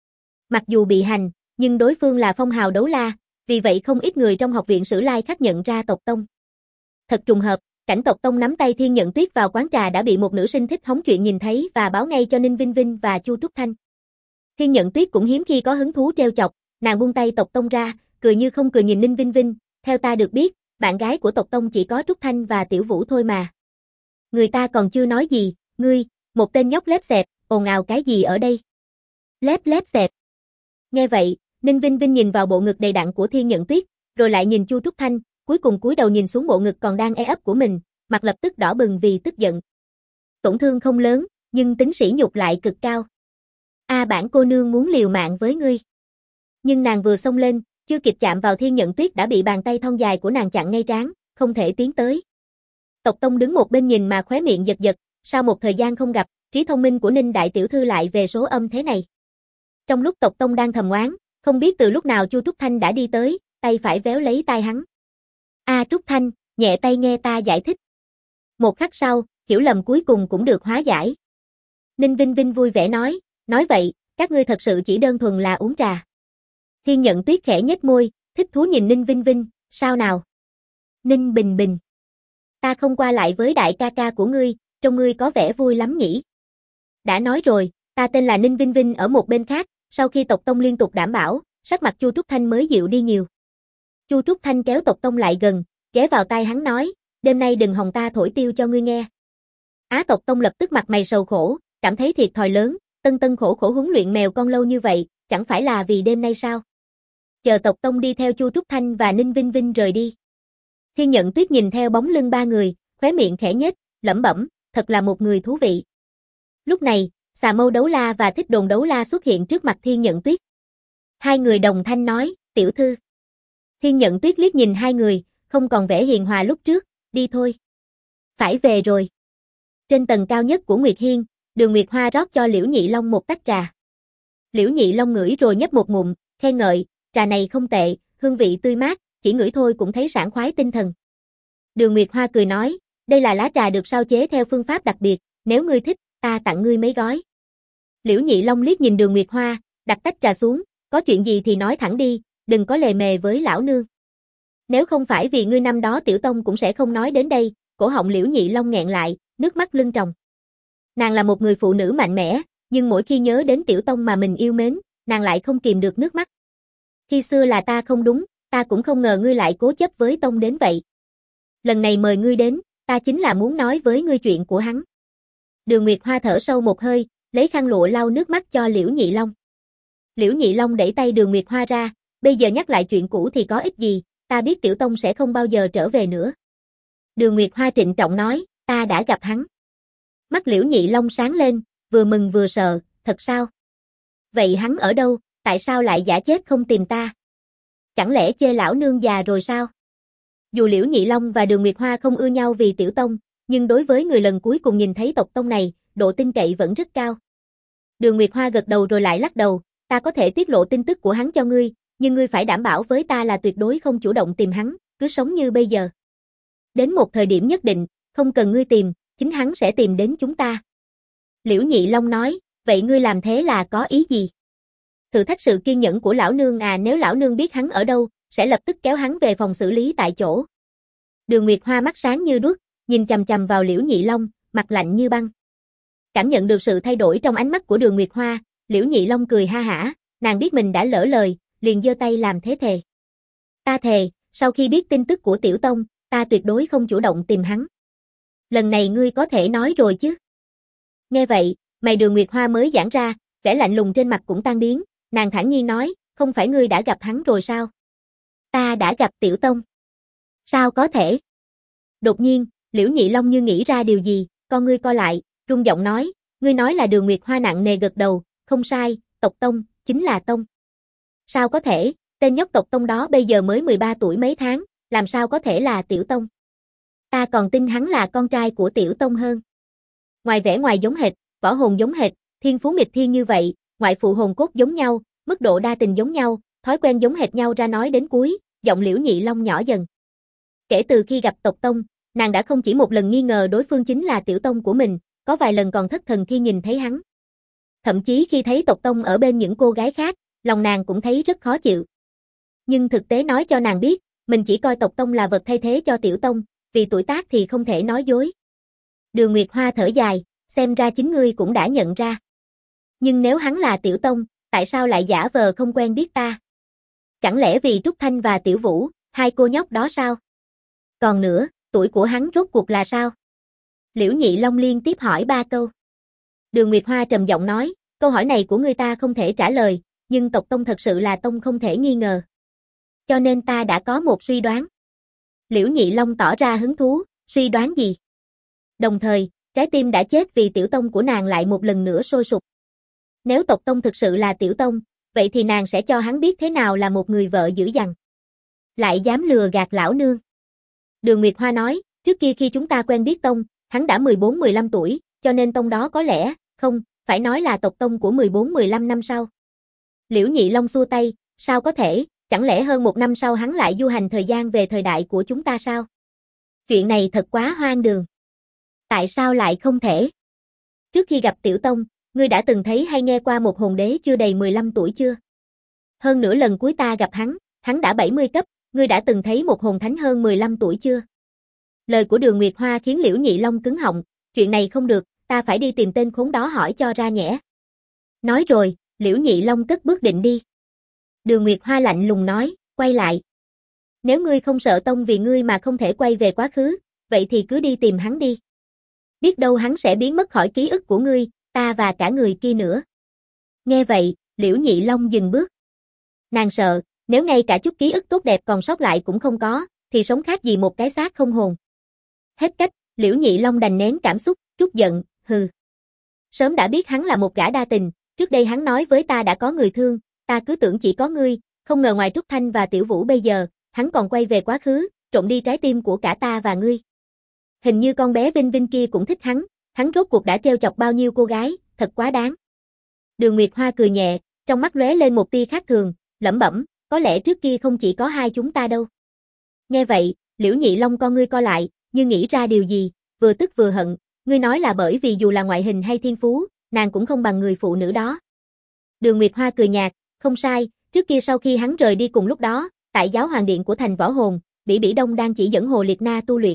Mặc dù bị hành, nhưng đối phương là phong hào đấu la, vì vậy không ít người trong học viện Sử Lai Khắc nhận ra Tộc Tông. Thật trùng hợp, cảnh Tộc Tông nắm tay Thiên Nhận Tuyết vào quán trà đã bị một nữ sinh thích hóng chuyện nhìn thấy và báo ngay cho Ninh Vinh Vinh và Chu Trúc Thanh. Thiên Nhận Tuyết cũng hiếm khi có hứng thú trêu chọc, nàng buông tay Tộc Tông ra, cười như không cười nhìn Ninh Vinh Vinh, theo ta được biết, bạn gái của Tộc Tông chỉ có Trúc Thanh và Tiểu Vũ thôi mà. Người ta còn chưa nói gì, ngươi, một tên nhóc lép xẹp, ồn ào cái gì ở đây? Lép xẹp. Nghe vậy, Ninh Vinh Vinh nhìn vào bộ ngực đầy đặn của Thiên Nhận Tuyết, rồi lại nhìn Chu Trúc Thanh, cuối cùng cúi đầu nhìn xuống bộ ngực còn đang e ấp của mình, mặt lập tức đỏ bừng vì tức giận. Tổn thương không lớn, nhưng tính sỉ nhục lại cực cao. Bản cô nương muốn liều mạng với ngươi. Nhưng nàng vừa xông lên, chưa kịp chạm vào Thiên Nhận Tuyết đã bị bàn tay thon dài của nàng chặn ngay trán, không thể tiến tới. Tộc Tông đứng một bên nhìn mà khóe miệng giật giật, sau một thời gian không gặp, trí thông minh của Ninh đại tiểu thư lại về số âm thế này. Trong lúc Tộc Tông đang thầm oán, không biết từ lúc nào Chu Trúc Thanh đã đi tới, tay phải véo lấy tai hắn. Trúc Thanh, nhẹ tay nghe ta giải thích. Một khắc sau, hiểu lầm cuối cùng cũng được hóa giải. Ninh Vinh Vinh vui vẻ nói vậy, các ngươi thật sự chỉ đơn thuần là uống trà. Thiên Nhận Tuyết khẽ nhếch môi, thích thú nhìn Ninh Vinh Vinh, sao nào? Ninh Bình Bình. Ta không qua lại với đại ca ca của ngươi, trông ngươi có vẻ vui lắm nhỉ? Đã nói rồi, ta tên là Ninh Vinh Vinh ở một bên khác, sau khi Tộc Tông liên tục đảm bảo, sắc mặt Chu Trúc Thanh mới dịu đi nhiều. Chu Trúc Thanh kéo Tộc Tông lại gần, ghé vào tai hắn nói, đêm nay đừng hòng ta thổi tiêu cho ngươi nghe. Tộc Tông lập tức mặt mày sầu khổ, cảm thấy thiệt thòi lớn, tân khổ huấn luyện mèo con lâu như vậy, chẳng phải là vì đêm nay sao? Chờ Tộc Tông đi theo Chu Trúc Thanh và Ninh Vinh Vinh rời đi. Thiên Nhận Tuyết nhìn theo bóng lưng ba người, khóe miệng khẽ nhếch, lẩm bẩm, thật là một người thú vị. Lúc này, Xà Mâu Đấu La và Thích Đồn Đấu La xuất hiện trước mặt Thiên Nhận Tuyết. Hai người đồng thanh nói, tiểu thư. Thiên Nhận Tuyết liếc nhìn hai người, không còn vẻ hiền hòa lúc trước, đi thôi. Phải về rồi. Trên tầng cao nhất của Nguyệt Hiên, Đường Nguyệt Hoa rót cho Liễu Nhị Long một tách trà. Liễu Nhị Long ngửi rồi nhấp một ngụm, khen ngợi, trà này không tệ, hương vị tươi mát, chỉ ngửi thôi cũng thấy sảng khoái tinh thần. Đường Nguyệt Hoa cười nói, đây là lá trà được sao chế theo phương pháp đặc biệt, nếu ngươi thích, ta tặng ngươi mấy gói. Liễu Nhị Long liếc nhìn Đường Nguyệt Hoa, đặt tách trà xuống, có chuyện gì thì nói thẳng đi, đừng có lề mề với lão nương. Nếu không phải vì ngươi năm đó Tiểu Tông cũng sẽ không nói đến đây, cổ họng Liễu Nhị Long nghẹn lại, nước mắt lưng tròng. Nàng là một người phụ nữ mạnh mẽ, nhưng mỗi khi nhớ đến Tiểu Tông mà mình yêu mến, nàng lại không kìm được nước mắt. Khi xưa là ta không đúng, ta cũng không ngờ ngươi lại cố chấp với Tông đến vậy. Lần này mời ngươi đến, ta chính là muốn nói với ngươi chuyện của hắn. Đường Nguyệt Hoa thở sâu một hơi, lấy khăn lụa lau nước mắt cho Liễu Nhị Long. Liễu Nhị Long đẩy tay Đường Nguyệt Hoa ra, bây giờ nhắc lại chuyện cũ thì có ích gì, ta biết Tiểu Tông sẽ không bao giờ trở về nữa. Đường Nguyệt Hoa trịnh trọng nói, ta đã gặp hắn. Mắt Liễu Nhị Long sáng lên, vừa mừng vừa sợ, thật sao? Vậy hắn ở đâu, tại sao lại giả chết không tìm ta? Chẳng lẽ chê lão nương già rồi sao? Dù Liễu Nhị Long và Đường Nguyệt Hoa không ưa nhau vì Tiểu Tông, nhưng đối với người lần cuối cùng nhìn thấy Tộc Tông này, độ tin cậy vẫn rất cao. Đường Nguyệt Hoa gật đầu rồi lại lắc đầu, ta có thể tiết lộ tin tức của hắn cho ngươi, nhưng ngươi phải đảm bảo với ta là tuyệt đối không chủ động tìm hắn, cứ sống như bây giờ. Đến một thời điểm nhất định, không cần ngươi tìm, chính hắn sẽ tìm đến chúng ta. Liễu Nhị Long nói, vậy ngươi làm thế là có ý gì? Thử thách sự kiên nhẫn của lão nương nếu lão nương biết hắn ở đâu, sẽ lập tức kéo hắn về phòng xử lý tại chỗ. Đường Nguyệt Hoa mắt sáng như đuốc, nhìn chằm chằm vào Liễu Nhị Long, mặt lạnh như băng. Cảm nhận được sự thay đổi trong ánh mắt của Đường Nguyệt Hoa, Liễu Nhị Long cười ha hả, nàng biết mình đã lỡ lời, liền giơ tay làm thế thề. Ta thề, sau khi biết tin tức của Tiểu Tông, ta tuyệt đối không chủ động tìm hắn. Lần này ngươi có thể nói rồi chứ? Nghe vậy, mày Đường Nguyệt Hoa mới giãn ra, vẻ lạnh lùng trên mặt cũng tan biến, nàng thản nhiên nói, không phải ngươi đã gặp hắn rồi sao? Ta đã gặp Tiểu Tông. Sao có thể? Đột nhiên, Liễu Nhị Long như nghĩ ra điều gì, con ngươi co lại, rung giọng nói, ngươi nói là Đường Nguyệt Hoa nặng nề gật đầu, không sai, Tộc Tông, chính là Tông. Sao có thể, tên nhóc tộc Tông đó bây giờ mới 13 tuổi mấy tháng, làm sao có thể là Tiểu Tông? Ta còn tin hắn là con trai của Tiểu Tông hơn. Ngoài vẻ ngoài giống hệt, võ hồn giống hệt, thiên phú nghịch thiên như vậy, ngoại phụ hồn cốt giống nhau, mức độ đa tình giống nhau, thói quen giống hệt nhau ra nói đến cuối, giọng Liễu Nhị Long nhỏ dần. Kể từ khi gặp tộc Tông, nàng đã không chỉ một lần nghi ngờ đối phương chính là Tiểu Tông của mình, có vài lần còn thất thần khi nhìn thấy hắn. Thậm chí khi thấy tộc Tông ở bên những cô gái khác, lòng nàng cũng thấy rất khó chịu. Nhưng thực tế nói cho nàng biết, mình chỉ coi tộc Tông là vật thay thế cho Tiểu Tông, vì tuổi tác thì không thể nói dối. Đường Nguyệt Hoa thở dài, xem ra chính ngươi cũng đã nhận ra. Nhưng nếu hắn là Tiểu Tông, tại sao lại giả vờ không quen biết ta? Chẳng lẽ vì Trúc Thanh và Tiểu Vũ, hai cô nhóc đó sao? Còn nữa, tuổi của hắn rốt cuộc là sao? Liễu Nhị Long liên tiếp hỏi 3 câu. Đường Nguyệt Hoa trầm giọng nói, câu hỏi này của ngươi ta không thể trả lời, nhưng tộc Tông thật sự là Tông không thể nghi ngờ. Cho nên ta đã có một suy đoán. Liễu Nhị Long tỏ ra hứng thú, suy đoán gì? Đồng thời, trái tim đã chết vì Tiểu Tông của nàng lại một lần nữa sôi sục. Nếu tộc Tông thực sự là Tiểu Tông, vậy thì nàng sẽ cho hắn biết thế nào là một người vợ dữ dằn. Lại dám lừa gạt lão nương. Đường Nguyệt Hoa nói, trước kia khi chúng ta quen biết Tông, hắn đã 14-15 tuổi, cho nên Tông đó có lẽ, không, phải nói là tộc Tông của 14-15 năm sau. Liễu Nhị Long xua tay, sao có thể, chẳng lẽ hơn 1 năm sau hắn lại du hành thời gian về thời đại của chúng ta sao? Chuyện này thật quá hoang đường. Tại sao lại không thể? Trước khi gặp Tiểu Tông, ngươi đã từng thấy hay nghe qua một hồn đế chưa đầy 15 tuổi chưa? Hơn nữa lần cuối ta gặp hắn đã 70 cấp, ngươi đã từng thấy một hồn thánh hơn 15 tuổi chưa? Lời của Đường Nguyệt Hoa khiến Liễu Nhị Long cứng họng, chuyện này không được, ta phải đi tìm tên khốn đó hỏi cho ra nhẽ. Nói rồi, Liễu Nhị Long cất bước định đi. Đường Nguyệt Hoa lạnh lùng nói, quay lại. Nếu ngươi không sợ Tông vì ngươi mà không thể quay về quá khứ, vậy thì cứ đi tìm hắn đi. Biết đâu hắn sẽ biến mất khỏi ký ức của ngươi, ta và cả người kia nữa. Nghe vậy, Liễu Nhị Long dừng bước. Nàng sợ, nếu ngay cả chút ký ức tốt đẹp còn sót lại cũng không có, thì sống khác gì một cái xác không hồn. Hết cách, Liễu Nhị Long đành nén cảm xúc, trút giận, hừ. Sớm đã biết hắn là một gã đa tình, trước đây hắn nói với ta đã có người thương, ta cứ tưởng chỉ có ngươi, không ngờ ngoài Trúc Thanh và Tiểu Vũ bây giờ, hắn còn quay về quá khứ, trộm đi trái tim của cả ta và ngươi. Hình như con bé Vinh Vinh kia cũng thích hắn rốt cuộc đã trêu chọc bao nhiêu cô gái, thật quá đáng. Đường Nguyệt Hoa cười nhẹ, trong mắt lóe lên một tia khác thường, lẩm bẩm, có lẽ trước kia không chỉ có hai chúng ta đâu. Nghe vậy, Liễu Nhị Long con ngươi co lại, như nghĩ ra điều gì, vừa tức vừa hận, ngươi nói là bởi vì dù là ngoại hình hay thiên phú, nàng cũng không bằng người phụ nữ đó. Đường Nguyệt Hoa cười nhạt, không sai, trước kia sau khi hắn rời đi cùng lúc đó, tại giáo hoàng điện của thành võ hồn, Bỉ Bỉ Đông đang chỉ dẫn Hồ Liệt Na tu luyện.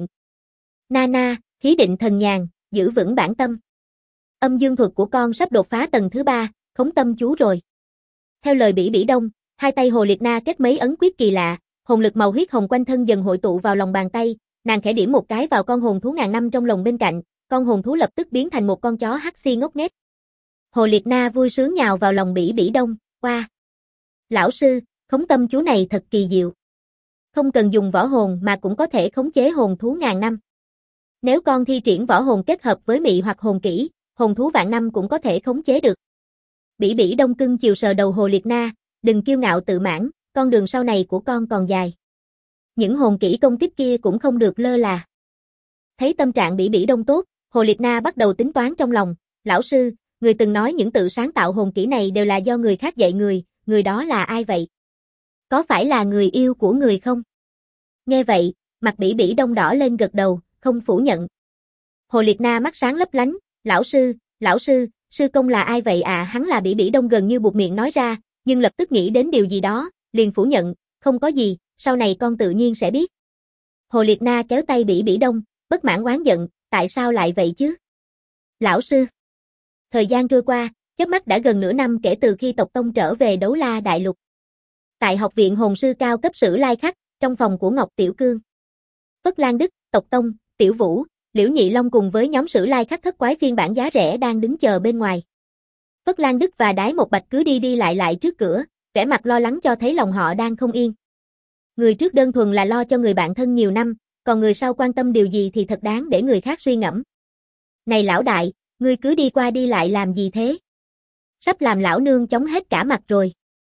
Na, khí định thần nhàn, giữ vững bản tâm. Âm dương thuật của con sắp đột phá tầng thứ 3, khống tâm chú rồi. Theo lời Bỉ Bỉ Đông, hai tay Hồ Liệt Na kết mấy ấn quyết kỳ lạ, hồn lực màu huyết hồng quanh thân dần hội tụ vào lòng bàn tay, nàng khẽ điểm một cái vào con hồn thú ngàn năm trong lồng bên cạnh, con hồn thú lập tức biến thành một con chó hắc xi ngốc nghếch. Hồ Liệt Na vui sướng nhào vào lòng Bỉ Bỉ Đông, qua. Lão sư, khống tâm chú này thật kỳ diệu. Không cần dùng võ hồn mà cũng có thể khống chế hồn thú ngàn năm. Nếu con thi triển võ hồn kết hợp với mị hoặc hồn kỹ, hồn thú vạn năm cũng có thể khống chế được. Bỉ Bỉ Đông cưng chiều sờ đầu Hồ Liệt Na, đừng kiêu ngạo tự mãn, con đường sau này của con còn dài. Những hồn kỹ công kích kia cũng không được lơ là. Thấy tâm trạng Bỉ Bỉ Đông tốt, Hồ Liệt Na bắt đầu tính toán trong lòng, lão sư, người từng nói những tự sáng tạo hồn kỹ này đều là do người khác dạy người đó là ai vậy? Có phải là người yêu của người không? Nghe vậy, mặt Bỉ Bỉ Đông đỏ lên gật đầu, không phủ nhận. Hồ Liệt Na mắt sáng lấp lánh, lão sư, sư công là ai vậy ạ? Hắn là Bỉ Bỉ Đông gần như buột miệng nói ra, nhưng lập tức nghĩ đến điều gì đó, liền phủ nhận, không có gì, sau này con tự nhiên sẽ biết. Hồ Liệt Na kéo tay Bỉ Bỉ Đông, bất mãn oán giận, tại sao lại vậy chứ? Lão sư. Thời gian trôi qua, chớp mắt đã gần nửa năm kể từ khi tộc Tông trở về Đấu La Đại Lục. Tại học viện hồn sư cao cấp Sử Lai Khắc, trong phòng của Ngọc Tiểu Cương. Phất Lan Đức, tộc Tông, Tiểu Vũ, Liễu Nhị Long cùng với nhóm Sử Lai Khắc thất quái phiên bản giá rẻ đang đứng chờ bên ngoài. Phất Lan Đức và Đái Một Bạch cứ đi đi lại trước cửa, vẻ mặt lo lắng cho thấy lòng họ đang không yên. Người trước đơn thuần là lo cho người bạn thân nhiều năm, còn người sau quan tâm điều gì thì thật đáng để người khác suy ngẫm. Này lão đại, ngươi cứ đi qua đi lại làm gì thế? Sắp làm lão nương chóng hết cả mặt rồi.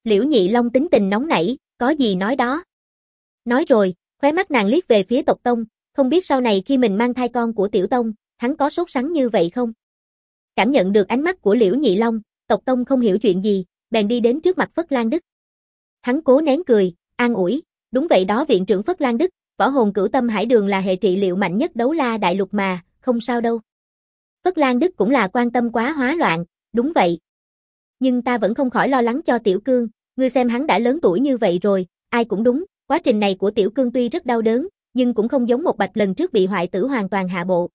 Liễu Nhị Long tính tình nóng nảy, có gì nói đó. Nói rồi, khóe mắt nàng liếc về phía tộc Tông, không biết sau này khi mình mang thai con của Tiểu Tông, hắn có sốt sắng như vậy không? Cảm nhận được ánh mắt của Liễu Nhị Long, tộc Tông không hiểu chuyện gì, bèn đi đến trước mặt Phất Lan Đức. Hắn cố nén cười, an ủi, đúng vậy đó viện trưởng Phất Lan Đức, võ hồn cửu tâm hải đường là hệ trị liệu mạnh nhất đấu la đại lục mà, không sao đâu. Phất Lan Đức cũng là quan tâm quá hóa loạn, đúng vậy. Nhưng ta vẫn không khỏi lo lắng cho Tiểu Cương, ngươi xem hắn đã lớn tuổi như vậy rồi, ai cũng đúng, quá trình này của Tiểu Cương tuy rất đau đớn, nhưng cũng không giống một Bạch lần trước bị hoại tử hoàn toàn hạ bộ.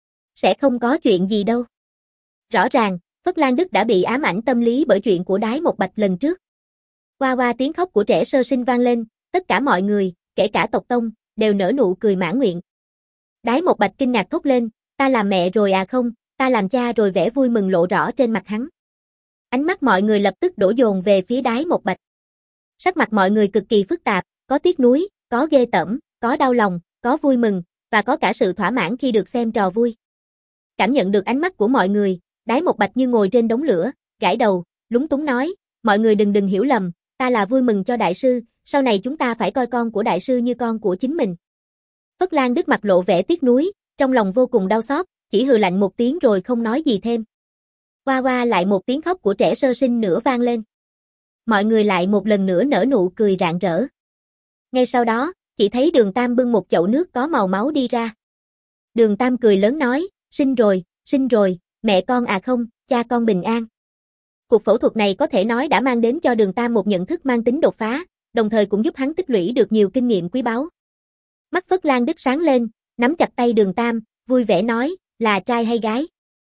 Sẽ không có chuyện gì đâu. Rõ ràng, Phất Lan Đức đã bị ám ảnh tâm lý bởi chuyện của Đái Một Bạch lần trước. Qua qua tiếng khóc của trẻ sơ sinh vang lên, tất cả mọi người, kể cả tộc Tông, đều nở nụ cười mãn nguyện. Đái Một Bạch kinh ngạc thốt lên, ta làm mẹ rồi à không, ta làm cha rồi, vẻ vui mừng lộ rõ trên mặt hắn. Ánh mắt mọi người lập tức đổ dồn về phía Đái Một Bạch. Sắc mặt mọi người cực kỳ phức tạp, có tiếc nuối, có ghê tởm, có đau lòng, có vui mừng, và có cả sự thỏa mãn khi được xem trò vui. Cảm nhận được ánh mắt của mọi người, Đái Một Bạch như ngồi trên đống lửa, gãi đầu, lúng túng nói, mọi người đừng hiểu lầm, ta là vui mừng cho đại sư, sau này chúng ta phải coi con của đại sư như con của chính mình. Phất Lan Đức mặt lộ vẻ tiếc nuối, trong lòng vô cùng đau xót, chỉ hừ lạnh một tiếng rồi không nói gì thêm. Qua qua lại một tiếng khóc của trẻ sơ sinh nữa vang lên. Mọi người lại một lần nữa nở nụ cười rạng rỡ. Ngay sau đó, chỉ thấy Đường Tam bưng một chậu nước có màu máu đi ra. Đường Tam cười lớn nói, sinh rồi, mẹ con à không, cha con bình an. Cuộc phẫu thuật này có thể nói đã mang đến cho Đường Tam một nhận thức mang tính đột phá, đồng thời cũng giúp hắn tích lũy được nhiều kinh nghiệm quý báu. Mắt Phất Lan Đức sáng lên, nắm chặt tay Đường Tam, vui vẻ nói, là trai hay gái?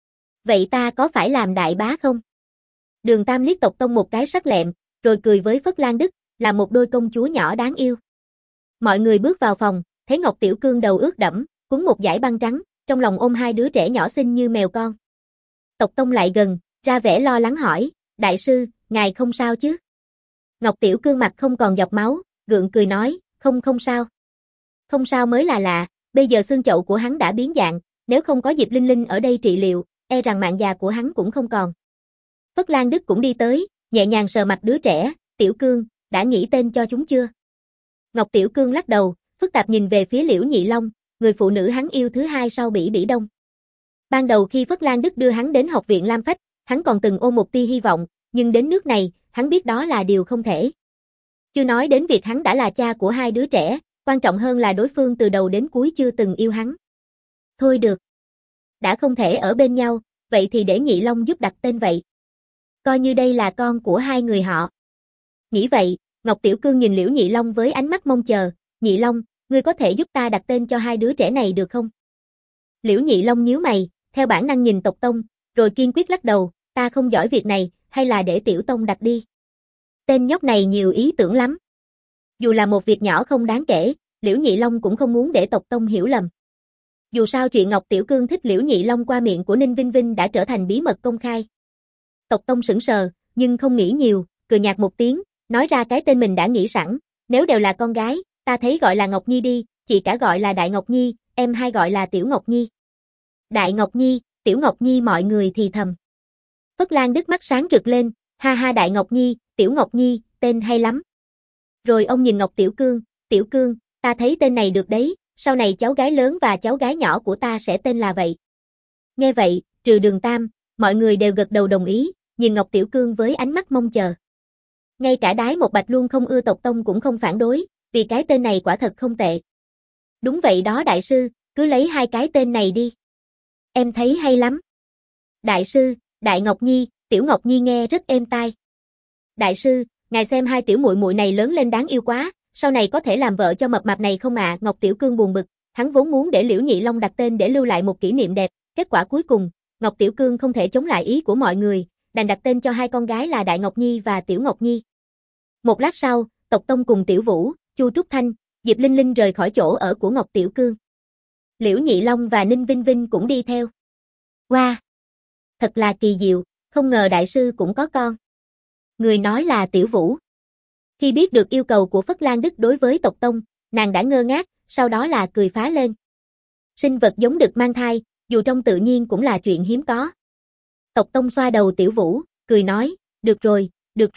Vậy ta có phải làm đại bá không? Đường Tam liếc tộc Tông một cái sắc lẹm, rồi cười với Phất Lan Đức, là một đôi công chúa nhỏ đáng yêu. Mọi người bước vào phòng, thấy Ngọc Tiểu Cương đầu ướt đẫm, quấn một dải băng trắng, trong lòng ôm hai đứa trẻ nhỏ xinh như mèo con. Tộc Tông lại gần, ra vẻ lo lắng hỏi, đại sư, ngài không sao chứ? Ngọc Tiểu Cương mặt không còn giọt máu, gượng cười nói, không sao. Không sao mới là lạ, bây giờ xương chậu của hắn đã biến dạng, nếu không có Diệp Linh Linh ở đây trị liệu, e rằng mạng già của hắn cũng không còn. Phất Lan Đức cũng đi tới, nhẹ nhàng sờ mặt đứa trẻ, Tiểu Cương, đã nghĩ tên cho chúng chưa? Ngọc Tiểu Cương lắc đầu, phức tạp nhìn về phía Liễu Nhị Long, người phụ nữ hắn yêu thứ hai sau Bỉ Bỉ Đông. Ban đầu khi Phất Lan Đức đưa hắn đến học viện Lam Phách, hắn còn từng ôm một tia hy vọng, nhưng đến nước này, hắn biết đó là điều không thể. Chưa nói đến việc hắn đã là cha của hai đứa trẻ, quan trọng hơn là đối phương từ đầu đến cuối chưa từng yêu hắn. Thôi được. Đã không thể ở bên nhau, vậy thì để Nhị Long giúp đặt tên vậy. Coi như đây là con của hai người họ. Nghĩ vậy, Ngọc Tiểu Cương nhìn Liễu Nhị Long với ánh mắt mong chờ, Nhị Long, ngươi có thể giúp ta đặt tên cho hai đứa trẻ này được không? Liễu Nhị Long nhíu mày, theo bản năng nhìn tộc Tông, rồi kiên quyết lắc đầu, ta không giỏi việc này, hay là để Tiểu Tông đặt đi. Tên nhóc này nhiều ý tưởng lắm. Dù là một việc nhỏ không đáng kể, Liễu Nhị Long cũng không muốn để tộc Tông hiểu lầm. Dù sao chuyện Ngọc Tiểu Cương thích Liễu Nhị Long qua miệng của Ninh Vinh Vinh đã trở thành bí mật công khai. Tộc Tông sững sờ, nhưng không nghĩ nhiều, cười nhạt một tiếng, nói ra cái tên mình đã nghĩ sẵn, nếu đều là con gái, ta thấy gọi là Ngọc Nhi đi, chị cả gọi là Đại Ngọc Nhi, em hai gọi là Tiểu Ngọc Nhi. Đại Ngọc Nhi, Tiểu Ngọc Nhi mọi người thì thầm. Phất Lan Đức mắt sáng rực lên, ha ha Đại Ngọc Nhi, Tiểu Ngọc Nhi, tên hay lắm. Rồi ông nhìn Ngọc Tiểu Cương, ta thấy tên này được đấy, sau này cháu gái lớn và cháu gái nhỏ của ta sẽ tên là vậy. Nghe vậy, trừ Đường Tam, mọi người đều gật đầu đồng ý, nhìn Ngọc Tiểu Cương với ánh mắt mong chờ. Ngay cả Đái Một Bạch luôn không ưa tộc Tông cũng không phản đối, vì cái tên này quả thật không tệ. Đúng vậy đó đại sư, cứ lấy hai cái tên này đi. Em thấy hay lắm. Đại sư, Đại Ngọc Nhi, Tiểu Ngọc Nhi nghe rất êm tai. Đại sư, ngài xem hai tiểu muội muội này lớn lên đáng yêu quá, sau này có thể làm vợ cho mập mạp này không ạ? Ngọc Tiểu Cương buồn bực, hắn vốn muốn để Liễu Nhị Long đặt tên để lưu lại một kỷ niệm đẹp, kết quả cuối cùng, Ngọc Tiểu Cương không thể chống lại ý của mọi người, đành đặt tên cho hai con gái là Đại Ngọc Nhi và Tiểu Ngọc Nhi. Một lát sau, tộc Tông cùng Tiểu Vũ, Chu Trúc Thanh, Diệp Linh Linh rời khỏi chỗ ở của Ngọc Tiểu Cương. Liễu Nhị Long và Ninh Vinh Vinh cũng đi theo. Wow! Thật là kỳ diệu, không ngờ đại sư cũng có con. Người nói là Tiểu Vũ. Khi biết được yêu cầu của Phất Lan Đức đối với tộc Tông, nàng đã ngơ ngác, sau đó là cười phá lên. Sinh vật giống đực mang thai, dù trong tự nhiên cũng là chuyện hiếm có. Tộc Tông xoa đầu Tiểu Vũ, cười nói, được rồi,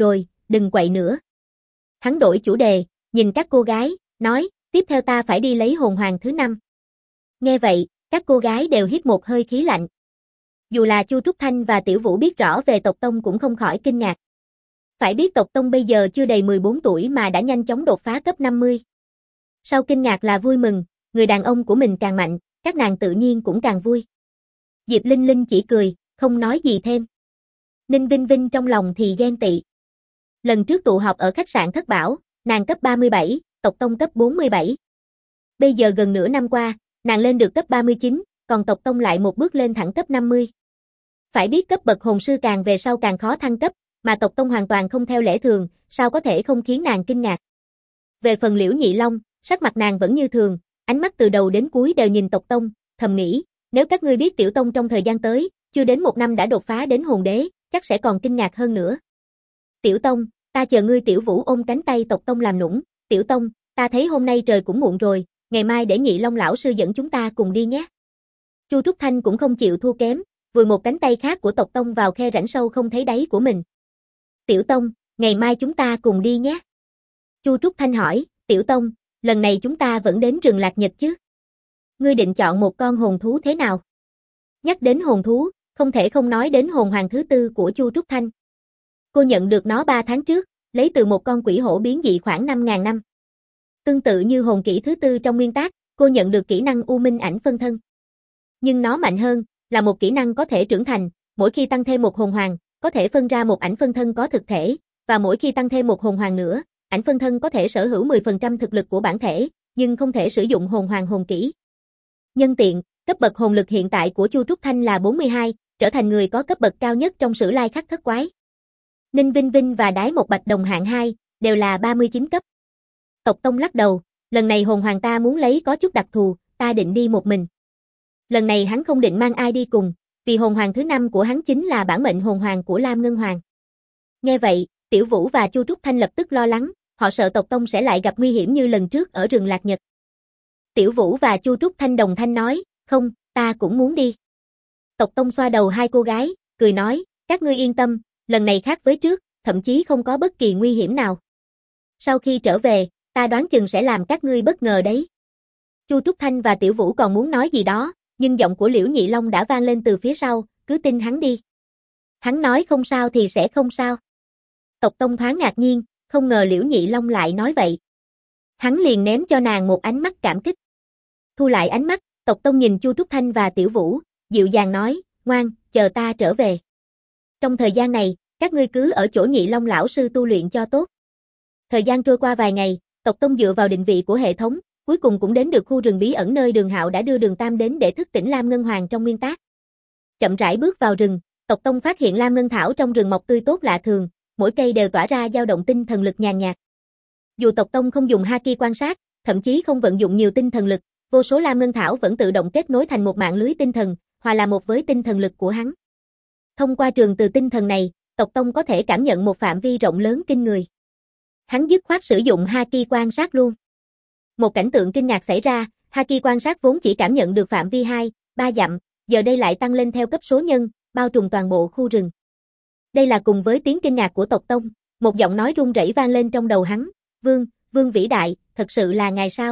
đừng quậy nữa. Hắn đổi chủ đề, nhìn các cô gái, nói, tiếp theo ta phải đi lấy hồn hoàng thứ 5. Nghe vậy, các cô gái đều hít một hơi khí lạnh. Dù là Chu Trúc Thanh và Tiểu Vũ biết rõ về tộc tông cũng không khỏi kinh ngạc. Phải biết tộc tông bây giờ chưa đầy 14 tuổi mà đã nhanh chóng đột phá cấp 50. Sau kinh ngạc là vui mừng, người đàn ông của mình càng mạnh, các nàng tự nhiên cũng càng vui. Diệp Linh Linh chỉ cười, không nói gì thêm. Ninh Vinh Vinh trong lòng thì ghen tị. Lần trước tụ họp ở khách sạn Thất Bảo, nàng cấp 37, tộc tông cấp 47. Bây giờ gần nửa năm qua, nàng lên được cấp 39, còn tộc tông lại một bước lên thẳng cấp 50. Phải biết cấp bậc hồn sư càng về sau càng khó thăng cấp, mà tộc tông hoàn toàn không theo lẽ thường, sao có thể không khiến nàng kinh ngạc. Về phần Liễu Nhị Long, sắc mặt nàng vẫn như thường, ánh mắt từ đầu đến cuối đều nhìn tộc tông, thầm nghĩ, nếu các ngươi biết tiểu tông trong thời gian tới, chưa đến 1 năm đã đột phá đến hồn đế, chắc sẽ còn kinh ngạc hơn nữa. Tiểu tông, ta chờ ngươi. Tiểu Vũ ôm cánh tay tộc tông làm nũng, tiểu tông, ta thấy hôm nay trời cũng muộn rồi, ngày mai để Nhị Long lão sư dẫn chúng ta cùng đi nhé. Chu Trúc Thanh cũng không chịu thua kém, vùi một cánh tay khác của tộc tông vào khe rãnh sâu không thấy đáy của mình. Tiểu tông, ngày mai chúng ta cùng đi nhé. Chu Trúc Thanh hỏi, tiểu tông, lần này chúng ta vẫn đến rừng Lạc Nhật chứ? Ngươi định chọn một con hồn thú thế nào? Nhắc đến hồn thú, không thể không nói đến hồn hoàng thứ 4 của Chu Trúc Thanh. Cô nhận được nó 3 tháng trước, lấy từ một con quỷ hổ biến dị khoảng 5.000 năm. Tương tự như hồn kỹ thứ 4 trong nguyên tác, cô nhận được kỹ năng U Minh ảnh phân thân. Nhưng nó mạnh hơn, là một kỹ năng có thể trưởng thành, mỗi khi tăng thêm một hồn hoàng, có thể phân ra một ảnh phân thân có thực thể, và mỗi khi tăng thêm một hồn hoàng nữa, ảnh phân thân có thể sở hữu 10% thực lực của bản thể, nhưng không thể sử dụng hồn hoàng hồn kỹ. Nhân tiện, cấp bậc hồn lực hiện tại của Chu Trúc Thanh là 42, trở thành người có cấp bậc cao nhất trong sử lai khắc thất quái. Ninh Vinh Vinh và Đái Một Bạch đồng hạng 2, đều là 39 cấp. Tộc tông lắc đầu, lần này hồn hoàng ta muốn lấy có chút đặc thù, ta định đi một mình. Lần này hắn không định mang ai đi cùng, vì hồn hoàng thứ 5 của hắn chính là bản mệnh hồn hoàng của Lam Ngân Hoàng. Nghe vậy, Tiểu Vũ và Chu Trúc Thanh lập tức lo lắng, họ sợ tộc tông sẽ lại gặp nguy hiểm như lần trước ở rừng Lạc Nhật. Tiểu Vũ và Chu Trúc Thanh đồng thanh nói, không, ta cũng muốn đi. Tộc tông xoa đầu hai cô gái, cười nói, các ngươi yên tâm, lần này khác với trước, thậm chí không có bất kỳ nguy hiểm nào. Sau khi trở về, ta đoán chừng sẽ làm các ngươi bất ngờ đấy. Chu Trúc Thanh và Tiểu Vũ còn muốn nói gì đó, nhưng giọng của Liễu Nhị Long đã vang lên từ phía sau, cứ tin hắn đi. Hắn nói không sao thì sẽ không sao. Tộc tông thoáng ngạc nhiên, không ngờ Liễu Nhị Long lại nói vậy. Hắn liền ném cho nàng một ánh mắt cảm kích. Thu lại ánh mắt, tộc tông nhìn Chu Trúc Thanh và Tiểu Vũ, dịu dàng nói, ngoan, chờ ta trở về. Trong thời gian này, các ngươi cứ ở chỗ Nhị Long lão sư tu luyện cho tốt. Thời gian trôi qua vài ngày, tộc tông dựa vào định vị của hệ thống, cuối cùng cũng đến được khu rừng bí ẩn nơi Đường Hạo đã đưa Đường Tam đến để thức tỉnh Lam Ngân Hoàng trong nguyên tác. Chậm rãi bước vào rừng, tộc tông phát hiện Lam Ngân Thảo trong rừng mọc tươi tốt lạ thường, mỗi cây đều tỏa ra dao động tinh thần lực nhàn nhạt. Dù tộc tông không dùng haki quan sát, thậm chí không vận dụng nhiều tinh thần lực, vô số Lam Ngân Thảo vẫn tự động kết nối thành một mạng lưới tinh thần, hòa là một với tinh thần lực của hắn. Thông qua trường từ tinh thần này, tộc tông có thể cảm nhận một phạm vi rộng lớn kinh người. Hắn dứt khoát sử dụng haki quan sát luôn. Một cảnh tượng kinh ngạc xảy ra, haki quan sát vốn chỉ cảm nhận được phạm vi 2, 3 dặm, giờ đây lại tăng lên theo cấp số nhân, bao trùm toàn bộ khu rừng. Đây là cùng với tiếng kinh ngạc của tộc tông, một giọng nói run rẩy vang lên trong đầu hắn, Vương vĩ đại, thật sự là ngài sao?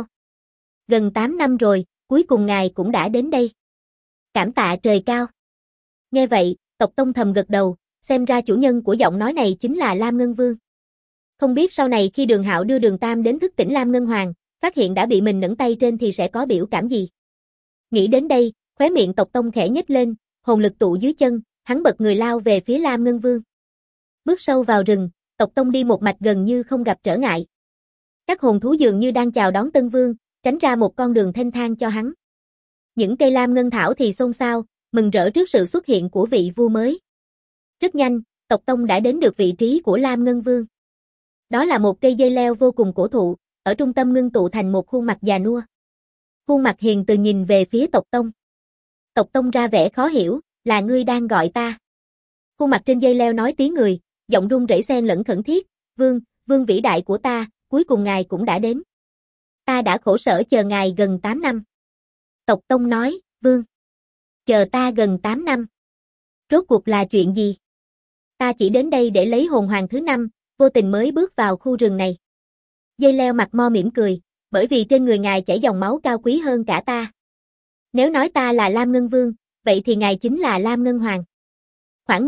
Gần 8 năm rồi, cuối cùng ngài cũng đã đến đây. Cảm tạ trời cao. Nghe vậy, tộc tông thầm gật đầu, xem ra chủ nhân của giọng nói này chính là Lam Ngân Vương. Không biết sau này khi Đường Hạo đưa Đường Tam đến thức tỉnh Lam Ngân Hoàng, phát hiện đã bị mình nẫng tay trên thì sẽ có biểu cảm gì. Nghĩ đến đây, khóe miệng tộc tông khẽ nhếch lên, hồn lực tụ dưới chân, hắn bật người lao về phía Lam Ngân Vương. Bước sâu vào rừng, tộc tông đi một mạch gần như không gặp trở ngại. Các hồn thú dường như đang chào đón Tân Vương, tránh ra một con đường thênh thang cho hắn. Những cây lam ngân thảo thì xôn xao, mừng rỡ trước sự xuất hiện của vị vua mới. Rất nhanh, tộc tông đã đến được vị trí của Lam Ngân Vương. Đó là một cây dây leo vô cùng cổ thụ, ở trung tâm ngưng tụ thành một khuôn mặt già nua. Khuôn mặt hiền từ nhìn về phía tộc tông. Tộc tông ra vẻ khó hiểu, là ngươi đang gọi ta. Khuôn mặt trên dây leo nói tiếng người, giọng run rẩy xen lẫn khẩn thiết, vương vĩ đại của ta, cuối cùng ngài cũng đã đến. Ta đã khổ sở chờ ngài gần 8 năm. Tộc tông nói, vương. Chờ ta gần 8 năm. Rốt cuộc là chuyện gì? Ta chỉ đến đây để lấy hồn hoàng thứ 5, vô tình mới bước vào khu rừng này. Dây leo mặt mo mỉm cười, bởi vì trên người ngài chảy dòng máu cao quý hơn cả ta. Nếu nói ta là Lam Ngân Vương, vậy thì ngài chính là Lam Ngân Hoàng. Khoảng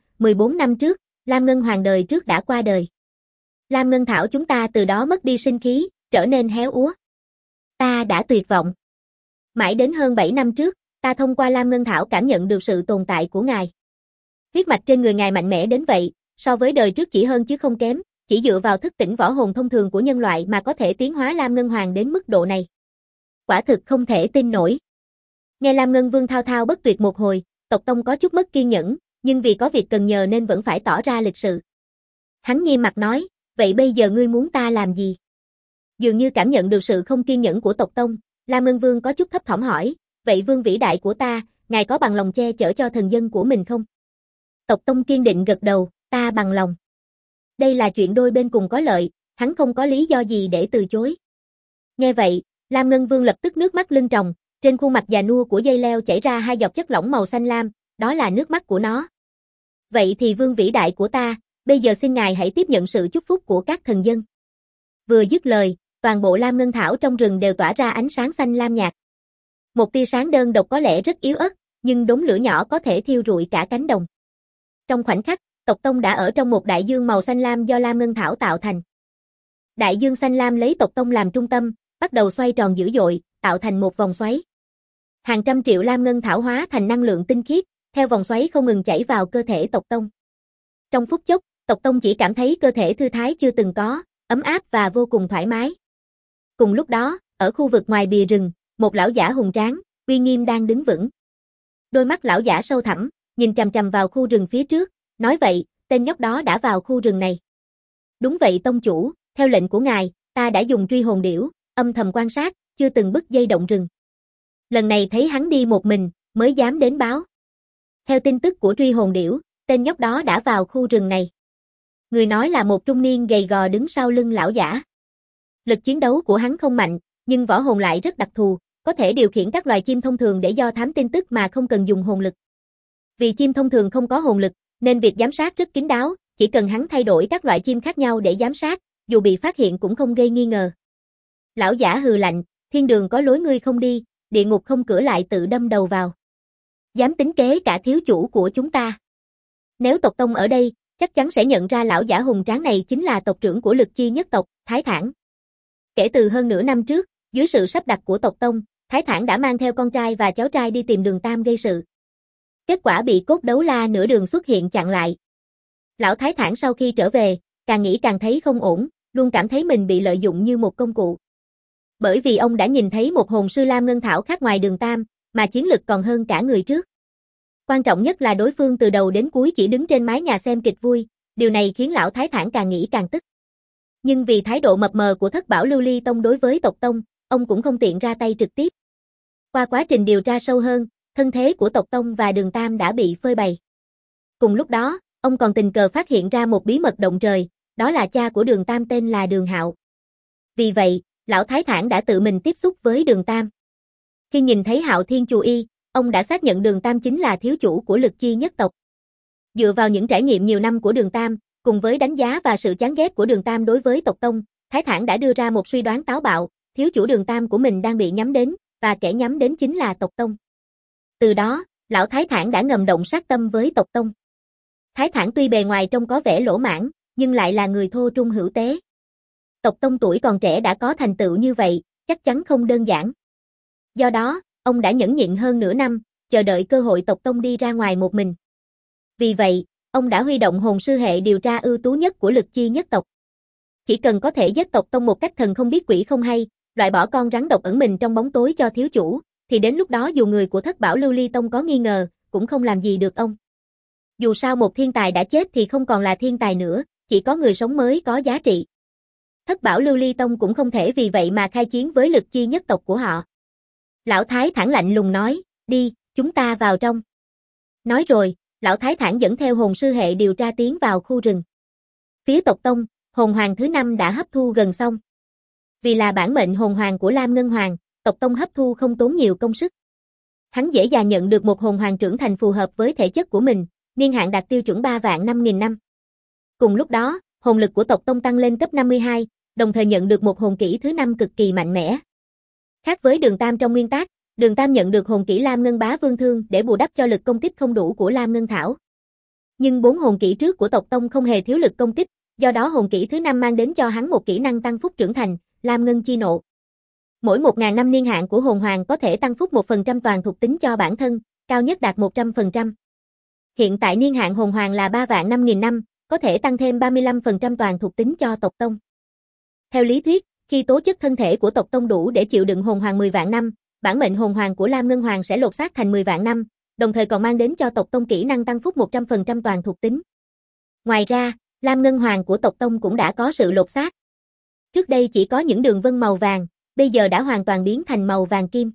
14 năm trước, Lam Ngân Hoàng đời trước đã qua đời. Lam Ngân Thảo chúng ta từ đó mất đi sinh khí, trở nên héo úa. Ta đã tuyệt vọng. Mãi đến hơn 7 năm trước, ta thông qua Lam Ngân Thảo cảm nhận được sự tồn tại của ngài. Huyết mạch trên người ngài mạnh mẽ đến vậy, so với đời trước chỉ hơn chứ không kém, chỉ dựa vào thức tỉnh võ hồn thông thường của nhân loại mà có thể tiến hóa Lam Ngân Hoàng đến mức độ này. Quả thực không thể tin nổi. Nghe Lam Ngân Vương thao thao bất tuyệt một hồi, tộc tông có chút mất kiên nhẫn, nhưng vì có việc cần nhờ nên vẫn phải tỏ ra lịch sự. Hắn nghiêm mặt nói, vậy bây giờ ngươi muốn ta làm gì? Dường như cảm nhận được sự không kiên nhẫn của tộc tông, Lam Ngân Vương có chút thấp thỏm hỏi, vậy vương vĩ đại của ta, ngài có bằng lòng che chở cho thần dân của mình không? Tộc tông kiên định gật đầu, ta bằng lòng. Đây là chuyện đôi bên cùng có lợi, hắn không có lý do gì để từ chối. Nghe vậy, Lam Ngân Vương lập tức nước mắt lưng tròng, trên khuôn mặt già nua của dây leo chảy ra hai giọt chất lỏng màu xanh lam, đó là nước mắt của nó. Vậy thì vương vĩ đại của ta, bây giờ xin ngài hãy tiếp nhận sự chúc phúc của các thần dân. Vừa dứt lời, toàn bộ Lam Ngân Thảo trong rừng đều tỏa ra ánh sáng xanh lam nhạt. Một tia sáng đơn độc có lẽ rất yếu ớt, nhưng đốm lửa nhỏ có thể thiêu rụi cả cánh đồng. Trong khoảnh khắc, tộc tông đã ở trong một đại dương màu xanh lam do Lam Ngân Thảo tạo thành. Đại dương xanh lam lấy tộc tông làm trung tâm, bắt đầu xoay tròn dữ dội, tạo thành một vòng xoáy. Hàng trăm triệu Lam Ngân Thảo hóa thành năng lượng tinh khiết, theo vòng xoáy không ngừng chảy vào cơ thể tộc tông. Trong phút chốc, tộc tông chỉ cảm thấy cơ thể thư thái chưa từng có, ấm áp và vô cùng thoải mái. Cùng lúc đó, ở khu vực ngoài bìa rừng, một lão giả hùng tráng, uy nghiêm đang đứng vững. Đôi mắt lão giả sâu thẳm, nhìn chằm chằm vào khu rừng phía trước, nói vậy, tên nhóc đó đã vào khu rừng này. Đúng vậy tông chủ, theo lệnh của ngài, ta đã dùng truy hồn điểu, âm thầm quan sát, chưa từng bứt dây động rừng. Lần này thấy hắn đi một mình, mới dám đến báo. Theo tin tức của truy hồn điểu, tên nhóc đó đã vào khu rừng này. Người nói là một trung niên gầy gò đứng sau lưng lão giả. Lực chiến đấu của hắn không mạnh, nhưng võ hồn lại rất đặc thù, có thể điều khiển các loài chim thông thường để do thám tin tức mà không cần dùng hồn lực. Vì chim thông thường không có hồn lực, nên việc giám sát rất kín đáo, chỉ cần hắn thay đổi các loại chim khác nhau để giám sát, dù bị phát hiện cũng không gây nghi ngờ. Lão giả hừ lạnh, thiên đường có lối ngươi không đi, địa ngục không cửa lại tự đâm đầu vào. Dám tính kế cả thiếu chủ của chúng ta. Nếu tộc tông ở đây, chắc chắn sẽ nhận ra lão giả hùng tráng này chính là tộc trưởng của Lực Chi nhất tộc, Thái Thản. Kể từ hơn nửa năm trước, dưới sự sắp đặt của tộc tông, Thái Thản đã mang theo con trai và cháu trai đi tìm Đường Tam gây sự. Kết quả bị Cốt Đấu La nửa đường xuất hiện chặn lại. Lão Thái Thản sau khi trở về, càng nghĩ càng thấy không ổn, luôn cảm thấy mình bị lợi dụng như một công cụ. Bởi vì ông đã nhìn thấy một hồn sư Lam Ngân Thảo khác ngoài Đường Tam, mà chiến lực còn hơn cả người trước. Quan trọng nhất là đối phương từ đầu đến cuối chỉ đứng trên mái nhà xem kịch vui, điều này khiến lão Thái Thản càng nghĩ càng tức. Nhưng vì thái độ mập mờ của Thất Bảo Lưu Ly Tông đối với tộc tông, ông cũng không tiện ra tay trực tiếp. Qua quá trình điều tra sâu hơn, thân thế của tộc tông và Đường Tam đã bị phơi bày. Cùng lúc đó, ông còn tình cờ phát hiện ra một bí mật động trời, đó là cha của Đường Tam tên là Đường Hạo. Vì vậy, lão Thái Thản đã tự mình tiếp xúc với Đường Tam. Khi nhìn thấy Hạo Thiên Chù Y, ông đã xác nhận Đường Tam chính là thiếu chủ của Lực Chi nhất tộc. Dựa vào những trải nghiệm nhiều năm của Đường Tam, cùng với đánh giá và sự chán ghét của Đường Tam đối với tộc tông, Thái Thản đã đưa ra một suy đoán táo bạo, thiếu chủ Đường Tam của mình đang bị nhắm đến, và kẻ nhắm đến chính là tộc tông. Từ đó, lão Thái Thản đã ngầm động sát tâm với tộc tông. Thái Thản tuy bề ngoài trông có vẻ lỗ mãng, nhưng lại là người thô trung hữu tế. Tộc tông tuổi còn trẻ đã có thành tựu như vậy, chắc chắn không đơn giản. Do đó, ông đã nhẫn nhịn hơn nửa năm, chờ đợi cơ hội tộc tông đi ra ngoài một mình. Vì vậy, ông đã huy động hồn sư hệ điều tra ưu tú nhất của Lực Chi nhất tộc. Chỉ cần có thể giết tộc tông một cách thần không biết quỷ không hay, loại bỏ con rắn độc ẩn mình trong bóng tối cho thiếu chủ, thì đến lúc đó dù người của Thất Bảo Lưu Ly Tông có nghi ngờ, cũng không làm gì được ông. Dù sao một thiên tài đã chết thì không còn là thiên tài nữa, chỉ có người sống mới có giá trị. Thất Bảo Lưu Ly Tông cũng không thể vì vậy mà khai chiến với Lực Chi nhất tộc của họ. Lão Thái Thản lạnh lùng nói, đi, chúng ta vào trong. Nói rồi, lão Thái Thản dẫn theo hồn sư hệ điều tra tiến vào khu rừng. Phía tộc tông, hồn hoàng thứ 5 đã hấp thu gần xong. Vì là bản mệnh hồn hoàng của Lam Ngân Hoàng, tộc tông hấp thu không tốn nhiều công sức. Hắn dễ dàng nhận được một hồn hoàng trưởng thành phù hợp với thể chất của mình, niên hạn đạt tiêu chuẩn 3 vạn 5.000 năm. Cùng lúc đó, hồn lực của tộc tông tăng lên cấp 52, đồng thời nhận được một hồn kỹ thứ 5 cực kỳ mạnh mẽ. Khác với Đường Tam trong nguyên tác, Đường Tam nhận được hồn kỹ Lam Ngân Bá Vương Thương để bù đắp cho lực công kích không đủ của Lam Ngân Thảo. Nhưng 4 hồn kỹ trước của tộc tông không hề thiếu lực công kích, do đó hồn kỹ thứ 5 mang đến cho hắn một kỹ năng tăng phúc trưởng thành, Lam Ngân Chi Nộ. Mỗi 1000 năm niên hạn của hồn hoàng có thể tăng phúc 1% toàn thuộc tính cho bản thân, cao nhất đạt 100%. Hiện tại niên hạn hồn hoàng là 3.000.000 năm, có thể tăng thêm 35% toàn thuộc tính cho tộc tông. Theo lý thuyết, khi tố chất thân thể của tộc tông đủ để chịu đựng hồn hoàng 10 vạn năm, bản mệnh hồn hoàng của Lam Ngân Hoàng sẽ lột xác thành 10 vạn năm, đồng thời còn mang đến cho tộc tông kỹ năng tăng phúc 100% toàn thuộc tính. Ngoài ra, Lam Ngân Hoàng của tộc tông cũng đã có sự lột xác. Trước đây chỉ có những đường vân màu vàng, bây giờ đã hoàn toàn biến thành màu vàng kim.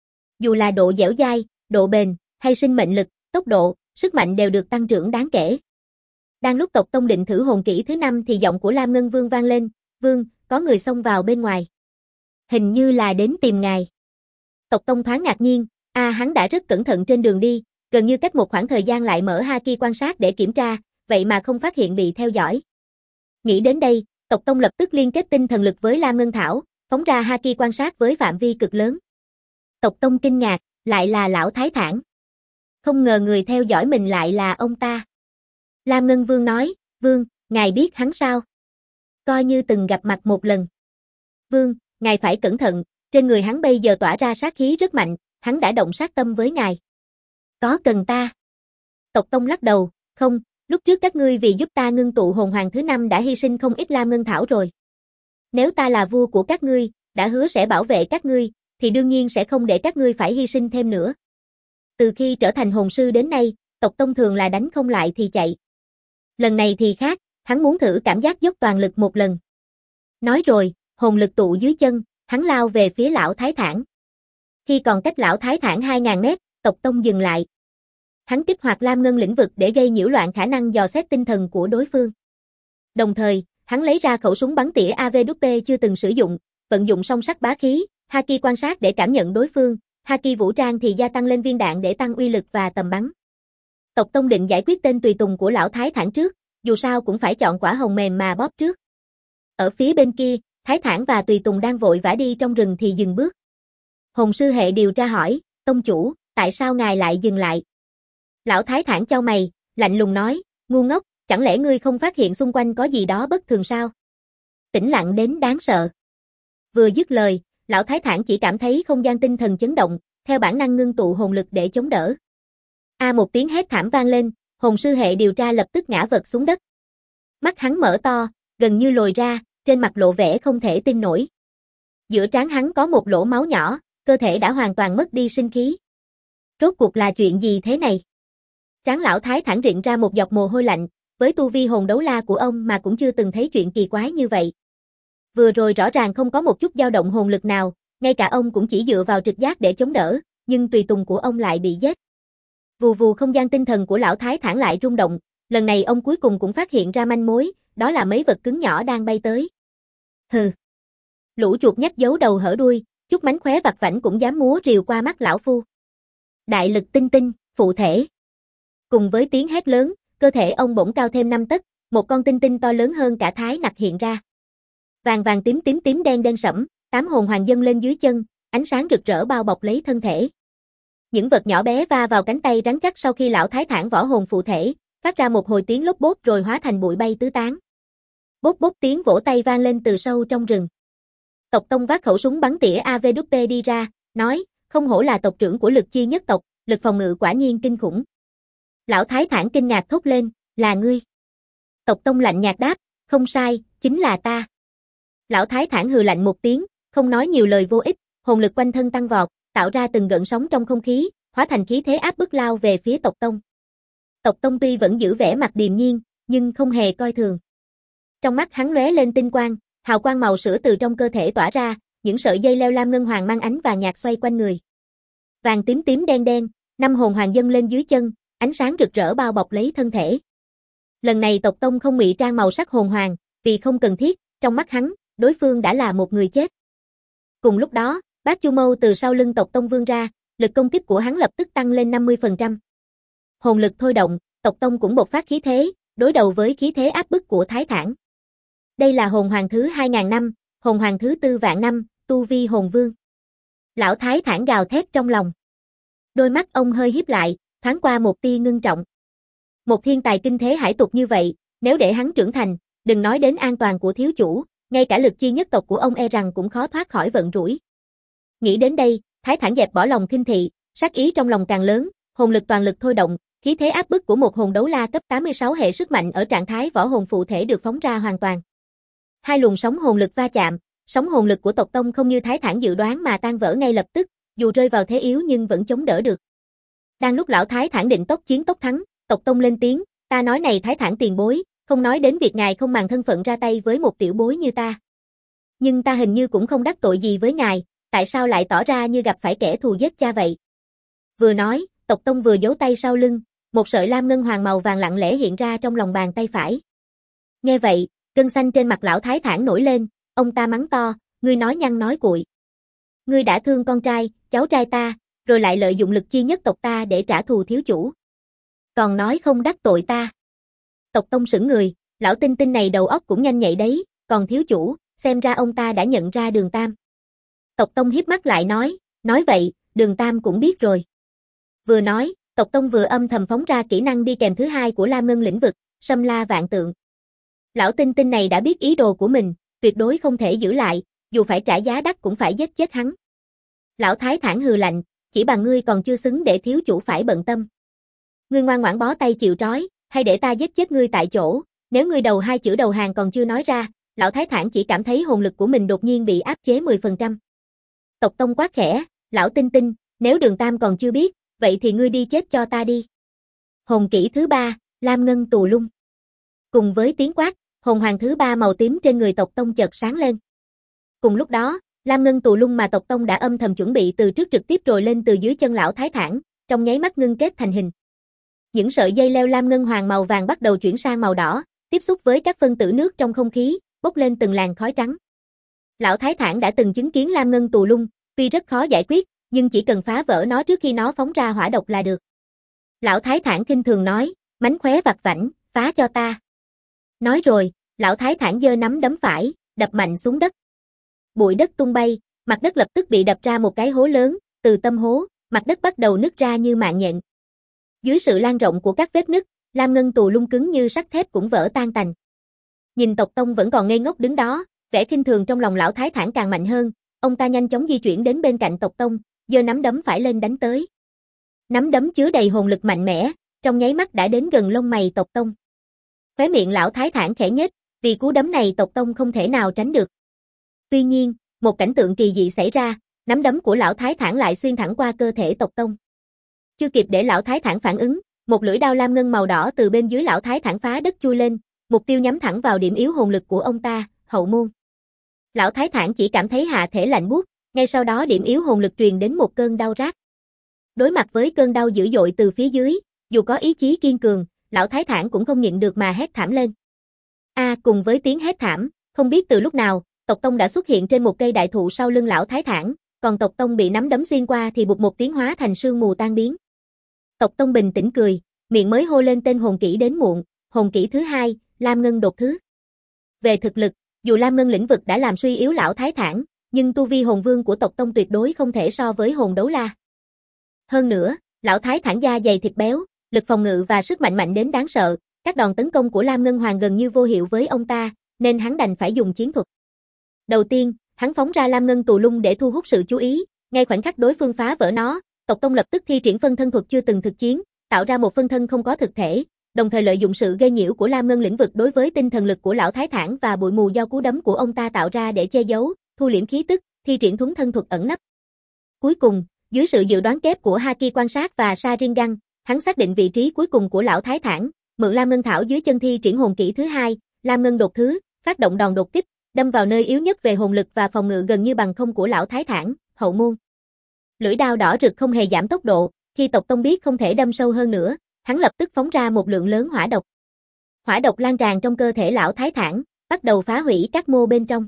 Dù là độ dẻo dai, độ bền, hay sinh mệnh lực, tốc độ, sức mạnh đều được tăng trưởng đáng kể. Đang lúc tộc tông định thử hồn kỹ thứ 5 thì giọng của Lam Ngân Vương vang lên, "Vương, có người xông vào bên ngoài. Hình như là đến tìm ngài." Tộc tông thoáng ngạc nhiên, hắn đã rất cẩn thận trên đường đi, gần như cách một khoảng thời gian lại mở haki quan sát để kiểm tra, vậy mà không phát hiện bị theo dõi. Nghĩ đến đây, tộc tông lập tức liên kết tinh thần lực với Lam Ngân Thảo, phóng ra haki quan sát với phạm vi cực lớn. Tộc tông kinh ngạc, lại là lão Thái Thản. Không ngờ người theo dõi mình lại là ông ta. Lam Ngân Vương nói, "Vương, ngài biết hắn sao?" "Coi như từng gặp mặt một lần." "Vương, ngài phải cẩn thận, trên người hắn bây giờ tỏa ra sát khí rất mạnh, hắn đã động sát tâm với ngài." "Có cần ta?" Tộc tông lắc đầu, "Không, lúc trước các ngươi vì giúp ta ngưng tụ hồn hoàng thứ 5 đã hy sinh không ít Lam Ngân Thảo rồi. Nếu ta là vua của các ngươi, đã hứa sẽ bảo vệ các ngươi, thì đương nhiên sẽ không để các ngươi phải hy sinh thêm nữa. Từ khi trở thành hồn sư đến nay, tộc tông thường là đánh không lại thì chạy. Lần này thì khác, hắn muốn thử cảm giác dốc toàn lực một lần." Nói rồi, hồn lực tụ dưới chân, hắn lao về phía lão Thái Thản. Khi còn cách lão Thái Thản 2.000 mét, tộc tông dừng lại. Hắn kích hoạt Lam Ngân lĩnh vực để gây nhiễu loạn khả năng dò xét tinh thần của đối phương. Đồng thời, hắn lấy ra khẩu súng bắn tỉa AWP chưa từng sử dụng, vận dụng song sắc bá khí, haki quan sát để cảm nhận đối phương, haki vũ trang thì gia tăng lên viên đạn để tăng uy lực và tầm bắn. Tộc tông định giải quyết tên tùy tùng của lão Thái Thản trước, dù sao cũng phải chọn quả hồng mềm mà bóp trước. Ở phía bên kia, Thái Thản và tùy tùng đang vội vã đi trong rừng thì dừng bước. Hồn sư hệ điều tra hỏi, "Tông chủ, tại sao ngài lại dừng lại?" Lão Thái Thản chau mày, lạnh lùng nói, "Ngu ngốc, chẳng lẽ ngươi không phát hiện xung quanh có gì đó bất thường sao? Tĩnh lặng đến đáng sợ." Vừa dứt lời, lão Thái Thản chỉ cảm thấy không gian tinh thần chấn động, theo bản năng ngưng tụ hồn lực để chống đỡ. Một tiếng hét thảm vang lên, hồn sư hệ điều tra lập tức ngã vật xuống đất. Mắt hắn mở to, gần như lồi ra, trên mặt lộ vẻ không thể tin nổi. Giữa trán hắn có một lỗ máu nhỏ, cơ thể đã hoàn toàn mất đi sinh khí. Rốt cuộc là chuyện gì thế này? Trán lão Thái Thản rịn ra một giọt mồ hôi lạnh, với tu vi hồn đấu la của ông mà cũng chưa từng thấy chuyện kỳ quái như vậy. Vừa rồi rõ ràng không có một chút dao động hồn lực nào, ngay cả ông cũng chỉ dựa vào trực giác để chống đỡ, nhưng tùy tùng của ông lại bị giết. Vù vù không gian tinh thần của lão Thái Thản lại rung động, lần này ông cuối cùng cũng phát hiện ra manh mối, đó là mấy vật cứng nhỏ đang bay tới. Hừ. Lũ chuột nhắt giấu đầu hở đuôi, chút mánh khóe vặt vãnh cũng dám múa rìu qua mắt lão phu. Đại lực tinh tinh, phụ thể. Cùng với tiếng hét lớn, cơ thể ông bỗng cao thêm 5 tấc, một con tinh tinh to lớn hơn cả thái nặc hiện ra. Vàng vàng tím tím tím đen đen sẫm, 8 hồn hoàng dâng lên dưới chân, ánh sáng rực rỡ bao bọc lấy thân thể. Những vật nhỏ bé va vào cánh tay rắn chắc sau khi lão Thái Thản võ hồn phụ thể, phát ra một hồi tiếng lốp bốp rồi hóa thành bụi bay tứ tán. Bốp bốp tiếng vỗ tay vang lên từ sâu trong rừng. Tộc tông vác khẩu súng bắn tỉa AWP đi ra, nói, "Không hổ là tộc trưởng của Lực Chi nhất tộc, lực phòng ngự quả nhiên kinh khủng." Lão Thái Thản kinh ngạc thốt lên, "Là ngươi?" Tộc tông lạnh nhạt đáp, "Không sai, chính là ta." Lão Thái Thản hừ lạnh một tiếng, không nói nhiều lời vô ích, hồn lực quanh thân tăng vọt, tạo ra từng gợn sóng trong không khí, hóa thành khí thế áp bức lao về phía tộc tông. Tộc tông tuy vẫn giữ vẻ mặt điềm nhiên, nhưng không hề coi thường. Trong mắt hắn lóe lên tinh quang, hào quang màu sữa từ trong cơ thể tỏa ra, những sợi dây leo lam ngân hoàng mang ánh vàng nhạt xoay quanh người. Vàng tím tím đen đen, 5 hồn hoàng dâng lên dưới chân, ánh sáng rực rỡ bao bọc lấy thân thể. Lần này tộc tông không ngụy trang màu sắc hồn hoàng, vì không cần thiết, trong mắt hắn, đối phương đã là một người chết. Cùng lúc đó, Bát Chu Mâu từ sau lưng tộc tông vươn ra, lực công kích của hắn lập tức tăng lên 50%. Hồn lực thôi động, tộc tông cũng bộc phát khí thế, đối đầu với khí thế áp bức của Thái Thản. Đây là hồn hoàng thứ 2000 năm, hồn hoàng thứ 4 vạn năm, tu vi hồn vương. Lão Thái thản gào thét trong lòng. Đôi mắt ông hơi híp lại, thoáng qua một tia ngưng trọng. Một thiên tài kinh thế hải tục như vậy, nếu để hắn trưởng thành, đừng nói đến an toàn của thiếu chủ, ngay cả lực chi nhất tộc của ông e rằng cũng khó thoát khỏi vận rủi. Nghĩ đến đây, Thái thản dẹp bỏ lòng khinh thị, sát ý trong lòng càng lớn, hồn lực toàn lực thôi động, khí thế áp bức của một hồn đấu la cấp 86 hệ sức mạnh ở trạng thái võ hồn phụ thể được phóng ra hoàn toàn. Hai luồng sóng hồn lực va chạm, sóng hồn lực của tộc tông không như Thái thản dự đoán mà tan vỡ ngay lập tức, dù rơi vào thế yếu nhưng vẫn chống đỡ được. Đang lúc lão Thái thản định tốc chiến tốc thắng, tộc tông lên tiếng, ta nói này Thái thản tiền bối, không nói đến việc ngài không màng thân phận ra tay với một tiểu bối như ta. Nhưng ta hình như cũng không đắc tội gì với ngài, tại sao lại tỏ ra như gặp phải kẻ thù giết cha vậy? Vừa nói, tộc tông vừa giấu tay sau lưng, một sợi lam ngân hoàng màu vàng lặng lẽ hiện ra trong lòng bàn tay phải. Nghe vậy, gân xanh trên mặt lão Thái thản nổi lên, ông ta mắng to, ngươi nói nhăng nói cuội. Ngươi đã thương con trai, cháu trai ta, rồi lại lợi dụng lực chi nhất tộc ta để trả thù thiếu chủ. Còn nói không đắc tội ta. Tộc tông sững người, lão tinh tinh này đầu óc cũng nhanh nhạy đấy, còn thiếu chủ, xem ra ông ta đã nhận ra Đường Tam. Tộc tông hiếp mắt lại nói vậy, Đường Tam cũng biết rồi. Vừa nói, tộc tông vừa âm thầm phóng ra kỹ năng đi kèm thứ hai của Lam Ngân lĩnh vực, Sâm La Vạn Tượng. Lão tinh tinh này đã biết ý đồ của mình, tuyệt đối không thể giữ lại, dù phải trả giá đắt cũng phải giết chết hắn. Lão Thái thản hừ lạnh, chỉ bằng ngươi còn chưa xứng để thiếu chủ phải bận tâm. Ngươi ngoan ngoãn bó tay chịu trói, hay để ta giết chết ngươi tại chỗ, nếu ngươi đầu hai chữ đầu hàng còn chưa nói ra, lão Thái thản chỉ cảm thấy hồn lực của mình đột nhiên bị áp chế 10%. Tộc tông quát khẽ, lão tinh tinh, nếu Đường Tam còn chưa biết, vậy thì ngươi đi chết cho ta đi. Hồn kỹ thứ 3, Lam Ngân Tù Lung. Cùng với tiếng quát, hồn hoàng thứ 3 màu tím trên người tộc tông chợt sáng lên. Cùng lúc đó, Lam Ngân Tù Lung mà tộc tông đã âm thầm chuẩn bị từ trước trực tiếp rồi lên từ dưới chân lão Thái thản, trong nháy mắt ngưng kết thành hình. Những sợi dây leo lam ngân hoàng màu vàng bắt đầu chuyển sang màu đỏ, tiếp xúc với các phân tử nước trong không khí, bốc lên từng làn khói trắng. Lão Thái thản đã từng chứng kiến lam ngân tù lung, tuy rất khó giải quyết, nhưng chỉ cần phá vỡ nó trước khi nó phóng ra hỏa độc là được. Lão Thái thản kinh thường nói, mánh khóe vặt vãnh, phá cho ta. Nói rồi, lão Thái thản giơ nắm đấm phải, đập mạnh xuống đất. Bụi đất tung bay, mặt đất lập tức bị đập ra một cái hố lớn, từ tâm hố, mặt đất bắt đầu nứt ra như mạng nhện. Dưới sự lan rộng của các vết nứt, lam ngân tù lung cứng như sắt thép cũng vỡ tan tành. Nhìn tộc tông vẫn còn ngây ngốc đứng đó, vẻ khinh thường trong lòng lão Thái thản càng mạnh hơn, ông ta nhanh chóng di chuyển đến bên cạnh tộc tông, giơ nắm đấm phải lên đánh tới. Nắm đấm chứa đầy hồn lực mạnh mẽ, trong nháy mắt đã đến gần lông mày tộc tông. Khóe miệng lão Thái thản khẽ nhếch, vì cú đấm này tộc tông không thể nào tránh được. Tuy nhiên, một cảnh tượng kỳ dị xảy ra, nắm đấm của lão Thái thản lại xuyên thẳng qua cơ thể tộc tông. Chưa kịp để lão Thái thản phản ứng, một lưỡi đao lam ngân màu đỏ từ bên dưới lão Thái thản phá đất chui lên, mục tiêu nhắm thẳng vào điểm yếu hồn lực của ông ta, hậu môn. Lão Thái thản chỉ cảm thấy hạ thể lạnh buốt, ngay sau đó điểm yếu hồn lực truyền đến một cơn đau rát. Đối mặt với cơn đau dữ dội từ phía dưới, dù có ý chí kiên cường, lão Thái thản cũng không nhịn được mà hét thảm lên. Cùng với tiếng hét thảm, không biết từ lúc nào, tộc tông đã xuất hiện trên một cây đại thụ sau lưng lão Thái thản, còn tộc tông bị nắm đấm xuyên qua thì bụt một tiếng hóa thành sương mù tan biến. Tộc tông bình tĩnh cười, miệng mới hô lên tên hồn kỹ đến muộn, hồn kỹ thứ 2, Lam Ngân đột thứ. Về thực lực, dù Lam Ngân lĩnh vực đã làm suy yếu lão Thái thản, nhưng tu vi hồn vương của tộc tông tuyệt đối không thể so với hồn đấu la. Hơn nữa, lão Thái thản da dày thịt béo, lực phòng ngự và sức mạnh mạnh đến đáng sợ, các đòn tấn công của Lam Ngân Hoàng gần như vô hiệu với ông ta, nên hắn đành phải dùng chiến thuật. Đầu tiên, hắn phóng ra Lam Ngân tù lung để thu hút sự chú ý, ngay khoảnh khắc đối phương phá vỡ nó, tộc tông lập tức thi triển phân thân thuật chưa từng thực chiến, tạo ra một phân thân không có thực thể, đồng thời lợi dụng sự gây nhiễu của Lam Ngân lĩnh vực đối với tinh thần lực của lão Thái thản và bụi mù do cú đấm của ông ta tạo ra để che giấu, thu liễm khí tức, thi triển thuấn thân thuật ẩn nấp. Cuối cùng, dưới sự dự đoán kép của Haki quan sát và Sharingan, hắn xác định vị trí cuối cùng của lão Thái thản, mượn Lam Ngân thảo dưới chân thi triển hồn kỹ thứ 2, Lam Ngân đột thứ, phát động đòn đột kích, đâm vào nơi yếu nhất về hồn lực và phòng ngự gần như bằng không của lão Thái thản, hậu môn. Lưỡi đao đỏ rực không hề giảm tốc độ, khi tộc tông biết không thể đâm sâu hơn nữa, hắn lập tức phóng ra một lượng lớn hỏa độc. Hỏa độc lan tràn trong cơ thể lão Thái thản, bắt đầu phá hủy các mô bên trong.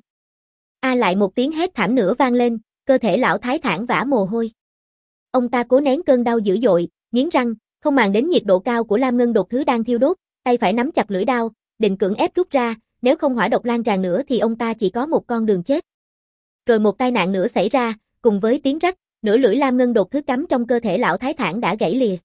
Lại một tiếng hét thảm nữa vang lên, cơ thể lão Thái thản vã mồ hôi. Ông ta cố nén cơn đau dữ dội, nghiến răng, không màng đến nhiệt độ cao của Lam Ngân đột thứ đang thiêu đốt, tay phải nắm chặt lưỡi đao, định cưỡng ép rút ra, nếu không hỏa độc lan tràn nữa thì ông ta chỉ có một con đường chết. Rồi một tai nạn nữa xảy ra, cùng với tiếng rắc, nửa lưỡi lam ngân đột thứ cắm trong cơ thể lão thái thản đã gãy lìa.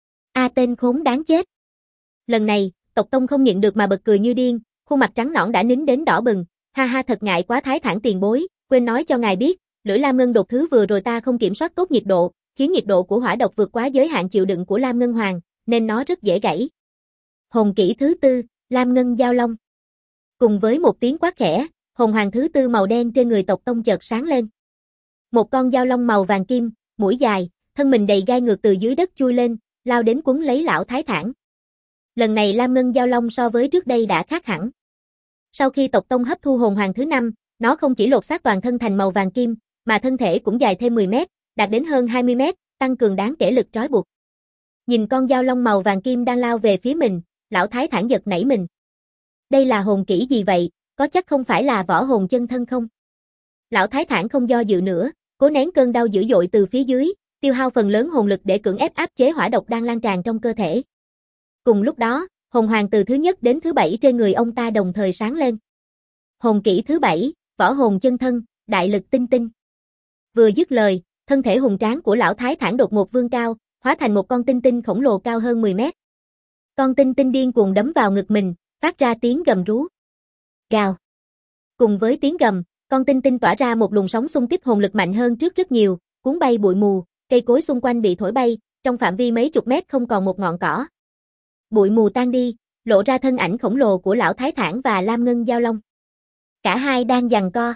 Tên khốn đáng chết. Lần này, Tộc Tông không nhịn được mà bật cười như điên, khuôn mặt trắng nõn đã nín đến đỏ bừng. Ha ha, thật ngại quá thái thản tiền bối, quên nói cho ngài biết, lưỡi lam ngân đột thứ vừa rồi ta không kiểm soát tốt nhiệt độ, khiến nhiệt độ của hỏa độc vượt quá giới hạn chịu đựng của lam ngân hoàng, nên nó rất dễ gãy. Hồn kỹ thứ tư, lam ngân giao long. Cùng với một tiếng quát khẽ, hồn hoàng thứ tư màu đen trên người Tộc Tông chợt sáng lên. Một con giao long màu vàng kim, mũi dài, thân mình đầy gai ngược từ dưới đất chui lên, lao đến quấn lấy lão thái thản. Lần này lam ngân giao long so với trước đây đã khác hẳn. Sau khi Tộc Tông hấp thu hồn hoàng thứ 5, nó không chỉ lột xác toàn thân thành màu vàng kim, mà thân thể cũng dài thêm 10 mét, đạt đến hơn 20 mét, tăng cường đáng kể lực trói buộc. Nhìn con giao long màu vàng kim đang lao về phía mình, lão thái thản giật nảy mình. Đây là hồn kỹ gì vậy, có chắc không phải là võ hồn chân thân không? Lão thái thản không do dự nữa, cố nén cơn đau dữ dội từ phía dưới, tiêu hao phần lớn hồn lực để cưỡng ép áp chế hỏa độc đang lan tràn trong cơ thể. Cùng lúc đó, hồn hoàng từ thứ nhất đến thứ 7 trên người ông ta đồng thời sáng lên. Hồn kỹ thứ 7, võ hồn chân thân, đại lực tinh tinh. Vừa dứt lời, thân thể hùng tráng của lão thái thản đột ngột vươn cao, hóa thành một con tinh tinh khổng lồ cao hơn 10 mét. Con tinh tinh điên cuồng đấm vào ngực mình, phát ra tiếng gầm rú. Gào. Cùng với tiếng gầm, con tinh tinh tỏa ra một luồng sóng xung kích hồn lực mạnh hơn trước rất nhiều, cuốn bay bụi mù, cây cối xung quanh bị thổi bay, trong phạm vi mấy chục mét không còn một ngọn cỏ. Bụi mù tan đi, lộ ra thân ảnh khổng lồ của lão thái thản và lam ngân giao long. Cả hai đang giằng co.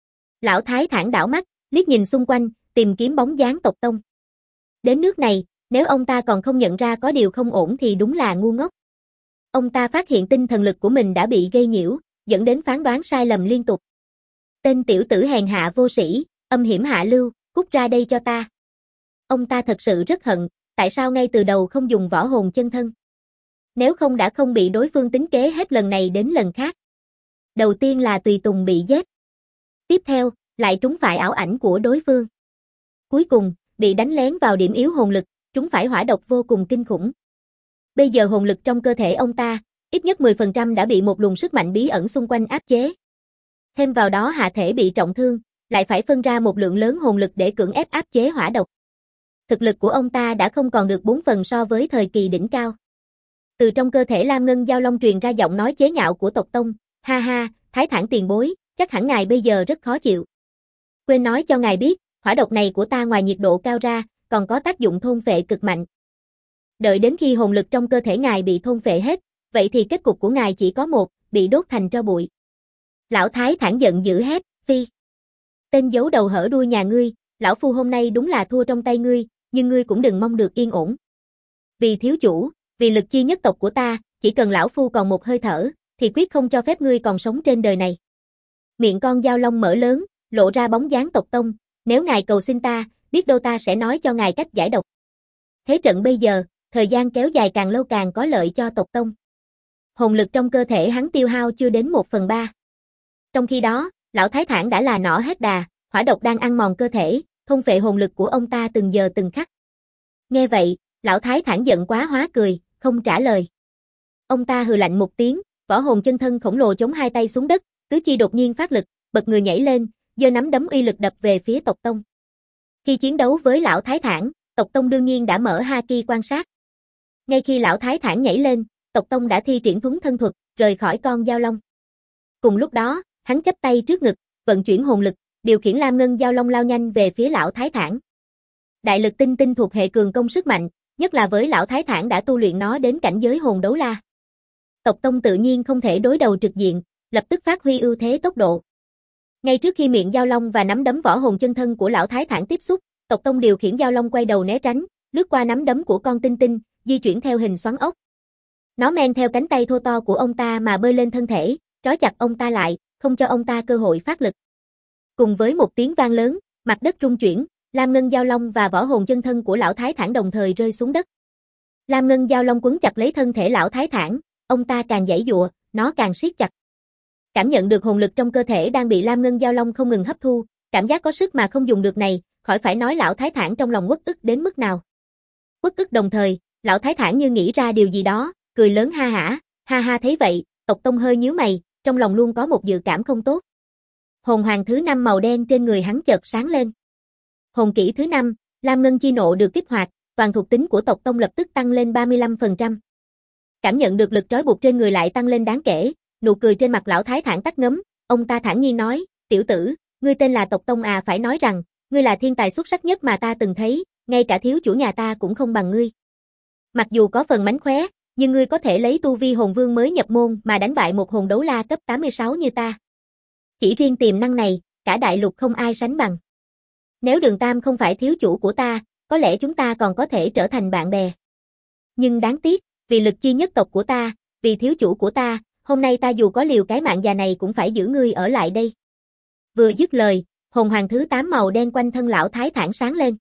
Lão thái thản đảo mắt, liếc nhìn xung quanh, tìm kiếm bóng dáng Tộc Tông. Đến nước này, nếu ông ta còn không nhận ra có điều không ổn thì đúng là ngu ngốc. Ông ta phát hiện tinh thần lực của mình đã bị gây nhiễu, dẫn đến phán đoán sai lầm liên tục. Tên tiểu tử hèn hạ vô sĩ, âm hiểm hạ lưu, cút ra đây cho ta. Ông ta thật sự rất hận, tại sao ngay từ đầu không dùng võ hồn chân thân. Nếu không đã không bị đối phương tính kế hết lần này đến lần khác. Đầu tiên là Tùy Tùng bị giết. Tiếp theo, lại trúng phải ảo ảnh của đối phương. Cuối cùng, bị đánh lén vào điểm yếu hồn lực, trúng phải hỏa độc vô cùng kinh khủng. Bây giờ hồn lực trong cơ thể ông ta, ít nhất 10% đã bị một luồng sức mạnh bí ẩn xung quanh áp chế. Thêm vào đó hạ thể bị trọng thương, lại phải phân ra một lượng lớn hồn lực để cưỡng ép áp chế hỏa độc. Thực lực của ông ta đã không còn được 4 phần so với thời kỳ đỉnh cao. Từ trong cơ thể lam ngân giao long truyền ra giọng nói chế nhạo của Tộc Tông, ha ha, thái thản tiền bối, chắc hẳn ngài bây giờ rất khó chịu. Quên nói cho ngài biết, hỏa độc này của ta ngoài nhiệt độ cao ra, còn có tác dụng thôn phệ cực mạnh. Đợi đến khi hồn lực trong cơ thể ngài bị thôn phệ hết, vậy thì kết cục của ngài chỉ có một, bị đốt thành tro bụi. Lão thái thản giận dữ hét, phi. Tên giấu đầu hở đuôi nhà ngươi, lão phu hôm nay đúng là thua trong tay ngươi, nhưng ngươi cũng đừng mong được yên ổn. Vì thiếu chủ, vì lực chi nhất tộc của ta, chỉ cần lão phu còn một hơi thở, thì quyết không cho phép ngươi còn sống trên đời này. Miệng con giao long mở lớn, lộ ra bóng dáng Tộc Tông, nếu ngài cầu xin ta, biết đâu ta sẽ nói cho ngài cách giải độc. Thế trận bây giờ, thời gian kéo dài càng lâu càng có lợi cho Tộc Tông. Hồn lực trong cơ thể hắn tiêu hao chưa đến 1/3. Trong khi đó, lão thái thản đã là nỏ hết đà, hỏa độc đang ăn mòn cơ thể, thôn phệ hồn lực của ông ta từng giờ từng khắc. Nghe vậy, lão thái thản giận quá hóa cười, không trả lời. Ông ta hừ lạnh một tiếng, võ hồn chân thân khổng lồ chống hai tay xuống đất, tứ chi đột nhiên phát lực, bật người nhảy lên, giơ nắm đấm uy lực đập về phía Tộc Tông. Khi chiến đấu với lão thái thản, Tộc Tông đương nhiên đã mở haki quan sát. Ngay khi lão thái thản nhảy lên, Tộc Tông đã thi triển thuấn thân thuật, rời khỏi con giao long. Cùng lúc đó, hắn chắp tay trước ngực, vận chuyển hồn lực, điều khiển lam ngân giao long lao nhanh về phía lão thái thản. Đại lực tinh tinh thuộc hệ cường công sức mạnh, nhất là với lão thái thản đã tu luyện nó đến cảnh giới hồn đấu la. Tộc Tông tự nhiên không thể đối đầu trực diện, lập tức phát huy ưu thế tốc độ. Ngay trước khi miệng giao long và nắm đấm võ hồn chân thân của lão thái thản tiếp xúc, Tộc Tông điều khiển giao long quay đầu né tránh, lướt qua nắm đấm của con tinh tinh, di chuyển theo hình xoắn ốc. Nó men theo cánh tay thô to của ông ta mà bơi lên thân thể, trói chặt ông ta lại, không cho ông ta cơ hội phát lực. Cùng với một tiếng vang lớn, mặt đất rung chuyển, lam ngân giao long và võ hồn chân thân của lão thái thản đồng thời rơi xuống đất. Lam ngân giao long quấn chặt lấy thân thể lão thái thản, ông ta càng giãy giụa, nó càng siết chặt. Cảm nhận được hồn lực trong cơ thể đang bị lam ngân giao long không ngừng hấp thu, cảm giác có sức mà không dùng được này, khỏi phải nói lão thái thản trong lòng uất ức đến mức nào. Uất ức đồng thời, lão thái thản như nghĩ ra điều gì đó, cười lớn ha hả, ha ha thấy vậy, Tộc Tông hơi nhíu mày, trong lòng luôn có một dự cảm không tốt. Hồn hoàng thứ 5 màu đen trên người hắn chợt sáng lên. Hồn kỹ thứ 5, Lam Ngân Chi Nộ được kích hoạt, toàn thuộc tính của tộc tông lập tức tăng lên 35%. Cảm nhận được lực trói buộc trên người lại tăng lên đáng kể, nụ cười trên mặt lão thái thản tắt ngấm, ông ta thản nhiên nói, tiểu tử, ngươi tên là Tộc Tông à, phải nói rằng, ngươi là thiên tài xuất sắc nhất mà ta từng thấy, ngay cả thiếu chủ nhà ta cũng không bằng ngươi. Mặc dù có phần mánh khóe, nhưng ngươi có thể lấy tu vi hồn vương mới nhập môn mà đánh bại một hồn đấu la cấp 86 như ta. Chỉ riêng tiềm năng này, cả đại lục không ai sánh bằng. Nếu Đường Tam không phải thiếu chủ của ta, có lẽ chúng ta còn có thể trở thành bạn bè. Nhưng đáng tiếc, vì lực chi nhất tộc của ta, vì thiếu chủ của ta, hôm nay ta dù có liều cái mạng già này cũng phải giữ ngươi ở lại đây. Vừa dứt lời, hồn hoàng thứ 8 màu đen quanh thân lão thái thản sáng lên.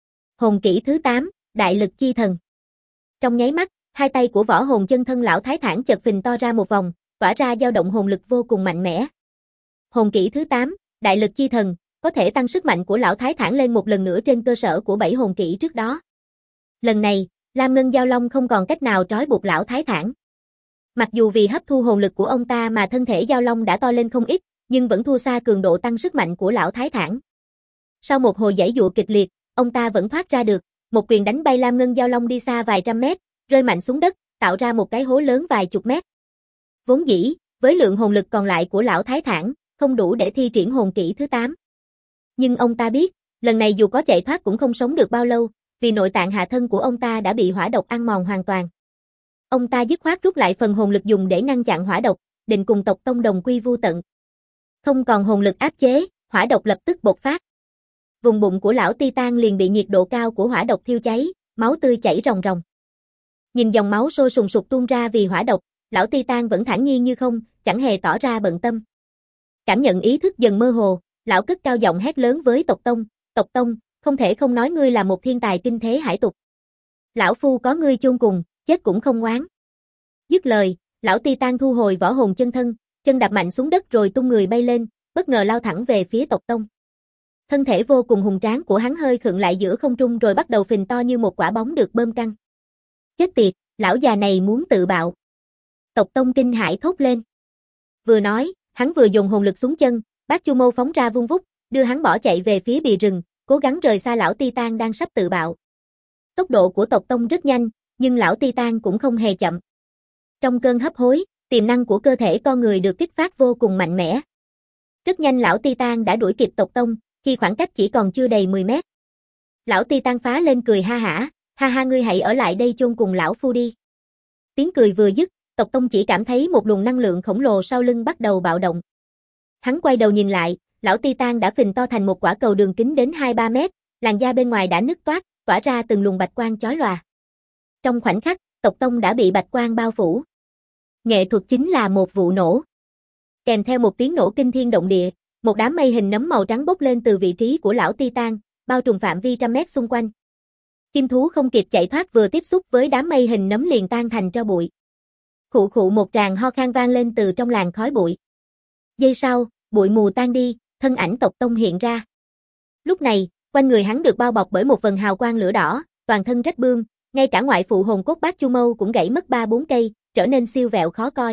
Hồn kỹ thứ 8, đại lực chi thần. Trong nháy mắt, hai tay của võ hồn chân thân lão thái thản chợt phình to ra một vòng, tỏa ra dao động hồn lực vô cùng mạnh mẽ. Hồn kỹ thứ 8, đại lực chi thần, có thể tăng sức mạnh của lão thái thản lên một lần nữa trên cơ sở của 7 hồn kỹ trước đó. Lần này, Lam Ngân Giao Long không còn cách nào trói buộc lão thái thản. Mặc dù vì hấp thu hồn lực của ông ta mà thân thể Giao Long đã to lên không ít, nhưng vẫn thua xa cường độ tăng sức mạnh của lão thái thản. Sau một hồi giãy giụa kịch liệt, ông ta vẫn thoát ra được, một quyền đánh bay Lam Ngân Giao Long đi xa vài trăm mét, rơi mạnh xuống đất, tạo ra một cái hố lớn vài chục mét. Vốn dĩ, với lượng hồn lực còn lại của lão thái thản, không đủ để thi triển hồn kỹ thứ 8. Nhưng ông ta biết, lần này dù có chạy thoát cũng không sống được bao lâu, vì nội tạng hạ thân của ông ta đã bị hỏa độc ăn mòn hoàn toàn. Ông ta dứt khoát rút lại phần hồn lực dùng để ngăn chặn hỏa độc, định cùng tộc tông đồng quy vu tận. Không còn hồn lực áp chế, hỏa độc lập tức bộc phát. Vùng bụng của lão Titan liền bị nhiệt độ cao của hỏa độc thiêu cháy, máu tươi chảy ròng ròng. Nhìn dòng máu sôi sùng sục tuôn ra vì hỏa độc, lão Titan vẫn thản nhiên như không, chẳng hề tỏ ra bận tâm. Cảm nhận ý thức dần mơ hồ, lão cất cao giọng hét lớn với Tộc Tông, không thể không nói ngươi là một thiên tài kinh thế hải tục. Lão phu có ngươi chôn cùng, chết cũng không oán. Dứt lời, lão Titan thu hồi võ hồn chân thân, chân đạp mạnh xuống đất rồi tung người bay lên, bất ngờ lao thẳng về phía Tộc Tông. Thân thể vô cùng hùng tráng của hắn hơi khựng lại giữa không trung rồi bắt đầu phình to như một quả bóng được bơm căng. Chết tiệt, lão già này muốn tự bạo. Tộc Tông kinh hãi thốt lên. Vừa nói, hắn vừa dùng hồn lực xuống chân, bát chu mâu phóng ra vung vút, đưa hắn bỏ chạy về phía bìa rừng, cố gắng rời xa lão Titan đang sắp tự bạo. Tốc độ của Tộc Tông rất nhanh, nhưng lão Titan cũng không hề chậm. Trong cơn hấp hối, tiềm năng của cơ thể con người được kích phát vô cùng mạnh mẽ. Rất nhanh lão Titan đã đuổi kịp Tộc Tông, khi khoảng cách chỉ còn chưa đầy 10 mét. Lão Titan phá lên cười ha ha ngươi hãy ở lại đây chôn cùng lão phu đi. Tiếng cười vừa dứt, Tộc Tông chỉ cảm thấy một luồng năng lượng khổng lồ sau lưng bắt đầu bạo động. Hắn quay đầu nhìn lại, lão Titan đã phình to thành một quả cầu đường kính đến 2-3 mét, làn da bên ngoài đã nứt toác, tỏa ra từng luồng bạch quang chói lòa. Trong khoảnh khắc, Tộc Tông đã bị bạch quang bao phủ. Nghệ thuật chính là một vụ nổ. Kèm theo một tiếng nổ kinh thiên động địa, một đám mây hình nấm màu trắng bốc lên từ vị trí của lão Titan, bao trùm phạm vi trăm mét xung quanh. Chim thú không kịp chạy thoát vừa tiếp xúc với đám mây hình nấm liền tan thành tro bụi. Khụ khụ một tràng ho khan vang lên từ trong làn khói bụi. Giây sau, bụi mù tan đi, thân ảnh Tộc Tông hiện ra. Lúc này, quanh người hắn được bao bọc bởi một vầng hào quang lửa đỏ, toàn thân rách bươm, ngay cả ngoại phụ hồn cốt bát chu mâu cũng gãy mất 3-4 cây, trở nên siêu vẹo khó coi.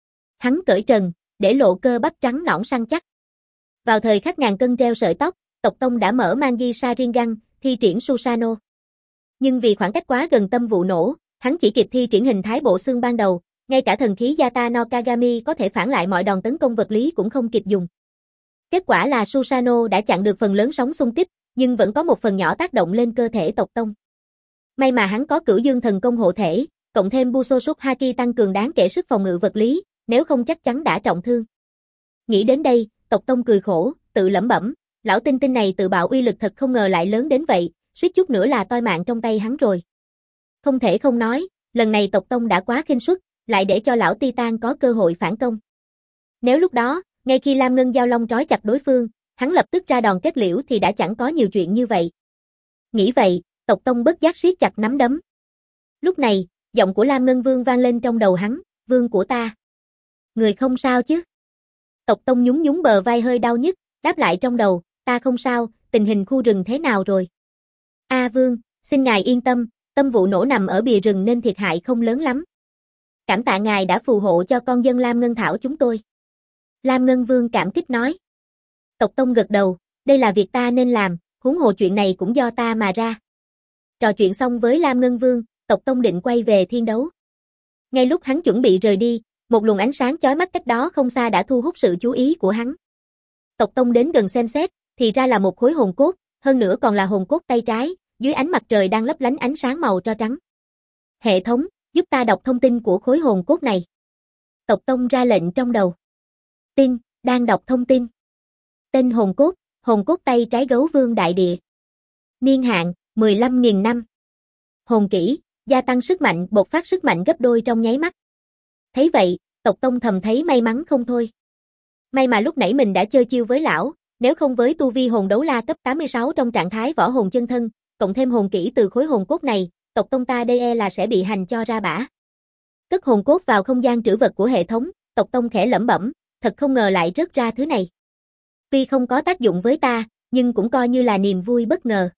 Hắn cởi trần, để lộ cơ bắp trắng nõn săn chắc. Vào thời khắc ngàn cân treo sợi tóc, Tộc Tông đã mở Mangi Sharingan, thi triển Susanoo. Nhưng vì khoảng cách quá gần tâm vụ nổ, hắn chỉ kịp thi triển hình thái bộ xương ban đầu, ngay cả thần khí Yata no Kagami có thể phản lại mọi đòn tấn công vật lý cũng không kịp dùng. Kết quả là Susanoo đã chặn được phần lớn sóng xung kích, nhưng vẫn có một phần nhỏ tác động lên cơ thể Tộc Tông. May mà hắn có Cửu Dương thần công hộ thể, cộng thêm Busosuk Haki tăng cường đáng kể sức phòng ngự vật lý, nếu không chắc chắn đã trọng thương. Nghĩ đến đây, Tộc Tông cười khổ, tự lẩm bẩm, lão tinh tinh này tự bạo uy lực thật không ngờ lại lớn đến vậy, suýt chút nữa là toi mạng trong tay hắn rồi. Không thể không nói, lần này Tộc Tông đã quá khinh suất, lại để cho lão Titan có cơ hội phản công. Nếu lúc đó, ngay khi Lam Ngân Giao Long trói chặt đối phương, hắn lập tức ra đòn kết liễu thì đã chẳng có nhiều chuyện như vậy. Nghĩ vậy, Tộc Tông bất giác siết chặt nắm đấm. Lúc này, giọng của Lam Ngân Vương vang lên trong đầu hắn, vương của ta. Người không sao chứ? Tộc Tông nhún nhún bờ vai hơi đau nhức, đáp lại trong đầu, ta không sao, tình hình khu rừng thế nào rồi? Vương, xin ngài yên tâm, tâm vụ nổ nằm ở bìa rừng nên thiệt hại không lớn lắm. Cảm tạ ngài đã phù hộ cho con dân Lam Ngân Thảo chúng tôi. Lam Ngân Vương cảm kích nói. Tộc Tông gật đầu, đây là việc ta nên làm, huống hồ chuyện này cũng do ta mà ra. Trò chuyện xong với Lam Ngân Vương, Tộc Tông định quay về thiên đấu. Ngay lúc hắn chuẩn bị rời đi, một luồng ánh sáng chói mắt cách đó không xa đã thu hút sự chú ý của hắn. Tộc Tông đến gần xem xét, thì ra là một khối hồn cốt, hơn nữa còn là hồn cốt tay trái, dưới ánh mặt trời đang lấp lánh ánh sáng màu tro trắng. Hệ thống, giúp ta đọc thông tin của khối hồn cốt này. Tộc Tông ra lệnh trong đầu. Tin, đang đọc thông tin. Tên hồn cốt tay trái gấu vương đại địa. Niên hạn, 15.000 năm. Hồn kỹ, gia tăng sức mạnh, bộc phát sức mạnh gấp đôi trong nháy mắt. Thấy vậy, Tộc Tông thầm thấy may mắn không thôi. May mà lúc nãy mình đã chơi chiêu với lão, nếu không với tu vi hồn đấu la cấp 86 trong trạng thái võ hồn chân thân, cộng thêm hồn kỹ từ khối hồn cốt này, Tộc Tông ta đây là sẽ bị hành cho ra bã. Cất hồn cốt vào không gian trữ vật của hệ thống, Tộc Tông khẽ lẩm bẩm, thật không ngờ lại rớt ra thứ này. Tuy không có tác dụng với ta, nhưng cũng coi như là niềm vui bất ngờ.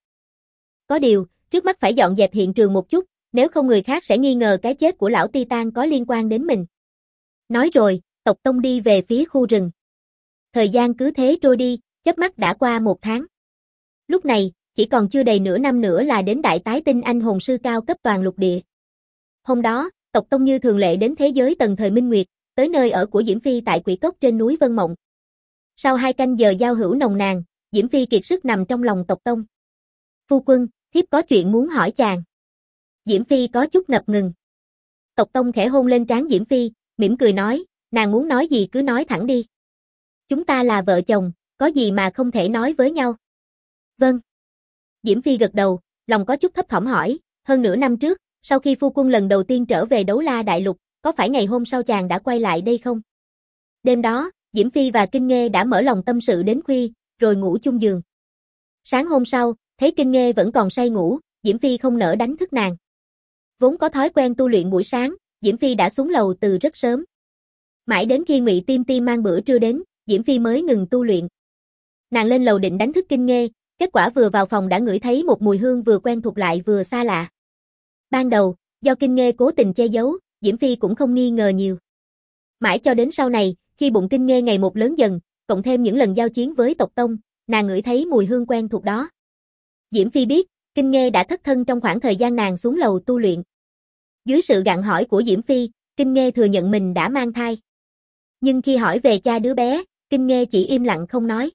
Có điều, trước mắt phải dọn dẹp hiện trường một chút, nếu không người khác sẽ nghi ngờ cái chết của lão Titan có liên quan đến mình. Nói rồi, Tộc Tông đi về phía khu rừng. Thời gian cứ thế trôi đi, chớp mắt đã qua 1 tháng. Lúc này, chỉ còn chưa đầy nửa năm nữa là đến đại tái tinh anh hồn sư cao cấp toàn lục địa. Hôm đó, Tộc Tông như thường lệ đến thế giới tầng thời Minh Nguyệt, tới nơi ở của Diễm Phi tại Quỷ Cốc trên núi Vân Mộng. Sau 2 canh giờ giao hữu nồng nàn, Diễm Phi kiệt sức nằm trong lòng Tộc Tông. Phu quân, thiếp có chuyện muốn hỏi chàng. Diễm Phi có chút ngập ngừng. Tộc Tông khẽ hôn lên trán Diễm Phi, mỉm cười nói, nàng muốn nói gì cứ nói thẳng đi. Chúng ta là vợ chồng, có gì mà không thể nói với nhau. Vâng. Diễm Phi gật đầu, lòng có chút thấp thỏm hỏi, hơn nửa năm trước, sau khi phu quân lần đầu tiên trở về Đấu La Đại Lục, có phải ngày hôm sau chàng đã quay lại đây không? Đêm đó, Diễm Phi và Kinh Nghê đã mở lòng tâm sự đến khuya, rồi ngủ chung giường. Sáng hôm sau, thấy Kinh Nghê vẫn còn say ngủ, Diễm Phi không nỡ đánh thức nàng. Vốn có thói quen tu luyện buổi sáng, Diễm Phi đã xuống lầu từ rất sớm. Mãi đến khi Ngụy Tiêm Tiêm mang bữa trưa đến, Diễm Phi mới ngừng tu luyện. Nàng lên lầu định đánh thức Kinh Nghê, kết quả vừa vào phòng đã ngửi thấy một mùi hương vừa quen thuộc lại vừa xa lạ. Ban đầu, do Kinh Nghê cố tình che giấu, Diễm Phi cũng không nghi ngờ nhiều. Mãi cho đến sau này, khi bụng Kinh Nghê ngày một lớn dần, cộng thêm những lần giao chiến với Tộc Tông, nàng ngửi thấy mùi hương quen thuộc đó. Diễm Phi biết, Kinh Nghê đã thất thân trong khoảng thời gian nàng xuống lầu tu luyện. Dưới sự gặng hỏi của Diễm Phi, Kinh Nghê thừa nhận mình đã mang thai. Nhưng khi hỏi về cha đứa bé, Kinh Nghê chỉ im lặng không nói.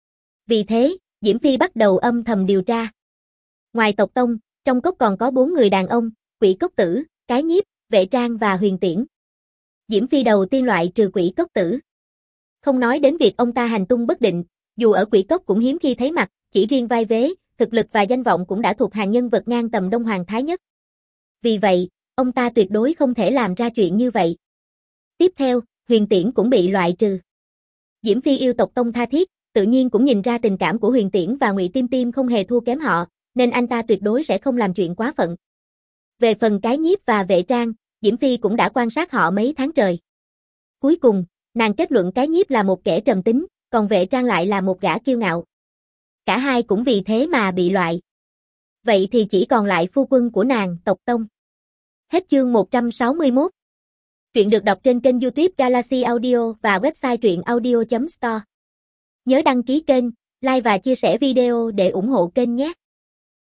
Vì thế, Diễm Phi bắt đầu âm thầm điều tra. Ngoài Tộc Tông, trong cốc còn có 4 người đàn ông, Quỷ Cốc Tử, Cái Nhiếp, Vệ Trang và Huyền Tiễn. Diễm Phi đầu tiên loại trừ Quỷ Cốc Tử. Không nói đến việc ông ta hành tung bất định, dù ở Quỷ Cốc cũng hiếm khi thấy mặt, chỉ riêng vai vế, thực lực và danh vọng cũng đã thuộc hàng nhân vật ngang tầm Đông Hoàng Thái Nhất. Vì vậy, ông ta tuyệt đối không thể làm ra chuyện như vậy. Tiếp theo, Huyền Tiễn cũng bị loại trừ. Diễm Phi yêu Tộc Tông tha thiết, tự nhiên cũng nhìn ra tình cảm của Huyền Tiễn và Ngụy Tiêm Tiêm không hề thua kém họ, nên anh ta tuyệt đối sẽ không làm chuyện quá phận. Về phần Cái Nhiếp và Vệ Trang, Diễm Phi cũng đã quan sát họ mấy tháng trời. Cuối cùng, nàng kết luận Cái Nhiếp là một kẻ trầm tính, còn Vệ Trang lại là một gã kiêu ngạo. Cả hai cũng vì thế mà bị loại. Vậy thì chỉ còn lại phu quân của nàng, Tộc Tông. Hết chương 161. Truyện được đọc trên kênh YouTube Galaxy Audio và website truyệnaudio.store. Nhớ đăng ký kênh, like và chia sẻ video để ủng hộ kênh nhé.